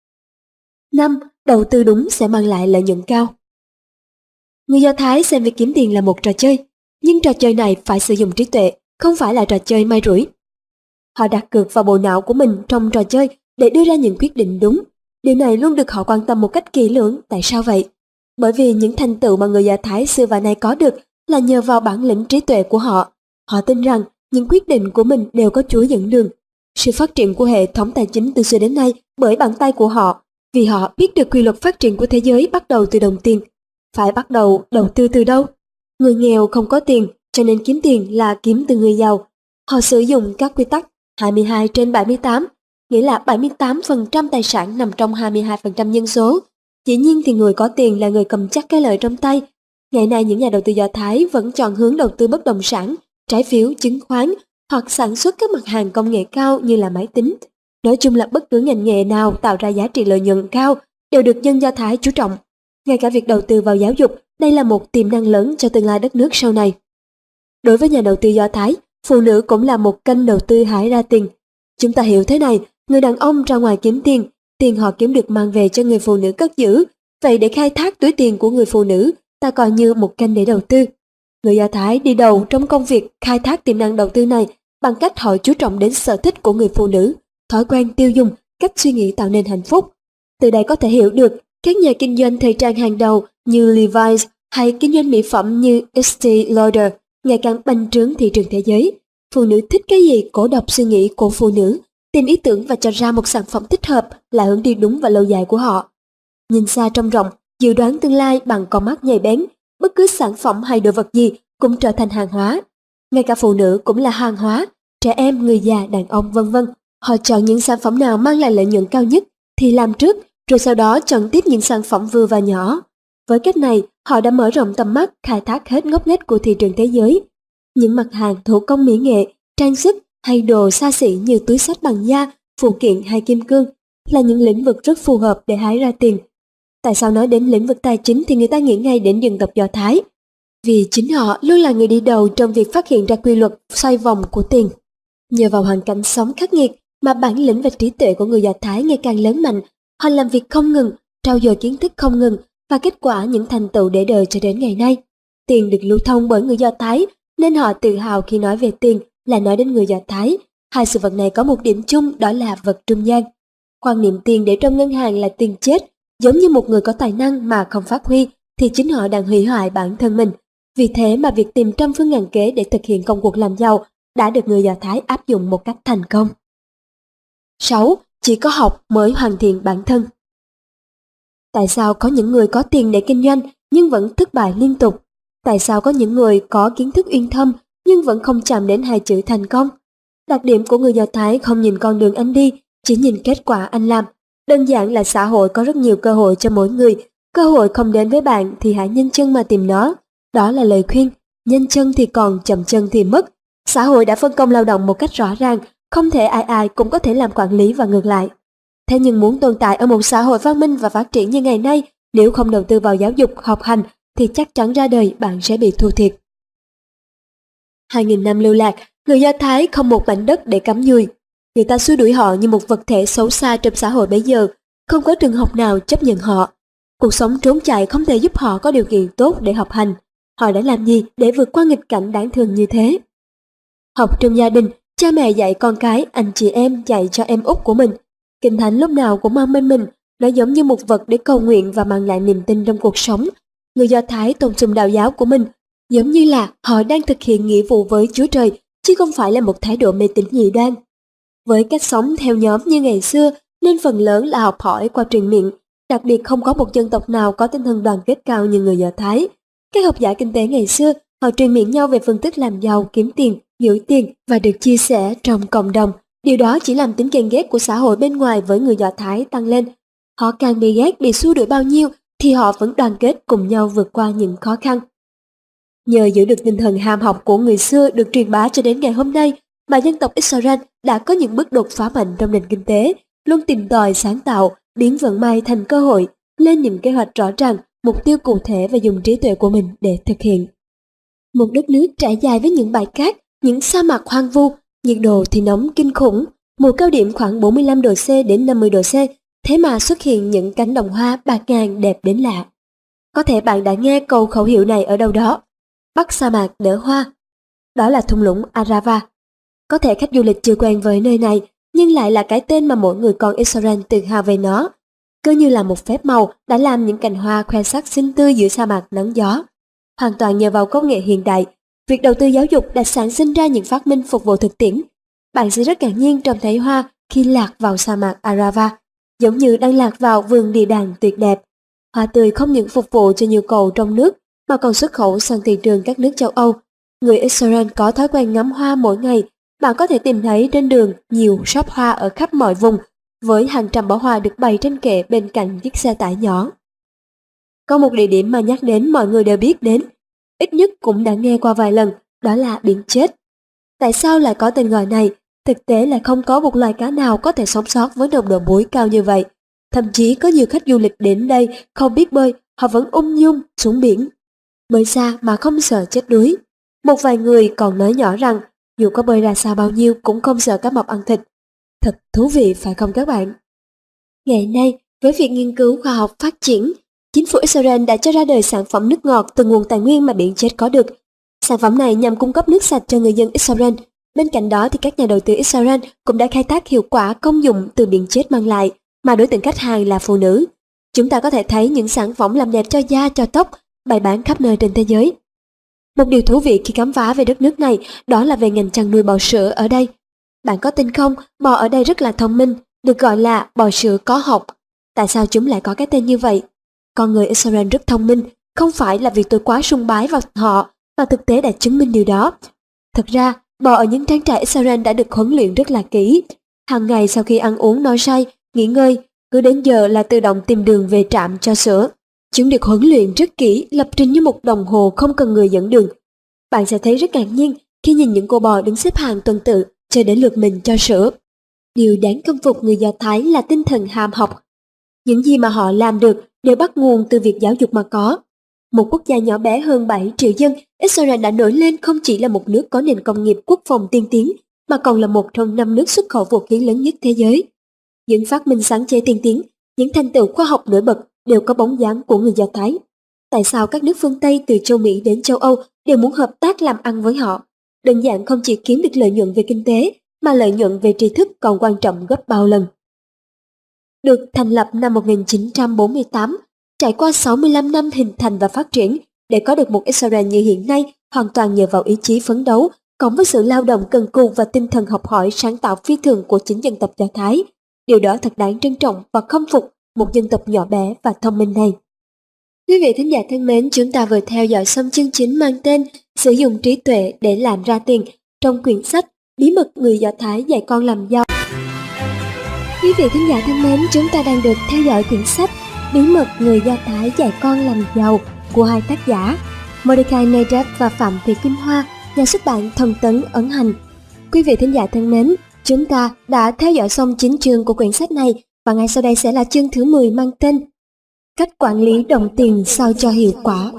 5. Đầu tư đúng sẽ mang lại lợi nhuận cao. Người Do Thái xem việc kiếm tiền là một trò chơi, nhưng trò chơi này phải sử dụng trí tuệ, không phải là trò chơi may rủi. Họ đặt cược vào bộ não của mình trong trò chơi để đưa ra những quyết định đúng. Điều này luôn được họ quan tâm một cách kỹ lưỡng. Tại sao vậy? Bởi vì những thành tựu mà người Do Thái xưa và nay có được là nhờ vào bản lĩnh trí tuệ của họ. Họ tin rằng những quyết định của mình đều có Chúa dẫn đường. Sự phát triển của hệ thống tài chính từ xưa đến nay bởi bàn tay của họ, vì họ biết được quy luật phát triển của thế giới bắt đầu từ đồng tiền. Phải bắt đầu đầu tư từ đâu? Người nghèo không có tiền, cho nên kiếm tiền là kiếm từ người giàu. Họ sử dụng các quy tắc 22/78, nghĩa là 78% tài sản nằm trong 22% dân số. Dĩ nhiên thì người có tiền là người cầm chắc cái lợi trong tay. Ngày nay những nhà đầu tư Do Thái vẫn chọn hướng đầu tư bất động sản, trái phiếu, chứng khoán hoặc sản xuất các mặt hàng công nghệ cao như là máy tính. Nói chung là bất cứ ngành nghề nào tạo ra giá trị lợi nhuận cao đều được dân Do Thái chú trọng. Ngay cả việc đầu tư vào giáo dục, đây là một tiềm năng lớn cho tương lai đất nước sau này. Đối với nhà đầu tư Do Thái, phụ nữ cũng là một kênh đầu tư hái ra tiền. Chúng ta hiểu thế này, người đàn ông ra ngoài kiếm tiền, tiền họ kiếm được mang về cho người phụ nữ cất giữ. Vậy để khai thác túi tiền của người phụ nữ, ta coi như một kênh để đầu tư. Người Do Thái đi đầu trong công việc khai thác tiềm năng đầu tư này bằng cách họ chú trọng đến sở thích của người phụ nữ, thói quen tiêu dùng, cách suy nghĩ tạo nên hạnh phúc. Từ đây có thể hiểu được các nhà kinh doanh thời trang hàng đầu như Levi's hay kinh doanh mỹ phẩm như Estée Lauder ngày càng bành trướng thị trường thế giới. Phụ nữ thích cái gì, cổ đọc suy nghĩ của phụ nữ, tìm ý tưởng và cho ra một sản phẩm thích hợp là hướng đi đúng và lâu dài của họ. Nhìn xa trông rộng, dự đoán tương lai bằng con mắt nhạy bén, bất cứ sản phẩm hay đồ vật gì cũng trở thành hàng hóa. Ngay cả phụ nữ cũng là hàng hóa, trẻ em, người già, đàn ông vân vân. Họ chọn những sản phẩm nào mang lại lợi nhuận cao nhất thì làm trước, rồi sau đó chọn tiếp những sản phẩm vừa và nhỏ. Với cách này, họ đã mở rộng tầm mắt, khai thác hết ngóc ngách của thị trường thế giới. Những mặt hàng thủ công mỹ nghệ, trang sức hay đồ xa xỉ như túi xách bằng da, phụ kiện hay kim cương là những lĩnh vực rất phù hợp để hái ra tiền. Tại sao nói đến lĩnh vực tài chính thì người ta nghĩ ngay đến dân tộc Do Thái? Vì chính họ luôn là người đi đầu trong việc phát hiện ra quy luật xoay vòng của tiền. Nhờ vào hoàn cảnh sống khắc nghiệt mà bản lĩnh và trí tuệ của người Do Thái ngày càng lớn mạnh, họ làm việc không ngừng, trau dồi kiến thức không ngừng và kết quả những thành tựu để đời cho đến ngày nay. Tiền được lưu thông bởi người Do Thái nên họ tự hào khi nói về tiền là nói đến người Do Thái. Hai sự vật này có một điểm chung, đó là vật trung gian. Quan niệm tiền để trong ngân hàng là tiền chết, giống như một người có tài năng mà không phát huy thì chính họ đang hủy hoại bản thân mình. Vì thế mà việc tìm trăm phương ngàn kế để thực hiện công cuộc làm giàu đã được người Do Thái áp dụng một cách thành công. 6. Chỉ có học mới hoàn thiện bản thân. Tại sao có những người có tiền để kinh doanh nhưng vẫn thất bại liên tục? Tại sao có những người có kiến thức uyên thâm nhưng vẫn không chạm đến hai chữ thành công? Đặc điểm của người Do Thái không nhìn con đường anh đi, chỉ nhìn kết quả anh làm. Đơn giản là xã hội có rất nhiều cơ hội cho mỗi người. Cơ hội không đến với bạn thì hãy nhanh chân mà tìm nó. Đó là lời khuyên, nhanh chân thì còn, chậm chân thì mất. Xã hội đã phân công lao động một cách rõ ràng, không thể ai ai cũng có thể làm quản lý và ngược lại. Thế nhưng muốn tồn tại ở một xã hội văn minh và phát triển như ngày nay, nếu không đầu tư vào giáo dục, học hành, thì chắc chắn ra đời bạn sẽ bị thua thiệt. 2000 năm lưu lạc, người Do Thái không một mảnh đất để cắm dùi. Người ta xua đuổi họ như một vật thể xấu xa trong xã hội bấy giờ, không có trường học nào chấp nhận họ. Cuộc sống trốn chạy không thể giúp họ có điều kiện tốt để học hành. Họ đã làm gì để vượt qua nghịch cảnh đáng thương như thế? Học trong gia đình, cha mẹ dạy con cái, anh chị em dạy cho em út của mình. Kinh thánh lúc nào cũng mang bên mình, nó giống như một vật để cầu nguyện và mang lại niềm tin trong cuộc sống. Người Do Thái tôn sùng đạo giáo của mình, giống như là họ đang thực hiện nghĩa vụ với Chúa Trời, chứ không phải là một thái độ mê tín dị đoan. Với cách sống theo nhóm như ngày xưa, nên phần lớn là học hỏi qua truyền miệng, đặc biệt không có một dân tộc nào có tinh thần đoàn kết cao như người Do Thái. Các học giả kinh tế ngày xưa, họ truyền miệng nhau về phương thức làm giàu, kiếm tiền, gửi tiền và được chia sẻ trong cộng đồng. Điều đó chỉ làm tính ghen ghét của xã hội bên ngoài với người Do Thái tăng lên. Họ càng bị ghét, bị xua đuổi bao nhiêu thì họ vẫn đoàn kết cùng nhau vượt qua những khó khăn. Nhờ giữ được tinh thần ham học của người xưa được truyền bá cho đến ngày hôm nay mà dân tộc Israel đã có những bước đột phá mạnh trong nền kinh tế, luôn tìm tòi sáng tạo, biến vận may thành cơ hội, lên những kế hoạch rõ ràng, mục tiêu cụ thể và dùng trí tuệ của mình để thực hiện. Một đất nước trải dài với những bãi cát, những sa mạc hoang vu, nhiệt độ thì nóng kinh khủng, mùa cao điểm khoảng 45 độ C đến 50 độ C, thế mà xuất hiện những cánh đồng hoa bạt ngàn đẹp đến lạ. Có thể bạn đã nghe câu khẩu hiệu này ở đâu đó: Bắc sa mạc nở hoa. Đó là thung lũng Arava. Có thể khách du lịch chưa quen với nơi này, nhưng lại là cái tên mà mỗi người con Israel tự hào về nó. Cứ như là một phép màu đã làm những cành hoa khoe sắc xinh tươi giữa sa mạc nắng gió. Hoàn toàn nhờ vào công nghệ hiện đại, việc đầu tư giáo dục đã sản sinh ra những phát minh phục vụ thực tiễn. Bạn sẽ rất ngạc nhiên trông thấy hoa khi lạc vào sa mạc Arava, giống như đang lạc vào vườn địa đàng tuyệt đẹp. Hoa tươi không những phục vụ cho nhu cầu trong nước mà còn xuất khẩu sang thị trường các nước châu Âu. Người Israel có thói quen ngắm hoa mỗi ngày. Bạn có thể tìm thấy trên đường nhiều shop hoa ở khắp mọi vùng, với hàng trăm bó hoa được bày trên kệ bên cạnh chiếc xe tải nhỏ. Có một địa điểm mà nhắc đến mọi người đều biết đến, ít nhất cũng đã nghe qua vài lần, đó là biển chết. Tại sao lại có tên gọi này? Thực tế là không có một loài cá nào có thể sống sót với nồng độ muối cao như vậy. Thậm chí có nhiều khách du lịch đến đây không biết bơi, họ vẫn ung dung xuống biển, bơi xa mà không sợ chết đuối. Một vài người còn nói nhỏ rằng dù có bơi ra xa bao nhiêu cũng không sợ cá mập ăn thịt. Thật thú vị phải không các bạn? Ngày nay, với việc nghiên cứu khoa học phát triển, chính phủ Israel đã cho ra đời sản phẩm nước ngọt từ nguồn tài nguyên mà biển chết có được. Sản phẩm này nhằm cung cấp nước sạch cho người dân Israel. Bên cạnh đó thì các nhà đầu tư Israel cũng đã khai thác hiệu quả công dụng từ biển chết mang lại, mà đối tượng khách hàng là phụ nữ. Chúng ta có thể thấy những sản phẩm làm đẹp cho da, cho tóc bày bán khắp nơi trên thế giới. Một điều thú vị khi khám phá về đất nước này đó là về ngành chăn nuôi bò sữa ở đây. Bạn có tin không, bò ở đây rất là thông minh, được gọi là bò sữa có học. Tại sao chúng lại có cái tên như vậy? Con người Israel rất thông minh, không phải là vì tôi quá sùng bái vào họ, và thực tế đã chứng minh điều đó. Thật ra, bò ở những trang trại Israel đã được huấn luyện rất là kỹ. Hàng ngày sau khi ăn uống no say, nghỉ ngơi, cứ đến giờ là tự động tìm đường về trạm cho sữa. Chúng được huấn luyện rất kỹ, lập trình như một đồng hồ không cần người dẫn đường. Bạn sẽ thấy rất ngạc nhiên khi nhìn những cô bò đứng xếp hàng tuần tự chờ đến lượt mình cho sữa. Điều đáng khâm phục người Do Thái là tinh thần ham học. Những gì mà họ làm được đều bắt nguồn từ việc giáo dục mà có. Một quốc gia nhỏ bé hơn 7 triệu dân, Israel đã nổi lên không chỉ là một nước có nền công nghiệp quốc phòng tiên tiến, mà còn là một trong 5 nước xuất khẩu vũ khí lớn nhất thế giới. Những phát minh sáng chế tiên tiến, những thành tựu khoa học nổi bật đều có bóng dáng của người Do Thái. Tại sao các nước phương Tây từ châu Mỹ đến châu Âu đều muốn hợp tác làm ăn với họ? Đơn giản không chỉ kiếm được lợi nhuận về kinh tế, mà lợi nhuận về tri thức còn quan trọng gấp bao lần. Được thành lập năm 1948, trải qua 65 năm hình thành và phát triển, để có được một Israel như hiện nay hoàn toàn nhờ vào ý chí phấn đấu, cộng với sự lao động cần cù và tinh thần học hỏi sáng tạo phi thường của chính dân tộc Do Thái. Điều đó thật đáng trân trọng và khâm phục một dân tộc nhỏ bé và thông minh này. Quý vị thính giả thân mến, chúng ta vừa theo dõi xong chương trình mang tên Sử dụng trí tuệ để làm ra tiền trong quyển sách Bí mật người Do Thái dạy con làm giàu. Quý vị thính giả thân mến, chúng ta đang được theo dõi quyển sách Bí mật người Do Thái dạy con làm giàu của hai tác giả Mordecai Nadab và Phạm Thị Kim Hoa, nhà xuất bản Thông tấn Ấn Hành. Quý vị thính giả thân mến, chúng ta đã theo dõi xong 9 chương của quyển sách này, và ngay sau đây sẽ là chương thứ 10 mang tên Cách quản lý đồng tiền sao cho hiệu quả.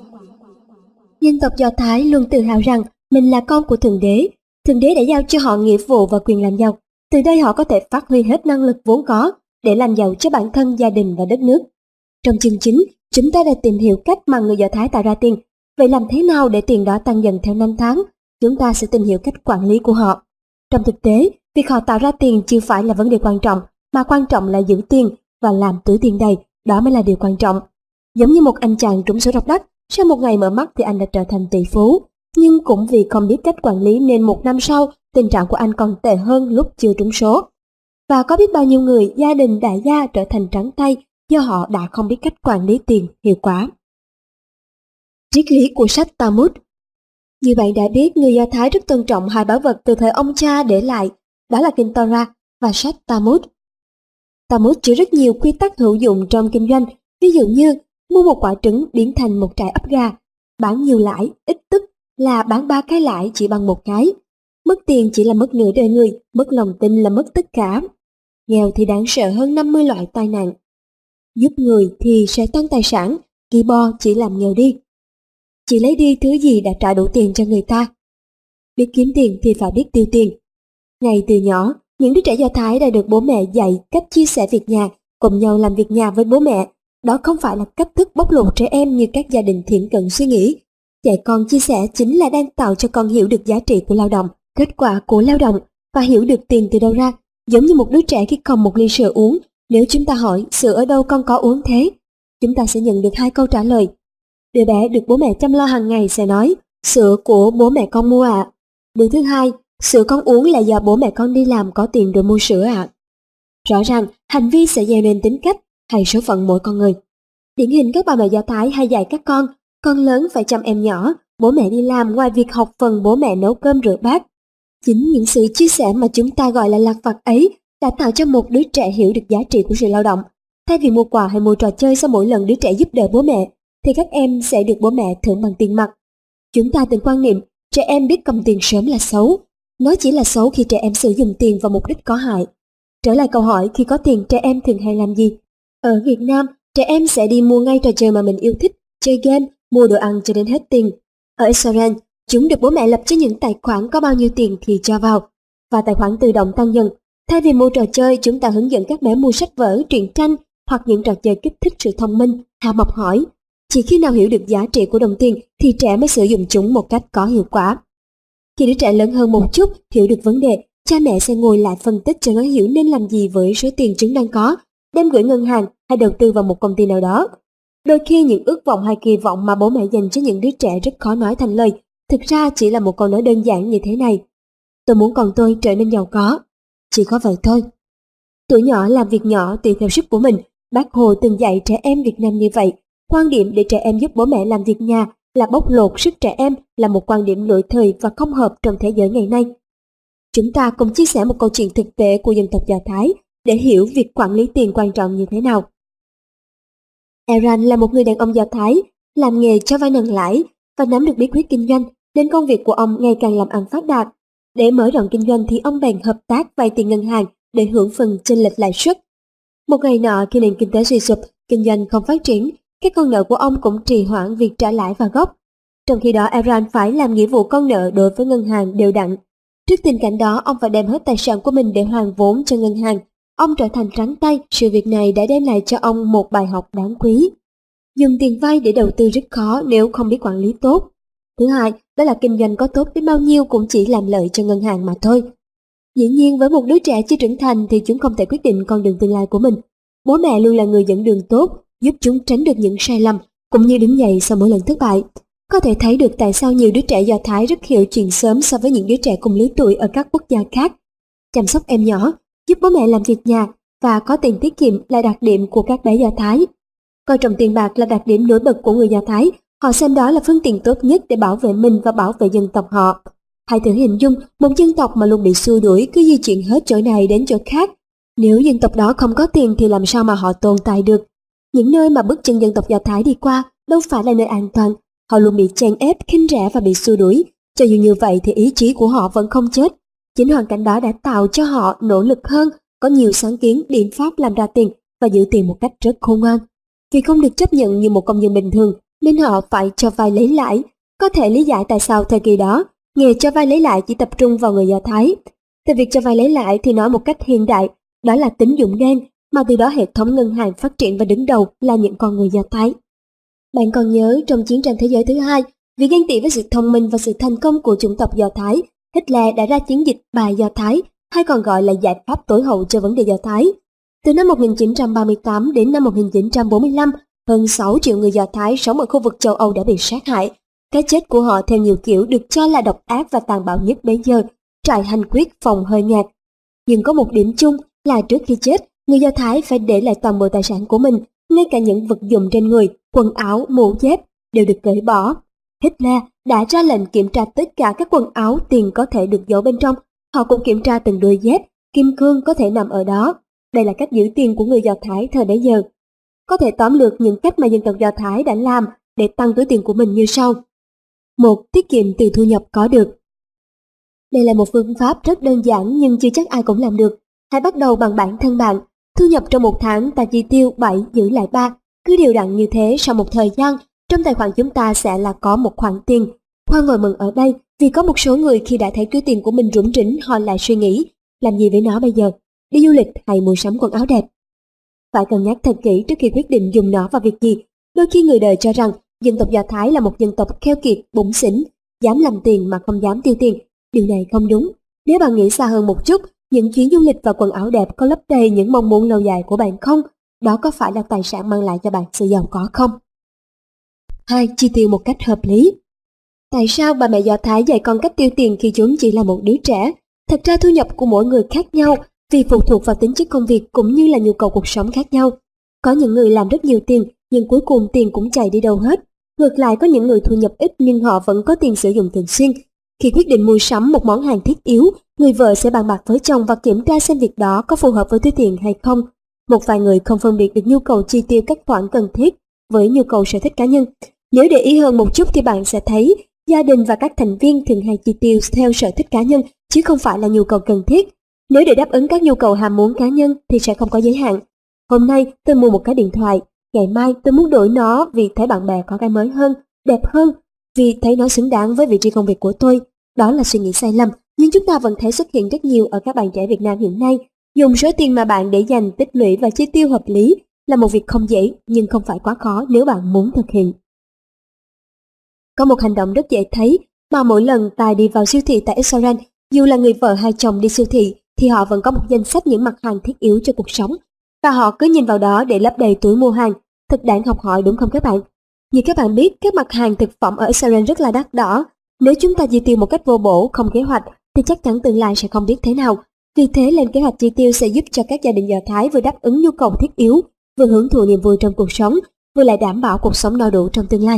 Dân tộc Do Thái luôn tự hào rằng mình là con của Thượng Đế. Thượng Đế đã giao cho họ nghĩa vụ và quyền làm giàu. Từ đây họ có thể phát huy hết năng lực vốn có để làm giàu cho bản thân, gia đình và đất nước. Trong chương chính, chúng ta đã tìm hiểu cách mà người Do Thái tạo ra tiền. Vậy làm thế nào để tiền đó tăng dần theo năm tháng? Chúng ta sẽ tìm hiểu cách quản lý của họ. Trong thực tế, việc họ tạo ra tiền chưa phải là vấn đề quan trọng, mà quan trọng là giữ tiền và làm túi tiền đầy. Đó mới là điều quan trọng. Giống như một anh chàng trúng số độc đắc, sau một ngày mở mắt thì anh đã trở thành tỷ phú. Nhưng cũng vì không biết cách quản lý nên một năm sau, tình trạng của anh còn tệ hơn lúc chưa trúng số. Và có biết bao nhiêu người, gia đình đại gia trở thành trắng tay do họ đã không biết cách quản lý tiền hiệu quả. Triết lý của sách Talmud. Như bạn đã biết, người Do Thái rất tôn trọng hai bảo vật từ thời ông cha để lại, đó là kinh Torah và sách Talmud. Talmud chứa rất nhiều quy tắc hữu dụng trong kinh doanh, ví dụ như mua một quả trứng biến thành một trại ấp gà, bán nhiều lãi, ít tức là bán 3 cái lãi chỉ bằng một cái, mất tiền chỉ là mất nửa đời người, mất lòng tin là mất tất cả. Nghèo thì đáng sợ hơn 50 loại tai nạn. Giúp người thì sẽ tăng tài sản, ghi bo chỉ làm nghèo đi. Chỉ lấy đi thứ gì đã trả đủ tiền cho người ta. Biết kiếm tiền thì phải biết tiêu tiền. Ngay từ nhỏ, những đứa trẻ Do Thái đã được bố mẹ dạy cách chia sẻ việc nhà, cùng nhau làm việc nhà với bố mẹ. Đó không phải là cách thức bóc lột trẻ em như các gia đình thiển cận suy nghĩ. Dạy con chia sẻ chính là đang tạo cho con hiểu được giá trị của lao động, kết quả của lao động, và hiểu được tiền từ đâu ra. Giống như một đứa trẻ khi cầm một ly sữa uống, nếu chúng ta hỏi sữa ở đâu con có uống thế, chúng ta sẽ nhận được 2 câu trả lời. Đứa bé được bố mẹ chăm lo hàng ngày sẽ nói, sữa của bố mẹ con mua ạ. Đứa thứ hai, sữa con uống là do bố mẹ con đi làm có tiền rồi mua sữa ạ. Rõ ràng, hành vi sẽ gieo nên tính cách hay số phận mỗi con người. Điển hình các bà mẹ Do Thái hay dạy các con lớn phải chăm em nhỏ, bố mẹ đi làm ngoài việc học phần bố mẹ nấu cơm rửa bát. Chính những sự chia sẻ mà chúng ta gọi là lặt vặt ấy đã tạo cho một đứa trẻ hiểu được giá trị của sự lao động. Thay vì mua quà hay mua trò chơi sau mỗi lần đứa trẻ giúp đỡ bố mẹ, thì các em sẽ được bố mẹ thưởng bằng tiền mặt. Chúng ta từng quan niệm trẻ em biết cầm tiền sớm là xấu. Nó chỉ là xấu khi trẻ em sử dụng tiền vào mục đích có hại. Trở lại câu hỏi, khi có tiền trẻ em thường hay làm gì? Ở Việt Nam, trẻ em sẽ đi mua ngay trò chơi mà mình yêu thích, chơi game, mua đồ ăn cho đến hết tiền. Ở Israel, chúng được bố mẹ lập cho những tài khoản có bao nhiêu tiền thì cho vào, và tài khoản tự động tăng dần. Thay vì mua trò chơi, chúng ta hướng dẫn các bé mua sách vở, truyện tranh hoặc những trò chơi kích thích sự thông minh, ham học hỏi. Chỉ khi nào hiểu được giá trị của đồng tiền thì trẻ mới sử dụng chúng một cách có hiệu quả. Khi đứa trẻ lớn hơn một chút, hiểu được vấn đề, cha mẹ sẽ ngồi lại phân tích cho nó hiểu nên làm gì với số tiền chúng đang có, đem gửi ngân hàng hay đầu tư vào một công ty nào đó. Đôi khi những ước vọng hay kỳ vọng mà bố mẹ dành cho những đứa trẻ rất khó nói thành lời, thực ra chỉ là một câu nói đơn giản như thế này: tôi muốn con tôi trở nên giàu có. Chỉ có vậy thôi. Tuổi nhỏ làm việc nhỏ tùy theo sức của mình. Bác Hồ từng dạy trẻ em Việt Nam như vậy. Quan điểm để trẻ em giúp bố mẹ làm việc nhà là bóc lột sức trẻ em là một quan điểm lỗi thời và không hợp trong thế giới ngày nay. Chúng ta cùng chia sẻ một câu chuyện thực tế của dân tộc Do Thái để hiểu việc quản lý tiền quan trọng như thế nào. Eran là một người đàn ông Do Thái, làm nghề cho vay nặng lãi và nắm được bí quyết kinh doanh, nên công việc của ông ngày càng làm ăn phát đạt. Để mở rộng kinh doanh thì ông bèn hợp tác vay tiền ngân hàng để hưởng phần chênh lệch lãi suất. Một ngày nọ khi nền kinh tế suy sụp, kinh doanh không phát triển, các con nợ của ông cũng trì hoãn việc trả lãi và gốc. Trong khi đó Eran phải làm nghĩa vụ con nợ đối với ngân hàng đều đặn. Trước tình cảnh đó, ông phải đem hết tài sản của mình để hoàn vốn cho ngân hàng. Ông trở thành trắng tay, sự việc này đã đem lại cho ông một bài học đáng quý. Dùng tiền vay để đầu tư rất khó nếu không biết quản lý tốt. Thứ hai, đó là kinh doanh có tốt đến bao nhiêu cũng chỉ làm lợi cho ngân hàng mà thôi. Dĩ nhiên với một đứa trẻ chưa trưởng thành thì chúng không thể quyết định con đường tương lai của mình. Bố mẹ luôn là người dẫn đường tốt, giúp chúng tránh được những sai lầm, cũng như đứng dậy sau mỗi lần thất bại. Có thể thấy được tại sao nhiều đứa trẻ Do Thái rất hiểu chuyện sớm so với những đứa trẻ cùng lứa tuổi ở các quốc gia khác. Chăm sóc em nhỏ, giúp bố mẹ làm việc nhà và có tiền tiết kiệm là đặc điểm của các bé Do Thái. Coi trọng tiền bạc là đặc điểm nổi bật của người Do Thái, họ xem đó là phương tiện tốt nhất để bảo vệ mình và bảo vệ dân tộc họ. Hãy thử hình dung một dân tộc mà luôn bị xua đuổi cứ di chuyển hết chỗ này đến chỗ khác. Nếu dân tộc đó không có tiền thì làm sao mà họ tồn tại được? Những nơi mà bước chân dân tộc Do Thái đi qua đâu phải là nơi an toàn. Họ luôn bị chèn ép, khinh rẻ và bị xua đuổi. Cho dù như vậy thì ý chí của họ vẫn không chết. Chính hoàn cảnh đó đã tạo cho họ nỗ lực hơn, có nhiều sáng kiến, biện pháp làm ra tiền và giữ tiền một cách rất khôn ngoan. Vì không được chấp nhận như một công dân bình thường nên họ phải cho vay lấy lãi. Có thể lý giải tại sao thời kỳ đó nghề cho vay lấy lãi chỉ tập trung vào người Do Thái. Từ việc cho vay lấy lãi thì nói một cách hiện đại, đó là tín dụng đen, mà từ đó hệ thống ngân hàng phát triển và đứng đầu là những con người Do Thái. Bạn còn nhớ trong chiến tranh thế giới thứ hai, vì ghen tị với sự thông minh và sự thành công của chủng tộc Do Thái, Hitler đã ra chiến dịch bài Do Thái, hay còn gọi là giải pháp tối hậu cho vấn đề Do Thái. Từ năm 1938 đến năm 1945, hơn 6 triệu người Do Thái sống ở khu vực châu Âu đã bị sát hại. Cái chết của họ theo nhiều kiểu được cho là độc ác và tàn bạo nhất bấy giờ, trại hành quyết phòng hơi ngạt. Nhưng có một điểm chung là trước khi chết, người Do Thái phải để lại toàn bộ tài sản của mình, ngay cả những vật dụng trên người, quần áo, mũ dép đều được cởi bỏ. Hitler đã ra lệnh kiểm tra tất cả các quần áo, tiền có thể được giấu bên trong. Họ cũng kiểm tra từng đôi dép, kim cương có thể nằm ở đó. Đây là cách giữ tiền của người Do Thái thời bấy giờ. Có thể tóm lược những cách mà dân tộc Do Thái đã làm để tăng túi tiền của mình như sau. 1. Tiết kiệm từ thu nhập có được. Đây là một phương pháp rất đơn giản nhưng chưa chắc ai cũng làm được. Hãy bắt đầu bằng bản thân bạn. Thu nhập trong một tháng ta chi tiêu 7, giữ lại 3. Cứ đều đặn như thế, sau một thời gian, trong tài khoản chúng ta sẽ là có một khoản tiền. Khoan vội mừng ở đây vì có một số người khi đã thấy túi tiền của mình rủng rỉnh, họ lại suy nghĩ, làm gì với nó bây giờ? Đi du lịch hay mua sắm quần áo đẹp? Phải cân nhắc thật kỹ trước khi quyết định dùng nó vào việc gì. Đôi khi người đời cho rằng dân tộc Do Thái là một dân tộc keo kiệt, bủn xỉn, dám làm tiền mà không dám tiêu tiền. Điều này không đúng. Nếu bạn nghĩ xa hơn một chút, những chuyến du lịch và quần áo đẹp có lấp đầy những mong muốn lâu dài của bạn không? Đó có phải là tài sản mang lại cho bạn sự giàu có không? 2. Chi tiêu một cách hợp lý. Tại sao bà mẹ Do Thái dạy con cách tiêu tiền khi chúng chỉ là một đứa trẻ? Thật ra thu nhập của mỗi người khác nhau vì phụ thuộc vào tính chất công việc cũng như là nhu cầu cuộc sống khác nhau. Có những người làm rất nhiều tiền nhưng cuối cùng tiền cũng chạy đi đâu hết. Ngược lại có những người thu nhập ít nhưng họ vẫn có tiền sử dụng thường xuyên. Khi quyết định mua sắm một món hàng thiết yếu, người vợ sẽ bàn bạc với chồng và kiểm tra xem việc đó có phù hợp với túi tiền hay không. Một vài người không phân biệt được nhu cầu chi tiêu các khoản cần thiết với nhu cầu sở thích cá nhân. Nếu để ý hơn một chút thì bạn sẽ thấy gia đình và các thành viên thường hay chi tiêu theo sở thích cá nhân chứ không phải là nhu cầu cần thiết. Nếu để đáp ứng các nhu cầu ham muốn cá nhân thì sẽ không có giới hạn. Hôm nay tôi mua một cái điện thoại, ngày mai tôi muốn đổi nó vì thấy bạn bè có cái mới hơn, đẹp hơn, vì thấy nó xứng đáng với vị trí công việc của tôi. Đó là suy nghĩ sai lầm, nhưng chúng ta vẫn thấy xuất hiện rất nhiều ở các bạn trẻ Việt Nam hiện nay. Dùng số tiền mà bạn để dành, tích lũy và chi tiêu hợp lý là một việc không dễ nhưng không phải quá khó nếu bạn muốn thực hiện. Có một hành động rất dễ thấy mà mỗi lần Tài đi vào siêu thị tại Israel, dù là người vợ hay chồng đi siêu thị thì họ vẫn có một danh sách những mặt hàng thiết yếu cho cuộc sống và họ cứ nhìn vào đó để lấp đầy túi mua hàng. thật đáng học hỏi đúng không các bạn? Như các bạn biết, các mặt hàng thực phẩm ở Israel rất là đắt đỏ. Nếu chúng ta chi tiêu một cách vô bổ, không kế hoạch, thì chắc chắn tương lai sẽ không biết thế nào. Vì thế, lên kế hoạch chi tiêu sẽ giúp cho các gia đình Do Thái vừa đáp ứng nhu cầu thiết yếu, vừa hưởng thụ niềm vui trong cuộc sống, vừa lại đảm bảo cuộc sống no đủ trong tương lai.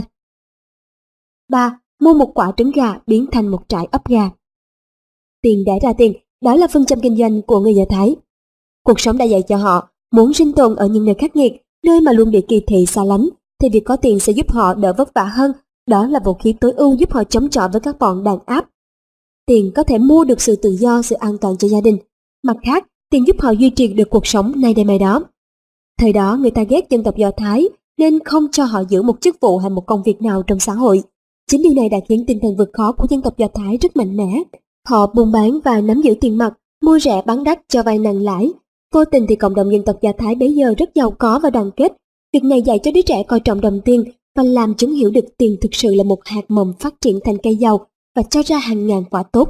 3. Mua một quả trứng gà biến thành một trại ấp gà. Tiền để ra tiền, đó là phương châm kinh doanh của người Do Thái. Cuộc sống đã dạy cho họ, muốn sinh tồn ở những nơi khắc nghiệt, nơi mà luôn bị kỳ thị xa lánh, thì việc có tiền sẽ giúp họ đỡ vất vả hơn. Đó là vũ khí tối ưu giúp họ chống chọi với các bọn đàn áp. Tiền có thể mua được sự tự do, sự an toàn cho gia đình. Mặt khác, tiền giúp họ duy trì được cuộc sống nay đây mai đó. Thời đó người ta ghét dân tộc Do Thái nên không cho họ giữ một chức vụ hay một công việc nào trong xã hội. Chính điều này đã khiến tinh thần vượt khó của dân tộc Do Thái rất mạnh mẽ. Họ buôn bán và nắm giữ tiền mặt, mua rẻ bán đắt cho vay nặng lãi. Vô tình thì cộng đồng dân tộc Do Thái bấy giờ rất giàu có và đoàn kết. Việc này dạy cho đứa trẻ coi trọng đồng tiền và làm chúng hiểu được tiền thực sự là một hạt mầm phát triển thành cây giàu và cho ra hàng ngàn quả tốt.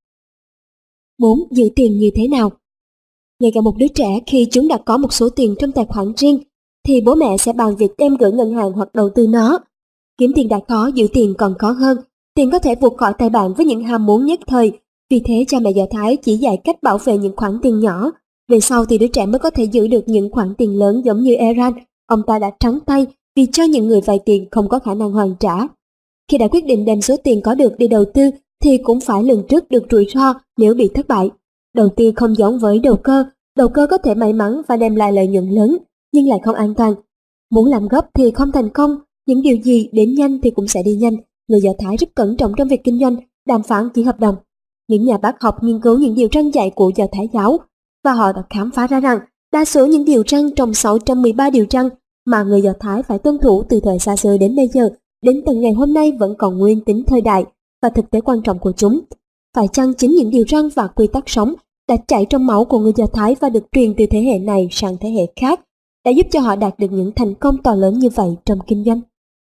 4. Giữ tiền như thế nào? Ngay cả một đứa trẻ khi chúng đã có một số tiền trong tài khoản riêng, thì bố mẹ sẽ bàn việc đem gửi ngân hàng hoặc đầu tư nó. Kiếm tiền đã khó, giữ tiền còn khó hơn. Tiền có thể vụt khỏi tay bạn với những ham muốn nhất thời. Vì thế cha mẹ Do Thái chỉ dạy cách bảo vệ những khoản tiền nhỏ. Về sau thì đứa trẻ mới có thể giữ được những khoản tiền lớn, giống như Eran. Ông ta đã trắng tay vì cho những người vay tiền không có khả năng hoàn trả. Khi đã quyết định đem số tiền có được đi đầu tư thì cũng phải lường trước được rủi ro nếu bị thất bại. Đầu tư không giống với đầu cơ có thể may mắn và đem lại lợi nhuận lớn, nhưng lại không an toàn. Muốn làm gấp thì không thành công, những điều gì đến nhanh thì cũng sẽ đi nhanh. Người Do Thái rất cẩn trọng trong việc kinh doanh, đàm phán ký hợp đồng. Những nhà bác học nghiên cứu những điều răn dạy của Do Thái giáo, và họ đã khám phá ra rằng đa số những điều răn trong 613 điều răn mà người Do Thái phải tuân thủ từ thời xa xưa đến bây giờ, đến tận ngày hôm nay vẫn còn nguyên tính thời đại và thực tế quan trọng của chúng. Phải chăng chính những điều răn và quy tắc sống đã chảy trong máu của người Do Thái và được truyền từ thế hệ này sang thế hệ khác, đã giúp cho họ đạt được những thành công to lớn như vậy trong kinh doanh.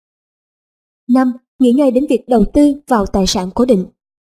5. Nghĩ ngay đến việc đầu tư vào tài sản cố định.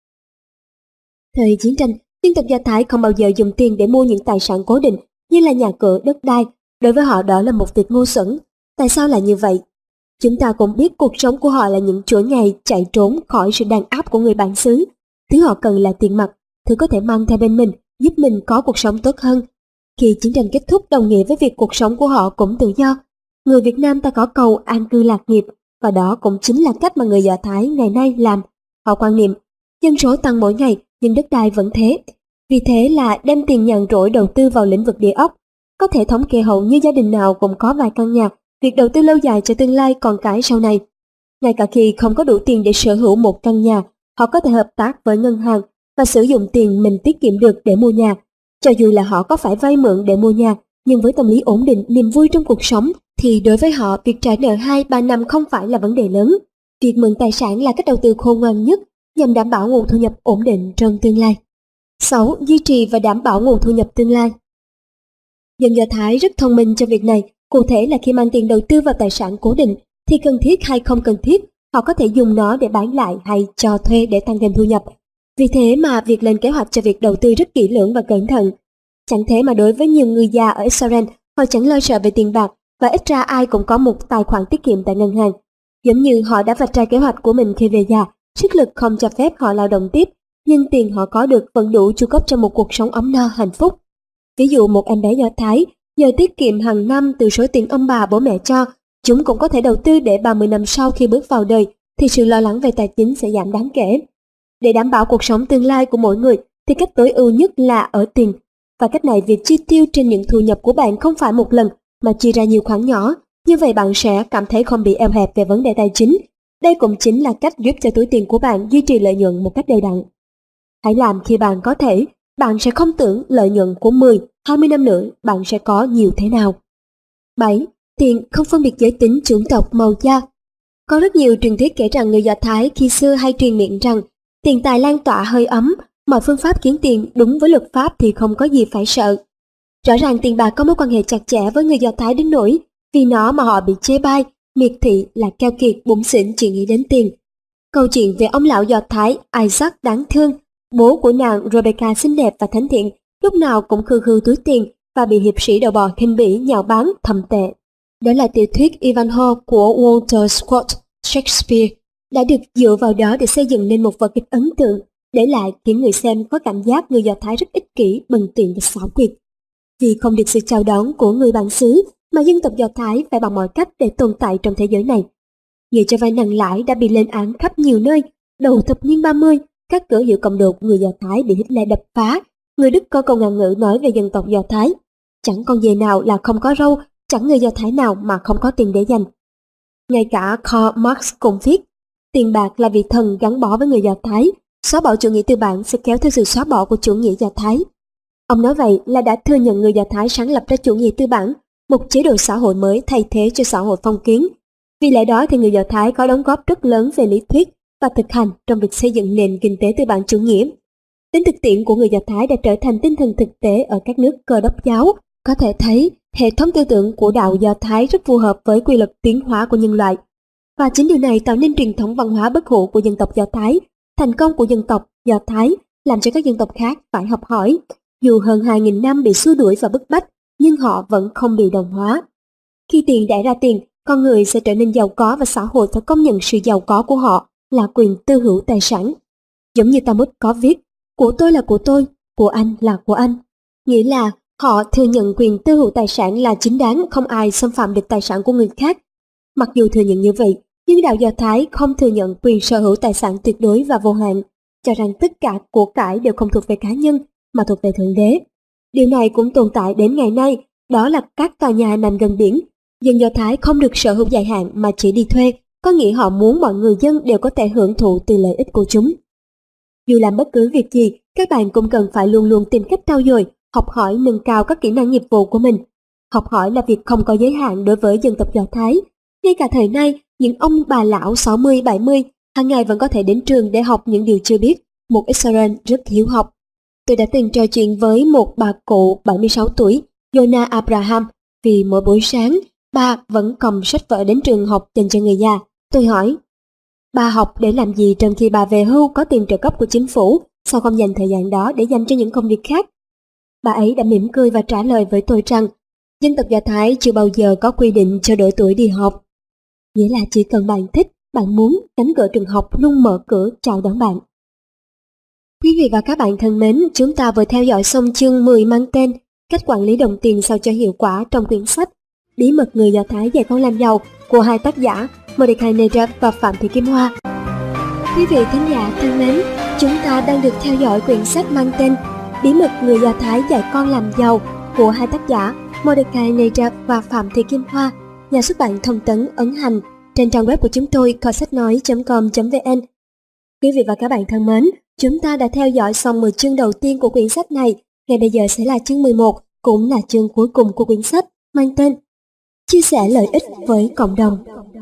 Thời chiến tranh, dân tộc Do Thái không bao giờ dùng tiền để mua những tài sản cố định như là nhà cửa, đất đai. Đối với họ đó là một việc ngu xuẩn. Tại sao là như vậy? Chúng ta cũng biết cuộc sống của họ là những chuỗi ngày chạy trốn khỏi sự đàn áp của người bản xứ. Thứ họ cần là tiền mặt, thứ có thể mang theo bên mình, giúp mình có cuộc sống tốt hơn. Khi chiến tranh kết thúc đồng nghĩa với việc cuộc sống của họ cũng tự do. Người Việt Nam ta có câu an cư lạc nghiệp, và đó cũng chính là cách mà người Do Thái ngày nay làm. Họ quan niệm, dân số tăng mỗi ngày nhưng đất đai vẫn thế. Vì thế là đem tiền nhàn rỗi đầu tư vào lĩnh vực địa ốc. Có thể thống kê hầu như gia đình nào cũng có vài căn nhà, việc đầu tư lâu dài cho tương lai con cái sau này. Ngay cả khi không có đủ tiền để sở hữu một căn nhà, họ có thể hợp tác với ngân hàng và sử dụng tiền mình tiết kiệm được để mua nhà. Cho dù là họ có phải vay mượn để mua nhà, nhưng với tâm lý ổn định, niềm vui trong cuộc sống, thì đối với họ việc trả nợ 2-3 năm không phải là vấn đề lớn. Việc mượn tài sản là cách đầu tư khôn ngoan nhất nhằm đảm bảo nguồn thu nhập ổn định trong tương lai. 6. Duy trì và đảm bảo nguồn thu nhập tương lai. Dân Do Thái rất thông minh cho việc này, cụ thể là khi mang tiền đầu tư vào tài sản cố định thì cần thiết hay không cần thiết, họ có thể dùng nó để bán lại hay cho thuê để tăng thêm thu nhập. Vì thế mà việc lên kế hoạch cho việc đầu tư rất kỹ lưỡng và cẩn thận. Chẳng thế mà đối với nhiều người già ở Israel, họ chẳng lo sợ về tiền bạc và ít ra ai cũng có một tài khoản tiết kiệm tại ngân hàng. Giống như họ đã vạch ra kế hoạch của mình khi về già, sức lực không cho phép họ lao động tiếp, nhưng tiền họ có được vẫn đủ chu cấp cho một cuộc sống ấm no hạnh phúc. Ví dụ một em bé Do Thái, nhờ tiết kiệm hàng năm từ số tiền ông bà bố mẹ cho, chúng cũng có thể đầu tư để 30 năm sau khi bước vào đời thì sự lo lắng về tài chính sẽ giảm đáng kể. Để đảm bảo cuộc sống tương lai của mỗi người thì cách tối ưu nhất là ở tiền. Và cách này việc chi tiêu trên những thu nhập của bạn không phải một lần mà chia ra nhiều khoản nhỏ, như vậy bạn sẽ cảm thấy không bị eo hẹp về vấn đề tài chính. Đây cũng chính là cách giúp cho túi tiền của bạn duy trì lợi nhuận một cách đều đặn. Hãy làm khi bạn có thể, bạn sẽ không tưởng lợi nhuận của 10-20 năm nữa bạn sẽ có nhiều thế nào. 7. Tiền không phân biệt giới tính, chủng tộc, màu da. Có rất nhiều truyền thuyết kể rằng người Do Thái khi xưa hay truyền miệng rằng tiền tài lan tỏa hơi ấm, mọi phương pháp kiếm tiền đúng với luật pháp thì không có gì phải sợ. Rõ ràng tiền bạc có mối quan hệ chặt chẽ với người Do Thái đến nỗi vì nó mà họ bị chê bai, miệt thị là keo kiệt, bủn xỉn chỉ nghĩ đến tiền. Câu chuyện về ông lão Do Thái Isaac đáng thương, bố của nàng Rebecca xinh đẹp và thánh thiện, lúc nào cũng khư khư túi tiền và bị hiệp sĩ đầu bò khinh bỉ nhạo báng thậm tệ. Đó là tiểu thuyết Ivanhoe của Walter Scott Shakespeare, đã được dựa vào đó để xây dựng nên một vở kịch ấn tượng, để lại khiến người xem có cảm giác người Do Thái rất ích kỷ, bần tiện và xảo quyệt. Vì không được sự chào đón của người bản xứ mà dân tộc Do Thái phải bằng mọi cách để tồn tại trong thế giới này. Người cho vay nặng lãi đã bị lên án khắp nhiều nơi. Đầu thập niên 30, các cửa hiệu cầm đồ người Do Thái bị Hitler đập phá. Người Đức có câu ngạn ngữ nói về dân tộc Do Thái: chẳng con dê nào là không có râu, chẳng người Do Thái nào mà không có tiền để dành. Ngay cả Karl Marx cũng viết, tiền bạc là vị thần gắn bó với người Do Thái, xóa bỏ chủ nghĩa tư bản sẽ kéo theo sự xóa bỏ của chủ nghĩa Do Thái. Ông nói vậy là đã thừa nhận người Do Thái sáng lập ra chủ nghĩa tư bản, một chế độ xã hội mới thay thế cho xã hội phong kiến. Vì lẽ đó thì người Do Thái có đóng góp rất lớn về lý thuyết và thực hành trong việc xây dựng nền kinh tế tư bản chủ nghĩa. Tính thực tiễn của người Do Thái đã trở thành tinh thần thực tế ở các nước Cơ đốc giáo. Có thể thấy, hệ thống tư tưởng của đạo Do Thái rất phù hợp với quy luật tiến hóa của nhân loại. Và chính điều này tạo nên truyền thống văn hóa bất hủ của dân tộc Do Thái. Thành công của dân tộc Do Thái làm cho các dân tộc khác phải học hỏi. Dù hơn 2.000 năm bị xua đuổi và bức bách, nhưng họ vẫn không bị đồng hóa. Khi tiền đẻ ra tiền, con người sẽ trở nên giàu có và xã hội phải công nhận sự giàu có của họ là quyền tư hữu tài sản. Giống như Talmud có viết, của tôi là của tôi, của anh là của anh. Nghĩa là họ thừa nhận quyền tư hữu tài sản là chính đáng, không ai xâm phạm được tài sản của người khác. Mặc dù thừa nhận như vậy, nhưng đạo Do Thái không thừa nhận quyền sở hữu tài sản tuyệt đối và vô hạn, cho rằng tất cả của cải đều không thuộc về cá nhân mà thuộc về Thượng Đế. Điều này cũng tồn tại đến ngày nay, đó là các tòa nhà nằm gần biển. Dân Do Thái không được sở hữu dài hạn mà chỉ đi thuê, có nghĩa họ muốn mọi người dân đều có thể hưởng thụ từ lợi ích của chúng. Dù làm bất cứ việc gì, các bạn cũng cần phải luôn luôn tìm cách trau dồi, học hỏi nâng cao các kỹ năng nghiệp vụ của mình. Học hỏi là việc không có giới hạn đối với dân tộc Do Thái. Ngay cả thời nay, những ông bà lão 60, 70 hàng ngày vẫn có thể đến trường để học những điều chưa biết. Một Israel rất hiếu học. Tôi đã từng trò chuyện với một bà cụ 76 tuổi, Yona Abraham, vì mỗi buổi sáng, bà vẫn cầm sách vở đến trường học dành cho người già. Tôi hỏi, bà học để làm gì trong khi bà về hưu có tiền trợ cấp của chính phủ, sao không dành thời gian đó để dành cho những công việc khác? Bà ấy đã mỉm cười và trả lời với tôi rằng, dân tộc Do Thái chưa bao giờ có quy định cho độ tuổi đi học. Nghĩa là chỉ cần bạn thích, bạn muốn, cánh cửa trường học luôn mở cửa chào đón bạn. Quý vị và các bạn thân mến, chúng ta vừa theo dõi xong chương 10 mang tên Cách quản lý đồng tiền sao cho hiệu quả trong quyển sách Bí mật người Do Thái dạy con làm giàu của hai tác giả Mordecai Nedrath và Phạm Thị Kim Hoa. Quý vị thính giả thân mến, chúng ta đang được theo dõi quyển sách mang tên Bí mật người Do Thái dạy con làm giàu của hai tác giả Mordecai Nedrath và Phạm Thị Kim Hoa, nhà xuất bản Thông tấn ấn hành, trên trang web của chúng tôi kho-sách-nói.com.vn. Quý vị và các bạn thân mến, chúng ta đã theo dõi xong 10 chương đầu tiên của quyển sách này. Ngay bây giờ sẽ là chương 11, cũng là chương cuối cùng của quyển sách, mang tên Chia sẻ lợi ích với cộng đồng.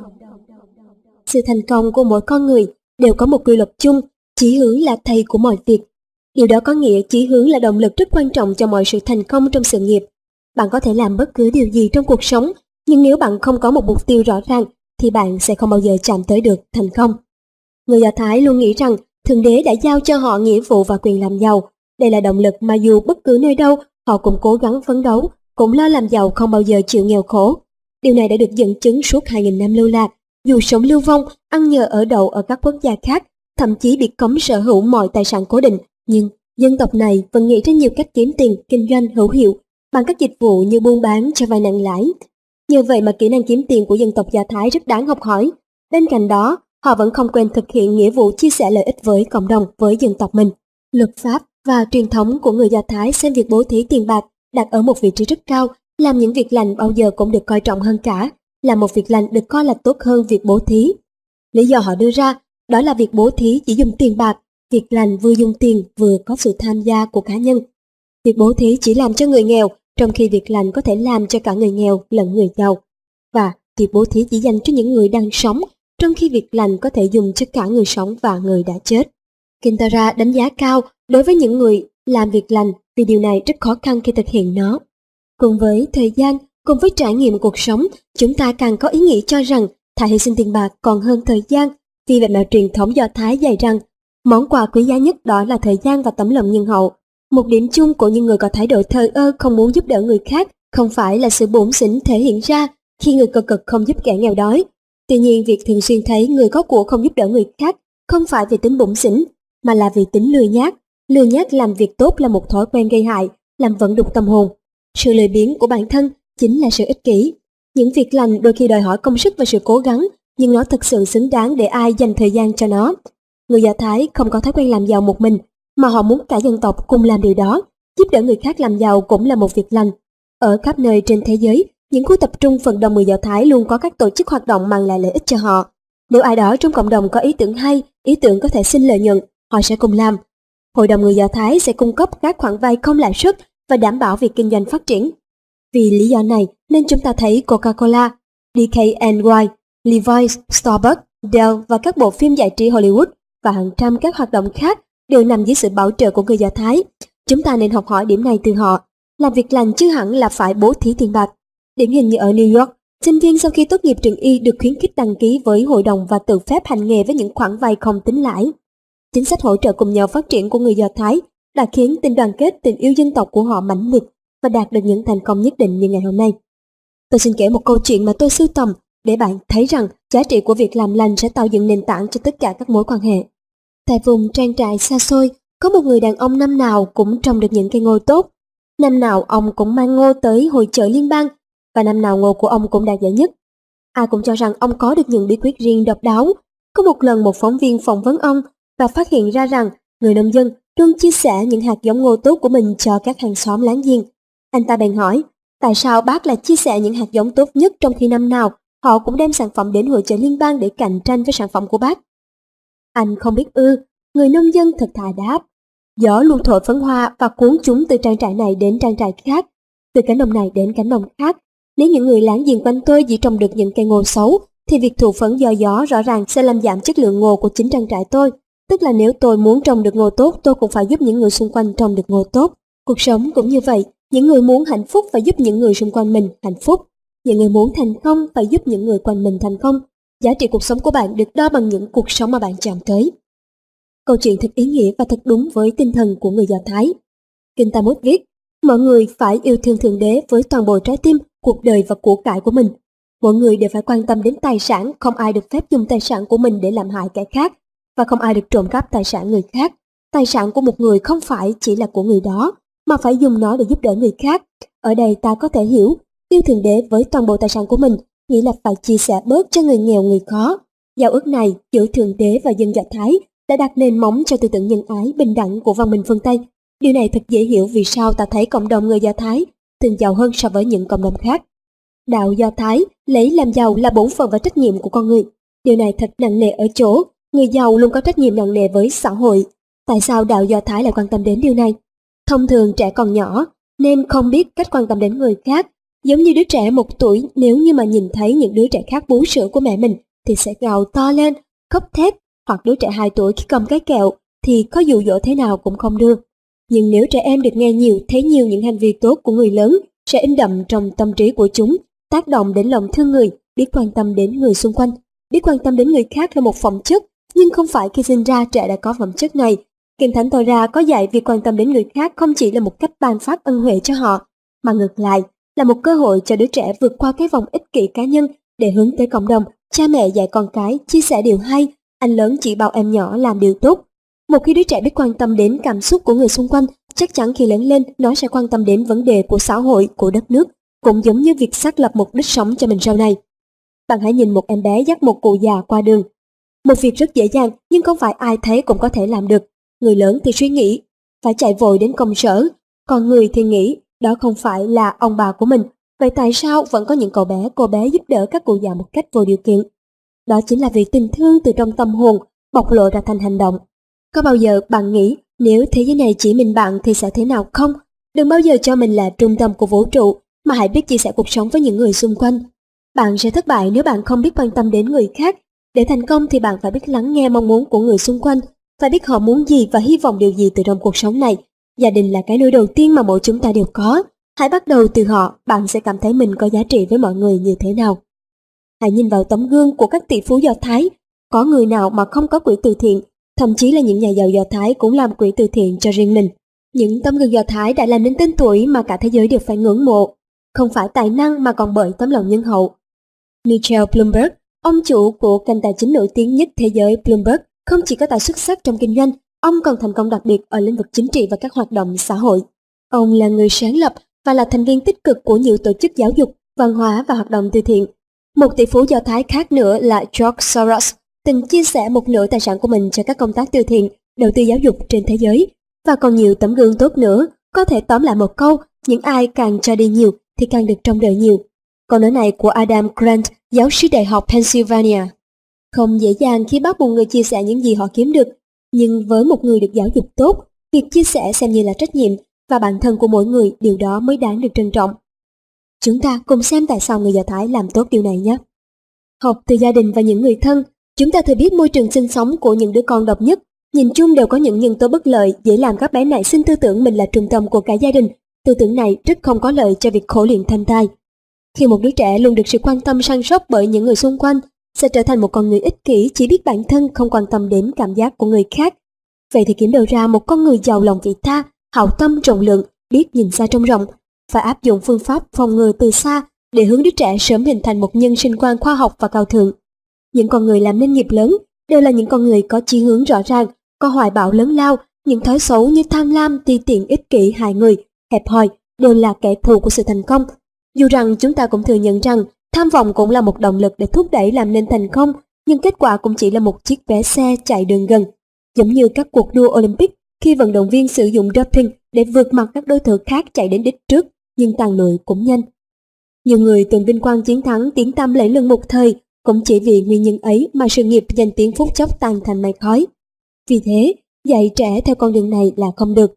Sự thành công của mỗi con người đều có một quy luật chung, chí hướng là thầy của mọi việc. Điều đó có nghĩa chí hướng là động lực rất quan trọng cho mọi sự thành công trong sự nghiệp. Bạn có thể làm bất cứ điều gì trong cuộc sống, nhưng nếu bạn không có một mục tiêu rõ ràng, thì bạn sẽ không bao giờ chạm tới được thành công. Người Do Thái luôn nghĩ rằng Thượng Đế đã giao cho họ nghĩa vụ và quyền làm giàu. Đây là động lực mà dù bất cứ nơi đâu, họ cũng cố gắng phấn đấu, cũng lo làm giàu, không bao giờ chịu nghèo khổ. Điều này đã được dẫn chứng suốt 2.000 năm lưu lạc. Dù sống lưu vong, ăn nhờ ở đậu ở các quốc gia khác, thậm chí bị cấm sở hữu mọi tài sản cố định, nhưng dân tộc này vẫn nghĩ ra nhiều cách kiếm tiền, kinh doanh hữu hiệu bằng các dịch vụ như buôn bán, cho vay nặng lãi. Nhờ vậy mà kỹ năng kiếm tiền của dân tộc Do Thái rất đáng học hỏi. Bên cạnh đó, họ vẫn không quên thực hiện nghĩa vụ chia sẻ lợi ích với cộng đồng, với dân tộc mình. Luật pháp và truyền thống của người Do Thái xem việc bố thí tiền bạc đặt ở một vị trí rất cao, làm những việc lành bao giờ cũng được coi trọng hơn cả, làm một việc lành được coi là tốt hơn việc bố thí. Lý do họ đưa ra đó là việc bố thí chỉ dùng tiền bạc, việc lành vừa dùng tiền vừa có sự tham gia của cá nhân. Việc bố thí chỉ làm cho người nghèo, trong khi việc lành có thể làm cho cả người nghèo lẫn người giàu. Và việc bố thí chỉ dành cho những người đang sống, trong khi việc lành có thể dùng cho cả người sống và người đã chết. Kintara đánh giá cao đối với những người làm việc lành vì điều này rất khó khăn khi thực hiện nó. Cùng với thời gian, cùng với trải nghiệm cuộc sống, chúng ta càng có ý nghĩ cho rằng thà hy sinh tiền bạc còn hơn thời gian. Vì vậy mà truyền thống Do Thái dạy rằng món quà quý giá nhất đó là thời gian và tấm lòng nhân hậu. Một điểm chung của những người có thái độ thờ ơ không muốn giúp đỡ người khác không phải là sự bủn xỉn thể hiện ra, khi người cơ cực không giúp kẻ nghèo đói. Tuy nhiên, việc thường xuyên thấy người có của không giúp đỡ người khác không phải vì tính bủn xỉn, mà là vì tính lười nhác. Lười nhác làm việc tốt là một thói quen gây hại, làm vận đục tâm hồn. Sự lười biếng của bản thân chính là sự ích kỷ. Những việc lành đôi khi đòi hỏi công sức và sự cố gắng, nhưng nó thực sự xứng đáng để ai dành thời gian cho nó. Người Do Thái không có thói quen làm giàu một mình, mà họ muốn cả dân tộc cùng làm điều đó. Giúp đỡ người khác làm giàu cũng là một việc lành. Ở khắp nơi trên thế giới, những khu tập trung vận động người Do Thái luôn có các tổ chức hoạt động mang lại lợi ích cho họ. Nếu ai đó trong cộng đồng có ý tưởng hay, ý tưởng có thể sinh lợi nhuận, họ sẽ cùng làm. Hội đồng người Do Thái sẽ cung cấp các khoản vay không lãi suất và đảm bảo việc kinh doanh phát triển. Vì lý do này nên chúng ta thấy Coca-Cola, DKNY, Levi's, Starbucks, Dell và các bộ phim giải trí Hollywood và hàng trăm các hoạt động khác đều nằm dưới sự bảo trợ của người Do Thái. Chúng ta nên học hỏi điểm này từ họ. Làm việc lành chứ hẳn là phải bố thí tiền bạc. Điển hình như ở New York, sinh viên sau khi tốt nghiệp trường y được khuyến khích đăng ký với hội đồng và tự phép hành nghề với những khoản vay không tính lãi. Chính sách hỗ trợ cùng nhau phát triển của người Do Thái đã khiến tình đoàn kết, tình yêu dân tộc của họ mãnh liệt và đạt được những thành công nhất định như ngày hôm nay. Tôi xin kể một câu chuyện mà tôi sưu tầm để bạn thấy rằng giá trị của việc làm lành sẽ tạo dựng nền tảng cho tất cả các mối quan hệ. Tại vùng trang trại xa xôi, có một người đàn ông năm nào cũng trồng được những cây ngô tốt. Năm nào ông cũng mang ngô tới hội chợ liên bang và năm nào ngô của ông cũng đạt giải nhất. Ai cũng cho rằng ông có được những bí quyết riêng độc đáo. Có một lần một phóng viên phỏng vấn ông và phát hiện ra rằng người nông dân luôn chia sẻ những hạt giống ngô tốt của mình cho các hàng xóm láng giềng. Anh ta bèn hỏi, tại sao bác lại chia sẻ những hạt giống tốt nhất trong khi năm nào họ cũng đem sản phẩm đến hội chợ liên bang để cạnh tranh với sản phẩm của bác? Anh không biết ư, người nông dân thật thà đáp. Gió luôn thổi phấn hoa và cuốn chúng từ trang trại này đến trang trại khác, từ cánh đồng này đến cánh đồng khác. Nếu những người láng giềng quanh tôi chỉ trồng được những cây ngô xấu, thì việc thụ phấn do gió rõ ràng sẽ làm giảm chất lượng ngô của chính trang trại tôi. Tức là nếu tôi muốn trồng được ngô tốt, tôi cũng phải giúp những người xung quanh trồng được ngô tốt. Cuộc sống cũng như vậy, những người muốn hạnh phúc phải giúp những người xung quanh mình hạnh phúc. Những người muốn thành công phải giúp những người quanh mình thành công. Giá trị cuộc sống của bạn được đo bằng những cuộc sống mà bạn chạm tới. Câu chuyện thật ý nghĩa và thật đúng với tinh thần của người Do Thái. Kinh Talmud viết, mọi người phải yêu thương Thượng Đế với toàn bộ trái tim, cuộc đời và của cải của mình. Mỗi người đều phải quan tâm đến tài sản, không ai được phép dùng tài sản của mình để làm hại kẻ khác, và không ai được trộm cắp tài sản người khác. Tài sản của một người không phải chỉ là của người đó, mà phải dùng nó để giúp đỡ người khác. Ở đây ta có thể hiểu, yêu Thượng Đế với toàn bộ tài sản của mình, nghĩa là phải chia sẻ bớt cho người nghèo người khó. Giao ước này giữa Thượng Đế và dân Do Thái đã đặt nền móng cho tư tưởng nhân ái, bình đẳng của văn minh phương Tây. Điều này thật dễ hiểu vì sao ta thấy cộng đồng người Do Thái thường giàu hơn so với những cộng đồng khác. Đạo Do Thái lấy làm giàu là bổn phận và trách nhiệm của con người. Điều này thật nặng nề ở chỗ, người giàu luôn có trách nhiệm nặng nề với xã hội. Tại sao đạo Do Thái lại quan tâm đến điều này? Thông thường trẻ còn nhỏ nên không biết cách quan tâm đến người khác. Giống như đứa trẻ 1 tuổi, nếu như mà nhìn thấy những đứa trẻ khác bú sữa của mẹ mình thì sẽ gào to lên, khóc thét, hoặc đứa trẻ 2 tuổi khi cầm cái kẹo thì có dụ dỗ thế nào cũng không đưa. Nhưng nếu trẻ em được nghe nhiều, thấy nhiều những hành vi tốt của người lớn sẽ in đậm trong tâm trí của chúng, tác động đến lòng thương người, biết quan tâm đến người xung quanh. Biết quan tâm đến người khác là một phẩm chất, nhưng không phải khi sinh ra trẻ đã có phẩm chất này. Kinh Thánh Tô-ra có dạy việc quan tâm đến người khác không chỉ là một cách ban phát ân huệ cho họ, mà ngược lại là một cơ hội cho đứa trẻ vượt qua cái vòng ích kỷ cá nhân để hướng tới cộng đồng. Cha mẹ dạy con cái chia sẻ điều hay, anh lớn chỉ bảo em nhỏ làm điều tốt. Một khi đứa trẻ biết quan tâm đến cảm xúc của người xung quanh, chắc chắn khi lớn lên nó sẽ quan tâm đến vấn đề của xã hội, của đất nước, cũng giống như việc xác lập mục đích sống cho mình sau này. Bạn hãy nhìn một em bé dắt một cụ già qua đường. Một việc rất dễ dàng nhưng không phải ai thấy cũng có thể làm được. Người lớn thì suy nghĩ phải chạy vội đến công sở, còn người thì nghĩ đó không phải là ông bà của mình. Vậy tại sao vẫn có những cậu bé, cô bé giúp đỡ các cụ già một cách vô điều kiện? Đó chính là vì tình thương từ trong tâm hồn bộc lộ ra thành hành động. Có bao giờ bạn nghĩ nếu thế giới này chỉ mình bạn thì sẽ thế nào không? Đừng bao giờ cho mình là trung tâm của vũ trụ, mà hãy biết chia sẻ cuộc sống với những người xung quanh. Bạn sẽ thất bại nếu bạn không biết quan tâm đến người khác. Để thành công thì bạn phải biết lắng nghe mong muốn của người xung quanh, phải biết họ muốn gì và hy vọng điều gì từ trong cuộc sống này. Gia đình là cái nôi đầu tiên mà mỗi chúng ta đều có. Hãy bắt đầu từ họ, bạn sẽ cảm thấy mình có giá trị với mọi người như thế nào. Hãy nhìn vào tấm gương của các tỷ phú Do Thái. Có người nào mà không có quỹ từ thiện? Thậm chí là những nhà giàu Do Thái cũng làm quỹ từ thiện cho riêng mình. Những tấm gương Do Thái đã làm nên tên tuổi mà cả thế giới đều phải ngưỡng mộ. Không phải tài năng mà còn bởi tấm lòng nhân hậu. Michael Bloomberg, ông chủ của kênh tài chính nổi tiếng nhất thế giới Bloomberg, không chỉ có tài xuất sắc trong kinh doanh, ông còn thành công đặc biệt ở lĩnh vực chính trị và các hoạt động xã hội. Ông là người sáng lập và là thành viên tích cực của nhiều tổ chức giáo dục, văn hóa và hoạt động từ thiện. Một tỷ phú Do Thái khác nữa là George Soros từng chia sẻ một nửa tài sản của mình cho các công tác từ thiện, đầu tư giáo dục trên thế giới, và còn nhiều tấm gương tốt nữa. Có thể tóm lại một câu, những ai càng cho đi nhiều thì càng được trông đợi nhiều. Câu nói này của Adam Grant, giáo sư đại học Pennsylvania. Không dễ dàng khi bắt một người chia sẻ những gì họ kiếm được, nhưng với một người được giáo dục tốt, việc chia sẻ xem như là trách nhiệm, và bản thân của mỗi người điều đó mới đáng được trân trọng. Chúng ta cùng xem tại sao người Do Thái làm tốt điều này nhé. Học từ gia đình và những người thân. Chúng ta thừa biết môi trường sinh sống của những đứa con độc nhất nhìn chung đều có những nhân tố bất lợi, dễ làm các bé nảy sinh tư tưởng mình là trung tâm của cả gia đình. Tư tưởng này rất không có lợi cho việc khổ luyện thanh tai. Khi một đứa trẻ luôn được sự quan tâm săn sóc bởi những người xung quanh, sẽ trở thành một con người ích kỷ, chỉ biết bản thân, không quan tâm đến cảm giác của người khác. Vậy thì kiếm đâu ra một con người giàu lòng vị tha, hảo tâm rộng lượng, biết nhìn xa trông rộng, phải áp dụng phương pháp phòng ngừa từ xa để hướng đứa trẻ sớm hình thành một nhân sinh quan khoa học và cao thượng. Những con người làm nên nghiệp lớn đều là những con người có chí hướng rõ ràng, có hoài bão lớn lao. Những thói xấu như tham lam, ti tiện, ích kỷ, hại người, hẹp hòi đều là kẻ thù của sự thành công. Dù rằng chúng ta cũng thừa nhận rằng tham vọng cũng là một động lực để thúc đẩy làm nên thành công, nhưng kết quả cũng chỉ là một chiếc vé xe chạy đường gần. Giống như các cuộc đua Olympic, khi vận động viên sử dụng doping để vượt mặt các đối thủ khác chạy đến đích trước, nhưng tàn lụi cũng nhanh. Nhiều người từng vinh quang chiến thắng, tiếng tăm lẫy lừng một thời, cũng chỉ vì nguyên nhân ấy mà sự nghiệp danh tiếng phút chốc tan thành mây khói. Vì thế, dạy trẻ theo con đường này là không được.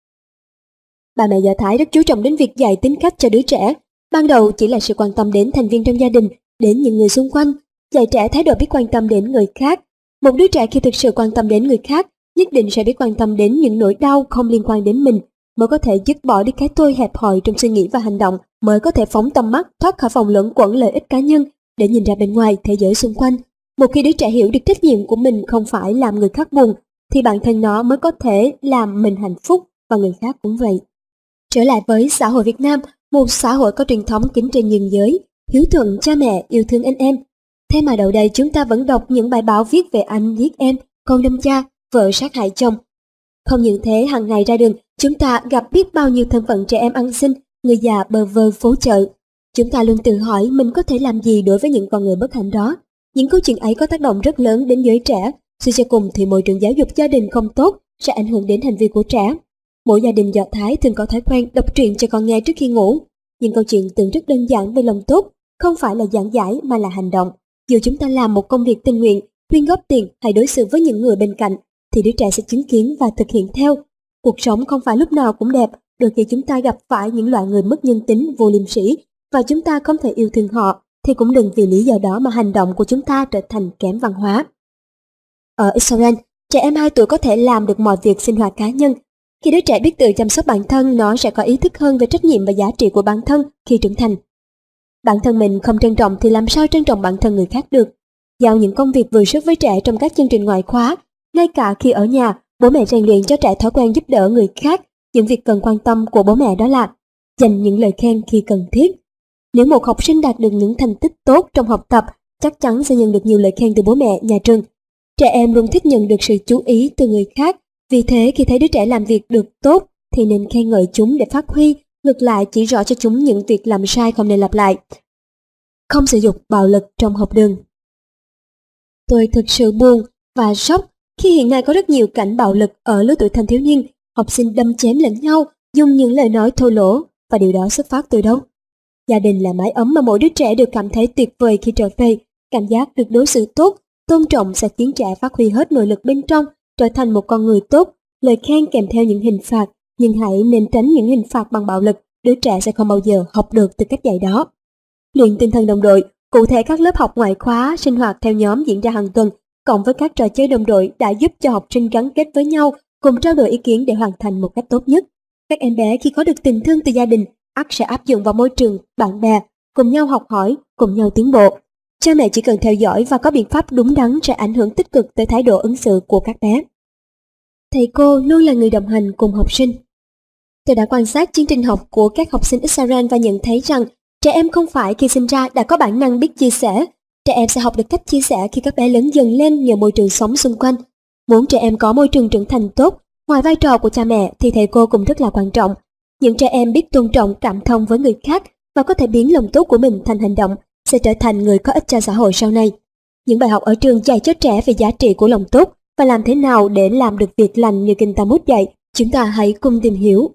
Bà mẹ Do Thái rất chú trọng đến việc dạy tính cách cho đứa trẻ. Ban đầu chỉ là sự quan tâm đến thành viên trong gia đình, đến những người xung quanh, dạy trẻ thái độ biết quan tâm đến người khác. Một đứa trẻ khi thực sự quan tâm đến người khác, nhất định sẽ biết quan tâm đến những nỗi đau không liên quan đến mình, mới có thể dứt bỏ đi cái tôi hẹp hòi trong suy nghĩ và hành động, mới có thể phóng tầm mắt thoát khỏi vòng luẩn quẩn lợi ích cá nhân để nhìn ra bên ngoài thế giới xung quanh. Một khi đứa trẻ hiểu được trách nhiệm của mình không phải làm người khác buồn, thì bản thân nó mới có thể làm mình hạnh phúc và người khác cũng vậy. Trở lại với xã hội Việt Nam, một xã hội có truyền thống kính trên nhân giới, hiếu thuận cha mẹ, yêu thương anh em. Thế mà đầu đây chúng ta vẫn đọc những bài báo viết về anh giết em, con đâm cha, vợ sát hại chồng. Không những thế, hàng ngày ra đường, chúng ta gặp biết bao nhiêu thân phận trẻ em ăn xin, người già bơ vơ phố chợ. Chúng ta luôn tự hỏi mình có thể làm gì đối với những con người bất hạnh đó. Những câu chuyện ấy có tác động rất lớn đến giới trẻ. Suy cho cùng thì môi trường giáo dục gia đình không tốt sẽ ảnh hưởng đến hành vi của trẻ. Mỗi gia đình Do Thái thường có thói quen đọc truyện cho con nghe trước khi ngủ. Những câu chuyện tưởng rất đơn giản về lòng tốt, không phải là giảng giải mà là hành động. Dù chúng ta làm một công việc tình nguyện, quyên góp tiền hay đối xử với những người bên cạnh, thì đứa trẻ sẽ chứng kiến và thực hiện theo. Cuộc sống không phải lúc nào cũng đẹp, đôi khi chúng ta gặp phải những loại người mất nhân tính, vô liêm sỉ, và chúng ta không thể yêu thương họ, thì cũng đừng vì lý do đó mà hành động của chúng ta trở thành kém văn hóa. Ở Israel, trẻ em 2 tuổi có thể làm được mọi việc sinh hoạt cá nhân. Khi đứa trẻ biết tự chăm sóc bản thân, nó sẽ có ý thức hơn về trách nhiệm và giá trị của bản thân khi trưởng thành. Bản thân mình không trân trọng thì làm sao trân trọng bản thân người khác được. Giao những công việc vừa sức với trẻ trong các chương trình ngoại khóa. Ngay cả khi ở nhà, bố mẹ rèn luyện cho trẻ thói quen giúp đỡ người khác. Những việc cần quan tâm của bố mẹ đó là dành những lời khen khi cần thiết. Nếu một học sinh đạt được những thành tích tốt trong học tập, chắc chắn sẽ nhận được nhiều lời khen từ bố mẹ, nhà trường. Trẻ em luôn thích nhận được sự chú ý từ người khác. Vì thế khi thấy đứa trẻ làm việc được tốt thì nên khen ngợi chúng để phát huy, ngược lại chỉ rõ cho chúng những việc làm sai không nên lặp lại. Không sử dụng bạo lực trong học đường. Tôi thực sự buồn và sốc khi hiện nay có rất nhiều cảnh bạo lực ở lứa tuổi thanh thiếu niên, học sinh đâm chém lẫn nhau, dùng những lời nói thô lỗ, và điều đó xuất phát từ đâu? Gia đình là mái ấm mà mỗi đứa trẻ đều cảm thấy tuyệt vời khi trở về. Cảm giác được đối xử tốt, tôn trọng sẽ khiến trẻ phát huy hết nội lực bên trong, trở thành một con người tốt. Lời khen kèm theo những hình phạt, nhưng hãy nên tránh những hình phạt bằng bạo lực, đứa trẻ sẽ không bao giờ học được từ cách dạy đó. Luyện tinh thần đồng đội, cụ thể các lớp học ngoại khóa, sinh hoạt theo nhóm diễn ra hàng tuần, cộng với các trò chơi đồng đội đã giúp cho học sinh gắn kết với nhau, cùng trao đổi ý kiến để hoàn thành một cách tốt nhất. Các em bé khi có được tình thương từ gia đình, ắt sẽ áp dụng vào môi trường, bạn bè, cùng nhau học hỏi, cùng nhau tiến bộ. Cha mẹ chỉ cần theo dõi và có biện pháp đúng đắn sẽ ảnh hưởng tích cực tới thái độ ứng xử của các bé. Thầy cô luôn là người đồng hành cùng học sinh. Tôi đã quan sát chương trình học của các học sinh Israel và nhận thấy rằng Trẻ em không phải khi sinh ra đã có bản năng biết chia sẻ. Trẻ em sẽ học được cách chia sẻ khi các bé lớn dần lên nhờ môi trường sống xung quanh. Muốn trẻ em có môi trường trưởng thành tốt, ngoài vai trò của cha mẹ thì thầy cô cũng rất là quan trọng. Những trẻ em biết tôn trọng, cảm thông với người khác và có thể biến lòng tốt của mình thành hành động sẽ trở thành người có ích cho xã hội sau này. Những bài học ở trường dạy cho trẻ về giá trị của lòng tốt và làm thế nào để làm được việc lành như Kinh Talmud dạy. Chúng ta hãy cùng tìm hiểu.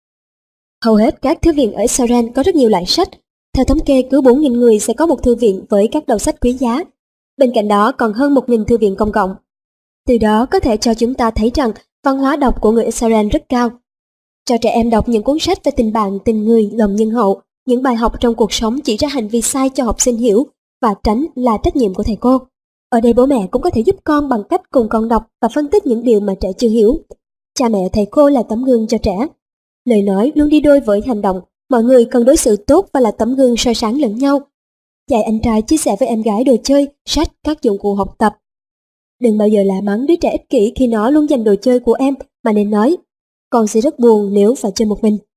Hầu hết các thư viện ở Israel có rất nhiều loại sách. Theo thống kê, cứ 4.000 người sẽ có một thư viện với các đầu sách quý giá. Bên cạnh đó còn hơn 1.000 thư viện công cộng. Từ đó có thể cho chúng ta thấy rằng văn hóa đọc của người Israel rất cao. Cho trẻ em đọc những cuốn sách về tình bạn, tình người, lòng nhân hậu, những bài học trong cuộc sống chỉ ra hành vi sai cho học sinh hiểu và tránh là trách nhiệm của thầy cô. Ở đây bố mẹ cũng có thể giúp con bằng cách cùng con đọc và phân tích những điều mà trẻ chưa hiểu. Cha mẹ, thầy cô là tấm gương cho trẻ. Lời nói luôn đi đôi với hành động. Mọi người cần đối xử tốt và là tấm gương soi sáng lẫn nhau. Dạy anh trai chia sẻ với em gái đồ chơi, sách, các dụng cụ học tập. Đừng bao giờ la mắng đứa trẻ ích kỷ khi nó luôn giành đồ chơi của em, mà nên nói, con sẽ rất buồn nếu phải chơi một mình.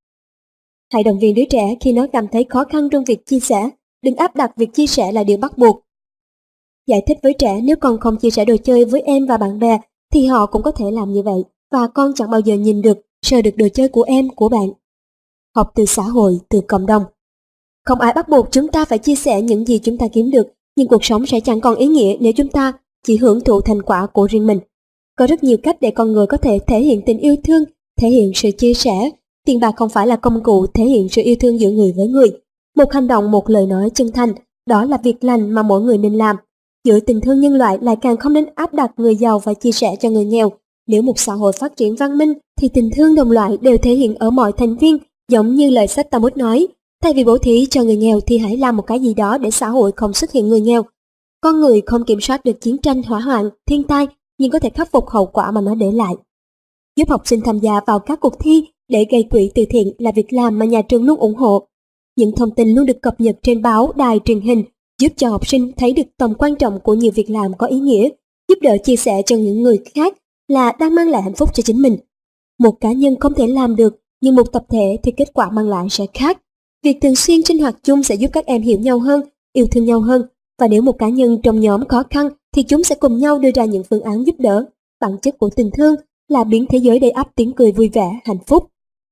Hãy động viên đứa trẻ khi nó cảm thấy khó khăn trong việc chia sẻ, đừng áp đặt việc chia sẻ là điều bắt buộc. Giải thích với trẻ nếu con không chia sẻ đồ chơi với em và bạn bè thì họ cũng có thể làm như vậy và con chẳng bao giờ nhìn được, sờ được đồ chơi của em, của bạn. Học từ xã hội, từ cộng đồng. Không ai bắt buộc chúng ta phải chia sẻ những gì chúng ta kiếm được, nhưng cuộc sống sẽ chẳng còn ý nghĩa nếu chúng ta chỉ hưởng thụ thành quả của riêng mình. Có rất nhiều cách để con người có thể thể hiện tình yêu thương, thể hiện sự chia sẻ. Tiền bạc không phải là công cụ thể hiện sự yêu thương giữa người với người. Một hành động, một lời nói chân thành, đó là việc lành mà mỗi người nên làm. Giữa tình thương nhân loại lại càng không nên áp đặt người giàu phải chia sẻ cho người nghèo. Nếu một xã hội phát triển văn minh thì tình thương đồng loại đều thể hiện ở mọi thành viên, giống như lời sách Talmud nói, thay vì bố thí cho người nghèo thì hãy làm một cái gì đó để xã hội không xuất hiện người nghèo. Con người không kiểm soát được chiến tranh, hỏa hoạn, thiên tai, nhưng có thể khắc phục hậu quả mà nó để lại. Giúp học sinh tham gia vào các cuộc thi để gây quỹ từ thiện là việc làm mà nhà trường luôn ủng hộ. Những thông tin luôn được cập nhật trên báo, đài, truyền hình, giúp cho học sinh thấy được tầm quan trọng của nhiều việc làm có ý nghĩa, giúp đỡ chia sẻ cho những người khác là đang mang lại hạnh phúc cho chính mình. Một cá nhân không thể làm được, nhưng một tập thể thì kết quả mang lại sẽ khác. Việc thường xuyên sinh hoạt chung sẽ giúp các em hiểu nhau hơn, yêu thương nhau hơn, và nếu một cá nhân trong nhóm khó khăn thì chúng sẽ cùng nhau đưa ra những phương án giúp đỡ. Bản chất của tình thương là biến thế giới đầy ắp tiếng cười vui vẻ, hạnh phúc.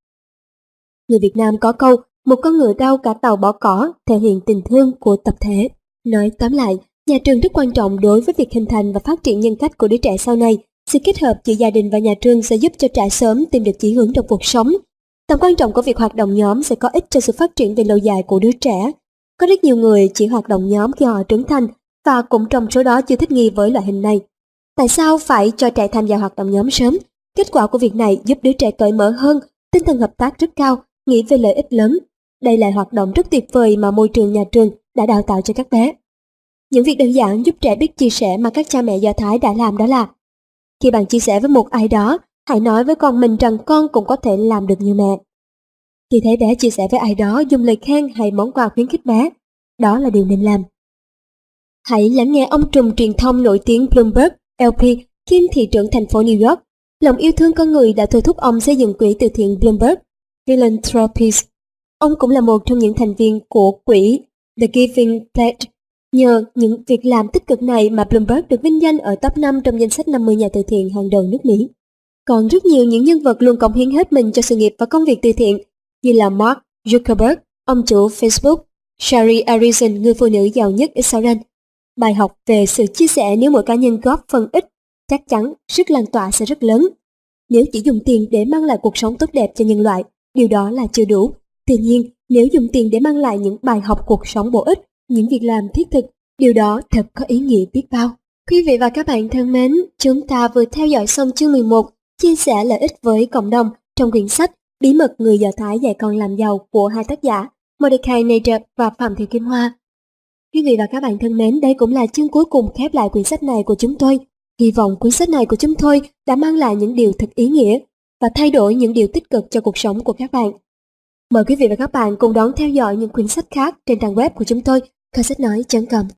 Người Việt Nam có câu, một con ngựa đau cả tàu bỏ cỏ, thể hiện tình thương của tập thể. Nói tóm lại, nhà trường rất quan trọng đối với việc hình thành và phát triển nhân cách của đứa trẻ sau này. Sự kết hợp giữa gia đình và nhà trường sẽ giúp cho trẻ sớm tìm được chỉ hướng trong cuộc sống. Tầm quan trọng của việc hoạt động nhóm sẽ có ích cho sự phát triển về lâu dài của đứa trẻ. Có rất nhiều người chỉ hoạt động nhóm khi họ trưởng thành và cũng trong số đó chưa thích nghi với loại hình này. Tại sao phải cho trẻ tham gia hoạt động nhóm sớm? Kết quả của việc này giúp đứa trẻ cởi mở hơn, tinh thần hợp tác rất cao, nghĩ về lợi ích lớn. Đây là hoạt động rất tuyệt vời mà môi trường nhà trường đã đào tạo cho các bé. Những việc đơn giản giúp trẻ biết chia sẻ mà các cha mẹ Do Thái đã làm đó là: khi bạn chia sẻ với một ai đó, hãy nói với con mình rằng con cũng có thể làm được như mẹ. Khi thấy bé chia sẻ với ai đó, dùng lời khen hay món quà khuyến khích bé, đó là điều nên làm. Hãy lắng nghe ông trùm truyền thông nổi tiếng Bloomberg, LP, kiêm thị trưởng thành phố New York. Lòng yêu thương con người đã thôi thúc ông xây dựng quỹ từ thiện Bloomberg Philanthropies. Ông cũng là một trong những thành viên của quỹ The Giving Pledge. Nhờ những việc làm tích cực này mà Bloomberg được vinh danh ở top 5 trong danh sách 50 nhà từ thiện hàng đầu nước Mỹ. Còn rất nhiều những nhân vật luôn cống hiến hết mình cho sự nghiệp và công việc từ thiện, như là Mark Zuckerberg, ông chủ Facebook, Shari Arison, người phụ nữ giàu nhất Israel. Bài học về sự chia sẻ: nếu mỗi cá nhân góp phần ít, chắc chắn sức lan tỏa sẽ rất lớn. Nếu chỉ dùng tiền để mang lại cuộc sống tốt đẹp cho nhân loại, điều đó là chưa đủ. Tuy nhiên, nếu dùng tiền để mang lại những bài học cuộc sống bổ ích, những việc làm thiết thực, điều đó thật có ý nghĩa biết bao. Quý vị và các bạn thân mến, chúng ta vừa theo dõi xong chương 11, chia sẻ lợi ích với cộng đồng trong quyển sách Bí mật người Do Thái dạy con làm giàu của hai tác giả Mordecai Nader và Phạm Thị Kim Hoa. Quý vị và các bạn thân mến, đây cũng là chương cuối cùng khép lại quyển sách này của chúng tôi. Hy vọng cuốn sách này của chúng tôi đã mang lại những điều thật ý nghĩa và thay đổi những điều tích cực cho cuộc sống của các bạn. Mời quý vị và các bạn cùng đón theo dõi những quyển sách khác trên trang web của chúng tôi, kho sách nói.com.